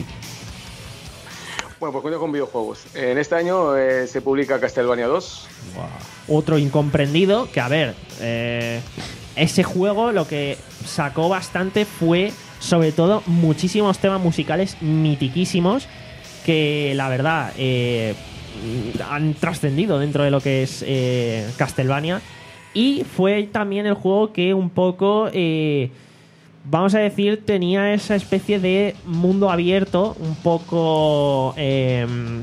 Bueno, pues cuento con videojuegos. En este año eh, se publica Castlevania dos. Wow. Otro incomprendido, que a ver, eh, ese juego lo que sacó bastante fue, sobre todo, muchísimos temas musicales mitiquísimos que, la verdad, eh, han trascendido dentro de lo que es eh, Castlevania. Y fue también el juego que un poco... Eh, vamos a decir, tenía esa especie de mundo abierto, un poco eh,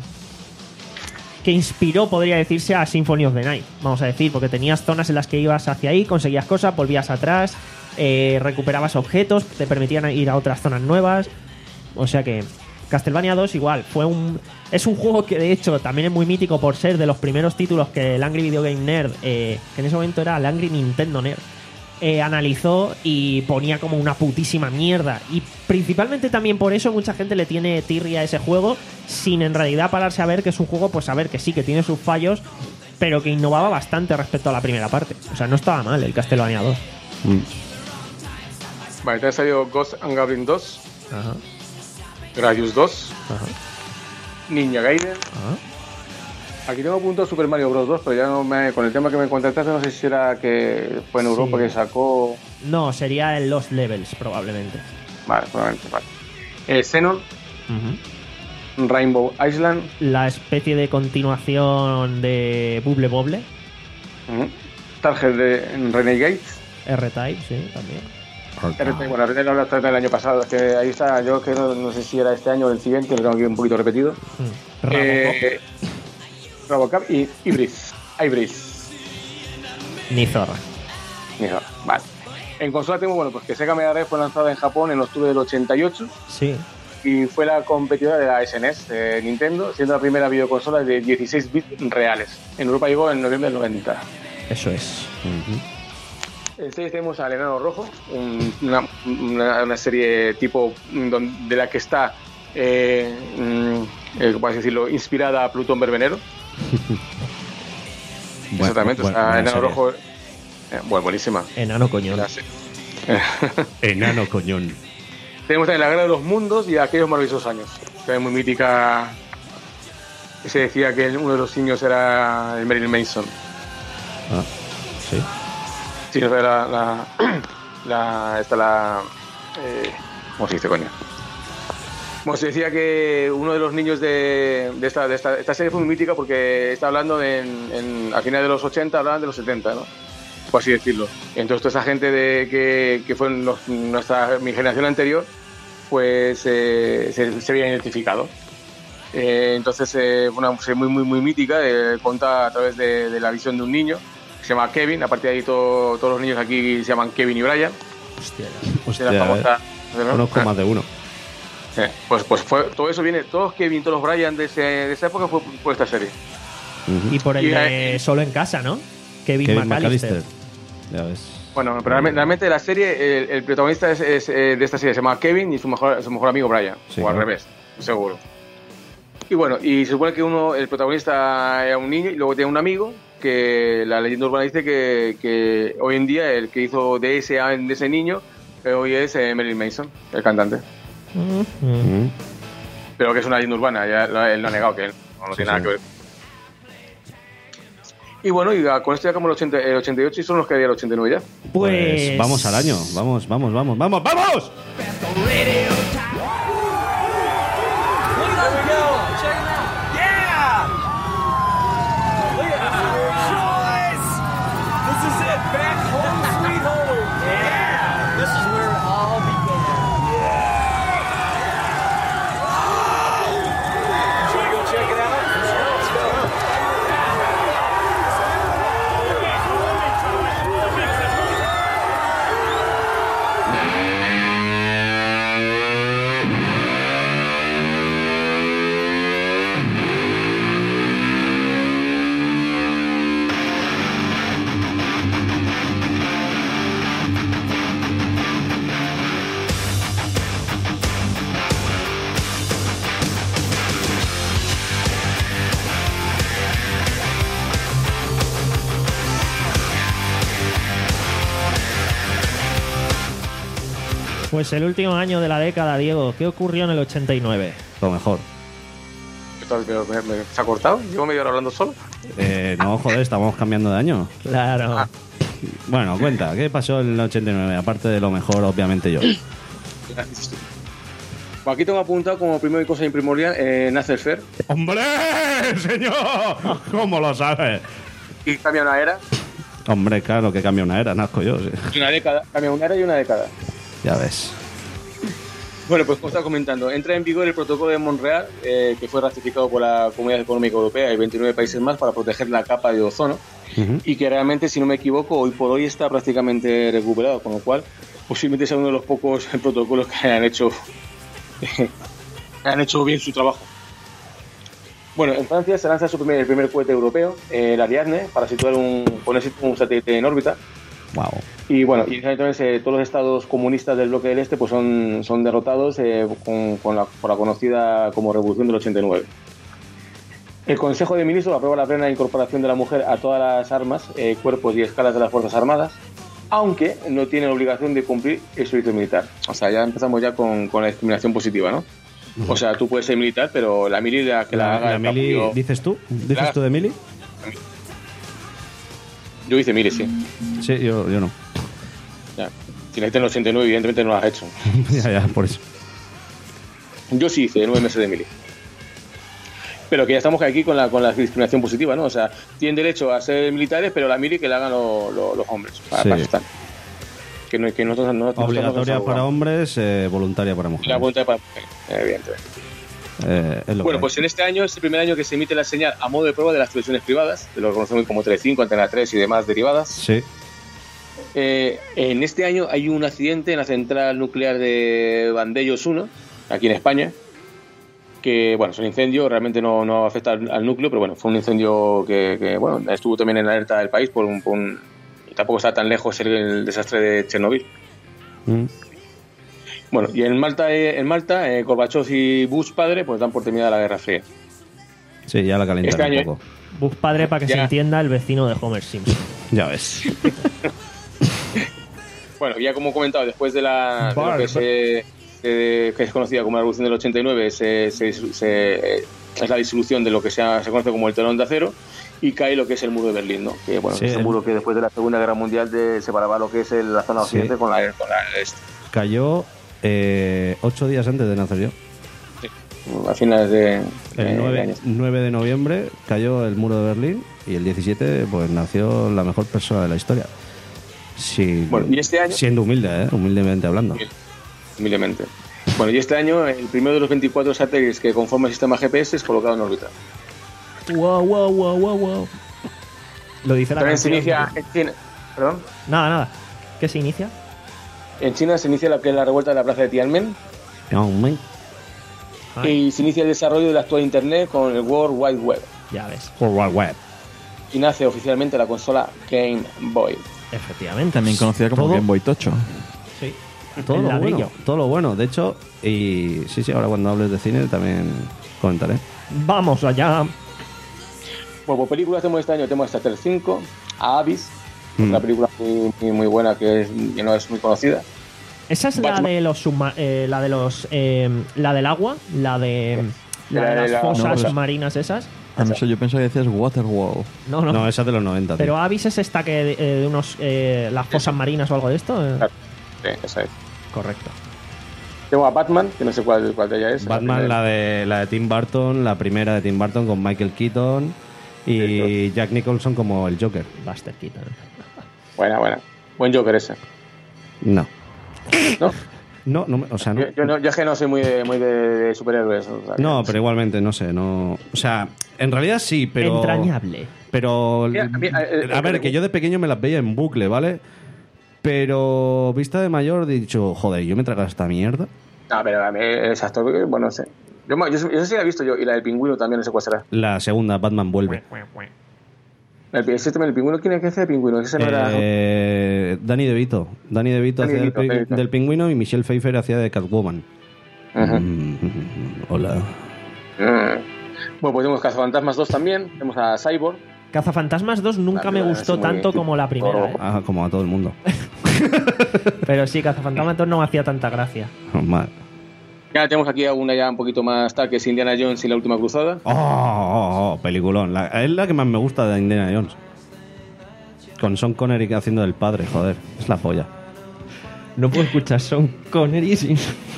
que inspiró, podría decirse, a Symphony of the Night, vamos a decir, porque tenías zonas en las que ibas hacia ahí, conseguías cosas, volvías atrás, eh, recuperabas objetos, te permitían ir a otras zonas nuevas. O sea que Castlevania dos igual, fue un es un juego que de hecho también es muy mítico por ser de los primeros títulos que el Angry Video Game Nerd, eh, que en ese momento era el Angry Nintendo Nerd, Eh, analizó y ponía como una putísima mierda. Y principalmente también por eso mucha gente le tiene tirria a ese juego, sin en realidad pararse a ver que es un juego, pues a ver que sí, que tiene sus fallos, pero que innovaba bastante respecto a la primera parte. O sea, no estaba mal el Castlevania dos. Mm. Vale, te ha salido Ghost and Goblin dos, Ajá. Gradius dos, Ajá. Ninja Gaiden. Ajá. Aquí tengo punto Super Mario Bros. dos, pero ya no me, con el tema que me contactaste no sé si era que fue en Europa Sí. que sacó... No, sería el Lost Levels, probablemente. Vale, probablemente, vale. Eh, Xenon, Uh-huh. Rainbow Island, La especie de continuación de Bubble Bobble, uh-huh. Target de Renegade. R-Type, sí, también. R T, bueno, R T lo hablaste del año pasado, es que ahí está, yo que no, no sé si era este año o el siguiente, lo tengo aquí un poquito repetido. Mm. Eh, Robocop y Ibris. Ibris. Ni zorra. Mira, vale. En consola tengo, bueno, pues que Sega Mega Drive fue lanzada en Japón en octubre del ochenta y ocho Sí. y fue la competidora de la S N E S de Nintendo, siendo la primera videoconsola de dieciséis bits reales. En Europa llegó en noviembre del noventa. Eso es. Mm-hmm. En serie tenemos al Enano Rojo, un- una, una, una serie tipo don- de la que está, eh, mm, eh, ¿cómo decirlo?, inspirada a Plutón Verbenero. Bueno, Exactamente, bueno, o sea, buena Enano serie. Rojo, eh, bueno, buenísima. Enano coñón. La se- Enano coñón. Tenemos también La Guerra de los Mundos y Aquellos Maravillosos Años, que es muy mítica. Se decía que uno de los niños era el Marilyn Manson. Ah, sí. Sí, no, la, la, la, esta la, eh, ¿cómo se dice, coño? Bueno, se decía que uno de los niños de, de, esta, de esta, esta serie fue muy mítica porque está hablando en, en, a finales de los ochenta, hablaban de los setenta, ¿no? Por así decirlo. Entonces toda esa gente de, que, que fue en los, nuestra, mi generación anterior, pues eh, se, se había identificado. Eh, entonces eh, fue una serie muy, muy, muy mítica, eh, conta a través de, de la visión de un niño, que se llama Kevin. A partir de ahí todo, todos los niños aquí se llaman Kevin y Brian. Hostia. Hostia, de la famosa, eh, conozco más de uno. Eh, pues, pues fue, todo eso viene, todos Kevin, todos los Brian de, ese, de esa época fue por esta serie. Ujú. Y por el Y, de eh, Solo en Casa, ¿no? Kevin, Kevin McAllister. McAllister. Ya ves. Bueno, pero realmente, realmente la serie, el, el protagonista es, es, eh, de esta serie se llama Kevin y su mejor, su mejor amigo Brian, Sí, o al claro. revés, seguro. Y bueno, y se supone que uno, el protagonista era un niño y luego tiene un amigo que la leyenda urbana dice que, que hoy en día el que hizo de ese, de ese niño eh, hoy es eh, Marilyn Manson, el cantante. Mm. Mm. Pero que es una leyenda urbana, ya lo- él lo ha negado, que él no, no Sí, tiene nada sí. que ver. Y bueno, y con esto ya como el, ochenta, el ochenta y ocho y solo nos quedaría el ochenta y nueve ya. Pues... vamos al año. Vamos, vamos, vamos, vamos, vamos. Pues el último año de la década, Diego. ¿Qué ocurrió en el ochenta y nueve? Lo mejor. ¿Qué tal? ¿Me, me, me- ¿Se ha cortado? ¿Llevo media hora hablando solo? Eh, no, joder, estamos cambiando de año. Claro. Ah. Bueno, cuenta, ¿qué pasó en el ochenta y nueve? Aparte de lo mejor, obviamente yo. Bueno, aquí tengo apuntado como primera cosa primordial, eh, nace el Fer. ¡Hombre, señor! ¿Cómo lo sabes? Y cambia una era, Hombre, claro que cambia una era, nazco yo. Sí. y una década. Cambia una era y una década. Ya ves. Bueno, pues como estaba comentando, entra en vigor el protocolo de Montreal, eh, que fue ratificado por la Comunidad Económica Europea y veintinueve países más para proteger la capa de ozono, Ujú. y que realmente, si no me equivoco, hoy por hoy está prácticamente recuperado, con lo cual posiblemente sea uno de los pocos protocolos que han hecho, han hecho bien su trabajo. Bueno, en Francia se lanza su primer, el primer cohete europeo, eh, el Ariadne, para situar un, poner un satélite en órbita. Wow. Y bueno, y entonces eh, todos los estados comunistas del bloque del este pues son, son derrotados eh, con, con la, por la conocida como Revolución del ochenta y nueve. El Consejo de Ministros aprueba la plena incorporación de la mujer a todas las armas, eh, cuerpos y escalas de las Fuerzas Armadas, aunque no tienen obligación de cumplir el servicio militar. O sea, ya empezamos ya con, con la discriminación positiva, ¿no? O sea, tú puedes ser militar, pero la mili la que la, La, haga la el mili, capullo- ¿dices tú? ¿Dices La- tú de mili? Yo hice mili, sí. Sí, yo, yo no. Ya. Si la hice en el ochenta y nueve, evidentemente no la has hecho. ya, ya, por eso. Yo sí hice nueve meses de mili. Pero que ya estamos aquí con la, con la discriminación positiva, ¿no? O sea, tienen derecho a ser militares, pero la mili que la hagan lo- lo- los hombres. Para, Sí. para eso están. Que, no, que nosotros no Obligatoria para hombres, eh, voluntaria para La mujeres. voluntad para mujeres, evidentemente. Eh, es lo Bueno, que pues en este año es el primer año que se emite la señal a modo de prueba de las televisiones privadas, de lo que conocemos como Telecinco, Antena tres y demás derivadas. hay. Sí. Eh, en este año hay un accidente en la central nuclear de Vandellós uno, aquí en España, que, bueno, es un incendio, realmente no, no afecta al, al núcleo, pero bueno, fue un incendio que, que, bueno, estuvo también en la alerta del país por un... Por un y tampoco está tan lejos el, el desastre de Chernobyl. Mm. Bueno, y en Malta, eh, en Malta eh, Gorbachev y Bush padre pues dan por terminada la Guerra Fría. Sí, ya la calientan Este año- un poco. Bush padre, para que Ya. se entienda, el vecino de Homer Simpson. Ya ves. Bueno, ya como he comentado, después de la de lo que, se, de- que es conocida como la Revolución del ochenta y nueve, se, se, se- eh, es la disolución de lo que se, ha- se conoce como el telón de acero y cae lo que es el muro de Berlín, ¿no? Que bueno, Sí, es el el- mul- que después de la Segunda Guerra Mundial de, separaba lo que es el- la zona Sí. occidente con la, con la este. Cayó eh, ocho días antes de nacer yo. A finales de, El de- de nueve, año. nueve de noviembre cayó el muro de Berlín y el diecisiete pues nació la mejor persona de la historia. Sí, Bueno, y este año- siendo humilde, ¿eh? Humildemente hablando. Humildemente. Bueno, y este año el primero de los veinticuatro satélites que conforman el sistema G P S es colocado en órbita. Wow, wow, wow, wow, wow. Lo dice la También se canción. inicia en China, perdón, Nada, nada. ¿Qué se inicia? en China se inicia la, que es la revuelta de la plaza de Tiananmen. No, man. Ah, Y se inicia el desarrollo del actual Internet con el World Wide Web. ya ves. World Wide Web. Y nace oficialmente la consola Game Boy. Efectivamente. También conocida como Todo- Game Boy Tocho. Sí. Todo El lo ladrillo. bueno. Todo lo bueno. De hecho, y sí, sí, ahora cuando hables de cine también comentaré. Vamos allá. Bueno, pues películas tenemos este año, tenemos Star Trek cinco, a Abyss, Mm. una película muy, muy, muy buena que, es, que no es muy conocida. Esa es la Batman. de los subma- eh, la de los eh, la del agua, la de la La de de las la- fosas no, la- marinas esas. A no sé, yo pensaba que decías Waterworld. No, no. No, esa es de los noventa. Pero tío. Abyss es esta que eh, de unos eh, las fosas marinas o algo de esto. eh. Claro. Sí, esa es. Correcto. Tengo a Batman, que no sé cuál, cuál de ellas es. Batman, primera. la de, la de Tim Burton, la primera de Tim Burton con Michael Keaton y Jack Nicholson como el Joker. Buster Keaton. Buena, buena. Buen Joker ese. No. ¿No? No, no, me- o sea, no. Yo, yo, no, yo es que no soy muy de, muy de, de superhéroes. o sea, No, que- pero igualmente, no sé, no. O sea, en realidad sí, pero. Entrañable. Pero. Mira, mira, eh, a eh, ver, eh, que yo de pequeño me las veía en bucle, ¿vale? Pero vista de mayor, he dicho, joder, yo me trago esta mierda. No, pero a mí es actor, bueno, no sé. Yo, yo, yo sí la he visto yo, y la del pingüino también, no sé cuál será. La segunda, Batman vuelve. El, ese tema del pingüino, ¿quién es que hace el pingüino? Ese no era... Eh, Danny DeVito. Danny DeVito Danny hacía DeVito, del, pi- DeVito. del pingüino y Michelle Pfeiffer hacía de Catwoman. Ujú. Mm, hola. Mm. Bueno, pues tenemos Cazafantasmas dos también, tenemos a Cyborg. Cazafantasmas dos nunca La me verdad, gustó es muy- tanto como la primera. ¿eh? Ah, como a todo el mundo. Pero sí, Cazafantasmas no me hacía tanta gracia. Normal. Ya tenemos aquí una ya un poquito más tal, que es Indiana Jones y la última cruzada. Oh, oh, oh, peliculón. La- es la que más me gusta de Indiana Jones. Con Sean Connery haciendo del padre, joder. Es la polla. No puedo escuchar Sean Connery sin...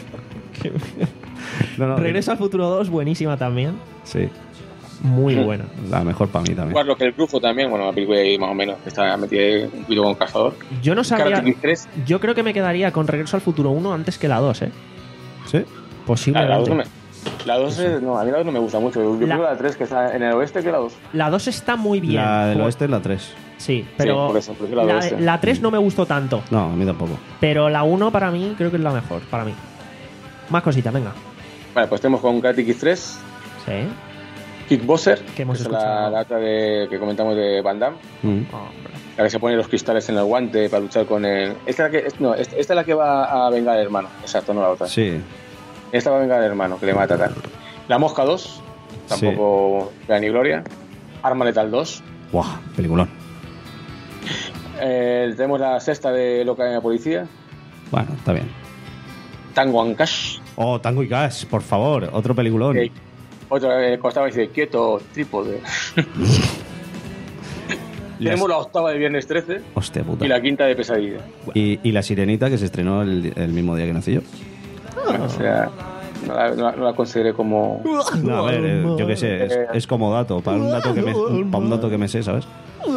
No, no, Regreso al Futuro dos, buenísima también. Sí, Muy buena. la mejor para mí también. Igual lo que el brujo también, bueno, la película ahí más o menos, que está metida ahí un poquito con cazador. Yo no sabría... Karate Kid tres. Yo creo que me quedaría con Regreso al Futuro uno antes que la dos, ¿eh? ¿Sí? Ah, Posiblemente. la dos no me... La dos es, no, a mí la dos no me gusta mucho. Yo La- creo la tres que está en el oeste que la dos. La dos está muy bien. La del Por- oeste es la tres. Sí, pero por eso, prefiero la la, dos, sí. la tres no me gustó tanto. No, a mí tampoco. Pero la uno para mí creo que es la mejor, para mí. Más cositas, venga. Vale, pues tenemos con Karate Kid tres, Sí. Kickboxer, Que hemos es la, escuchado. la otra de, que comentamos de Van Damme, Mm. Hombre. la que se pone los cristales en el guante para luchar con el... Esta es la que, es- no, esta, esta es la que va a vengar al hermano, exacto, no la otra. Sí. Esta va a vengar al hermano, que le mata tal. La Mosca dos, tampoco da ni gloria. Arma Letal dos. Buah, peliculón. Eh, tenemos la sexta de Loca en la Policía. Bueno, está bien. Tango and Cash. Oh, Tango y Cash, por favor, otro peliculón. Eh, otra eh, costaba y dice, quieto, trípode. Tenemos la octava de Viernes trece Hostia puta. y la quinta de Pesadilla. Y, y La Sirenita, que se estrenó el, el mismo día que nací yo. O sea, no la, no la- no la consideré como... No, a ver, eh, yo qué sé, es, es como dato, para un dato que me, para un dato que me sé, ¿sabes?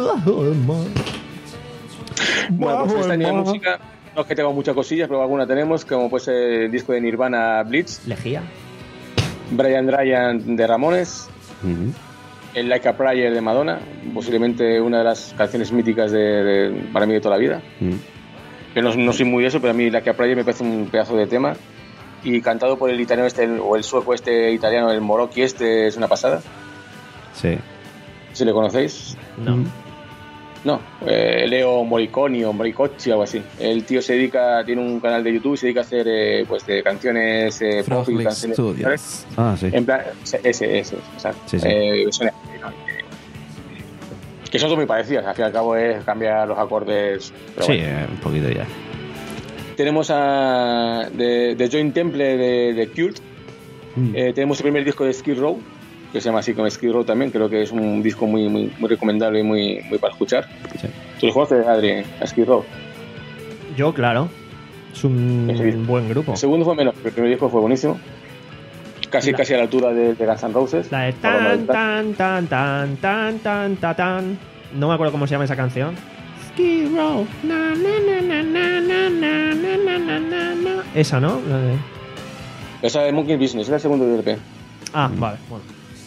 Bueno, pues esta línea de música, no es que tenga muchas cosillas, pero alguna tenemos, como pues el disco de Nirvana Blitz, Lejía. Brian Ryan de Ramones, Ujú. el Like a Prayer de Madonna, posiblemente una de las canciones míticas de, de- para mí de toda la vida. Mm. Yo no, no soy muy de eso, pero a mí Like a Prayer me parece un pedazo de tema. Y cantado por el italiano este, el- o el sueco este italiano, el Morocchi este, es una pasada. Sí. Si le conocéis. No. No, eh, Leo Moriconi o Moricocci, algo así. El tío se dedica, tiene un canal de YouTube y se dedica a hacer eh, pues de canciones eh, pop y Frogly canciones Studios. Ah, sí. en plan, ese, ese, ese, exacto. Sí, sí. Eh, versiones, ¿no? Que son todas muy parecidas, al fin y al cabo es cambiar los acordes. Pero Sí, bueno. eh, un poquito ya. Tenemos a de, de Joint Temple de, de Cult. Mm. Eh, tenemos el primer disco de Skid Row, que se llama así como Skid Row también. Creo que es un disco muy, muy, muy recomendable y muy, muy para escuchar. Sí. ¿Tú lo conoces, Adri, a Skid Row? Yo, claro. Es un Ese- buen grupo. El segundo fue menos, pero el primer disco fue buenísimo. Casi, La- casi a la altura de, de Guns N' Roses. La de tan, tan, tan, tan, tan, tan, tan, tan. No me acuerdo cómo se llama esa canción. Skid Row. Na, na, na, na, na, na, na, na, na, na, na. Esa, ¿no? La de- Esa de Monkey Business, era el segundo D L P. Ah, vale, bueno.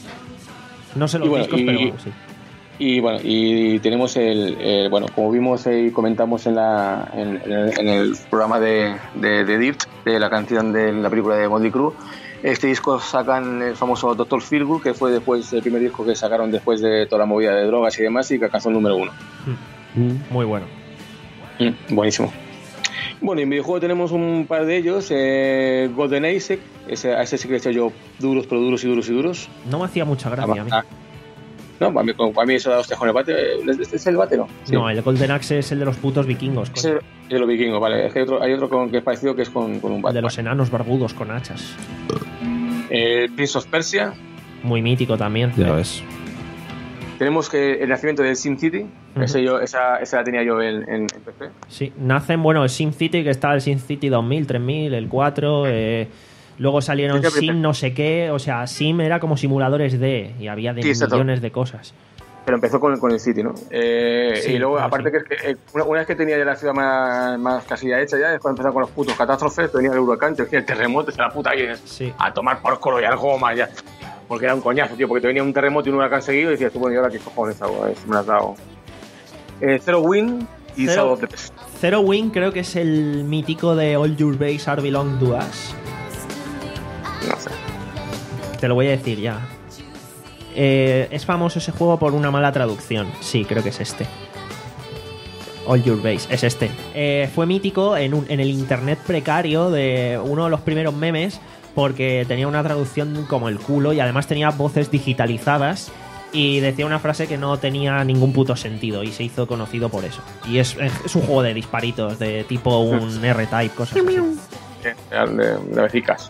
No sé los Y bueno, discos, y- pero bueno, sí. Y bueno, y tenemos el, el- bueno, como vimos y comentamos en la en, en el, en el programa de, de, de Dirt, de la canción de la película de Motley Crue, este disco sacan el famoso Doctor Feelgood, que fue después el primer disco que sacaron después de toda la movida de drogas y demás, y que alcanzó el número uno. Mm. Muy bueno. Mm, buenísimo. Bueno, y en videojuego tenemos un par de ellos, eh, Golden Ace, ese, a ese sí que le he hecho yo duros, pero duros y duros y duros. No me hacía mucha gracia a mí. Ah, no, para mí, para mí eso da hostias con el bate. ¿Este es el bate, no? Sí. No, el Golden Axe es el de los putos vikingos. coño. Ese es de los vikingos, vale. Es que hay otro, hay otro con, que es parecido que es con, con un El bate. de los enanos barbudos con hachas. Eh, Prince of Persia. Muy mítico también. Ya ves. Tenemos que el nacimiento del Sin City. Ujú. Ese yo, esa, esa la tenía yo en, en, en P C. Sí, nacen, bueno, el Sim City, que está el Sim City dos mil, tres mil, el cuatro. Eh, luego salieron Sí, sí, Sim no sé qué. O sea, Sim era como simuladores de. Y había de Sí, exacto. millones de cosas. Pero empezó con, con el City, ¿no? Eh, Sí, y luego, claro, aparte sí. que, es que eh, una, una vez que tenía ya la ciudad más, más casi ya hecha, ya después empezó con los putos catástrofes, venía el huracán, te venía el terremoto, se la puta y Sí. a tomar por culo y algo más ya. Porque era un coñazo, tío, porque te venía un terremoto y un huracán seguido y decías tú, bueno, ¿y ahora qué cojones hago? Eh, me lo has dado. Eh, Zero Win y Zero- Shadow of the Pest. Zero Wing creo que es el mítico de All Your Base Are Belong to Us. No sé. Te lo voy a decir ya. Eh, es famoso ese juego por una mala traducción. Sí, creo que es este. All Your Base, es este. Eh, fue mítico en, un- en el internet precario de uno de los primeros memes porque tenía una traducción como el culo y además tenía voces digitalizadas y decía una frase que no tenía ningún puto sentido y se hizo conocido por eso. Y es, es un juego de disparitos, de tipo un R-Type, cosas así. De, de vesicas.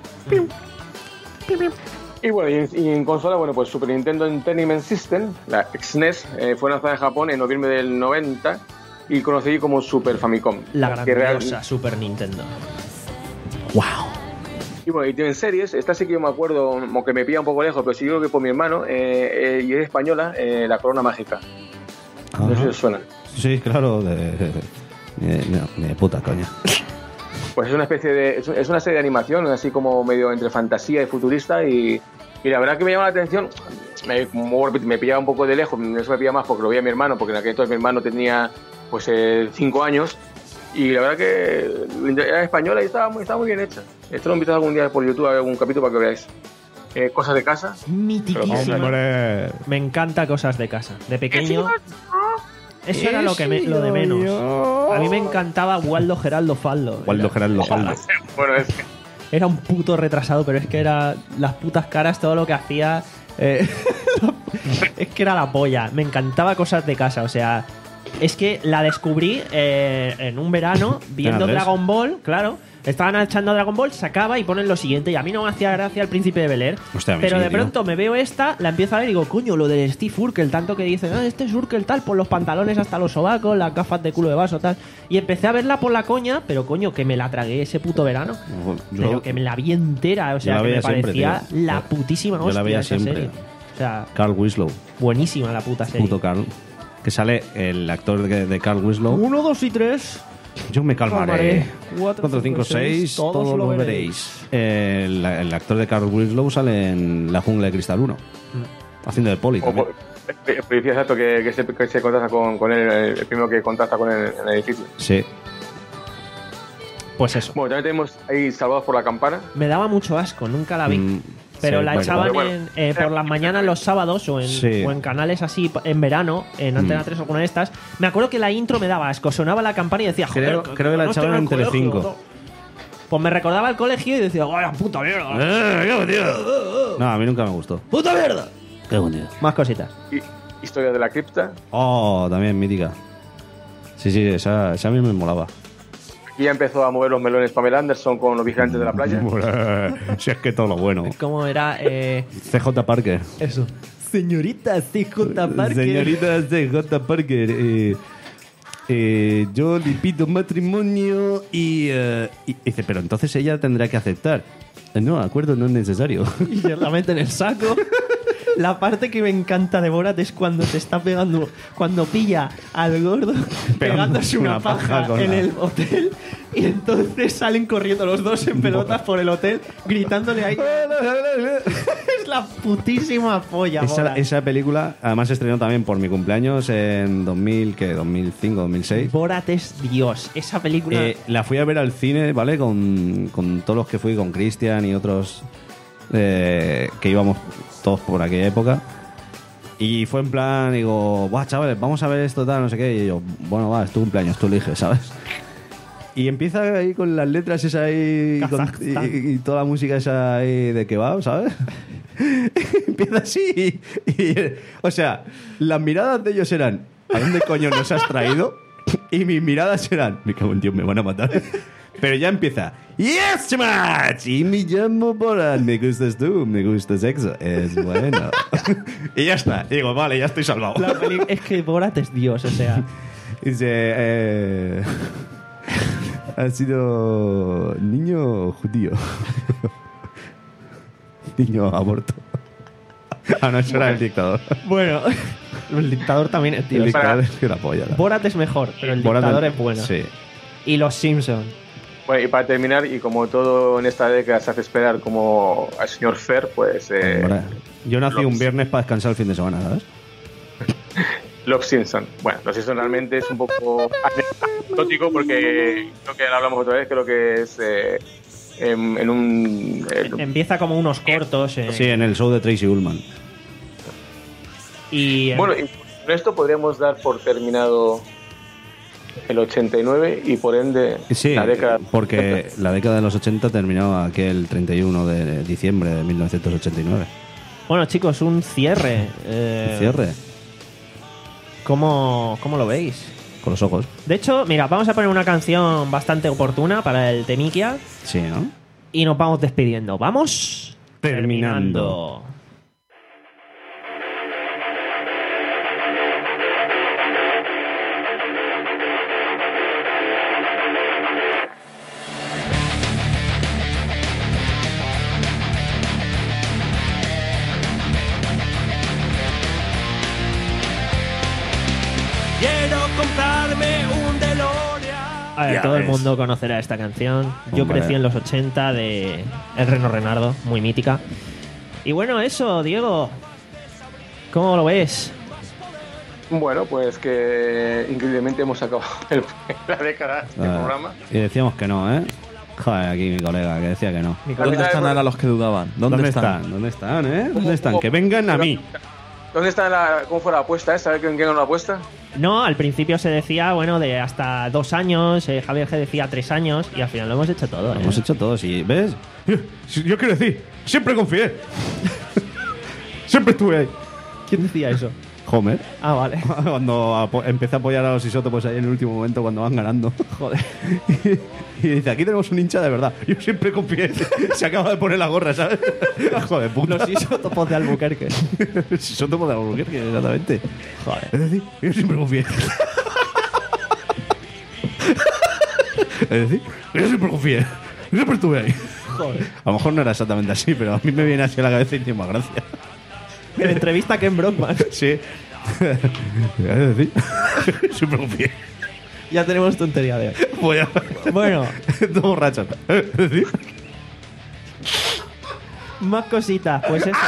Y bueno, y en, y en consola, bueno, pues Super Nintendo Entertainment System, la X N E S, eh, fue lanzada en Japón en noviembre del noventa y conocida como Super Famicom. La que grandiosa real- Super Nintendo. ¡Wow! Y bueno, y tienen series, esta sí que yo me acuerdo, aunque me pilla un poco lejos, pero sí creo que por mi hermano, eh, eh, y es española, eh, La Corona Mágica. No sé si os suena. Sí, claro, de, de, de- de- de puta coña. Pues es una especie de. Es es una serie de animación, así como medio entre fantasía y futurista. Y, y la verdad que me llama la atención. Me, como me pillaba un poco de lejos, eso me pillaba más porque lo veía mi hermano, porque en aquel entonces mi hermano tenía pues cinco años. Y la verdad que era española y estaba muy, estaba muy bien hecha. Esto lo invito algún día por YouTube a ver algún capítulo para que veáis. Eh, cosas de casa. Mitiquísima. ¡Hombre! Me encanta Cosas de Casa. De pequeño. Eso era lo que me- lo de menos. A mí me encantaba Waldo Geraldo Faldo. Waldo Era- Geraldo Faldo. Bueno, es Era un puto retrasado, pero es que era las putas caras, todo lo que hacía. eh, es que era la polla. Me encantaba Cosas de Casa. O sea, es que la descubrí eh, en un verano viendo ¿Ves? Dragon Ball, claro. Estaban echando Dragon Ball, se acaba y ponen lo siguiente. Y a mí no me hacía gracia el Príncipe de Bel-Air. Hostia, a mí Pero sí, de tío. pronto me veo esta, la empiezo a ver y digo, coño, lo del Steve Urkel, tanto que dicen, ah, este es Urkel tal, por los pantalones hasta los sobacos, las gafas de culo de vaso tal. Y empecé a verla por la coña, pero coño, que me la tragué ese puto verano. Yo- Pero que me la vi entera, o sea, la que me veía siempre, parecía tío. la Yo- putísima yo hostia la veía esa siempre. serie. O sea, Carl Winslow. buenísima la puta serie. Puto Carl. Que sale el actor de, de Carl Winslow. Uno, dos y tres. Yo me calmaré. Cuatro, cuatro, cinco, seis, todos lo veréis. El, el actor de Carl Winslow sale en La Jungla de Cristal uno. Haciendo de poli o- también. el policía exacto que, que, se, que se contacta con, con él, el primero que contacta con él en el edificio. Sí. Pues eso. Bueno, también tenemos ahí Salvados por la Campana. Me daba mucho asco, nunca la vi. Mm, Pero sí, la bueno. echaban bueno. en, eh, por las mañanas los sábados o en, Sí. o en canales así p- en verano, en Antena Mm. tres o alguna de estas. Me acuerdo que la intro me daba asco, sonaba la campana y decía, joder, Creo- creo que la no estoy echaban el en Telecinco. colegio, ¿no? Pues me recordaba el colegio y decía, vaya puta mierda. Eh, qué tío. No, a mí nunca me gustó. ¡Puta mierda! Qué bonito. Más cositas. Y Historia de la Cripta. Oh, también mítica. Sí, sí, esa, esa a mí me molaba. Aquí ya empezó a mover los melones Pamela Anderson con Los Vigilantes de la Playa. Si es que todo lo bueno. ¿Cómo era? Eh, C J Parker. eso. Señorita C J Parker. Señorita C J Parker. Eh, eh, yo le pido matrimonio y, eh, y dice, pero entonces ella tendrá que aceptar. Eh, No, acuerdo, no es necesario. Y se la mete en el saco. La parte que me encanta de Borat es cuando se está pegando, cuando pilla al gordo pegándose una, una paja, paja con en la- el hotel y entonces salen corriendo los dos en pelotas por el hotel gritándole ahí. Es la putísima polla, Esa, Borat. esa película, además se estrenó también por mi cumpleaños en dos mil, ¿qué? dos mil cinco, dos mil seis. Borat es Dios. Esa película... Eh, la fui a ver al cine, ¿vale? Con, con todos los que fui, con Cristian y otros eh, que íbamos todos por aquella época. Y fue en plan, digo, buah, chavales, vamos a ver esto, tal, no sé qué. Y yo, bueno, va, es tu cumpleaños, tú eliges, ¿sabes? Y empieza ahí con las letras esas ahí y, con- y- y toda la música esa ahí de kebab, ¿sabes? Empieza así y, y- o sea, las miradas de ellos eran, ¿a dónde coño nos has traído? Y mis miradas eran, me cago en Dios, me van a matar. Pero ya empieza, yes, match, y me llamo Borat, me gustas tú, me gusta sexo, es bueno. Y ya está, y digo, vale, ya estoy salvado. La peli- es que Borat es Dios, o sea... Dice, eh, ha sido niño judío. Niño aborto. Ah, no, eso era el dictador. Bueno, el dictador también es El Dios. dictador es que la polla. la- Borat es mejor, pero el Borat- dictador es bueno. Sí. Y los Simpsons. Bueno, y para terminar, y como todo en esta década se hace esperar como al señor Fer, pues eh, Hombre, yo nací los- un viernes para descansar el fin de semana, ¿sabes? Los Simpson. Bueno, Los Simpson realmente es un poco anecdótico porque creo que lo hablamos otra vez, creo que es eh, en, en un... en- Empieza como unos cortos. eh, Sí, en el show de Tracy Ullman. Y eh, Bueno, y con esto podríamos dar por terminado el ochenta y nueve y por ende Sí, la década... porque la década de los ochenta terminó aquel treinta y uno de diciembre de mil novecientos ochenta y nueve. Bueno, chicos, un cierre. Eh, Cierre. ¿cómo, ¿Cómo lo veis? Con los ojos. De hecho, mira, vamos a poner una canción bastante oportuna para el Temikia Sí, ¿no? y nos vamos despidiendo. ¿Vamos? Terminando. Quiero comprarme un DeLorean. A ver, Ya todo el ves. mundo conocerá esta canción. Yo Hombre. crecí en los ochenta de El Reno Renardo, muy mítica. Y bueno, eso, Diego. ¿Cómo lo ves? Bueno, pues que increíblemente hemos acabado el- la década del Ah, programa. y decíamos que no, ¿eh? Joder, aquí mi colega que decía que no. ¿Dónde están ahora los que dudaban? ¿Dónde, ¿Dónde están? están? ¿Dónde están, eh? ¿Dónde están? Que vengan a mí. ¿Dónde está la, cómo fue la apuesta esta? ¿En qué no la apuesta? No, al principio se decía, bueno, de hasta dos años. eh, Javier G decía tres años. Y al final lo hemos hecho todo. Lo ¿eh? hemos hecho todos y ¿ves? Yo, yo quiero decir, siempre confié. Siempre estuve ahí. ¿Quién decía eso? Homer. Ah, vale. Cuando apo- empecé a apoyar a los isótopos ahí en el último momento cuando van ganando. Joder. Y dice, aquí tenemos un hincha de verdad. Yo siempre confié. Se acaba de poner la gorra, ¿sabes? Joder, puta. Los isótopos de Albuquerque. Los isótopos de Albuquerque, exactamente. Joder. Es decir, yo siempre confié. Es decir, yo siempre confié. Yo siempre estuve ahí. Joder. A lo mejor no era exactamente así, pero a mí me viene así a la cabeza y tiene más gracia. En entrevista a Ken Brockman. Sí. Es decir, siempre confié. Ya tenemos tontería de hoy. Voy a... Bueno, Dos borrachos. Es decir, más cositas. Pues eso.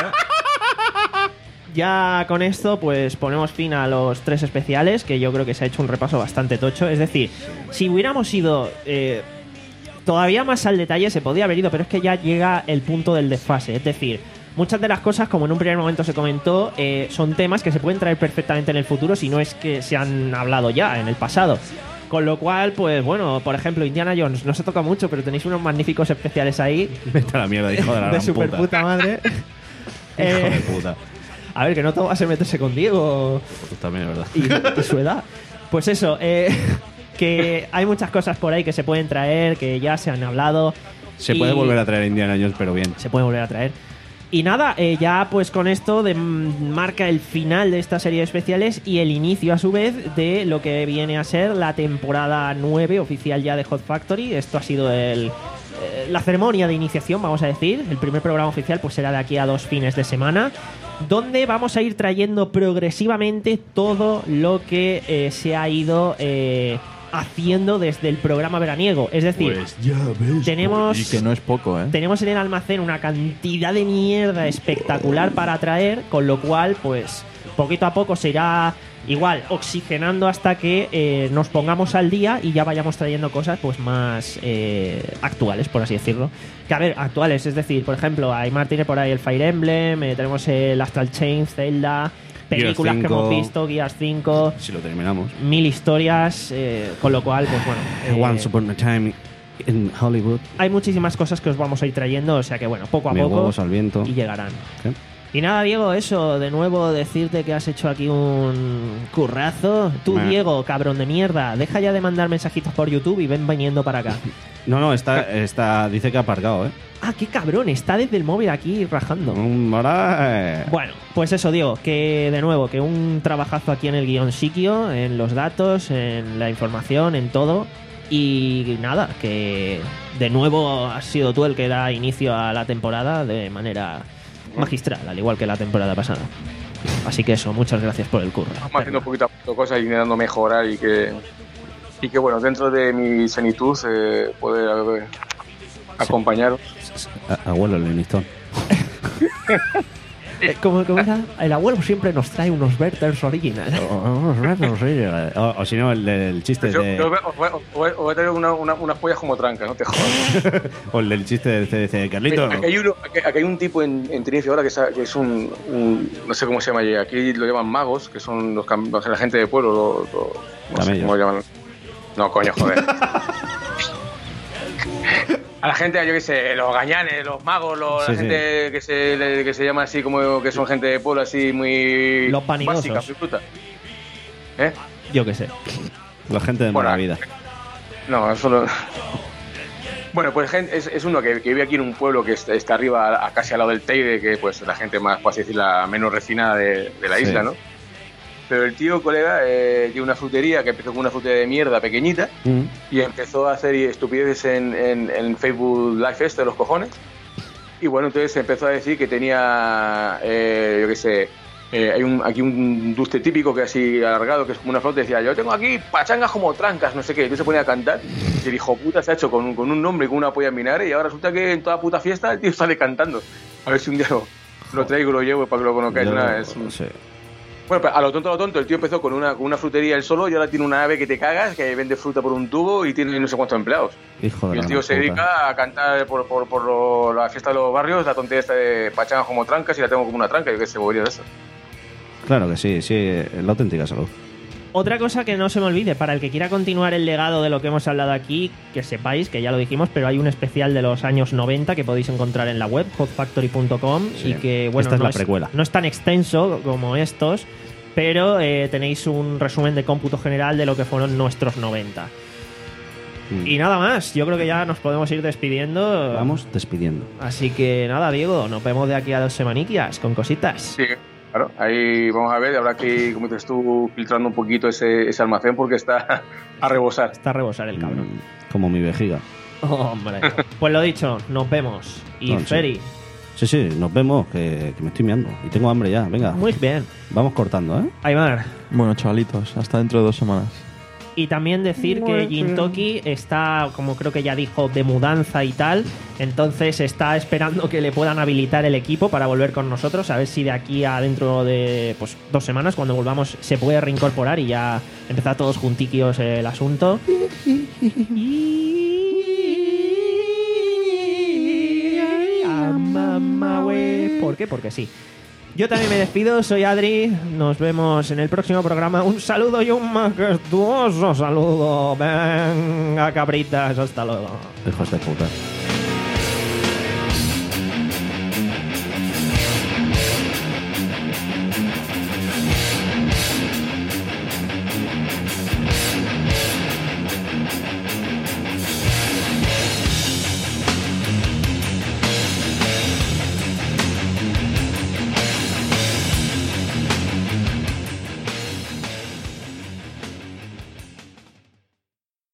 Ya con esto, pues ponemos fin a los tres especiales, que yo creo que se ha hecho un repaso bastante tocho. Es decir, si hubiéramos ido eh, todavía más al detalle, se podía haber ido, pero es que ya llega el punto del desfase. Es decir, muchas de las cosas, como en un primer momento se comentó, eh, son temas que se pueden traer perfectamente en el futuro, si no es que se han hablado ya en el pasado. Con lo cual, pues bueno, por ejemplo, Indiana Jones no se toca mucho, pero tenéis unos magníficos especiales ahí. vete a la mierda, hijo de la de gran super puta. puta madre. Hijo Eh, de puta. a ver, que no todo va a ser meterse con Diego Pues también es verdad. y, y su edad. Pues eso, eh, que hay muchas cosas por ahí que se pueden traer, que ya se han hablado. Se y puede volver a traer a Indiana Jones, pero bien. Se puede volver a traer. Y nada, eh, ya pues con esto de, marca el final de esta serie de especiales y el inicio a su vez de lo que viene a ser la temporada nueve oficial ya de Hot Factory. Esto ha sido el, eh, la ceremonia de iniciación, vamos a decir. El primer programa oficial pues será de aquí a dos fines de semana, donde vamos a ir trayendo progresivamente todo lo que eh, se ha ido eh, haciendo desde el programa veraniego. Es decir, Pues ya ves. tenemos... Y que no es poco, ¿eh? Tenemos en el almacén una cantidad de mierda espectacular para traer, con lo cual, pues, poquito a poco se irá igual oxigenando hasta que eh, nos pongamos al día y ya vayamos trayendo cosas, pues, más eh, actuales, por así decirlo. Que a ver, actuales, es decir, por ejemplo, Aymar tiene por ahí el Fire Emblem, eh, tenemos el Astral Chain, Zelda, películas que cinco. hemos visto, Gears cinco, Si lo terminamos. mil historias, eh, con lo cual, pues bueno. eh, Once upon a time in Hollywood. hay muchísimas cosas que os vamos a ir trayendo, o sea que bueno, poco a Mis poco huevos al viento. y llegarán. ¿Qué? Y nada, Diego, eso, de nuevo decirte que has hecho aquí un currazo. Tú, Meh. Diego, cabrón de mierda, deja ya de mandar mensajitos por YouTube y ven viniendo para acá. No, no, está, está, dice que ha aparcado, ¿eh? Ah, qué cabrón, está desde el móvil aquí rajando. Mm, Ahora. eh, Bueno, pues eso, Diego, que de nuevo, que un trabajazo aquí en el guión psiquio, en los datos, en la información, en todo. Y nada, que de nuevo has sido tú el que da inicio a la temporada de manera magistral, al igual que la temporada pasada. Así que eso, muchas gracias por el curro. Estamos haciendo poquito a poco cosas y intentando mejorar y que, y que bueno, dentro de mi senitud eh, poder eh, acompañaros. a- Abuelo Lenistón. Eh, ¿Cómo, cómo era? El abuelo siempre nos trae unos Verters originales. O, o si no, el del chiste Yo, de. yo os, voy, os voy- os voy a traer una- una- unas pollas como trancas, no te jodas. O el del chiste del C D C. Carlito. Aquí hay, uno, aquí, aquí hay un tipo en, en Tenerife ahora que es, que es un, un- no sé cómo se llama allí, aquí lo llaman magos, que son los, cam- la gente de pueblo, lo- lo- no sé Camellos. cómo lo llaman. No, coño, joder. a la gente, yo qué sé, los gañanes, los magos, los, Sí, la sí. gente que se, que se llama así, como que son gente de pueblo así muy Los panigosos. básica, muy fruta. ¿Eh? Yo qué sé. La gente de Bueno, mala vida. No, eso lo... Bueno, pues gente, es, es uno que, que vive aquí en un pueblo que está, está arriba, a- casi al lado del Teide, que pues la gente más, por así decir, la menos refinada de, de la Sí. isla, ¿no? Pero el tío, colega, eh, tiene una frutería que empezó con una frutería de mierda pequeñita Mm. y empezó a hacer estupideces en, en, en Facebook Live este de los cojones. Y bueno, entonces empezó a decir que tenía, eh, yo qué sé, eh, hay un, aquí un dulce típico que así alargado, que es como una flauta, y decía, yo tengo aquí pachangas como trancas, no sé qué. Entonces se ponía a cantar y el hijo puta se ha hecho con, un- con un nombre y con una polla en vinagre y ahora resulta que en toda puta fiesta el tío sale cantando. A ver si un día lo, lo traigo y lo llevo para que lo conozcáis. Yo- Una- es un- sí. Bueno, pero a lo tonto, a lo tonto, el tío empezó con una, con una frutería él solo y ahora tiene una ave que te cagas, que vende fruta por un tubo y tiene no sé cuántos empleados. Hijo de Y el la tío gran se puta. dedica a cantar por, por, por lo- la fiesta de los barrios, la tontería esta de pachangas como trancas y la tengo como una tranca, yo qué sé, bobería de eso. Claro que sí, sí, es la auténtica salud. Otra cosa que no se me olvide, para el que quiera continuar el legado de lo que hemos hablado aquí, que sepáis, que ya lo dijimos, pero hay un especial de los años noventa que podéis encontrar en la web, hot factory punto com, Sí. y que, bueno, Esta es no, la precuela. no es tan extenso como estos, pero eh, tenéis un resumen de cómputo general de lo que fueron nuestros noventa. Mm. Y nada más, yo creo que ya nos podemos ir despidiendo. Vamos despidiendo. Así que nada, Diego, nos vemos de aquí a dos semaniquillas con cositas. Sí, claro, ahí vamos a ver, habrá que, como dices tú, filtrando un poquito ese, ese almacén porque está a rebosar. Está a rebosar el cabrón. Mm, Como mi vejiga. Hombre. Pues lo dicho, nos vemos. Y No, sí. Feri, Sí, sí, nos vemos, que, que me estoy meando. Y tengo hambre ya, venga. muy bien. Vamos cortando, ¿eh? Aymar. Bueno, chavalitos, hasta dentro de dos semanas. Y también decir que Gintoki está, como creo que ya dijo, de mudanza y tal. Entonces está esperando que le puedan habilitar el equipo para volver con nosotros. A ver si de aquí a dentro de pues, dos semanas, cuando volvamos, se puede reincorporar y ya empezar todos juntiquios el asunto. ¿Por qué? Porque sí. Yo también me despido, soy Adri, nos vemos en el próximo programa. Un saludo y un majestuoso saludo. Venga, cabritas, hasta luego. Hijos de puta.